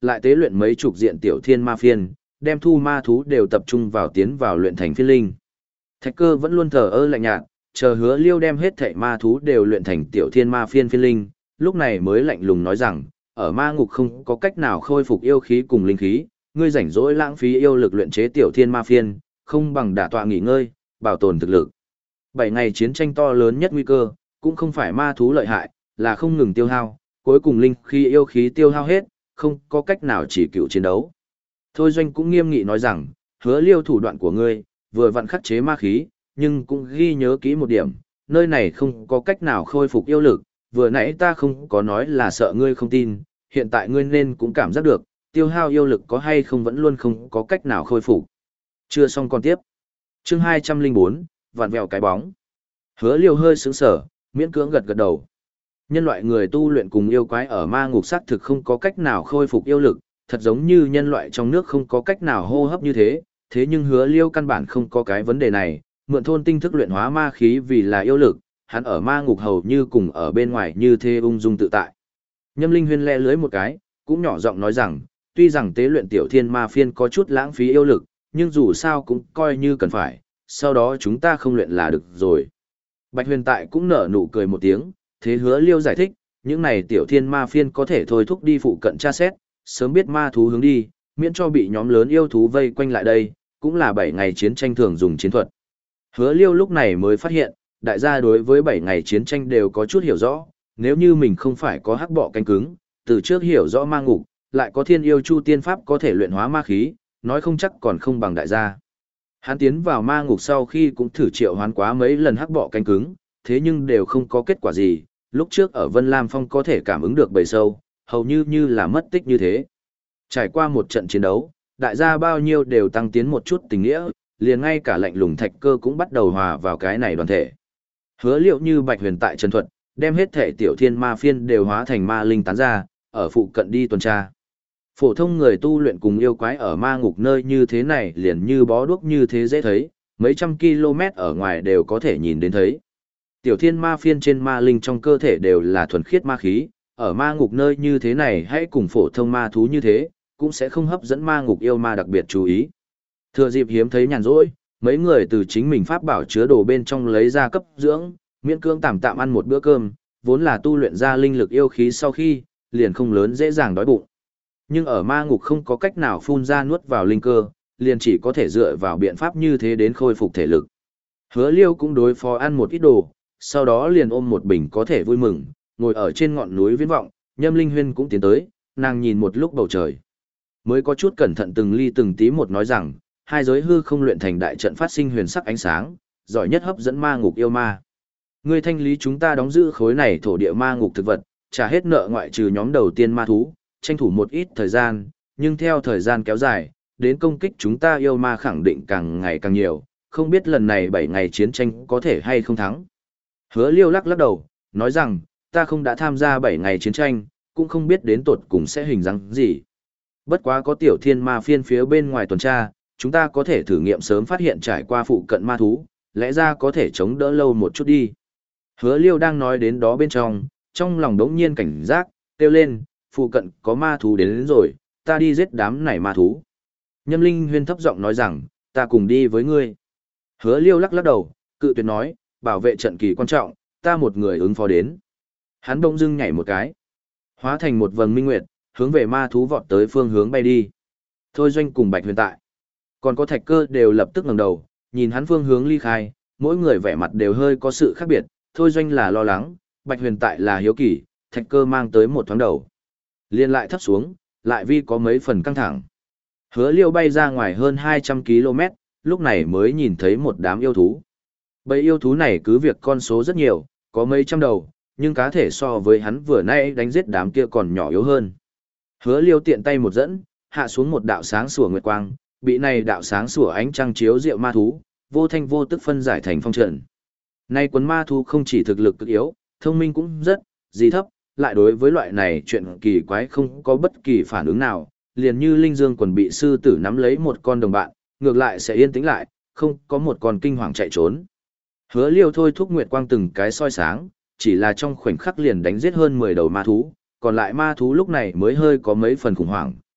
lại tế luyện mấy chục diện tiểu thiên ma phiên, đem thu ma thú đều tập trung vào tiến vào luyện thành phiên linh. Thạch Cơ vẫn luôn thờ ơ lạnh nhạt, chờ Hứa Liêu đem hết thảy ma thú đều luyện thành tiểu thiên ma phiên phiên linh, lúc này mới lạnh lùng nói rằng, ở ma ngục không có cách nào khôi phục yêu khí cùng linh khí, ngươi rảnh rỗi lãng phí yêu lực luyện chế tiểu thiên ma phiên, không bằng đả tọa nghỉ ngơi, bảo tồn thực lực. Bảy ngày chiến tranh to lớn nhất nguy cơ, cũng không phải ma thú lợi hại, là không ngừng tiêu hao, cuối cùng linh khí yêu khí tiêu hao hết, không có cách nào chỉ cựu chiến đấu. Thôi Doanh cũng nghiêm nghị nói rằng, Hứa Liêu thủ đoạn của ngươi, vừa vặn khắc chế ma khí, nhưng cũng ghi nhớ kỹ một điểm, nơi này không có cách nào khôi phục yêu lực, vừa nãy ta không có nói là sợ ngươi không tin, hiện tại ngươi nên cũng cảm giác được, tiêu hao yêu lực có hay không vẫn luôn không có cách nào khôi phục. Chưa xong còn tiếp. Chương hai trăm lẻ bốn, vặn vẹo cái bóng. Hứa Liêu hơi sững sờ, miễn cưỡng gật gật đầu. Nhân loại người tu luyện cùng yêu quái ở ma ngục xác thực không có cách nào khôi phục yêu lực, thật giống như nhân loại trong nước không có cách nào hô hấp như thế, thế nhưng Hứa Liêu căn bản không có cái vấn đề này, mượn thôn tinh thức luyện hóa ma khí vì là yêu lực, hắn ở ma ngục hầu như cùng ở bên ngoài như thế ung dung tự tại. Nhâm Linh Huyên le lưới một cái, cũng nhỏ giọng nói rằng, tuy rằng tế luyện tiểu thiên ma phiên có chút lãng phí yêu lực, nhưng dù sao cũng coi như cần phải, sau đó chúng ta không luyện là được rồi. Bạch Huyền tại cũng nở nụ cười một tiếng, thế Hứa Liêu giải thích, những này tiểu thiên ma phiên có thể thôi thúc đi phụ cận tra xét, sớm biết ma thú hướng đi, miễn cho bị nhóm lớn yêu thú vây quanh lại đây, cũng là bảy ngày chiến tranh thường dùng chiến thuật. Hứa Liêu lúc này mới phát hiện, đại gia đối với bảy ngày chiến tranh đều có chút hiểu rõ, nếu như mình không phải có hắc bọ cánh cứng, từ trước hiểu rõ ma ngục, lại có thiên yêu chu tiên pháp có thể luyện hóa ma khí, nói không chắc còn không bằng đại gia. Hắn tiến vào ma ngục sau khi cũng thử triệu hoán quá mấy lần hắc bọ cánh cứng, thế nhưng đều không có kết quả gì, lúc trước ở Vân Lam Phong có thể cảm ứng được bầy sâu, hầu như như là mất tích như thế. Trải qua một trận chiến đấu, đại gia bao nhiêu đều tăng tiến một chút tình nghĩa, liền ngay cả lạnh lùng Thạch Cơ cũng bắt đầu hòa vào cái này đoàn thể. Hứa Liệu như Bạch Huyền tại trần thuật, đem hết thể tiểu thiên ma phiên đều hóa thành ma linh tán ra, ở phụ cận đi tuần tra. Phổ thông người tu luyện cùng yêu quái ở ma ngục nơi như thế này liền như bó đuốc như thế dễ thấy, mấy trăm km ở ngoài đều có thể nhìn đến thấy. Tiểu thiên ma phiên trên ma linh trong cơ thể đều là thuần khiết ma khí, ở ma ngục nơi như thế này hãy cùng phổ thông ma thú như thế, cũng sẽ không hấp dẫn ma ngục yêu ma đặc biệt chú ý. Thừa dịp hiếm thấy nhàn rỗi, mấy người từ chính mình pháp bảo chứa đồ bên trong lấy ra cấp dưỡng, miễn cưỡng tạm tạm ăn một bữa cơm, vốn là tu luyện ra linh lực yêu khí sau khi, liền không lớn dễ dàng đói bụng. Nhưng ở ma ngục không có cách nào phun ra nuốt vào linh cơ, liền chỉ có thể dựa vào biện pháp như thế đến khôi phục thể lực. Hứa Liêu cũng đối phó ăn một ít đồ, sau đó liền ôm một bình có thể vui mừng, ngồi ở trên ngọn núi viễn vọng, Nhâm Linh Huyên cũng tiến tới, nàng nhìn một lúc bầu trời. Mới có chút cẩn thận từng ly từng tí một nói rằng, hai giới hư không luyện thành đại trận phát sinh huyền sắc ánh sáng, giỏi nhất hấp dẫn ma ngục yêu ma. Ngươi thanh lý chúng ta đóng giữ khối này thổ địa ma ngục thực vật, trả hết nợ ngoại trừ nhóm đầu tiên ma thú, tranh thủ một ít thời gian, nhưng theo thời gian kéo dài, đến công kích chúng ta yêu ma khẳng định càng ngày càng nhiều, không biết lần này bảy ngày chiến tranh có thể hay không thắng. Hứa Liêu lắc lắc đầu, nói rằng, ta không đã tham gia bảy ngày chiến tranh, cũng không biết đến tột cùng sẽ hình dáng gì. Bất quá có tiểu thiên ma phiên phía bên ngoài tuần tra, chúng ta có thể thử nghiệm sớm phát hiện trải qua phụ cận ma thú, lẽ ra có thể chống đỡ lâu một chút đi. Hứa Liêu đang nói đến đó bên trong, trong lòng đống nhiên cảnh giác, kêu lên, phụ cận có ma thú đến, đến rồi, ta đi giết đám này ma thú. Nhâm Linh Huyên thấp giọng nói rằng, ta cùng đi với ngươi. Hứa Liêu lắc lắc đầu, cự tuyệt nói, bảo vệ trận kỳ quan trọng, ta một người ứng phó đến. Hắn bỗng dưng nhảy một cái, hóa thành một vầng minh nguyệt, hướng về ma thú vọt tới phương hướng bay đi. Thôi Doanh cùng Bạch Huyền tại, còn có Thạch Cơ đều lập tức ngẩng đầu, nhìn hắn phương hướng ly khai, mỗi người vẻ mặt đều hơi có sự khác biệt, Thôi Doanh là lo lắng, Bạch Huyền tại là hiếu kỳ, Thạch Cơ mang tới một thoáng đầu. Liên lại thấp xuống, lại vi có mấy phần căng thẳng. Hứa Liêu bay ra ngoài hơn hai trăm ki lô mét, lúc này mới nhìn thấy một đám yêu thú. Bầy yêu thú này cứ việc con số rất nhiều, có mấy trăm đầu, nhưng cá thể so với hắn vừa nãy đánh giết đám kia còn nhỏ yếu hơn. Hứa Liêu tiện tay một dẫn, hạ xuống một đạo sáng sủa nguyệt quang, bị này đạo sáng sủa ánh trăng chiếu diệu ma thú, vô thanh vô tức phân giải thành phong trận. Nay quần ma thú không chỉ thực lực cực yếu, thông minh cũng rất, gì thấp, lại đối với loại này chuyện kỳ quái không có bất kỳ phản ứng nào, liền như linh dương quần bị sư tử nắm lấy một con đồng bạn, ngược lại sẽ yên tĩnh lại, không có một con kinh hoàng chạy trốn. Hứa Liêu thôi thúc nguyệt quang từng cái soi sáng, chỉ là trong khoảnh khắc liền đánh giết hơn mười đầu ma thú, còn lại ma thú lúc này mới hơi có mấy phần khủng hoảng,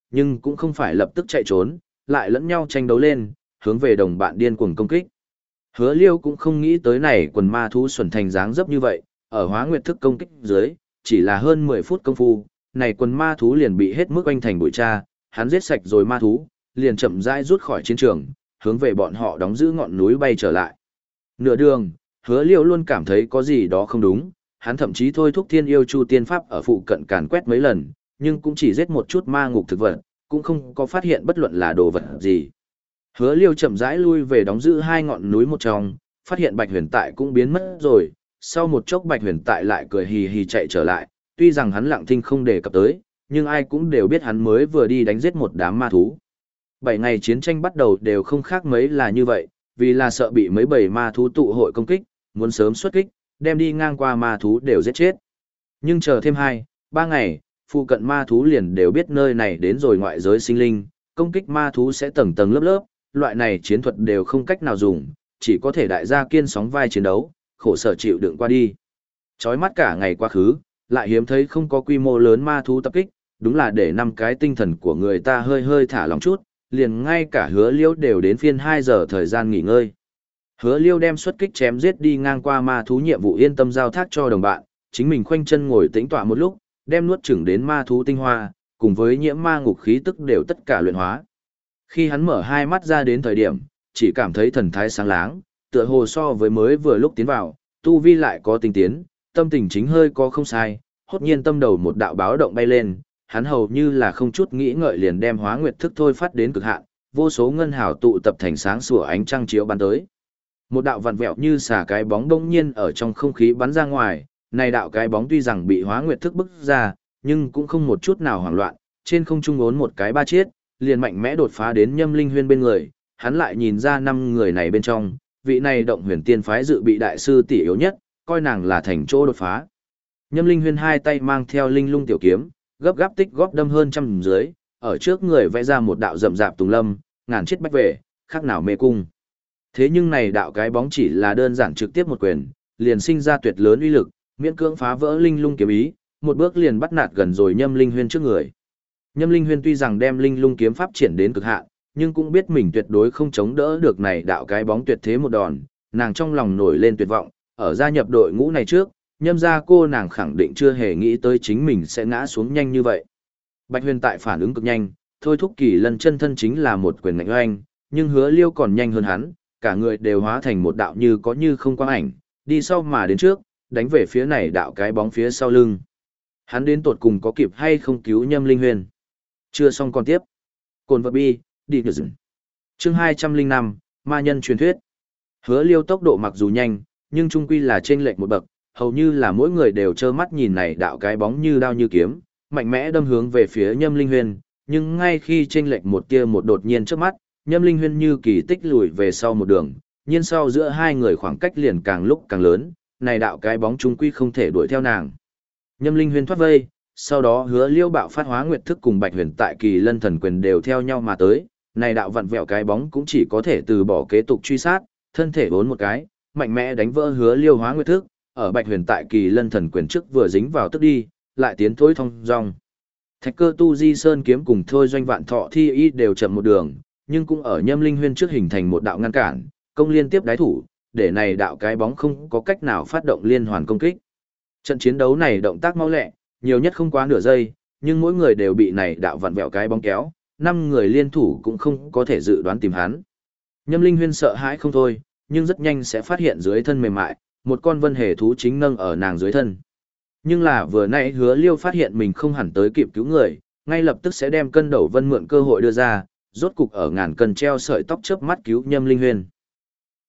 nhưng cũng không phải lập tức chạy trốn, lại lẫn nhau tranh đấu lên, hướng về đồng bạn điên cuồng công kích. Hứa Liêu cũng không nghĩ tới này quần ma thú xuẩn thành dáng dấp như vậy, ở Hóa Nguyệt thức công kích dưới, chỉ là hơn mười phút công phu, này quần ma thú liền bị hết mức oanh thành bụi cha, hắn giết sạch rồi ma thú, liền chậm rãi rút khỏi chiến trường, hướng về bọn họ đóng giữ ngọn núi bay trở lại. Nửa đường, Hứa Liêu luôn cảm thấy có gì đó không đúng, hắn thậm chí thôi thúc Thiên Yêu Chu Tiên Pháp ở phụ cận càn quét mấy lần, nhưng cũng chỉ giết một chút ma ngục thực vật, cũng không có phát hiện bất luận là đồ vật gì. Hứa Liêu chậm rãi lui về đóng giữ hai ngọn núi một trong, phát hiện Bạch Huyền Tại cũng biến mất rồi, sau một chốc Bạch Huyền Tại lại cười hì hì chạy trở lại, tuy rằng hắn lặng thinh không đề cập tới, nhưng ai cũng đều biết hắn mới vừa đi đánh giết một đám ma thú. Bảy ngày chiến tranh bắt đầu đều không khác mấy là như vậy, vì là sợ bị mấy bầy ma thú tụ hội công kích, muốn sớm xuất kích, đem đi ngang qua ma thú đều giết chết. Nhưng chờ thêm hai, ba ngày, phụ cận ma thú liền đều biết nơi này đến rồi ngoại giới sinh linh, công kích ma thú sẽ tầng tầng lớp lớp, loại này chiến thuật đều không cách nào dùng, chỉ có thể đại gia kiên sóng vai chiến đấu, khổ sở chịu đựng qua đi. Chói mắt cả ngày quá khứ, lại hiếm thấy không có quy mô lớn ma thú tập kích, đúng là để năm cái tinh thần của người ta hơi hơi thả lỏng chút, liền ngay cả Hứa Liêu đều đến phiên hai giờ thời gian nghỉ ngơi. Hứa Liêu đem xuất kích chém giết đi ngang qua ma thú nhiệm vụ yên tâm giao thác cho đồng bạn, chính mình khoanh chân ngồi tĩnh tọa một lúc, đem nuốt chửng đến ma thú tinh hoa, cùng với nhiễm ma ngục khí tức đều tất cả luyện hóa. Khi hắn mở hai mắt ra đến thời điểm, chỉ cảm thấy thần thái sáng láng, tựa hồ so với mới vừa lúc tiến vào, tu vi lại có tinh tiến, tâm tình chính hơi có không sai, hốt nhiên tâm đầu một đạo báo động bay lên, hắn hầu như là không chút nghĩ ngợi liền đem Hóa Nguyệt thức thôi phát đến cực hạn, vô số ngân hào tụ tập thành sáng sủa ánh trăng chiếu bắn tới. Một đạo vặn vẹo như xả cái bóng bỗng nhiên ở trong không khí bắn ra ngoài, này đạo cái bóng tuy rằng bị Hóa Nguyệt thức bức ra, nhưng cũng không một chút nào hoảng loạn, trên không trung ốn một cái ba chiết, liền mạnh mẽ đột phá đến Nhâm Linh Huyên bên người, hắn lại nhìn ra năm người này bên trong, vị này động huyền tiên phái dự bị đại sư tỷ yếu nhất, coi nàng là thành chỗ đột phá. Nhâm Linh Huyên hai tay mang theo linh lung tiểu kiếm, gấp gáp tích góp đâm hơn trăm dưới, ở trước người vẽ ra một đạo rậm rạp tùng lâm, ngàn chiết bách về, khác nào mê cung. Thế nhưng này đạo cái bóng chỉ là đơn giản trực tiếp một quyền, liền sinh ra tuyệt lớn uy lực, miễn cưỡng phá vỡ linh lung kiếm ý, một bước liền bắt nạt gần rồi Nhâm Linh Huyên trước người. Nhâm Linh Huyên tuy rằng đem linh lung kiếm pháp triển đến cực hạn, nhưng cũng biết mình tuyệt đối không chống đỡ được này đạo cái bóng tuyệt thế một đòn, nàng trong lòng nổi lên tuyệt vọng, ở gia nhập đội ngũ này trước, Nhâm gia cô nàng khẳng định chưa hề nghĩ tới chính mình sẽ ngã xuống nhanh như vậy. Bạch Huyền Tại phản ứng cực nhanh, thôi thúc Kỳ Lân chân thân chính là một quyền ngạnh oanh, nhưng Hứa Liêu còn nhanh hơn hắn, cả người đều hóa thành một đạo như có như không quang ảnh, đi sau mà đến trước, đánh về phía này đạo cái bóng phía sau lưng. Hắn đến tột cùng có kịp hay không cứu Nhâm Linh Huyên? Chưa xong còn tiếp. Cồn vật bi, đi nhờ dừng. Chương hai trăm lẻ năm, Ma nhân truyền thuyết. Hứa Liêu tốc độ mặc dù nhanh, nhưng trung quy là chênh lệch một bậc, hầu như là mỗi người đều trơ mắt nhìn này đạo cái bóng như đao như kiếm, mạnh mẽ đâm hướng về phía Nhâm Linh Huyên, nhưng ngay khi chênh lệch một tia một đột nhiên trước mắt, Nhâm Linh Huyên như kỳ tích lùi về sau một đường, nhiên sau giữa hai người khoảng cách liền càng lúc càng lớn, này đạo cái bóng trung quy không thể đuổi theo nàng. Nhâm Linh Huyên thoát vây, sau đó Hứa Liêu bạo phát Hóa Nguyệt thức cùng Bạch Huyền Tại Kỳ Lân thần quyền đều theo nhau mà tới, này đạo vặn vẹo cái bóng cũng chỉ có thể từ bỏ kế tục truy sát, thân thể vốn một cái, mạnh mẽ đánh vỡ Hứa Liêu Hóa Nguyệt thức, ở Bạch Huyền Tại Kỳ Lân thần quyền trước vừa dính vào tức đi, lại tiến thối thông dong. Thạch Cơ Tu Di Sơn kiếm cùng Thôi Doanh Vạn Thọ Thi Y đều chậm một đường, nhưng cũng ở Nhâm Linh Huyên trước hình thành một đạo ngăn cản, công liên tiếp đái thủ, để này đạo cái bóng không có cách nào phát động liên hoàn công kích. Trận chiến đấu này động tác mau lẹ, nhiều nhất không quá nửa giây, nhưng mỗi người đều bị này đạo vặn vẹo cái bóng kéo, năm người liên thủ cũng không có thể dự đoán tìm hắn. Nhâm Linh Huyên sợ hãi không thôi, nhưng rất nhanh sẽ phát hiện dưới thân mềm mại, một con vân hề thú chính nâng ở nàng dưới thân. Nhưng là vừa nãy Hứa Liêu phát hiện mình không hẳn tới kịp cứu người, ngay lập tức sẽ đem cân đầu vân mượn cơ hội đưa ra, rốt cục ở ngàn cân treo sợi tóc chớp mắt cứu Nhâm Linh Huyên.